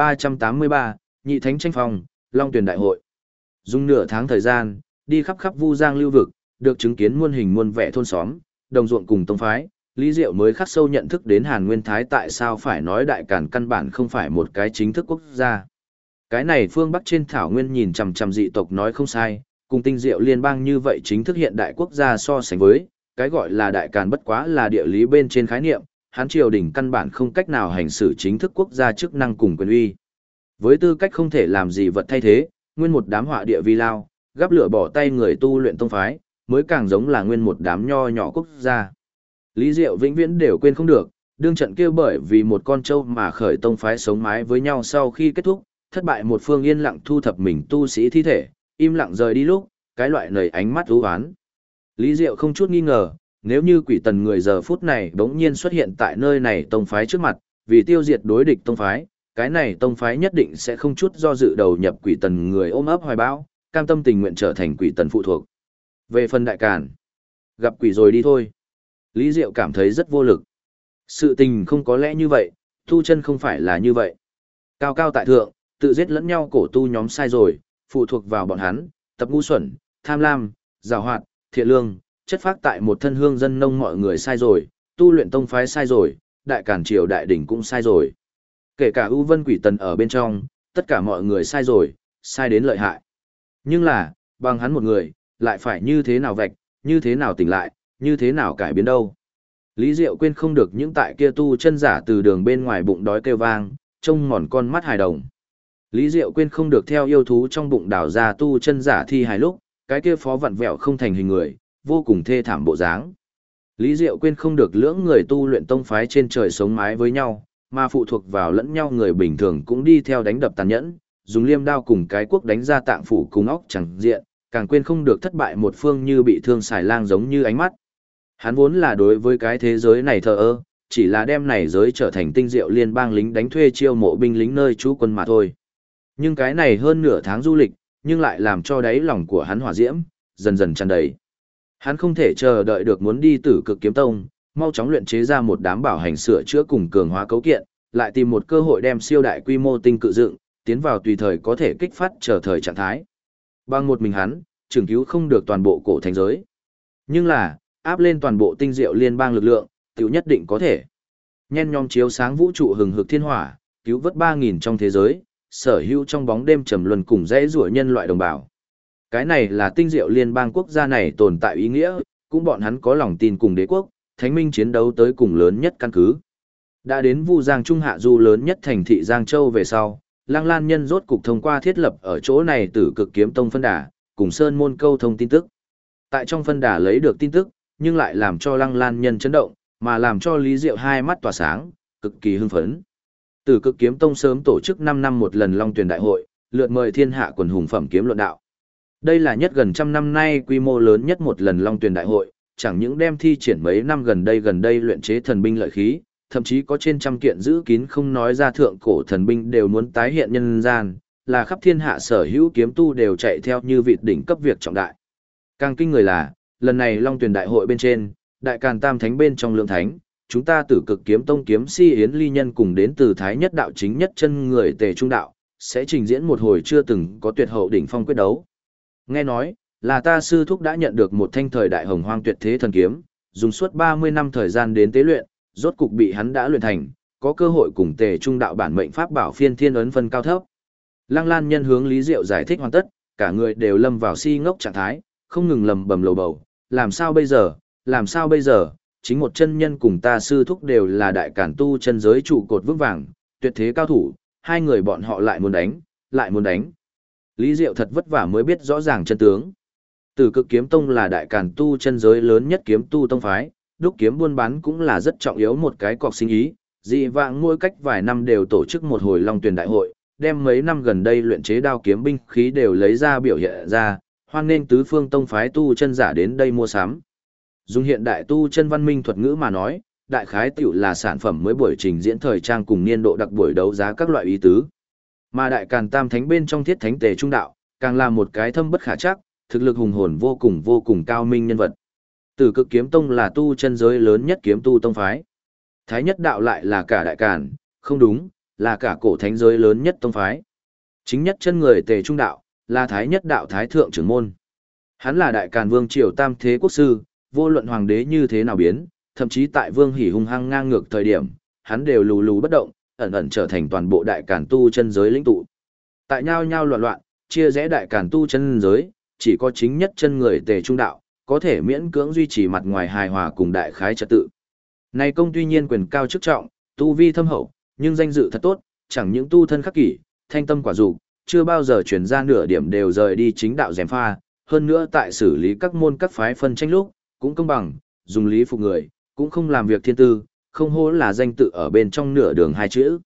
1383, Nhị Thánh tranh phong, Long Tuyển đại hội. Dùng nửa tháng thời gian, đi khắp khắp Vu Giang lưu vực, được chứng kiến muôn hình muôn vẻ thôn xóm, đồng ruộng cùng tông phái, Lý Diệu mới khắc sâu nhận thức đến Hàn Nguyên Thái tại sao phải nói Đại Càn căn bản không phải một cái chính thức quốc gia. Cái này phương Bắc trên thảo nguyên nhìn chằm chằm dị tộc nói không sai, cùng tinh diệu liên bang như vậy chính thức hiện đại quốc gia so sánh với, cái gọi là Đại Càn bất quá là địa lý bên trên khái niệm, Hán triều đình căn bản không cách nào hành xử chính thức quốc gia chức năng cùng quyền uy. Với tư cách không thể làm gì vật thay thế, nguyên một đám họa địa vi lao, gắp lửa bỏ tay người tu luyện tông phái, mới càng giống là nguyên một đám nho nhỏ quốc gia. Lý Diệu vĩnh viễn đều quên không được, đương trận kia bởi vì một con trâu mà khởi tông phái sống mái với nhau sau khi kết thúc, thất bại một phương yên lặng thu thập mình tu sĩ thi thể, im lặng rời đi lúc, cái loại nầy ánh mắt u oán. Lý Diệu không chút nghi ngờ, nếu như quỷ tần người giờ phút này bỗng nhiên xuất hiện tại nơi này tông phái trước mặt, vì tiêu diệt đối địch tông phái, cái này tông phái nhất định sẽ không chút do dự đầu nhập quỷ tần người ôm ấp hoài bão, cam tâm tình nguyện trở thành quỷ tần phụ thuộc. Về phần Đại Càn, gặp quỷ rồi đi thôi. Lý Diệu cảm thấy rất vô lực. Sự tình không có lẽ như vậy, tu chân không phải là như vậy. Cao cao tại thượng, tự giết lẫn nhau cổ tu nhóm sai rồi, phụ thuộc vào bọn hắn, tập ngu xuẩn, tham lam, giàu hoạt, thiện lương, chất phác tại một thân hương dân nông mọi người sai rồi, tu luyện tông phái sai rồi, Đại Càn triều đại đỉnh cũng sai rồi. Kể cả ưu vân quỷ tần ở bên trong, tất cả mọi người sai rồi, sai đến lợi hại. Nhưng là, bằng hắn một người, lại phải như thế nào vạch, như thế nào tỉnh lại, như thế nào cải biến đâu. Lý Diệu quên không được những tại kia tu chân giả từ đường bên ngoài bụng đói kêu vang, trông mòn con mắt hài đồng. Lý Diệu quên không được theo yêu thú trong bụng đào ra tu chân giả thi hài lúc, cái kia phó vặn vẹo không thành hình người, vô cùng thê thảm bộ dáng. Lý Diệu quên không được lưỡng người tu luyện tông phái trên trời sống mái với nhau, mà phụ thuộc vào lẫn nhau người bình thường cũng đi theo đánh đập tàn nhẫn, dùng liêm đao cùng cái quốc đánh ra tạng phủ cùng óc chẳng diện, càng quên không được thất bại một phương như bị thương xài lang giống như ánh mắt. Hắn vốn là đối với cái thế giới này thờ ơ, chỉ là đem này giới trở thành tinh diệu liên bang lính đánh thuê chiêu mộ binh lính nơi trú quân mà thôi. Nhưng cái này hơn nửa tháng du lịch, nhưng lại làm cho đáy lòng của hắn hỏa diễm, dần dần tràn đầy. Hắn không thể chờ đợi được muốn đi Tử Cực Kiếm Tông, mau chóng luyện chế ra một đám bảo hành sửa chữa cùng cường hóa cấu kiện, lại tìm một cơ hội đem siêu đại quy mô tinh cự dựng, tiến vào tùy thời có thể kích phát trở thời trạng thái. Bằng một mình hắn, trưởng cứu không được toàn bộ cổ thành giới. Nhưng là, áp lên toàn bộ tinh diệu liên bang lực lượng, tiểu nhất định có thể. Nhen nhóm chiếu sáng vũ trụ hừng hực thiên hỏa, cứu vớt 3.000 trong thế giới, sở hữu trong bóng đêm trầm luân cùng dãy rủa nhân loại đồng bào. Cái này là tinh diệu liên bang quốc gia này tồn tại ý nghĩa, cũng bọn hắn có lòng tin cùng đế quốc, thánh minh chiến đấu tới cùng lớn nhất căn cứ. Đã đến Vu Giang Trung Hạ Du lớn nhất thành thị Giang Châu về sau, Lăng Lan Nhân rốt cục thông qua thiết lập ở chỗ này Tử Cực Kiếm Tông phân đà, cùng Sơn Môn câu thông tin tức. Tại trong phân đà lấy được tin tức, nhưng lại làm cho Lăng Lan Nhân chấn động, mà làm cho Lý Diệu hai mắt tỏa sáng, cực kỳ hưng phấn. Tử Cực Kiếm Tông sớm tổ chức 5 năm một lần Long Tuyển Đại hội, lượt mời thiên hạ quần hùng phẩm kiếm luận đạo. Đây là nhất gần trăm năm nay quy mô lớn nhất một lần Long Tuyển Đại hội, chẳng những đem thi triển mấy năm gần đây luyện chế thần binh lợi khí, thậm chí có trên trăm kiện giữ kín không nói ra thượng cổ thần binh đều muốn tái hiện nhân gian, là khắp thiên hạ sở hữu kiếm tu đều chạy theo như vịt đỉnh cấp việc trọng đại. Càng kinh người là, lần này Long Tuyển Đại hội bên trên, Đại Càn Tam Thánh bên trong lượng thánh, chúng ta Tử Cực Kiếm Tông kiếm si Yến Ly Nhân cùng đến từ Thái Nhất Đạo chính nhất chân người Tề Trung Đạo, sẽ trình diễn một hồi chưa từng có tuyệt hậu đỉnh phong quyết đấu. Nghe nói, là ta sư thúc đã nhận được một thanh thời đại hồng hoang tuyệt thế thần kiếm, dùng suốt 30 năm thời gian đến tế luyện, rốt cục bị hắn đã luyện thành, có cơ hội cùng Tề Trung Đạo bản mệnh pháp bảo phiên thiên ấn phân cao thấp. Lăng Lan Nhân hướng Lý Diệu giải thích hoàn tất, cả người đều lâm vào si ngốc trạng thái, không ngừng lầm bầm lầu bầu, làm sao bây giờ, chính một chân nhân cùng ta sư thúc đều là đại cản tu chân giới trụ cột vững vàng, tuyệt thế cao thủ, hai người bọn họ lại muốn đánh. Lý Diệu thật vất vả mới biết rõ ràng chân tướng. Tử Cực Kiếm Tông là đại càn tu chân giới lớn nhất kiếm tu tông phái, đúc kiếm buôn bán cũng là rất trọng yếu một cái cọc sinh ý, dị vãng mỗi cách vài năm đều tổ chức một hồi Long Tuyển Đại hội, đem mấy năm gần đây luyện chế đao kiếm binh khí đều lấy ra biểu hiện ra, hoan nghênh tứ phương tông phái tu chân giả đến đây mua sắm. Dùng hiện đại tu chân văn minh thuật ngữ mà nói, đại khái tiểu là sản phẩm mới buổi trình diễn thời trang cùng niên độ đặc buổi đấu giá các loại ý tứ. Mà đại càn tam thánh bên trong thiết thánh Tề Trung Đạo, càng là một cái thâm bất khả trắc, thực lực hùng hồn vô cùng cao minh nhân vật. Tử Cực Kiếm Tông là tu chân giới lớn nhất kiếm tu tông phái. Thái Nhất Đạo lại là cả đại càn, không đúng, là cả cổ thánh giới lớn nhất tông phái. Chính nhất chân người Tề Trung Đạo, là Thái Nhất Đạo Thái Thượng trưởng môn. Hắn là đại càn vương triều tam thế quốc sư, vô luận hoàng đế như thế nào biến, thậm chí tại Vương Hỉ hung hăng ngang ngược thời điểm, hắn đều lù lù bất động, ẩn ẩn trở thành toàn bộ đại càn tu chân giới lĩnh tụ. Tại nhao nhao loạn, chia rẽ đại càn tu chân giới, chỉ có chính nhất chân người Tề Trung Đạo, có thể miễn cưỡng duy trì mặt ngoài hài hòa cùng đại khái trật tự. Này công tuy nhiên quyền cao chức trọng, tu vi thâm hậu, nhưng danh dự thật tốt, chẳng những tu thân khắc kỷ, thanh tâm quả dục, chưa bao giờ chuyển ra nửa điểm đều rời đi chính đạo gièm pha, hơn nữa tại xử lý các môn các phái phân tranh lúc, cũng công bằng, dùng lý phục người, cũng không làm việc thiên tư, không hố là danh tự ở bên trong nửa đường hai chữ.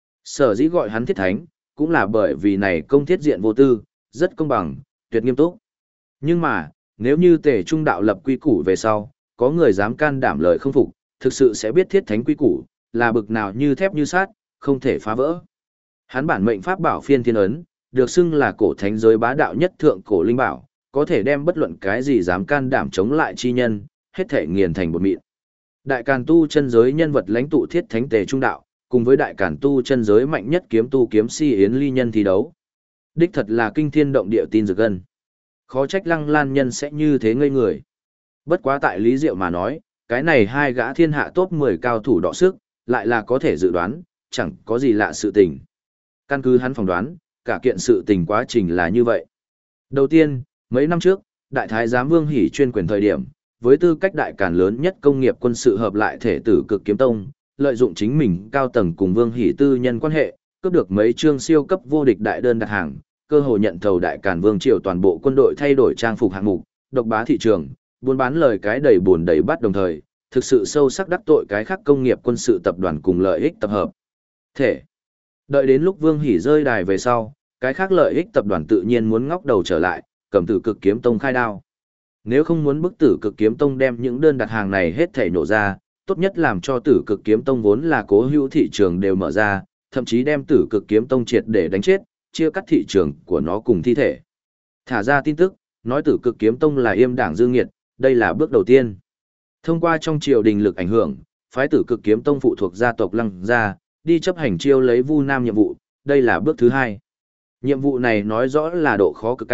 Sở dĩ gọi hắn thiết thánh, cũng là bởi vì này công thiết diện vô tư, rất công bằng, tuyệt nghiêm túc. Nhưng mà, nếu như Tề Trung Đạo lập quy củ về sau, có người dám can đảm lời không phục, thực sự sẽ biết thiết thánh quy củ, là bực nào như thép như sát, không thể phá vỡ. Hắn bản mệnh pháp bảo phiên thiên ấn, được xưng là cổ thánh giới bá đạo nhất thượng cổ linh bảo, có thể đem bất luận cái gì dám can đảm chống lại chi nhân, hết thể nghiền thành bột mịn. Đại càn tu chân giới nhân vật lãnh tụ thiết thánh Tề Trung Đạo, cùng với đại càn tu chân giới mạnh nhất kiếm tu kiếm si Yến Ly Nhân thi đấu. Đích thật là kinh thiên động địa tin dược gân. Khó trách Lăng Lan Nhân sẽ như thế ngây người. Bất quá tại Lý Diệu mà nói, cái này hai gã thiên hạ top 10 cao thủ đọ sức, lại là có thể dự đoán, chẳng có gì lạ sự tình. Căn cứ hắn phỏng đoán, cả kiện sự tình quá trình là như vậy. Đầu tiên, mấy năm trước, Đại Thái giám Vương Hỉ chuyên quyền thời điểm, với tư cách đại càn lớn nhất công nghiệp quân sự hợp lại thể Tử Cực Kiếm Tông, lợi dụng chính mình cao tầng cùng Vương Hỉ tư nhân quan hệ, cướp được mấy chương siêu cấp vô địch đại đơn đặt hàng, cơ hội nhận thầu đại càn vương triều toàn bộ quân đội thay đổi trang phục hạng mục, độc bá thị trường, buôn bán lời cái đầy buồn đầy bắt đồng thời, thực sự sâu sắc đắc tội cái khác công nghiệp quân sự tập đoàn cùng lợi ích tập hợp. Thể. Đợi đến lúc Vương Hỉ rơi đài về sau, cái khác lợi ích tập đoàn tự nhiên muốn ngóc đầu trở lại, cầm Tử Cực Kiếm Tông khai đao. Nếu không muốn bức Tử Cực Kiếm Tông đem những đơn đặt hàng này hết thảy nổ ra, tốt nhất làm cho Tử Cực Kiếm Tông vốn là cố hữu thị trường đều mở ra, thậm chí đem Tử Cực Kiếm Tông triệt để đánh chết, chia cắt thị trường của nó cùng thi thể. Thả ra tin tức, nói Tử Cực Kiếm Tông là yêm đảng dương nghiệt, đây là bước đầu tiên. Thông qua trong triều đình lực ảnh hưởng, phái Tử Cực Kiếm Tông phụ thuộc gia tộc Lăng gia, đi chấp hành chiêu lấy Vu Nam nhiệm vụ, đây là bước thứ hai. Nhiệm vụ này nói rõ là độ khó cực cao,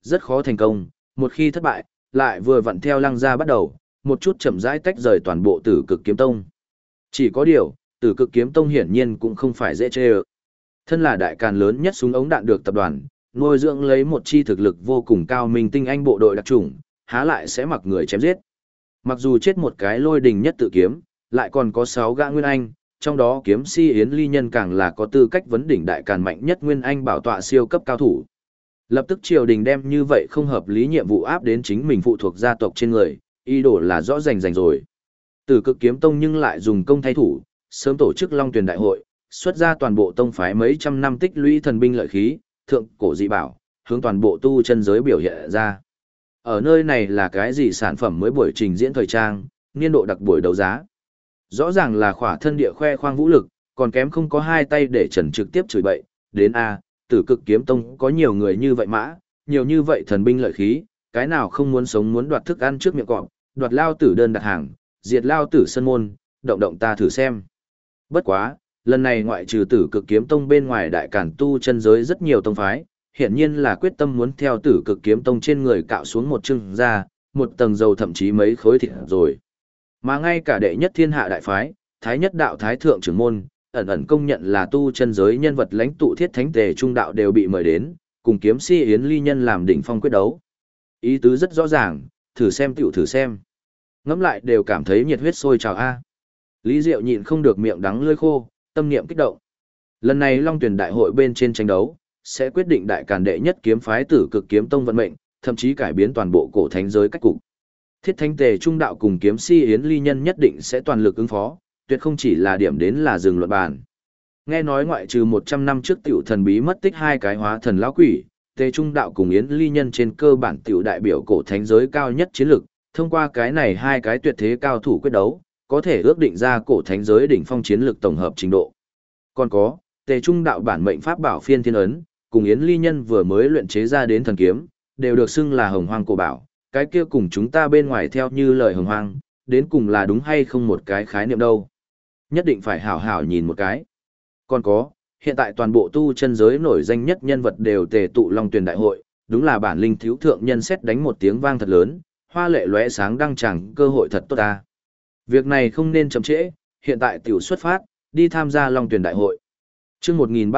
rất khó thành công, một khi thất bại, lại vừa vặn theo lăng gia bắt đầu, một chút chậm rãi tách rời toàn bộ Tử Cực Kiếm Tông. Chỉ có điều, Tử Cực Kiếm Tông hiển nhiên cũng không phải dễ chơi. Thân là đại càn lớn nhất súng ống đạn được tập đoàn, nuôi dưỡng lấy một chi thực lực vô cùng cao minh tinh anh bộ đội đặc chủng, há lại sẽ mặc người chém giết. Mặc dù chết một cái lôi đình nhất tự kiếm, lại còn có 6 gã nguyên anh, trong đó kiếm si Yến Ly Nhân càng là có tư cách vấn đỉnh đại càn mạnh nhất nguyên anh bảo tọa siêu cấp cao thủ. Lập tức triều đình đem như vậy không hợp lý nhiệm vụ áp đến chính mình phụ thuộc gia tộc trên người, ý đồ là rõ rành rành rồi. Tử Cực Kiếm Tông nhưng lại dùng công thay thủ, sớm tổ chức Long Tuyền đại hội, xuất ra toàn bộ tông phái mấy trăm năm tích lũy thần binh lợi khí, thượng cổ dị bảo, hướng toàn bộ tu chân giới biểu hiện ra. Ở nơi này là cái gì sản phẩm mới buổi trình diễn thời trang, niên độ đặc buổi đấu giá. Rõ ràng là khỏa thân địa khoe khoang vũ lực, còn kém không có hai tay để trần trực tiếp chửi bậy, đến A, Tử Cực Kiếm Tông có nhiều người như vậy mã, nhiều như vậy thần binh lợi khí, cái nào không muốn sống muốn đoạt thức ăn trước miệng cọp, đoạt lao tử đơn đặt hàng, diệt lao tử sân môn, động động ta thử xem. Bất quá, lần này ngoại trừ Tử Cực Kiếm Tông bên ngoài đại cản tu chân giới rất nhiều tông phái, hiển nhiên là quyết tâm muốn theo Tử Cực Kiếm Tông trên người cạo xuống một chưng ra, một tầng dầu thậm chí mấy khối thịt rồi. Mà ngay cả đệ nhất thiên hạ đại phái, thái nhất đạo thái thượng trưởng môn, ẩn ẩn công nhận là tu chân giới nhân vật lãnh tụ thiết thánh tề trung đạo đều bị mời đến, cùng kiếm si Yến Ly Nhân làm đỉnh phong quyết đấu. Ý tứ rất rõ ràng, thử xem tiểu thử xem. Ngẫm lại đều cảm thấy nhiệt huyết sôi trào a. Lý Diệu nhịn không được miệng đắng lưỡi khô, tâm niệm kích động. Lần này Long Tuyển đại hội bên trên tranh đấu, sẽ quyết định đại càn đệ nhất kiếm phái Tử Cực Kiếm Tông vận mệnh, thậm chí cải biến toàn bộ cổ thánh giới cách cục. Thiết Thánh Tề trung đạo cùng kiếm si Yến Ly Nhân nhất định sẽ toàn lực ứng phó, tuyệt không chỉ là điểm đến là dừng luận bàn. Nghe nói ngoại trừ 100 năm trước tiểu thần bí mất tích hai cái hóa thần lão quỷ, Tề trung đạo cùng Yến Ly Nhân trên cơ bản tiểu đại biểu cổ thánh giới cao nhất chiến lực, thông qua cái này hai cái tuyệt thế cao thủ quyết đấu, có thể ước định ra cổ thánh giới đỉnh phong chiến lực tổng hợp trình độ. Còn có, Tề trung đạo bản mệnh pháp bảo phiên thiên ấn, cùng Yến Ly Nhân vừa mới luyện chế ra đến thần kiếm, đều được xưng là hồng hoang cổ bảo, cái kia cùng chúng ta bên ngoài theo như lời hồng hoang, đến cùng là đúng hay không một cái khái niệm đâu. Nhất định phải hảo hảo nhìn một cái. Còn có, hiện tại toàn bộ tu chân giới nổi danh nhất nhân vật đều tề tụ Long Tuyền đại hội, đúng là bản linh thiếu thượng nhân xét đánh một tiếng vang thật lớn, hoa lệ lóe sáng đăng chẳng cơ hội thật tốt ta. Việc này không nên chậm trễ, hiện tại tiểu xuất phát, đi tham gia Long Tuyền đại hội. Chương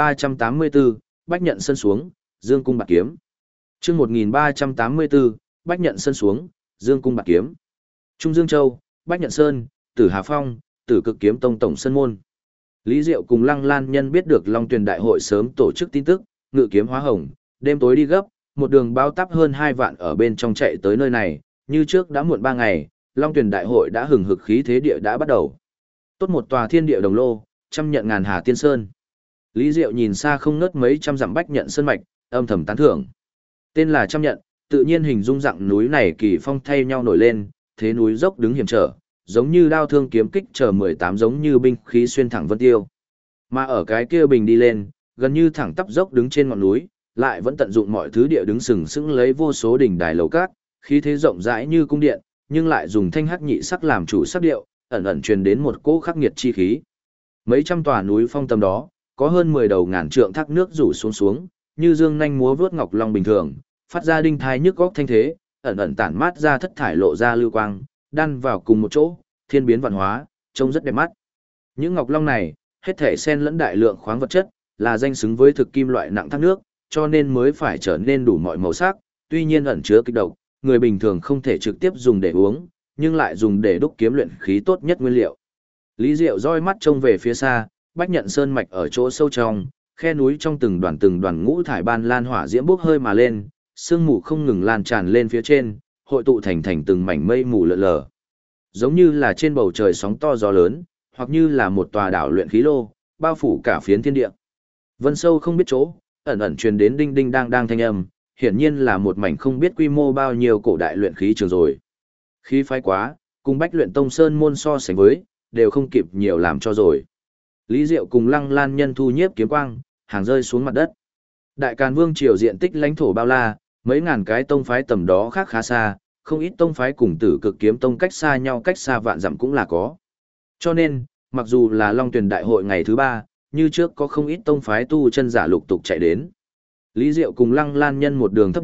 1384, Bách Nhận Sân xuống, Dương cung bạc kiếm. Chương 1384, Bách Nhận Sân xuống, Dương cung bạc kiếm. Trung Dương Châu, Bách Nhận Sơn, Tử Hà Phong, Tử Cực Kiếm Tông tổng sân môn. Lý Diệu cùng Lăng Lan Nhân biết được Long Tuyền đại hội sớm tổ chức tin tức, ngự kiếm hóa hồng, đêm tối đi gấp, một đường bao táp hơn 2 vạn ở bên trong chạy tới nơi này, như trước đã muộn 3 ngày, Long Tuyền đại hội đã hừng hực khí thế địa đã bắt đầu. Tốt một tòa thiên địa đồng lô, trăm nhận ngàn hà tiên sơn. Lý Diệu nhìn xa không ngớt mấy trăm dặm Bách Nhận Sơn mạch, âm thầm tán thưởng. Tên là trăm nhận, tự nhiên hình dung dạng núi này kỳ phong thay nhau nổi lên, thế núi dốc đứng hiểm trở, giống như đao thương kiếm kích chờ 18 giống như binh khí xuyên thẳng vân tiêu. Mà ở cái kia bình đi lên, gần như thẳng tắp dốc đứng trên ngọn núi, lại vẫn tận dụng mọi thứ địa đứng sừng sững lấy vô số đỉnh đài lầu cát, khí thế rộng rãi như cung điện, nhưng lại dùng thanh hắc nhị sắc làm chủ sắc điệu, ẩn ẩn truyền đến một cỗ khắc nghiệt chi khí. Mấy trăm tòa núi phong tầm đó, có hơn 10 đầu ngàn trượng thác nước rủ xuống xuống, như dương nhanh múa vớt ngọc long bình thường, phát ra đinh thai nhức góc thanh thế, ẩn ẩn tản mát ra thất thải lộ ra lưu quang, đan vào cùng một chỗ, thiên biến vạn hóa, trông rất đẹp mắt. Những ngọc long này, hết thể xen lẫn đại lượng khoáng vật chất, là danh xứng với thực kim loại nặng thác nước, cho nên mới phải trở nên đủ mọi màu sắc, tuy nhiên ẩn chứa kịch độc, người bình thường không thể trực tiếp dùng để uống, nhưng lại dùng để đúc kiếm luyện khí tốt nhất nguyên liệu. Lý Diệu roi mắt trông về phía xa, Bách Nhận Sơn mạch ở chỗ sâu trong, khe núi trong từng đoàn ngũ thải ban lan hỏa diễm bốc hơi mà lên, sương mù không ngừng lan tràn lên phía trên, hội tụ thành từng mảnh mây mù lượn lờ. Giống như là trên bầu trời sóng to gió lớn, hoặc như là một tòa đảo luyện khí lô, bao phủ cả phiến thiên địa. Vân sâu không biết chỗ, ẩn ẩn truyền đến đinh đinh đang đang thanh âm, hiển nhiên là một mảnh không biết quy mô bao nhiêu cổ đại luyện khí trường rồi. Khí phái quá, cùng Bách Luyện Tông Sơn môn so sánh với, đều không kịp nhiều làm cho rồi. Lý Diệu cùng Lăng Lan Nhân thu nhiếp kiếm quang, hàng rơi xuống mặt đất. Đại Càn Vương triều diện tích lãnh thổ bao la, mấy ngàn cái tông phái tầm đó khác khá xa, không ít tông phái cùng Tử Cực Kiếm Tông cách xa nhau cách xa vạn dặm cũng là có. Cho nên, mặc dù là Long Tuyền đại hội ngày thứ 3, như trước có không ít tông phái tu chân giả lục tục chạy đến. Lý Diệu cùng Lăng Lan Nhân một đường thấp điều,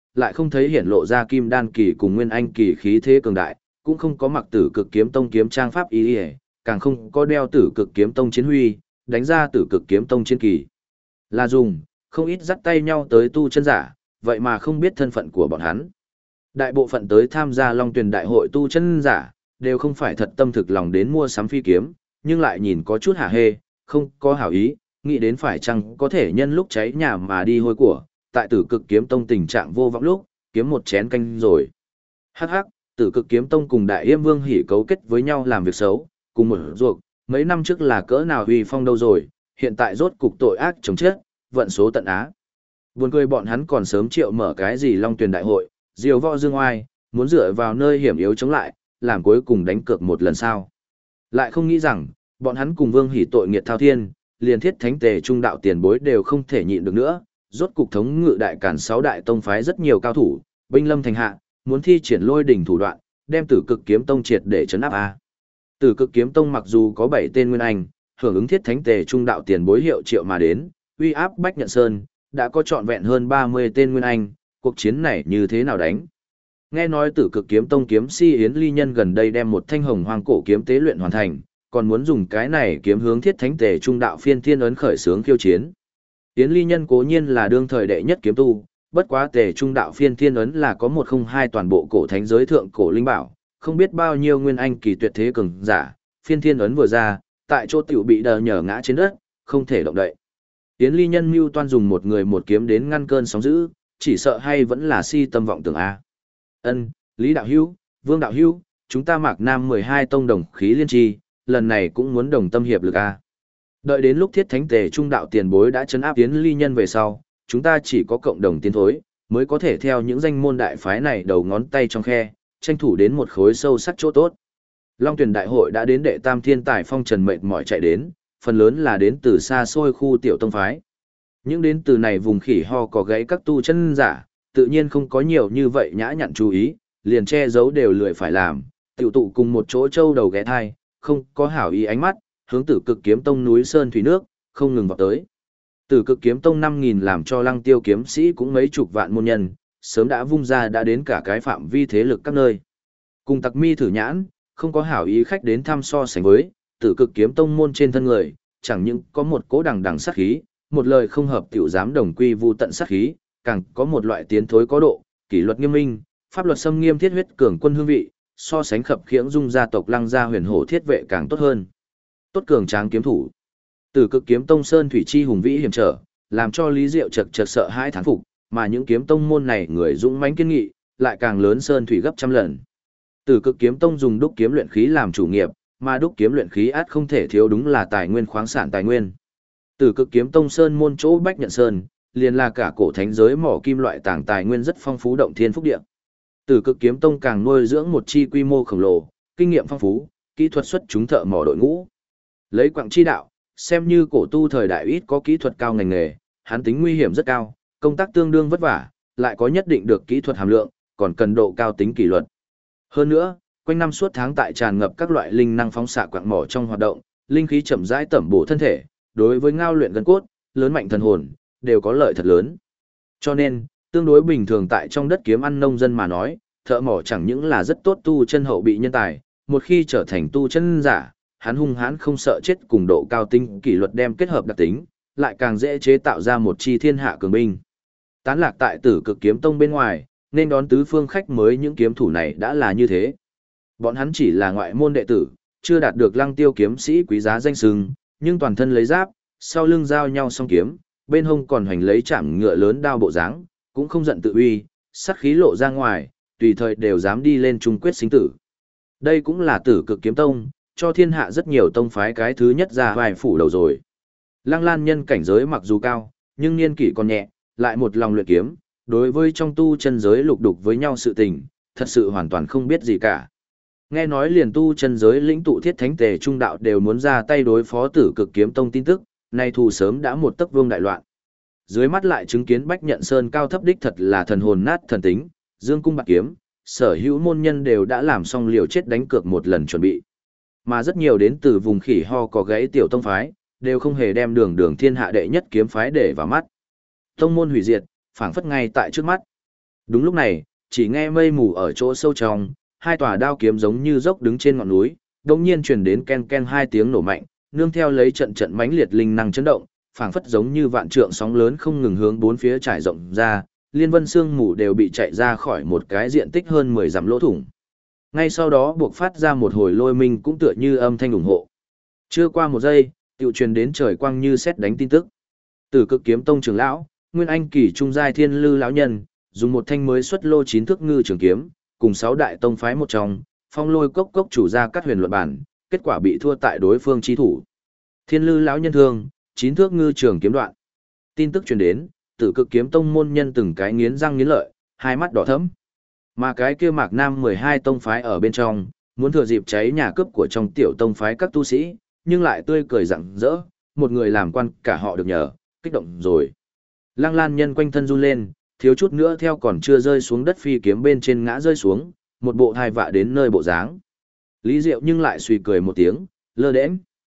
lại không thấy hiển lộ ra kim đan kỳ cùng nguyên anh kỳ khí thế cường đại, cũng không có mặc tử cực kiếm tông kiếm trang pháp y, càng không có đeo tử cực kiếm tông chiến huy, đánh ra tử cực kiếm tông chiến kỳ. Là dùng, không ít dắt tay nhau tới tu chân giả, vậy mà không biết thân phận của bọn hắn. Đại bộ phận tới tham gia Long Tuyền Đại hội tu chân giả, đều không phải thật tâm thực lòng đến mua sắm phi kiếm, nhưng lại nhìn có chút hả hê, không có hảo ý, nghĩ đến phải chăng có thể nhân lúc cháy nhà mà đi hôi của, tại tử cực kiếm tông tình trạng vô vọng lúc, kiếm một chén canh rồi. Hắc hắc, tử cực kiếm tông cùng Đại Yêm Vương Hỉ cấu kết với nhau làm việc xấu, cùng một ruột, mấy năm trước là cỡ nào huy phong đâu rồi, hiện tại rốt cục tội ác chống chết, vận số tận á. Buồn cười bọn hắn còn sớm triệu mở cái gì Long Tuyền Đại hội, diều võ dương oai, muốn dựa vào nơi hiểm yếu chống lại, làm cuối cùng đánh cược một lần sau. Lại không nghĩ rằng, bọn hắn cùng Vương Hỉ tội nghiệt thao thiên, liền thiết thánh tề trung đạo tiền bối đều không thể nhịn được nữa, rốt cục thống ngự đại cản 6 đại tông phái rất nhiều cao thủ, binh lâm thành hạ, muốn thi triển lôi đỉnh thủ đoạn, đem Tử Cực Kiếm Tông triệt để trấn áp a. Tử Cực Kiếm Tông mặc dù có 7 tên nguyên anh, hưởng ứng thiết thánh tề trung đạo tiền bối hiệu triệu mà đến, uy áp Bách Nhận Sơn, đã có trọn vẹn hơn 30 tên nguyên anh, cuộc chiến này như thế nào đánh? Nghe nói Tử Cực Kiếm Tông kiếm si Yến Ly Nhân gần đây đem một thanh hồng hoang cổ kiếm tế luyện hoàn thành, còn muốn dùng cái này kiếm hướng thiết thánh tề trung đạo phiên thiên ấn khởi xướng khiêu chiến. Yến Ly Nhân cố nhiên là đương thời đệ nhất kiếm tu, bất quá tề trung đạo phiên thiên ấn là có 102 toàn bộ cổ thánh giới thượng cổ linh bảo, không biết bao nhiêu nguyên anh kỳ tuyệt thế cường giả, phiên thiên ấn vừa ra, tại chỗ tiểu bị đờ nhờ ngã trên đất, không thể động đậy. Yến Ly Nhân mưu toan dùng một người một kiếm đến ngăn cơn sóng dữ, chỉ sợ hay vẫn là si tâm vọng tưởng a. Ân, Lý đạo hữu, Vương đạo hữu, chúng ta Mạc Nam 12 tông đồng khí liên tri, lần này cũng muốn đồng tâm hiệp lực a. Đợi đến lúc thiết thánh tề trung đạo tiền bối đã trấn áp Yến Ly Nhân về sau, chúng ta chỉ có cộng đồng tiến thối, mới có thể theo những danh môn đại phái này đầu ngón tay trong khe, tranh thủ đến một khối sâu sắc chỗ tốt. Long Tuyền Đại hội đã đến đệ tam thiên tài phong trần mệt mỏi chạy đến, phần lớn là đến từ xa xôi khu tiểu tông phái. Những đến từ này vùng khỉ ho có gãy các tu chân giả, tự nhiên không có nhiều như vậy nhã nhặn chú ý, liền che giấu đều lười phải làm, tiểu tụ cùng một chỗ châu đầu ghé thai, không có hảo ý ánh mắt, hướng Tử Cực Kiếm Tông núi sơn thủy nước, không ngừng vào tới. Tử Cực Kiếm Tông 5.000 làm cho Lăng Tiêu kiếm sĩ cũng mấy chục vạn môn nhân, sớm đã vung ra đã đến cả cái phạm vi thế lực các nơi. Cùng Tặc Mi thử nhãn, không có hảo ý khách đến thăm so sánh với, Tử Cực Kiếm Tông môn trên thân người, chẳng những có một cố đằng đằng sát khí, một lời không hợp tiểu dám đồng quy vu tận sát khí, càng có một loại tiến thối có độ, kỷ luật nghiêm minh, pháp luật xâm nghiêm thiết huyết cường quân hương vị, so sánh khập khiễng dung gia tộc Lăng gia huyền hổ thiết vệ càng tốt hơn. Tốt cường tráng kiếm thủ. Tử Cực Kiếm Tông sơn thủy chi hùng vĩ hiểm trở, làm cho Lý Diệu chật chật sợ hãi thán phục, mà những kiếm tông môn này người dũng mãnh kiên nghị, lại càng lớn sơn thủy gấp trăm lần. Tử Cực Kiếm Tông dùng đúc kiếm luyện khí làm chủ nghiệp, mà đúc kiếm luyện khí át không thể thiếu đúng là tài nguyên khoáng sản tài nguyên. Tử Cực Kiếm Tông sơn môn chỗ Bách Nhận Sơn, liền là cả cổ thánh giới mỏ kim loại tàng tài nguyên rất phong phú động thiên phúc địa. Tử Cực Kiếm Tông càng nuôi dưỡng một chi quy mô khổng lồ, kinh nghiệm phong phú, kỹ thuật xuất chúng thợ mỏ đội ngũ. Lấy quặng chi đạo, xem như cổ tu thời đại ít có kỹ thuật cao ngành nghề, hắn tính nguy hiểm rất cao, công tác tương đương vất vả, lại có nhất định được kỹ thuật hàm lượng, còn cần độ cao tính kỷ luật. Hơn nữa, quanh năm suốt tháng tại tràn ngập các loại linh năng phóng xạ quặng mỏ trong hoạt động, linh khí chậm rãi tẩm bổ thân thể, đối với ngao luyện gân cốt, lớn mạnh thần hồn, đều có lợi thật lớn. Cho nên, tương đối bình thường tại trong đất kiếm ăn nông dân mà nói, thợ mỏ chẳng những là rất tốt tu chân hậu bị nhân tài, một khi trở thành tu chân giả, hắn hung hãn không sợ chết cùng độ cao tinh kỷ luật đem kết hợp đặc tính, lại càng dễ chế tạo ra một chi thiên hạ cường binh. Tán lạc tại Tử Cực Kiếm Tông bên ngoài, nên đón tứ phương khách mới những kiếm thủ này đã là như thế. Bọn hắn chỉ là ngoại môn đệ tử, chưa đạt được Lăng Tiêu kiếm sĩ quý giá danh xưng, nhưng toàn thân lấy giáp, sau lưng giao nhau song kiếm, bên hông còn hoành lấy chạm ngựa lớn đao bộ dáng, cũng không giận tự uy, sát khí lộ ra ngoài, tùy thời đều dám đi lên chung quyết sinh tử. Đây cũng là Tử Cực Kiếm Tông, cho thiên hạ rất nhiều tông phái cái thứ nhất ra vài phủ đầu rồi. Lăng Lan nhân cảnh giới mặc dù cao, nhưng niên kỷ còn nhẹ, lại một lòng luyện kiếm, đối với trong tu chân giới lục đục với nhau sự tình, thật sự hoàn toàn không biết gì cả. Nghe nói liền tu chân giới lĩnh tụ thiết thánh tề trung đạo đều muốn ra tay đối phó Tử Cực Kiếm Tông tin tức, nay thù sớm đã một tấc vương đại loạn. Dưới mắt lại chứng kiến Bách Nhận Sơn cao thấp đích thật là thần hồn nát thần tính, dương cung bạc kiếm, sở hữu môn nhân đều đã làm xong liều chết đánh cược một lần chuẩn bị. Mà rất nhiều đến từ vùng khỉ ho có gãy tiểu tông phái, đều không hề đem đường thiên hạ đệ nhất kiếm phái để vào mắt. Tông môn hủy diệt, phảng phất ngay tại trước mắt. Đúng lúc này, chỉ nghe mây mù ở chỗ sâu trong, hai tòa đao kiếm giống như dốc đứng trên ngọn núi, đồng nhiên truyền đến ken ken hai tiếng nổ mạnh, nương theo lấy trận trận mãnh liệt linh năng chấn động, phảng phất giống như vạn trượng sóng lớn không ngừng hướng bốn phía trải rộng ra, liên vân xương mù đều bị chạy ra khỏi một cái diện tích hơn 10 dặm lỗ thủng. Ngay sau đó buộc phát ra một hồi lôi minh cũng tựa như âm thanh ủng hộ. Chưa qua một giây, tiểu truyền đến trời quang như sét đánh tin tức. Tử Cực Kiếm Tông trưởng lão, Nguyên Anh kỳ trung giai thiên lư lão nhân, dùng một thanh mới xuất lô 9 thước ngư trường kiếm, cùng 6 đại tông phái một trong, phong lôi cốc cốc chủ ra cắt huyền luận bản, kết quả bị thua tại đối phương chi thủ. Thiên lư lão nhân thương, 9 thước ngư trường kiếm đoạn. Tin tức truyền đến, Tử Cực Kiếm Tông môn nhân từng cái nghiến răng nghiến lợi, hai mắt đỏ thẫm. Mà cái kia Mạc Nam 12 tông phái ở bên trong, muốn thừa dịp cháy nhà cướp của trong tiểu tông phái các tu sĩ, nhưng lại tươi cười rạng rỡ, một người làm quan cả họ được nhờ, kích động rồi. Lăng Lan nhân quanh thân run lên, thiếu chút nữa theo còn chưa rơi xuống đất phi kiếm bên trên ngã rơi xuống, một bộ thai vạ đến nơi bộ dáng. Lý Diệu nhưng lại suy cười một tiếng, lơ đễnh.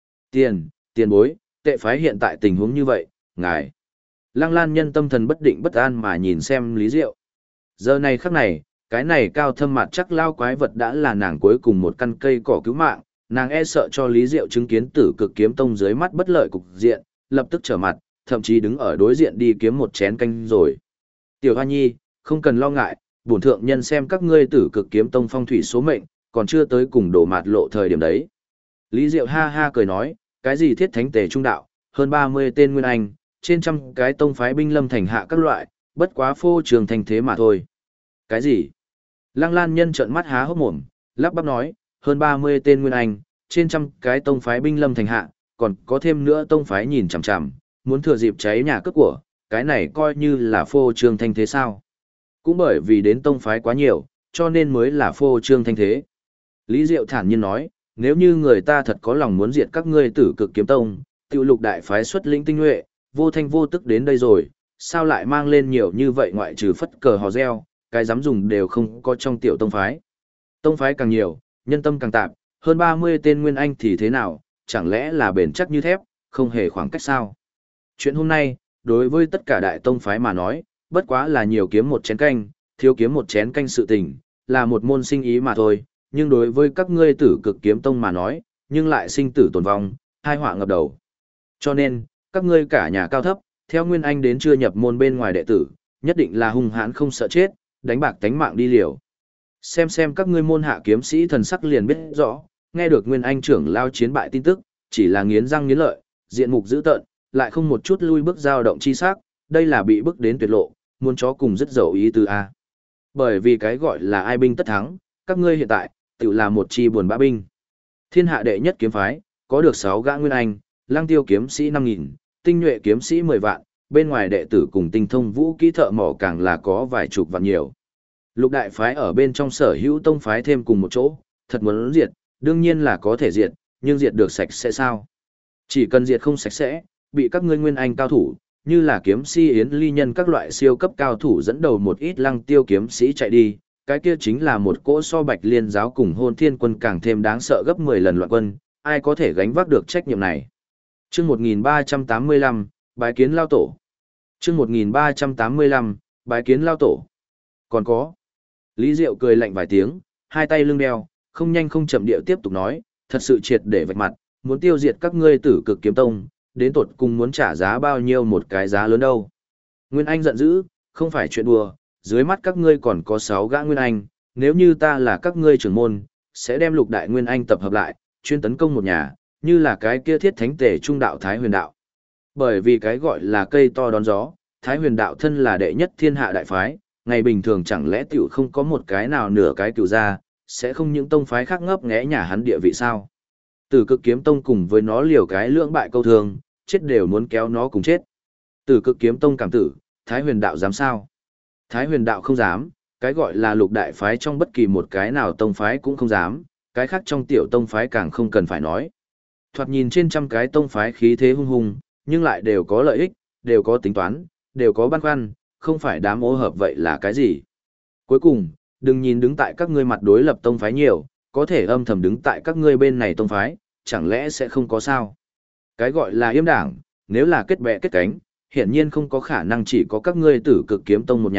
Tiền bối, tệ phái hiện tại tình huống như vậy, ngài. Lăng Lan nhân tâm thần bất định bất an mà nhìn xem Lý Diệu. Giờ này khắc này, cái này cao thâm mặt chắc lao quái vật đã là nàng cuối cùng một căn cây cỏ cứu mạng, nàng e sợ cho Lý Diệu chứng kiến Tử Cực Kiếm Tông dưới mắt bất lợi cục diện, lập tức trở mặt, thậm chí đứng ở đối diện đi kiếm một chén canh rồi. Tiểu Hoa Nhi, không cần lo ngại, bổn thượng nhân xem các ngươi Tử Cực Kiếm Tông phong thủy số mệnh, còn chưa tới cùng đổ mạt lộ thời điểm đấy. Lý Diệu ha ha cười nói, cái gì thiết thánh tề trung đạo, hơn 30 tên nguyên anh, trên trăm cái tông phái binh lâm thành hạ các loại, bất quá phô trường thành thế mà thôi. Cái gì? Lăng Lan nhân trợn mắt há hốc mồm, lắp bắp nói, hơn 30 tên nguyên anh, trên trăm cái tông phái binh lâm thành hạ, còn có thêm nữa tông phái nhìn chằm chằm, muốn thừa dịp cháy nhà cướp của, cái này coi như là phô trương thanh thế sao? Cũng bởi vì đến tông phái quá nhiều, cho nên mới là phô trương thanh thế. Lý Diệu thản nhiên nói, nếu như người ta thật có lòng muốn diệt các ngươi Tử Cực Kiếm Tông, Tiêu Lục đại phái xuất lĩnh tinh nhuệ, vô thanh vô tức đến đây rồi, sao lại mang lên nhiều như vậy ngoại trừ phất cờ hò reo, cái dám dùng đều không có trong tiểu tông phái. Tông phái càng nhiều, nhân tâm càng tạp, hơn 30 tên nguyên anh thì thế nào, chẳng lẽ là bền chắc như thép, không hề khoảng cách sao? Chuyện hôm nay, đối với tất cả đại tông phái mà nói, bất quá là nhiều kiếm một chén canh, thiếu kiếm một chén canh sự tình, là một môn sinh ý mà thôi, nhưng đối với các ngươi Tử Cực Kiếm Tông mà nói, nhưng lại sinh tử tồn vong, hai họa ngập đầu. Cho nên, các ngươi cả nhà cao thấp, theo nguyên anh đến chưa nhập môn bên ngoài đệ tử, nhất định là hung hãn không sợ chết, đánh bạc tánh mạng đi liều. Xem các ngươi môn hạ kiếm sĩ thần sắc liền biết rõ, nghe được nguyên anh trưởng lao chiến bại tin tức, chỉ là nghiến răng nghiến lợi, diện mục dữ tợn, lại không một chút lui bước dao động chi sắc, đây là bị bức đến tuyệt lộ, muốn chó cùng rất dầu ý từ a. Bởi vì cái gọi là ai binh tất thắng, các ngươi hiện tại tự là một chi buồn bã binh. Thiên hạ đệ nhất kiếm phái, có được 6 gã nguyên anh, Lăng Tiêu kiếm sĩ 5000, tinh nhuệ kiếm sĩ 10 vạn, bên ngoài đệ tử cùng tinh thông vũ kỹ thợ mỏ càng là có vài chục vạn nhiều. Lục đại phái ở bên trong sở hữu tông phái thêm cùng một chỗ, thật muốn diệt, đương nhiên là có thể diệt, nhưng diệt được sạch sẽ sao? Chỉ cần diệt không sạch sẽ, bị các ngươi nguyên anh cao thủ, như là kiếm si yến ly nhân các loại siêu cấp cao thủ dẫn đầu một ít Lăng Tiêu kiếm sĩ chạy đi, cái kia chính là một cỗ so Bạch Liên giáo cùng Hôn Thiên quân càng thêm đáng sợ gấp 10 lần loạn quân, ai có thể gánh vác được trách nhiệm này. Chương 1385, bái kiến lao tổ. Chương 1385, bái kiến lao tổ. Còn có. Lý Diệu cười lạnh vài tiếng, hai tay lưng đeo, không nhanh không chậm điệu tiếp tục nói, thật sự triệt để vạch mặt, muốn tiêu diệt các ngươi Tử Cực Kiếm Tông, đến tột cùng muốn trả giá bao nhiêu một cái giá lớn đâu. Nguyên Anh giận dữ, không phải chuyện đùa, dưới mắt các ngươi còn có 6 gã Nguyên Anh, nếu như ta là các ngươi trưởng môn, sẽ đem lục đại Nguyên Anh tập hợp lại, chuyên tấn công một nhà, như là cái kia thiết thánh tể trung đạo Thái Huyền đạo. Bởi vì cái gọi là cây to đón gió, Thái Huyền đạo thân là đệ nhất thiên hạ đại phái, ngày bình thường chẳng lẽ tiểu không có một cái nào nửa cái cựu ra, sẽ không những tông phái khác ngấp nghé nhà hắn địa vị sao. Tử Cực Kiếm Tông cùng với nó liều cái lưỡng bại câu thương, chết đều muốn kéo nó cùng chết. Tử Cực Kiếm Tông cảm tử, Thái Huyền đạo dám sao? Thái Huyền đạo không dám, cái gọi là lục đại phái trong bất kỳ một cái nào tông phái cũng không dám, cái khác trong tiểu tông phái càng không cần phải nói. Thoạt nhìn trên trăm cái tông phái khí thế hung hùng, nhưng lại đều có lợi ích, đều có tính toán, đều có băn khoăn, không phải đám ô hợp vậy là cái gì. Cuối cùng, đừng nhìn đứng tại các ngươi mặt đối lập tông phái nhiều, có thể âm thầm đứng tại các ngươi bên này tông phái, chẳng lẽ sẽ không có sao. Cái gọi là yêm đảng, nếu là kết bè kết cánh, hiển nhiên không có khả năng chỉ có các ngươi Tử Cực Kiếm Tông một nhà,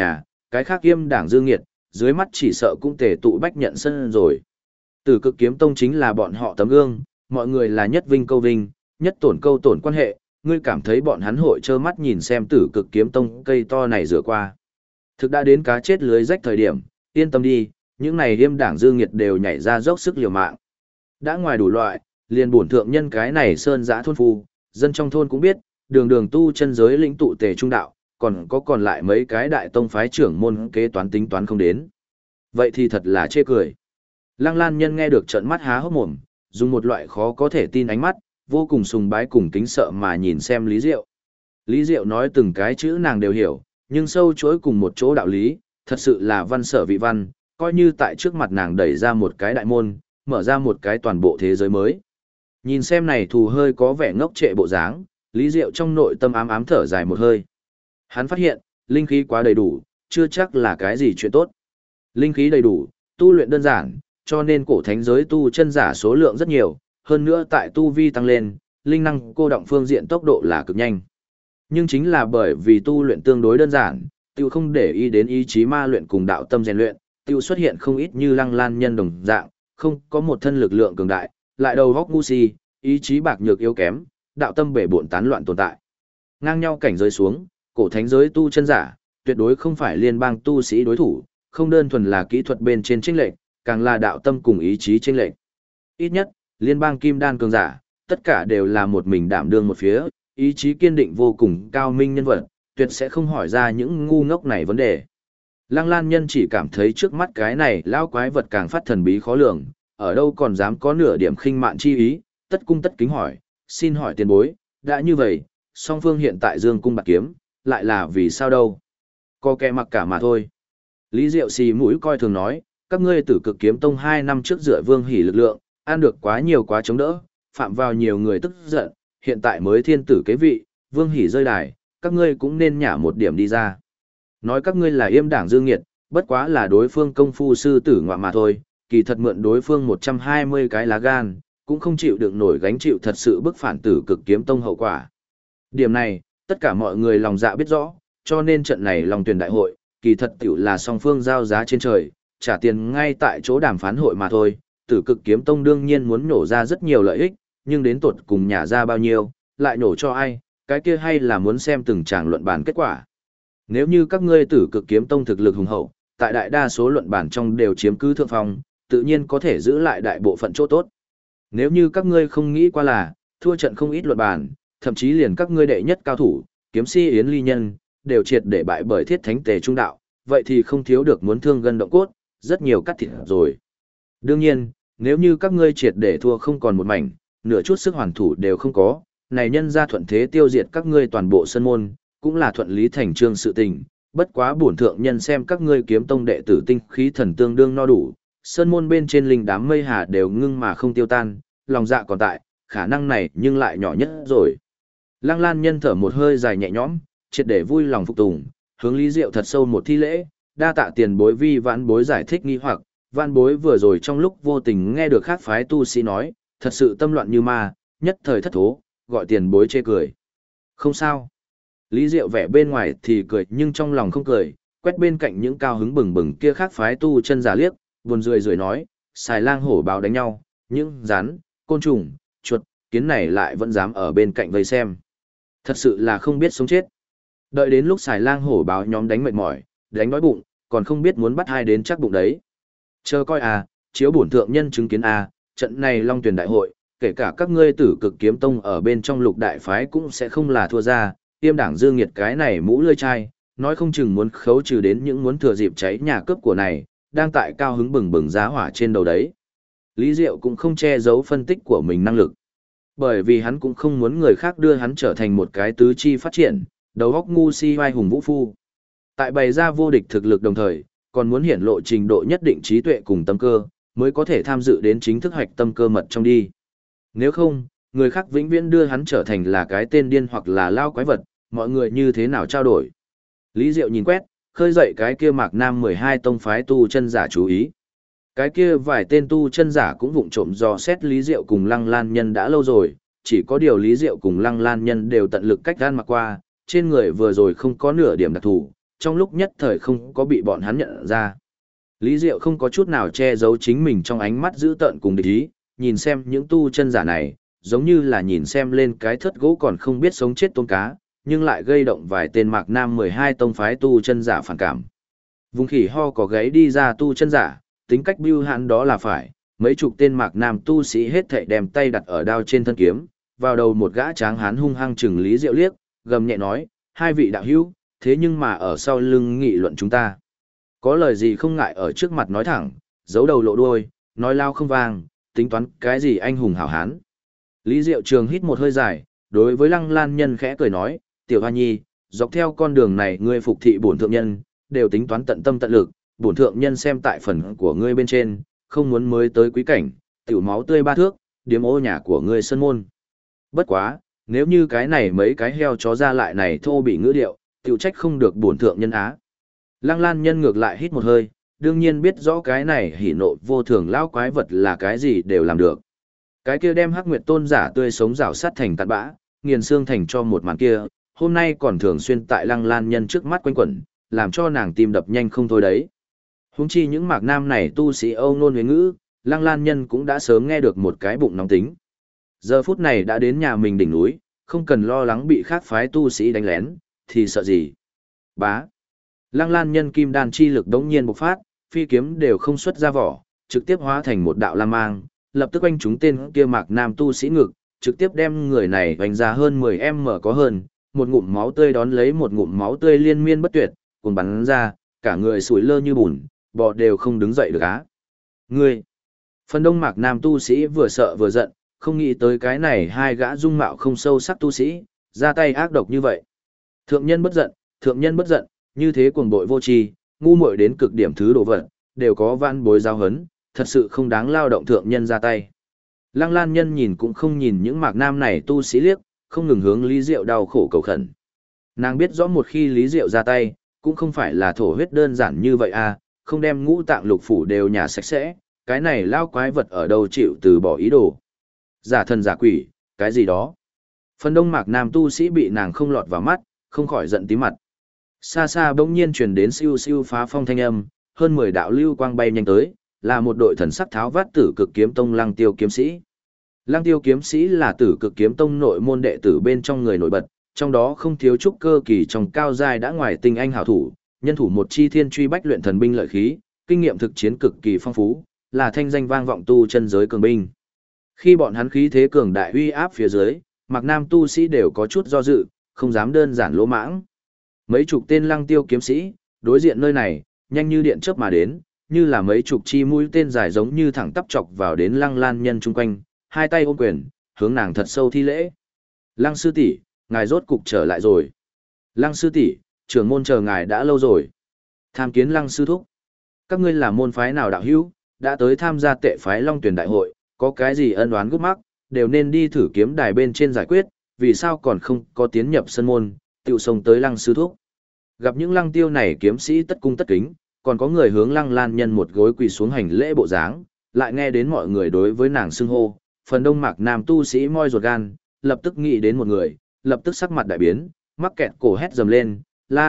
cái khác Yêm đảng dương nghiệt, dưới mắt chỉ sợ cũng tề tụ bách nhận sân rồi. Tử Cực Kiếm Tông chính là bọn họ tấm gương, mọi người là nhất vinh câu vinh, nhất tổn câu tổn quan hệ, ngươi cảm thấy bọn hắn hội trơ mắt nhìn xem Tử Cực Kiếm Tông cây to này rửa qua. Thực đã đến cá chết lưới rách thời điểm, yên tâm đi, những này Yêm đảng dương nghiệt đều nhảy ra dốc sức liều mạng. Đã ngoài đủ loại, liền bổn thượng nhân cái này sơn giã thôn phu, dân trong thôn cũng biết, đường đường tu chân giới lĩnh tụ tề trung đạo, còn lại mấy cái đại tông phái trưởng môn kế toán tính toán không đến. Vậy thì thật là chê cười. Lăng Lan Nhân nghe được trợn mắt há hốc mồm, dùng một loại khó có thể tin ánh mắt, vô cùng sùng bái cùng kính sợ mà nhìn xem Lý Diệu. Lý Diệu nói từng cái chữ nàng đều hiểu, nhưng sâu chuỗi cùng một chỗ đạo lý, thật sự là văn sở vị văn, coi như tại trước mặt nàng đẩy ra một cái đại môn, mở ra một cái toàn bộ thế giới mới. Nhìn xem này thù hơi có vẻ ngốc trệ bộ dáng, Lý Diệu trong nội tâm ám ám thở dài một hơi. Hắn phát hiện, linh khí quá đầy đủ, chưa chắc là cái gì chuyện tốt. Linh khí đầy đủ, tu luyện đơn giản, cho nên cổ thánh giới tu chân giả số lượng rất nhiều, hơn nữa tại tu vi tăng lên, linh năng cô động phương diện tốc độ là cực nhanh. Nhưng chính là bởi vì tu luyện tương đối đơn giản, tiêu không để ý đến ý chí ma luyện cùng đạo tâm rèn luyện, tiêu xuất hiện không ít như Lăng Lan Nhân đồng dạng, không có một thân lực lượng cường đại, lại đầu góc ngu si, ý chí bạc nhược yếu kém, đạo tâm bể bộn tán loạn tồn tại. Ngang nhau cảnh giới xuống, cổ thánh giới tu chân giả, tuyệt đối không phải liên bang tu sĩ đối thủ, không đơn thuần là kỹ thuật bên trên chênh lệch, càng là đạo tâm cùng ý chí chênh lệch. Ít nhất, liên bang kim đan cường giả, tất cả đều là một mình đảm đương một phía, ý chí kiên định vô cùng cao minh nhân vật, tuyệt sẽ không hỏi ra những ngu ngốc này vấn đề. Lăng Lan Nhân chỉ cảm thấy trước mắt cái này lão quái vật càng phát thần bí khó lường, ở đâu còn dám có nửa điểm khinh mạn chi ý, tất cung tất kính hỏi, xin hỏi tiền bối, đã như vậy, song phương hiện tại dương cung bạc kiếm, lại là vì sao đâu? Có kẻ mặc cả mà thôi. Lý Diệu xì mũi coi thường nói, các ngươi Tử Cực Kiếm Tông 2 năm trước dựa Vương Hỉ lực lượng, ăn được quá nhiều quá chống đỡ, phạm vào nhiều người tức giận, hiện tại mới thiên tử kế vị, Vương Hỉ rơi đài, các ngươi cũng nên nhả một điểm đi ra. Nói các ngươi là Yêm đảng dương nghiệt, bất quá là đối phương công phu sư tử ngoạ mà thôi, kỳ thật mượn đối phương 120 cái lá gan, cũng không chịu được nổi gánh chịu thật sự bức phản Tử Cực Kiếm Tông hậu quả. Điểm này, tất cả mọi người lòng dạ biết rõ, cho nên trận này lòng tuyển đại hội, kỳ thật tiểu là song phương giao giá trên trời, trả tiền ngay tại chỗ đàm phán hội mà thôi. Tử Cực Kiếm Tông đương nhiên muốn nổ ra rất nhiều lợi ích, nhưng đến tột cùng nhả ra bao nhiêu, lại nổ cho ai, cái kia hay là muốn xem từng tràng luận bàn kết quả. Nếu như các ngươi Tử Cực Kiếm Tông thực lực hùng hậu, tại đại đa số luận bàn trong đều chiếm cứ thượng phong, tự nhiên có thể giữ lại đại bộ phận chỗ tốt. Nếu như các ngươi không nghĩ qua là, thua trận không ít luận bàn, thậm chí liền các ngươi đệ nhất cao thủ, kiếm si Yến Ly Nhân, đều triệt để bại bởi thiết thánh tề trung đạo, vậy thì không thiếu được muốn thương gân động cốt, rất nhiều cắt thịt rồi. Đương nhiên, nếu như các ngươi triệt để thua không còn một mảnh, nửa chút sức hoàn thủ đều không có, này nhân ra thuận thế tiêu diệt các ngươi toàn bộ sân môn, cũng là thuận lý thành trương sự tình, bất quá bổn thượng nhân xem các ngươi kiếm tông đệ tử tinh khí thần tương đương no đủ, sơn môn bên trên linh đám mây hà đều ngưng mà không tiêu tan, lòng dạ còn tại, khả năng này nhưng lại nhỏ nhất rồi. Lăng Lan Nhân thở một hơi dài nhẹ nhõm, triệt để vui lòng phục tùng, hướng Lý Diệu thật sâu một thi lễ, đa tạ tiền bối vi vãn bối giải thích nghi hoặc, vãn bối vừa rồi trong lúc vô tình nghe được khác phái tu sĩ nói, thật sự tâm loạn như ma, nhất thời thất thố, gọi tiền bối chê cười. Không sao. Lý Diệu vẻ bên ngoài thì cười nhưng trong lòng không cười, quét bên cạnh những cao hứng bừng bừng kia khác phái tu chân giả liếc, buồn rười rười nói, xài lang hổ báo đánh nhau, những rắn, côn trùng, chuột, kiến này lại vẫn dám ở bên cạnh vây xem. Thật sự là không biết sống chết. Đợi đến lúc xài lang hổ báo nhóm đánh mệt mỏi, đánh đói bụng, còn không biết muốn bắt ai đến chắc bụng đấy. Chờ coi à, chiếu bổn thượng nhân chứng kiến à, trận này Long Tuyển đại hội, kể cả các ngươi Tử Cực Kiếm Tông ở bên trong lục đại phái cũng sẽ không là thua ra, Tiêm đảng Dương Nghiệt cái này mũ lưỡi chai, nói không chừng muốn khấu trừ đến những muốn thừa dịp cháy nhà cướp của này, đang tại cao hứng bừng bừng giá hỏa trên đầu đấy. Lý Diệu cũng không che giấu phân tích của mình năng lực. Bởi vì hắn cũng không muốn người khác đưa hắn trở thành một cái tứ chi phát triển, đầu óc ngu si vai hùng vũ phu. Tại bày ra vô địch thực lực đồng thời, còn muốn hiển lộ trình độ nhất định trí tuệ cùng tâm cơ, mới có thể tham dự đến chính thức hoạch tâm cơ mật trong đi. Nếu không, người khác vĩnh viễn đưa hắn trở thành là cái tên điên hoặc là lao quái vật, mọi người như thế nào trao đổi. Lý Diệu nhìn quét, khơi dậy cái kia Mạc Nam 12 tông phái tu chân giả chú ý. Cái kia vài tên tu chân giả cũng vụng trộm dò xét Lý Diệu cùng Lăng Lan Nhân đã lâu rồi, chỉ có điều Lý Diệu cùng Lăng Lan Nhân đều tận lực cách gan mặc qua, trên người vừa rồi không có nửa điểm đặc thù, trong lúc nhất thời không có bị bọn hắn nhận ra. Lý Diệu không có chút nào che giấu chính mình trong ánh mắt dữ tợn cùng địch ý, nhìn xem những tu chân giả này, giống như là nhìn xem lên cái thất gỗ còn không biết sống chết tôm cá, nhưng lại gây động vài tên Mạc Nam 12 tông phái tu chân giả phản cảm. Vùng khỉ ho có gáy đi ra tu chân giả, tính cách bưu hãn đó là phải, mấy chục tên Mạc Nam tu sĩ hết thảy đem tay đặt ở đao trên thân kiếm, vào đầu một gã tráng hán hung hăng chừng Lý Diệu liếc, gầm nhẹ nói, hai vị đạo hữu, thế nhưng mà ở sau lưng nghị luận chúng ta. Có lời gì không ngại ở trước mặt nói thẳng, giấu đầu lộ đuôi, nói lao không vang, tính toán cái gì anh hùng hảo hán. Lý Diệu Trường hít một hơi dài, đối với Lăng Lan Nhân khẽ cười nói, tiểu hoa nhi, dọc theo con đường này ngươi phục thị bổn thượng nhân, đều tính toán tận tâm tận lực, bổn thượng nhân xem tại phần của ngươi bên trên, không muốn mới tới quý cảnh, tiểu máu tươi ba thước, điếm ô nhà của ngươi sân môn. Bất quá, nếu như cái này mấy cái heo chó ra lại này thô bị ngữ điệu, tiểu trách không được bổn thượng nhân á. Lăng Lan Nhân ngược lại hít một hơi, đương nhiên biết rõ cái này hỉ nộ vô thường lão quái vật là cái gì đều làm được. Cái kia đem Hắc Nguyệt Tôn giả tươi sống rào sát thành tạt bã, nghiền xương thành cho một màn kia, hôm nay còn thường xuyên tại Lăng Lan Nhân trước mắt quanh quẩn, làm cho nàng tim đập nhanh không thôi đấy. Huống chi những Mạc Nam này tu sĩ Âu Nôn Huế Ngữ, Lăng Lan Nhân cũng đã sớm nghe được một cái bụng nóng tính. Giờ phút này đã đến nhà mình đỉnh núi, không cần lo lắng bị khác phái tu sĩ đánh lén, thì sợ gì. Bá. Lăng Lan Nhân kim đan chi lực đống nhiên bộc phát, phi kiếm đều không xuất ra vỏ, trực tiếp hóa thành một đạo lam mang, lập tức oanh chúng tên kia Mạc Nam tu sĩ ngực, trực tiếp đem người này oanh ra hơn 10m có hơn, một ngụm máu tươi đón lấy một ngụm máu tươi liên miên bất tuyệt, cuồng bắn ra, cả người sủi lơ như bùn, bò đều không đứng dậy được á. Ngươi! Phần đông Mạc Nam tu sĩ vừa sợ vừa giận, không nghĩ tới cái này hai gã dung mạo không sâu sắc tu sĩ, ra tay ác độc như vậy. Thượng nhân bất giận, như thế cuồng bội vô tri, ngu muội đến cực điểm thứ đồ vật, đều có văn bối giao hấn, thật sự không đáng lao động thượng nhân ra tay. Lăng Lan Nhân nhìn cũng không nhìn những Mạc Nam này tu sĩ liếc, không ngừng hướng Lý Diệu đau khổ cầu khẩn. Nàng biết rõ một khi Lý Diệu ra tay, cũng không phải là thổ huyết đơn giản như vậy à, không đem ngũ tạng lục phủ đều nhả sạch sẽ, cái này lao quái vật ở đâu chịu từ bỏ ý đồ. Giả thần giả quỷ, cái gì đó. Phần đông Mạc Nam tu sĩ bị nàng không lọt vào mắt, không khỏi giận tí mặt. Xa xa bỗng nhiên truyền đến siêu siêu phá phong thanh âm, hơn 10 đạo lưu quang bay nhanh tới, là một đội thần sắc tháo vát Tử Cực Kiếm Tông Lăng Tiêu kiếm sĩ. Lăng Tiêu kiếm sĩ là Tử Cực Kiếm Tông nội môn đệ tử bên trong người nổi bật, trong đó không thiếu trúc cơ kỳ trong cao giai đã ngoài tinh anh hảo thủ, nhân thủ một chi thiên truy bách luyện thần binh lợi khí, kinh nghiệm thực chiến cực kỳ phong phú, là thanh danh vang vọng tu chân giới cường binh. Khi bọn hắn khí thế cường đại uy áp phía dưới, Mạc Nam tu sĩ đều có chút do dự, không dám đơn giản lỗ mãng. Mấy chục tên Lăng Tiêu kiếm sĩ, đối diện nơi này, nhanh như điện chớp mà đến, như là mấy chục chi mũi tên dài giống như thẳng tắp chọc vào đến Lăng Lan Nhân chung quanh, hai tay ôm quyền, hướng nàng thật sâu thi lễ. Lăng sư tỷ, ngài rốt cục trở lại rồi. Lăng sư tỷ, trưởng môn chờ ngài đã lâu rồi. Tham kiến Lăng sư thúc. Các ngươi là môn phái nào đạo hữu, đã tới tham gia tệ phái Long Tuyển đại hội, có cái gì ân oán gút mắc, đều nên đi thử kiếm đài bên trên giải quyết, vì sao còn không có tiến nhập sân môn, tiểu sông tới Lăng sư thúc. Gặp những Lăng Tiêu này kiếm sĩ tất cung tất kính, còn có người hướng Lăng Lan Nhân một gối quỳ xuống hành lễ bộ dáng, lại nghe đến mọi người đối với nàng xưng hô, phần đông Mạc Nam tu sĩ moi ruột gan, lập tức nghĩ đến một người, lập tức sắc mặt đại biến, mắc kẹt cổ hét dầm lên,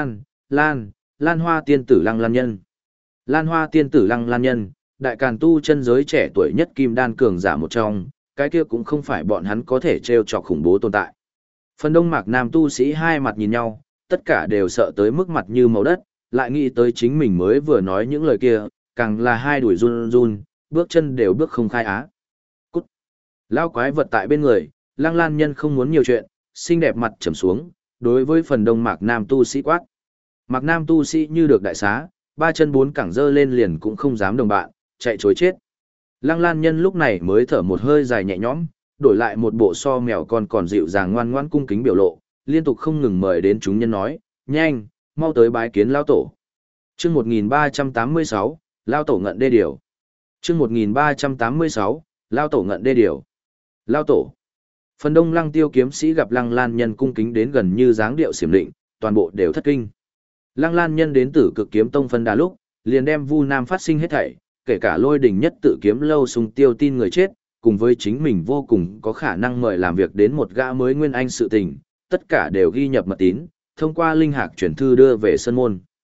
Lan Hoa tiên tử Lăng Lan Nhân. Lan Hoa tiên tử Lăng Lan Nhân, đại càn tu chân giới trẻ tuổi nhất kim đan cường giả một trong, cái kia cũng không phải bọn hắn có thể trêu chọc khủng bố tồn tại. Phần đông Mạc Nam tu sĩ hai mặt nhìn nhau, tất cả đều sợ tới mức mặt như màu đất, lại nghĩ tới chính mình mới vừa nói những lời kia, càng là hai đuổi run run, bước chân đều bước không khai á. Cút! Lao quái vật tại bên người, Lăng Lan Nhân không muốn nhiều chuyện, xinh đẹp mặt trầm xuống, đối với phần đông Mạc Nam tu sĩ quát. Mạc Nam tu sĩ như được đại xá, ba chân bốn cẳng dơ lên liền cũng không dám đồng bạn, chạy chối chết. Lăng Lan Nhân lúc này mới thở một hơi dài nhẹ nhõm, đổi lại một bộ so mèo con còn dịu dàng ngoan ngoãn cung kính biểu lộ, liên tục không ngừng mời đến chúng nhân nói, nhanh, mau tới bái kiến Lao Tổ. Chương 1386, Lao Tổ ngận đê điều. Chương 1386, Lao Tổ ngận đê điều. Lao Tổ. Phần đông Lăng Tiêu kiếm sĩ gặp Lăng Lan Nhân cung kính đến gần như dáng điệu xiểm định, toàn bộ đều thất kinh. Lăng Lan Nhân đến Tử Cực Kiếm Tông phân đà lúc, liền đem Vu Nam phát sinh hết thảy, kể cả Lôi Đỉnh nhất tự kiếm lâu sung tiêu tin người chết, cùng với chính mình vô cùng có khả năng mời làm việc đến một gã mới nguyên anh sự tình, tất cả đều ghi nhập mật tín, thông qua linh hạc chuyển thư đưa về sân môn.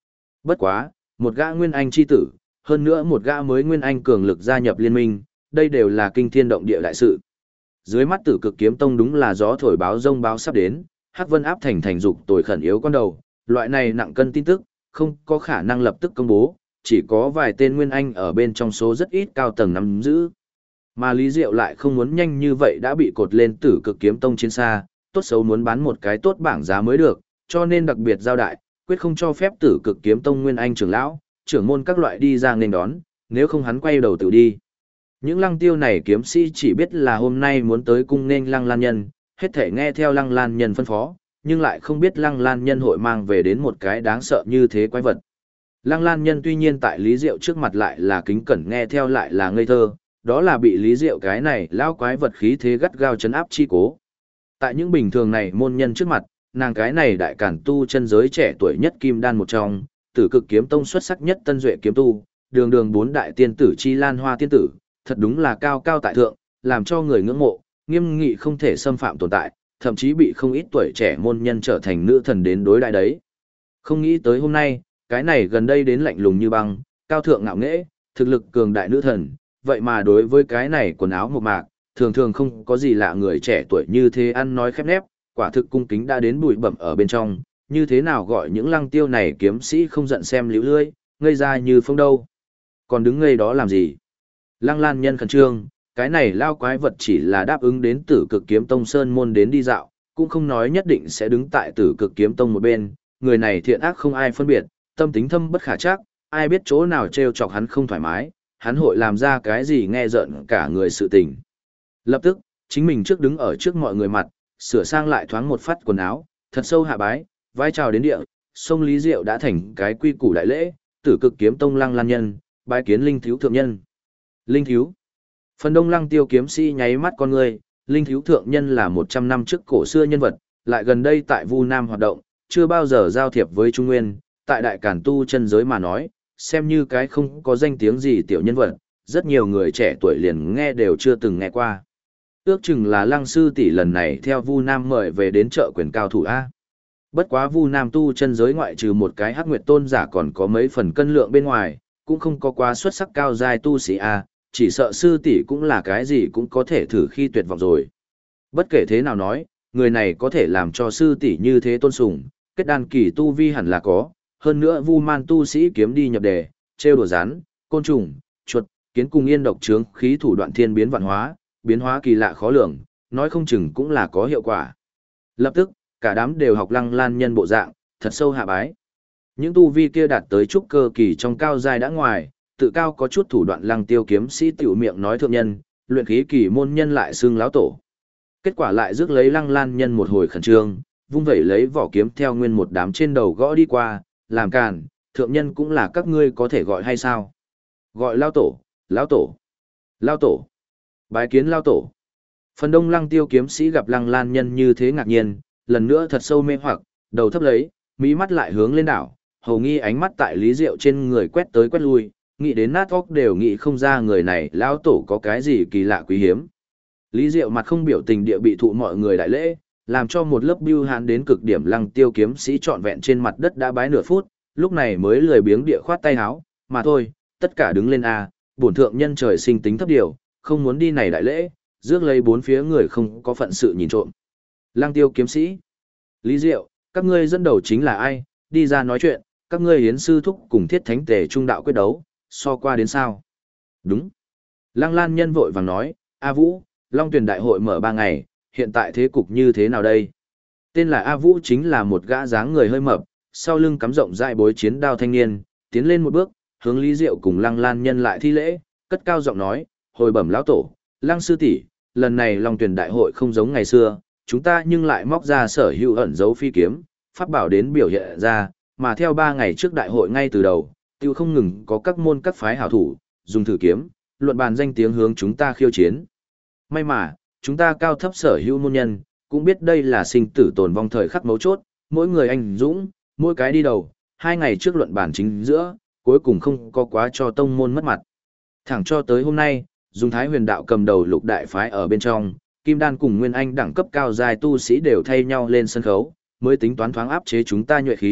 Bất quá, một gã nguyên anh chi tử, hơn nữa một gã mới nguyên anh cường lực gia nhập liên minh, đây đều là kinh thiên động địa đại sự. Dưới mắt Tử Cực Kiếm Tông đúng là gió thổi báo rông báo sắp đến, Hắc Vân áp thành dục tồi khẩn yếu con đầu, loại này nặng cân tin tức, không có khả năng lập tức công bố, chỉ có vài tên nguyên anh ở bên trong số rất ít cao tầng nắm giữ. Mà Lý Diệu lại không muốn nhanh như vậy đã bị cột lên Tử Cực Kiếm Tông chiến xa, tốt xấu muốn bán một cái tốt bảng giá mới được, cho nên đặc biệt giao đại, quyết không cho phép Tử Cực Kiếm Tông nguyên anh trưởng lão, trưởng môn các loại đi ra nghênh đón, nếu không hắn quay đầu tự đi. Những lăng tiêu này kiếm sĩ chỉ biết là hôm nay muốn tới cung nên lăng lan nhân, hết thể nghe theo lăng lan nhân phân phó, nhưng lại không biết lăng lan nhân hội mang về đến một cái đáng sợ như thế quái vật. Lăng lan nhân tuy nhiên tại Lý Diệu trước mặt lại là kính cẩn nghe theo lại là ngây thơ, đó là bị Lý Diệu cái này lao quái vật khí thế gắt gao chấn áp chi cố. Tại những bình thường này môn nhân trước mặt, nàng cái này đại cản tu chân giới trẻ tuổi nhất kim đan một trong, Tử Cực Kiếm Tông xuất sắc nhất tân duệ kiếm tu, đường đường bốn đại tiên tử chi lan hoa tiên tử, thật đúng là cao cao tại thượng, làm cho người ngưỡng mộ, nghiêm nghị không thể xâm phạm tồn tại, thậm chí bị không ít tuổi trẻ môn nhân trở thành nữ thần đến đối đại đấy. Không nghĩ tới hôm nay, cái này gần đây đến lạnh lùng như băng, cao thượng ngạo nghễ, thực lực cường đại nữ thần, vậy mà đối với cái này quần áo một mạc, thường thường không có gì lạ người trẻ tuổi như thế ăn nói khép nép, quả thực cung kính đã đến bụi bẩm ở bên trong, như thế nào gọi những lăng tiêu này kiếm sĩ không giận xem liễu lươi, ngây ra như phong đâu. Còn đứng ngây đó làm gì? Lăng Lan nhân khẩn trương, cái này lao quái vật chỉ là đáp ứng đến Tử Cực Kiếm Tông sơn môn đến đi dạo, cũng không nói nhất định sẽ đứng tại Tử Cực Kiếm Tông một bên, người này thiện ác không ai phân biệt, tâm tính thâm bất khả trắc, ai biết chỗ nào trêu chọc hắn không thoải mái, hắn hội làm ra cái gì nghe giận cả người sự tình. Lập tức, chính mình trước đứng ở trước mọi người mặt, sửa sang lại thoáng một phát quần áo, thật sâu hạ bái, vai chào đến địa, sông Lý Diệu đã thành cái quy củ đại lễ, Tử Cực Kiếm Tông Lăng Lan nhân, bái kiến Linh Thiếu thượng nhân. Linh Thiếu. Phần đông lăng tiêu kiếm sĩ nháy mắt con người, Linh Thiếu thượng nhân là 100 năm trước cổ xưa nhân vật, lại gần đây tại Vu Nam hoạt động, chưa bao giờ giao thiệp với Trung Nguyên, tại đại cản tu chân giới mà nói, xem như cái không có danh tiếng gì tiểu nhân vật, rất nhiều người trẻ tuổi liền nghe đều chưa từng nghe qua. Ước chừng là Lăng sư tỷ lần này theo Vu Nam mời về đến chợ quyền cao thủ A. Bất quá Vu Nam tu chân giới ngoại trừ một cái Hắc Nguyệt tôn giả còn có mấy phần cân lượng bên ngoài, cũng không có quá xuất sắc cao giai tu sĩ A, chỉ sợ sư tỷ cũng là cái gì cũng có thể thử khi tuyệt vọng rồi. Bất kể thế nào nói, người này có thể làm cho sư tỷ như thế tôn sùng, kết đan kỳ tu vi hẳn là có, hơn nữa Vu Man tu sĩ kiếm đi nhập đề, trêu đùa rắn, côn trùng, chuột, kiến cùng yên độc trướng khí thủ đoạn thiên biến biến hóa kỳ lạ khó lường, nói không chừng cũng là có hiệu quả. Lập tức, cả đám đều học Lăng Lan nhân bộ dạng, thật sâu hạ bái. Những tu vi kia đạt tới trúc cơ kỳ trong cao giai đã ngoài, tự cao có chút thủ đoạn Lăng tiêu kiếm sĩ tiểu miệng nói thượng nhân, luyện khí kỳ môn nhân lại xưng láo tổ. Kết quả lại rước lấy Lăng Lan nhân một hồi khẩn trương, vung vẩy lấy vỏ kiếm theo nguyên một đám trên đầu gõ đi qua, làm càn, thượng nhân cũng là các ngươi có thể gọi hay sao? Gọi lao tổ, lao tổ, lao tổ, bái kiến lao tổ. Phần đông lăng tiêu kiếm sĩ gặp Lăng Lan nhân như thế ngạc nhiên, lần nữa thật sâu mê hoặc, đầu thấp lấy, mỹ mắt lại hướng lên đảo, hầu nghi ánh mắt tại Lý Diệu trên người quét tới quét lui, nghĩ đến nát óc đều nghĩ không ra người này lao tổ có cái gì kỳ lạ quý hiếm. Lý Diệu mặt không biểu tình địa bị thụ mọi người đại lễ, làm cho một lớp bưu hán đến cực điểm lăng tiêu kiếm sĩ trọn vẹn trên mặt đất đã bái nửa phút, lúc này mới lười biếng địa khoát tay háo, mà thôi, tất cả đứng lên a, bổn thượng nhân trời sinh tính thấp điều, không muốn đi này đại lễ, rước lấy bốn phía người không có phận sự nhìn trộm. Lăng tiêu kiếm sĩ, Lý Diệu, các ngươi dẫn đầu chính là ai, đi ra nói chuyện, các ngươi hiến sư thúc cùng thiết thánh tề trung đạo quyết đấu, so qua đến sao? Đúng. Lăng Lan nhân vội vàng nói, A Vũ, Long Tuyển đại hội mở 3 ngày, hiện tại thế cục như thế nào đây? Tên là A Vũ chính là một gã dáng người hơi mập, sau lưng cắm rộng dại bối chiến đao thanh niên, tiến lên một bước, hướng Lý Diệu cùng Lăng Lan nhân lại thi lễ, cất cao giọng nói, hồi bẩm lão tổ, Lăng sư tỷ, lần này Long Tuyển đại hội không giống ngày xưa, chúng ta nhưng lại móc ra sở hữu ẩn dấu phi kiếm, pháp bảo đến biểu hiện ra, mà theo 3 ngày trước đại hội ngay từ đầu, tiêu không ngừng có các môn các phái hảo thủ, dùng thử kiếm, luận bàn danh tiếng hướng chúng ta khiêu chiến. May mà, chúng ta cao thấp sở hữu môn nhân, cũng biết đây là sinh tử tồn vong thời khắc mấu chốt, mỗi người anh dũng, mỗi cái đi đầu, 2 ngày trước luận bàn chính giữa, cuối cùng không có quá cho tông môn mất mặt. Thẳng cho tới hôm nay, dùng Thái Huyền đạo cầm đầu lục đại phái ở bên trong, Kim Đan cùng Nguyên Anh đẳng cấp cao dài tu sĩ đều thay nhau lên sân khấu, mới tính toán thoáng áp chế chúng ta nhuệ khí,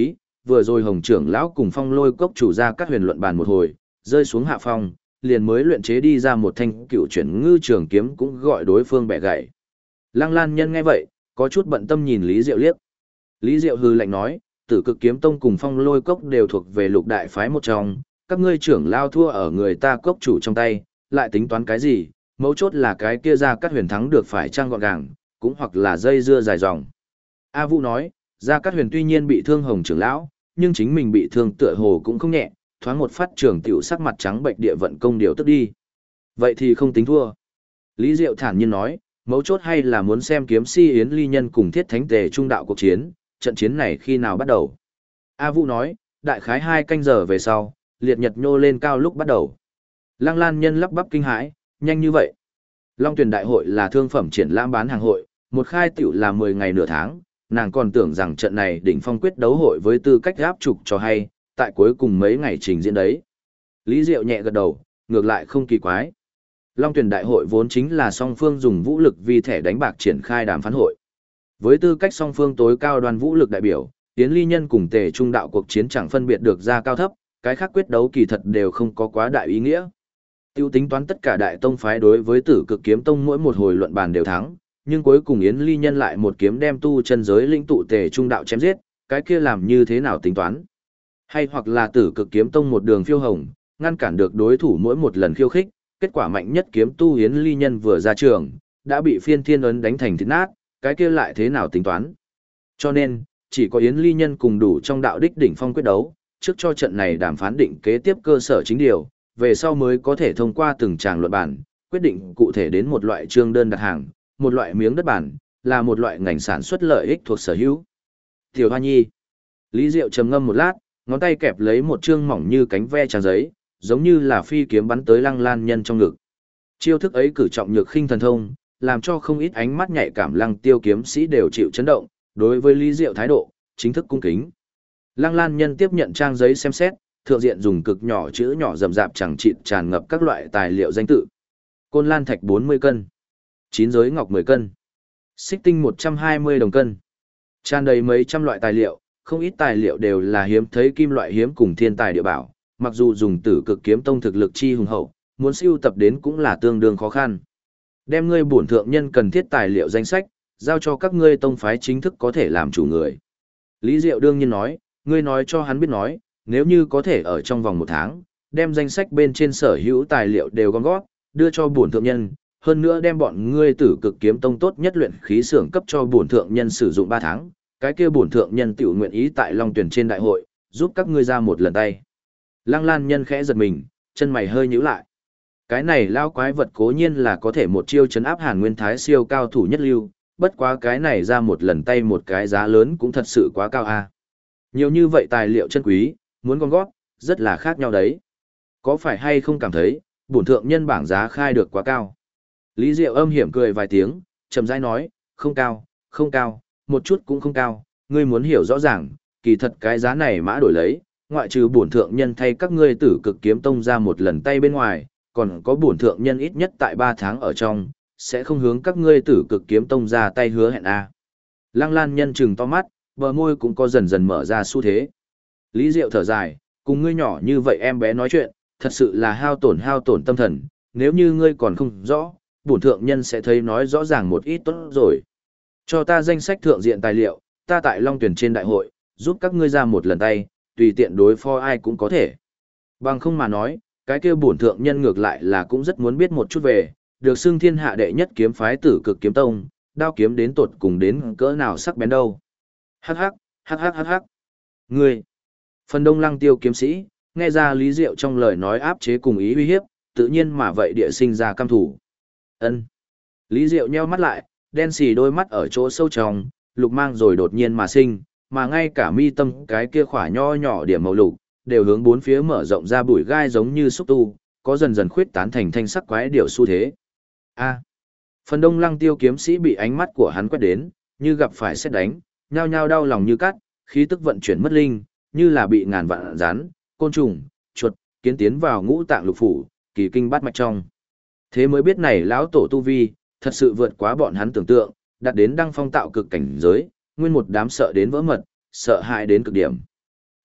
vừa rồi Hồng trưởng lão cùng Phong Lôi cốc chủ ra các huyền luận bàn một hồi, rơi xuống hạ phong, liền mới luyện chế đi ra một thanh cựu chuyển ngư trường kiếm cũng gọi đối phương bẻ gãy. Lăng Lan Nhân nghe vậy, có chút bận tâm nhìn Lý Diệu liếc. Lý Diệu hừ lạnh nói, Tử Cực Kiếm Tông cùng Phong Lôi cốc đều thuộc về lục đại phái một trong, các ngươi trưởng lao thua ở người ta cốc chủ trong tay, lại tính toán cái gì, mấu chốt là cái kia ra các huyền thắng được phải trang gọn gàng, cũng hoặc là dây dưa dài dòng. A Vũ nói, Gia Cát Huyền tuy nhiên bị thương Hồng trưởng lão, nhưng chính mình bị thương tựa hồ cũng không nhẹ, thoáng một phát trưởng tiểu sắc mặt trắng bệnh địa vận công điều tức đi. Vậy thì không tính thua. Lý Diệu thản nhiên nói, mấu chốt hay là muốn xem kiếm si Yến Ly Nhân cùng Thiết Thánh Tề trung đạo cuộc chiến, trận chiến này khi nào bắt đầu. A Vũ nói, đại khái 2 canh giờ về sau, liệt nhật nhô lên cao lúc bắt đầu. Lăng Lan Nhân lắp bắp kinh hãi, nhanh như vậy. Long Tuyển Đại hội là thương phẩm triển lãm bán hàng hội, một khai tiểu là 10 ngày nửa tháng, nàng còn tưởng rằng trận này đỉnh phong quyết đấu hội với tư cách áp trục cho hay, tại cuối cùng mấy ngày trình diễn đấy. Lý Diệu nhẹ gật đầu, ngược lại không kỳ quái. Long Tuyển Đại hội vốn chính là song phương dùng vũ lực vì thẻ đánh bạc triển khai đàm phán hội. Với tư cách song phương tối cao đoàn vũ lực đại biểu, Yến Ly Nhân cùng Tề trung đạo cuộc chiến chẳng phân biệt được ra cao thấp, cái khác quyết đấu kỳ thật đều không có quá đại ý nghĩa. Tiêu tính toán tất cả đại tông phái đối với Tử Cực Kiếm Tông mỗi một hồi luận bàn đều thắng, nhưng cuối cùng Yến Ly Nhân lại một kiếm đem tu chân giới lĩnh tụ Tề trung đạo chém giết, cái kia làm như thế nào tính toán? Hay hoặc là Tử Cực Kiếm Tông một đường phiêu hồng, ngăn cản được đối thủ mỗi một lần khiêu khích, kết quả mạnh nhất kiếm tu Yến Ly Nhân vừa ra trường, đã bị phiên thiên ấn đánh thành thịt nát, cái kia lại thế nào tính toán? Cho nên, chỉ có Yến Ly Nhân cùng đủ trong đạo đích đỉnh phong quyết đấu, trước cho trận này đàm phán định kế tiếp cơ sở chính điều, về sau mới có thể thông qua từng tràng luận bản, quyết định cụ thể đến một loại chương đơn đặt hàng, một loại miếng đất bản, là một loại ngành sản xuất lợi ích thuộc sở hữu. Tiểu Hoa Nhi. Lý Diệu trầm ngâm một lát, ngón tay kẹp lấy một chương mỏng như cánh ve trang giấy, giống như là phi kiếm bắn tới Lăng Lan Nhân trong ngực. Chiêu thức ấy cử trọng nhược khinh thần thông, làm cho không ít ánh mắt nhạy cảm Lăng Tiêu kiếm sĩ đều chịu chấn động, đối với Lý Diệu thái độ, chính thức cung kính. Lăng Lan Nhân tiếp nhận trang giấy xem xét, thượng diện dùng cực nhỏ chữ nhỏ rậm rạp chẳng chịt tràn ngập các loại tài liệu danh tự. Côn Lan thạch 40 cân, 9 giới ngọc 10 cân, xích tinh 120 đồng cân. Tràn đầy mấy trăm loại tài liệu, không ít tài liệu đều là hiếm thấy kim loại hiếm cùng thiên tài địa bảo, mặc dù dùng Tử Cực Kiếm Tông thực lực chi hùng hậu, muốn sưu tập đến cũng là tương đương khó khăn. Đem ngươi bổn thượng nhân cần thiết tài liệu danh sách, giao cho các ngươi tông phái chính thức có thể làm chủ người. Lý Diệu đương nhiên nói, ngươi nói cho hắn biết nói, nếu như có thể ở trong vòng 1 tháng, đem danh sách bên trên sở hữu tài liệu đều gom gót, đưa cho bổn thượng nhân, hơn nữa đem bọn ngươi Tử Cực Kiếm Tông tốt nhất luyện khí xưởng cấp cho bổn thượng nhân sử dụng 3 tháng, cái kia bổn thượng nhân tiểu nguyện ý tại Long Tuyển trên đại hội, giúp các ngươi ra một lần tay. Lăng Lan Nhân khẽ giật mình, chân mày hơi nhíu lại. Cái này lao quái vật cố nhiên là có thể một chiêu chấn áp Hàn Nguyên Thái siêu cao thủ nhất lưu, bất quá cái này ra một lần tay một cái giá lớn cũng thật sự quá cao a. Nhiều như vậy tài liệu chân quý, muốn gom gót, rất là khác nhau đấy. Có phải hay không cảm thấy, bổn thượng nhân bảng giá khai được quá cao? Lý Diệu âm hiểm cười vài tiếng, chậm rãi nói, không cao, không cao, một chút cũng không cao, ngươi muốn hiểu rõ ràng, kỳ thật cái giá này mã đổi lấy, ngoại trừ bổn thượng nhân thay các ngươi Tử Cực Kiếm Tông ra một lần tay bên ngoài, còn có bổn thượng nhân ít nhất tại 3 tháng ở trong, sẽ không hướng các ngươi Tử Cực Kiếm Tông ra tay hứa hẹn a. Lăng Lan Nhân trừng to mắt, bờ môi cũng có dần dần mở ra xu thế. Lý Diệu thở dài, cùng ngươi nhỏ như vậy em bé nói chuyện, thật sự là hao tổn tâm thần, nếu như ngươi còn không rõ, bổn thượng nhân sẽ thấy nói rõ ràng một ít tốt rồi. Cho ta danh sách thượng diện tài liệu, ta tại Long Tuyển trên đại hội, giúp các ngươi ra một lần tay, tùy tiện đối phó ai cũng có thể. Bằng không mà nói, cái kia bổn thượng nhân ngược lại là cũng rất muốn biết một chút về, được xưng thiên hạ đệ nhất kiếm phái Tử Cực Kiếm Tông, đao kiếm đến tột cùng đến cỡ nào sắc bén đâu. Hắc hắc, hắc hắc hắc hắc. Ngươi, phần đông Lăng Tiêu kiếm sĩ, nghe ra Lý Diệu trong lời nói áp chế cùng ý uy hiếp, tự nhiên mà vậy địa sinh ra căm thủ. Ân. Lý Diệu nheo mắt lại, đen xì đôi mắt ở chỗ sâu trong, lục mang rồi đột nhiên mà sinh, mà ngay cả mi tâm cái kia khỏa nho nhỏ điểm màu lục, đều hướng bốn phía mở rộng ra bụi gai giống như xúc tu, có dần dần khuyết tán thành thanh sắc quái điểu xu thế. A. Phần đông Lăng Tiêu kiếm sĩ bị ánh mắt của hắn quét đến, như gặp phải sét đánh, nhao nhao đau lòng như cắt, khí tức vận chuyển mất linh, như là bị ngàn vạn rắn, côn trùng, chuột, kiến tiến vào ngũ tạng lục phủ, kỳ kinh bát mạch trong. Thế mới biết này lão tổ tu vi, thật sự vượt quá bọn hắn tưởng tượng, đạt đến đăng phong tạo cực cảnh giới, nguyên một đám sợ đến vỡ mật, sợ hãi đến cực điểm.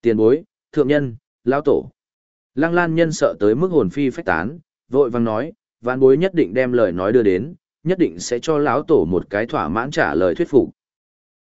Tiền bối, thượng nhân, lão tổ. Lăng Lan nhân sợ tới mức hồn phi phách tán, vội vàng nói, vạn bối nhất định đem lời nói đưa đến, nhất định sẽ cho lão tổ một cái thỏa mãn trả lời thuyết phục,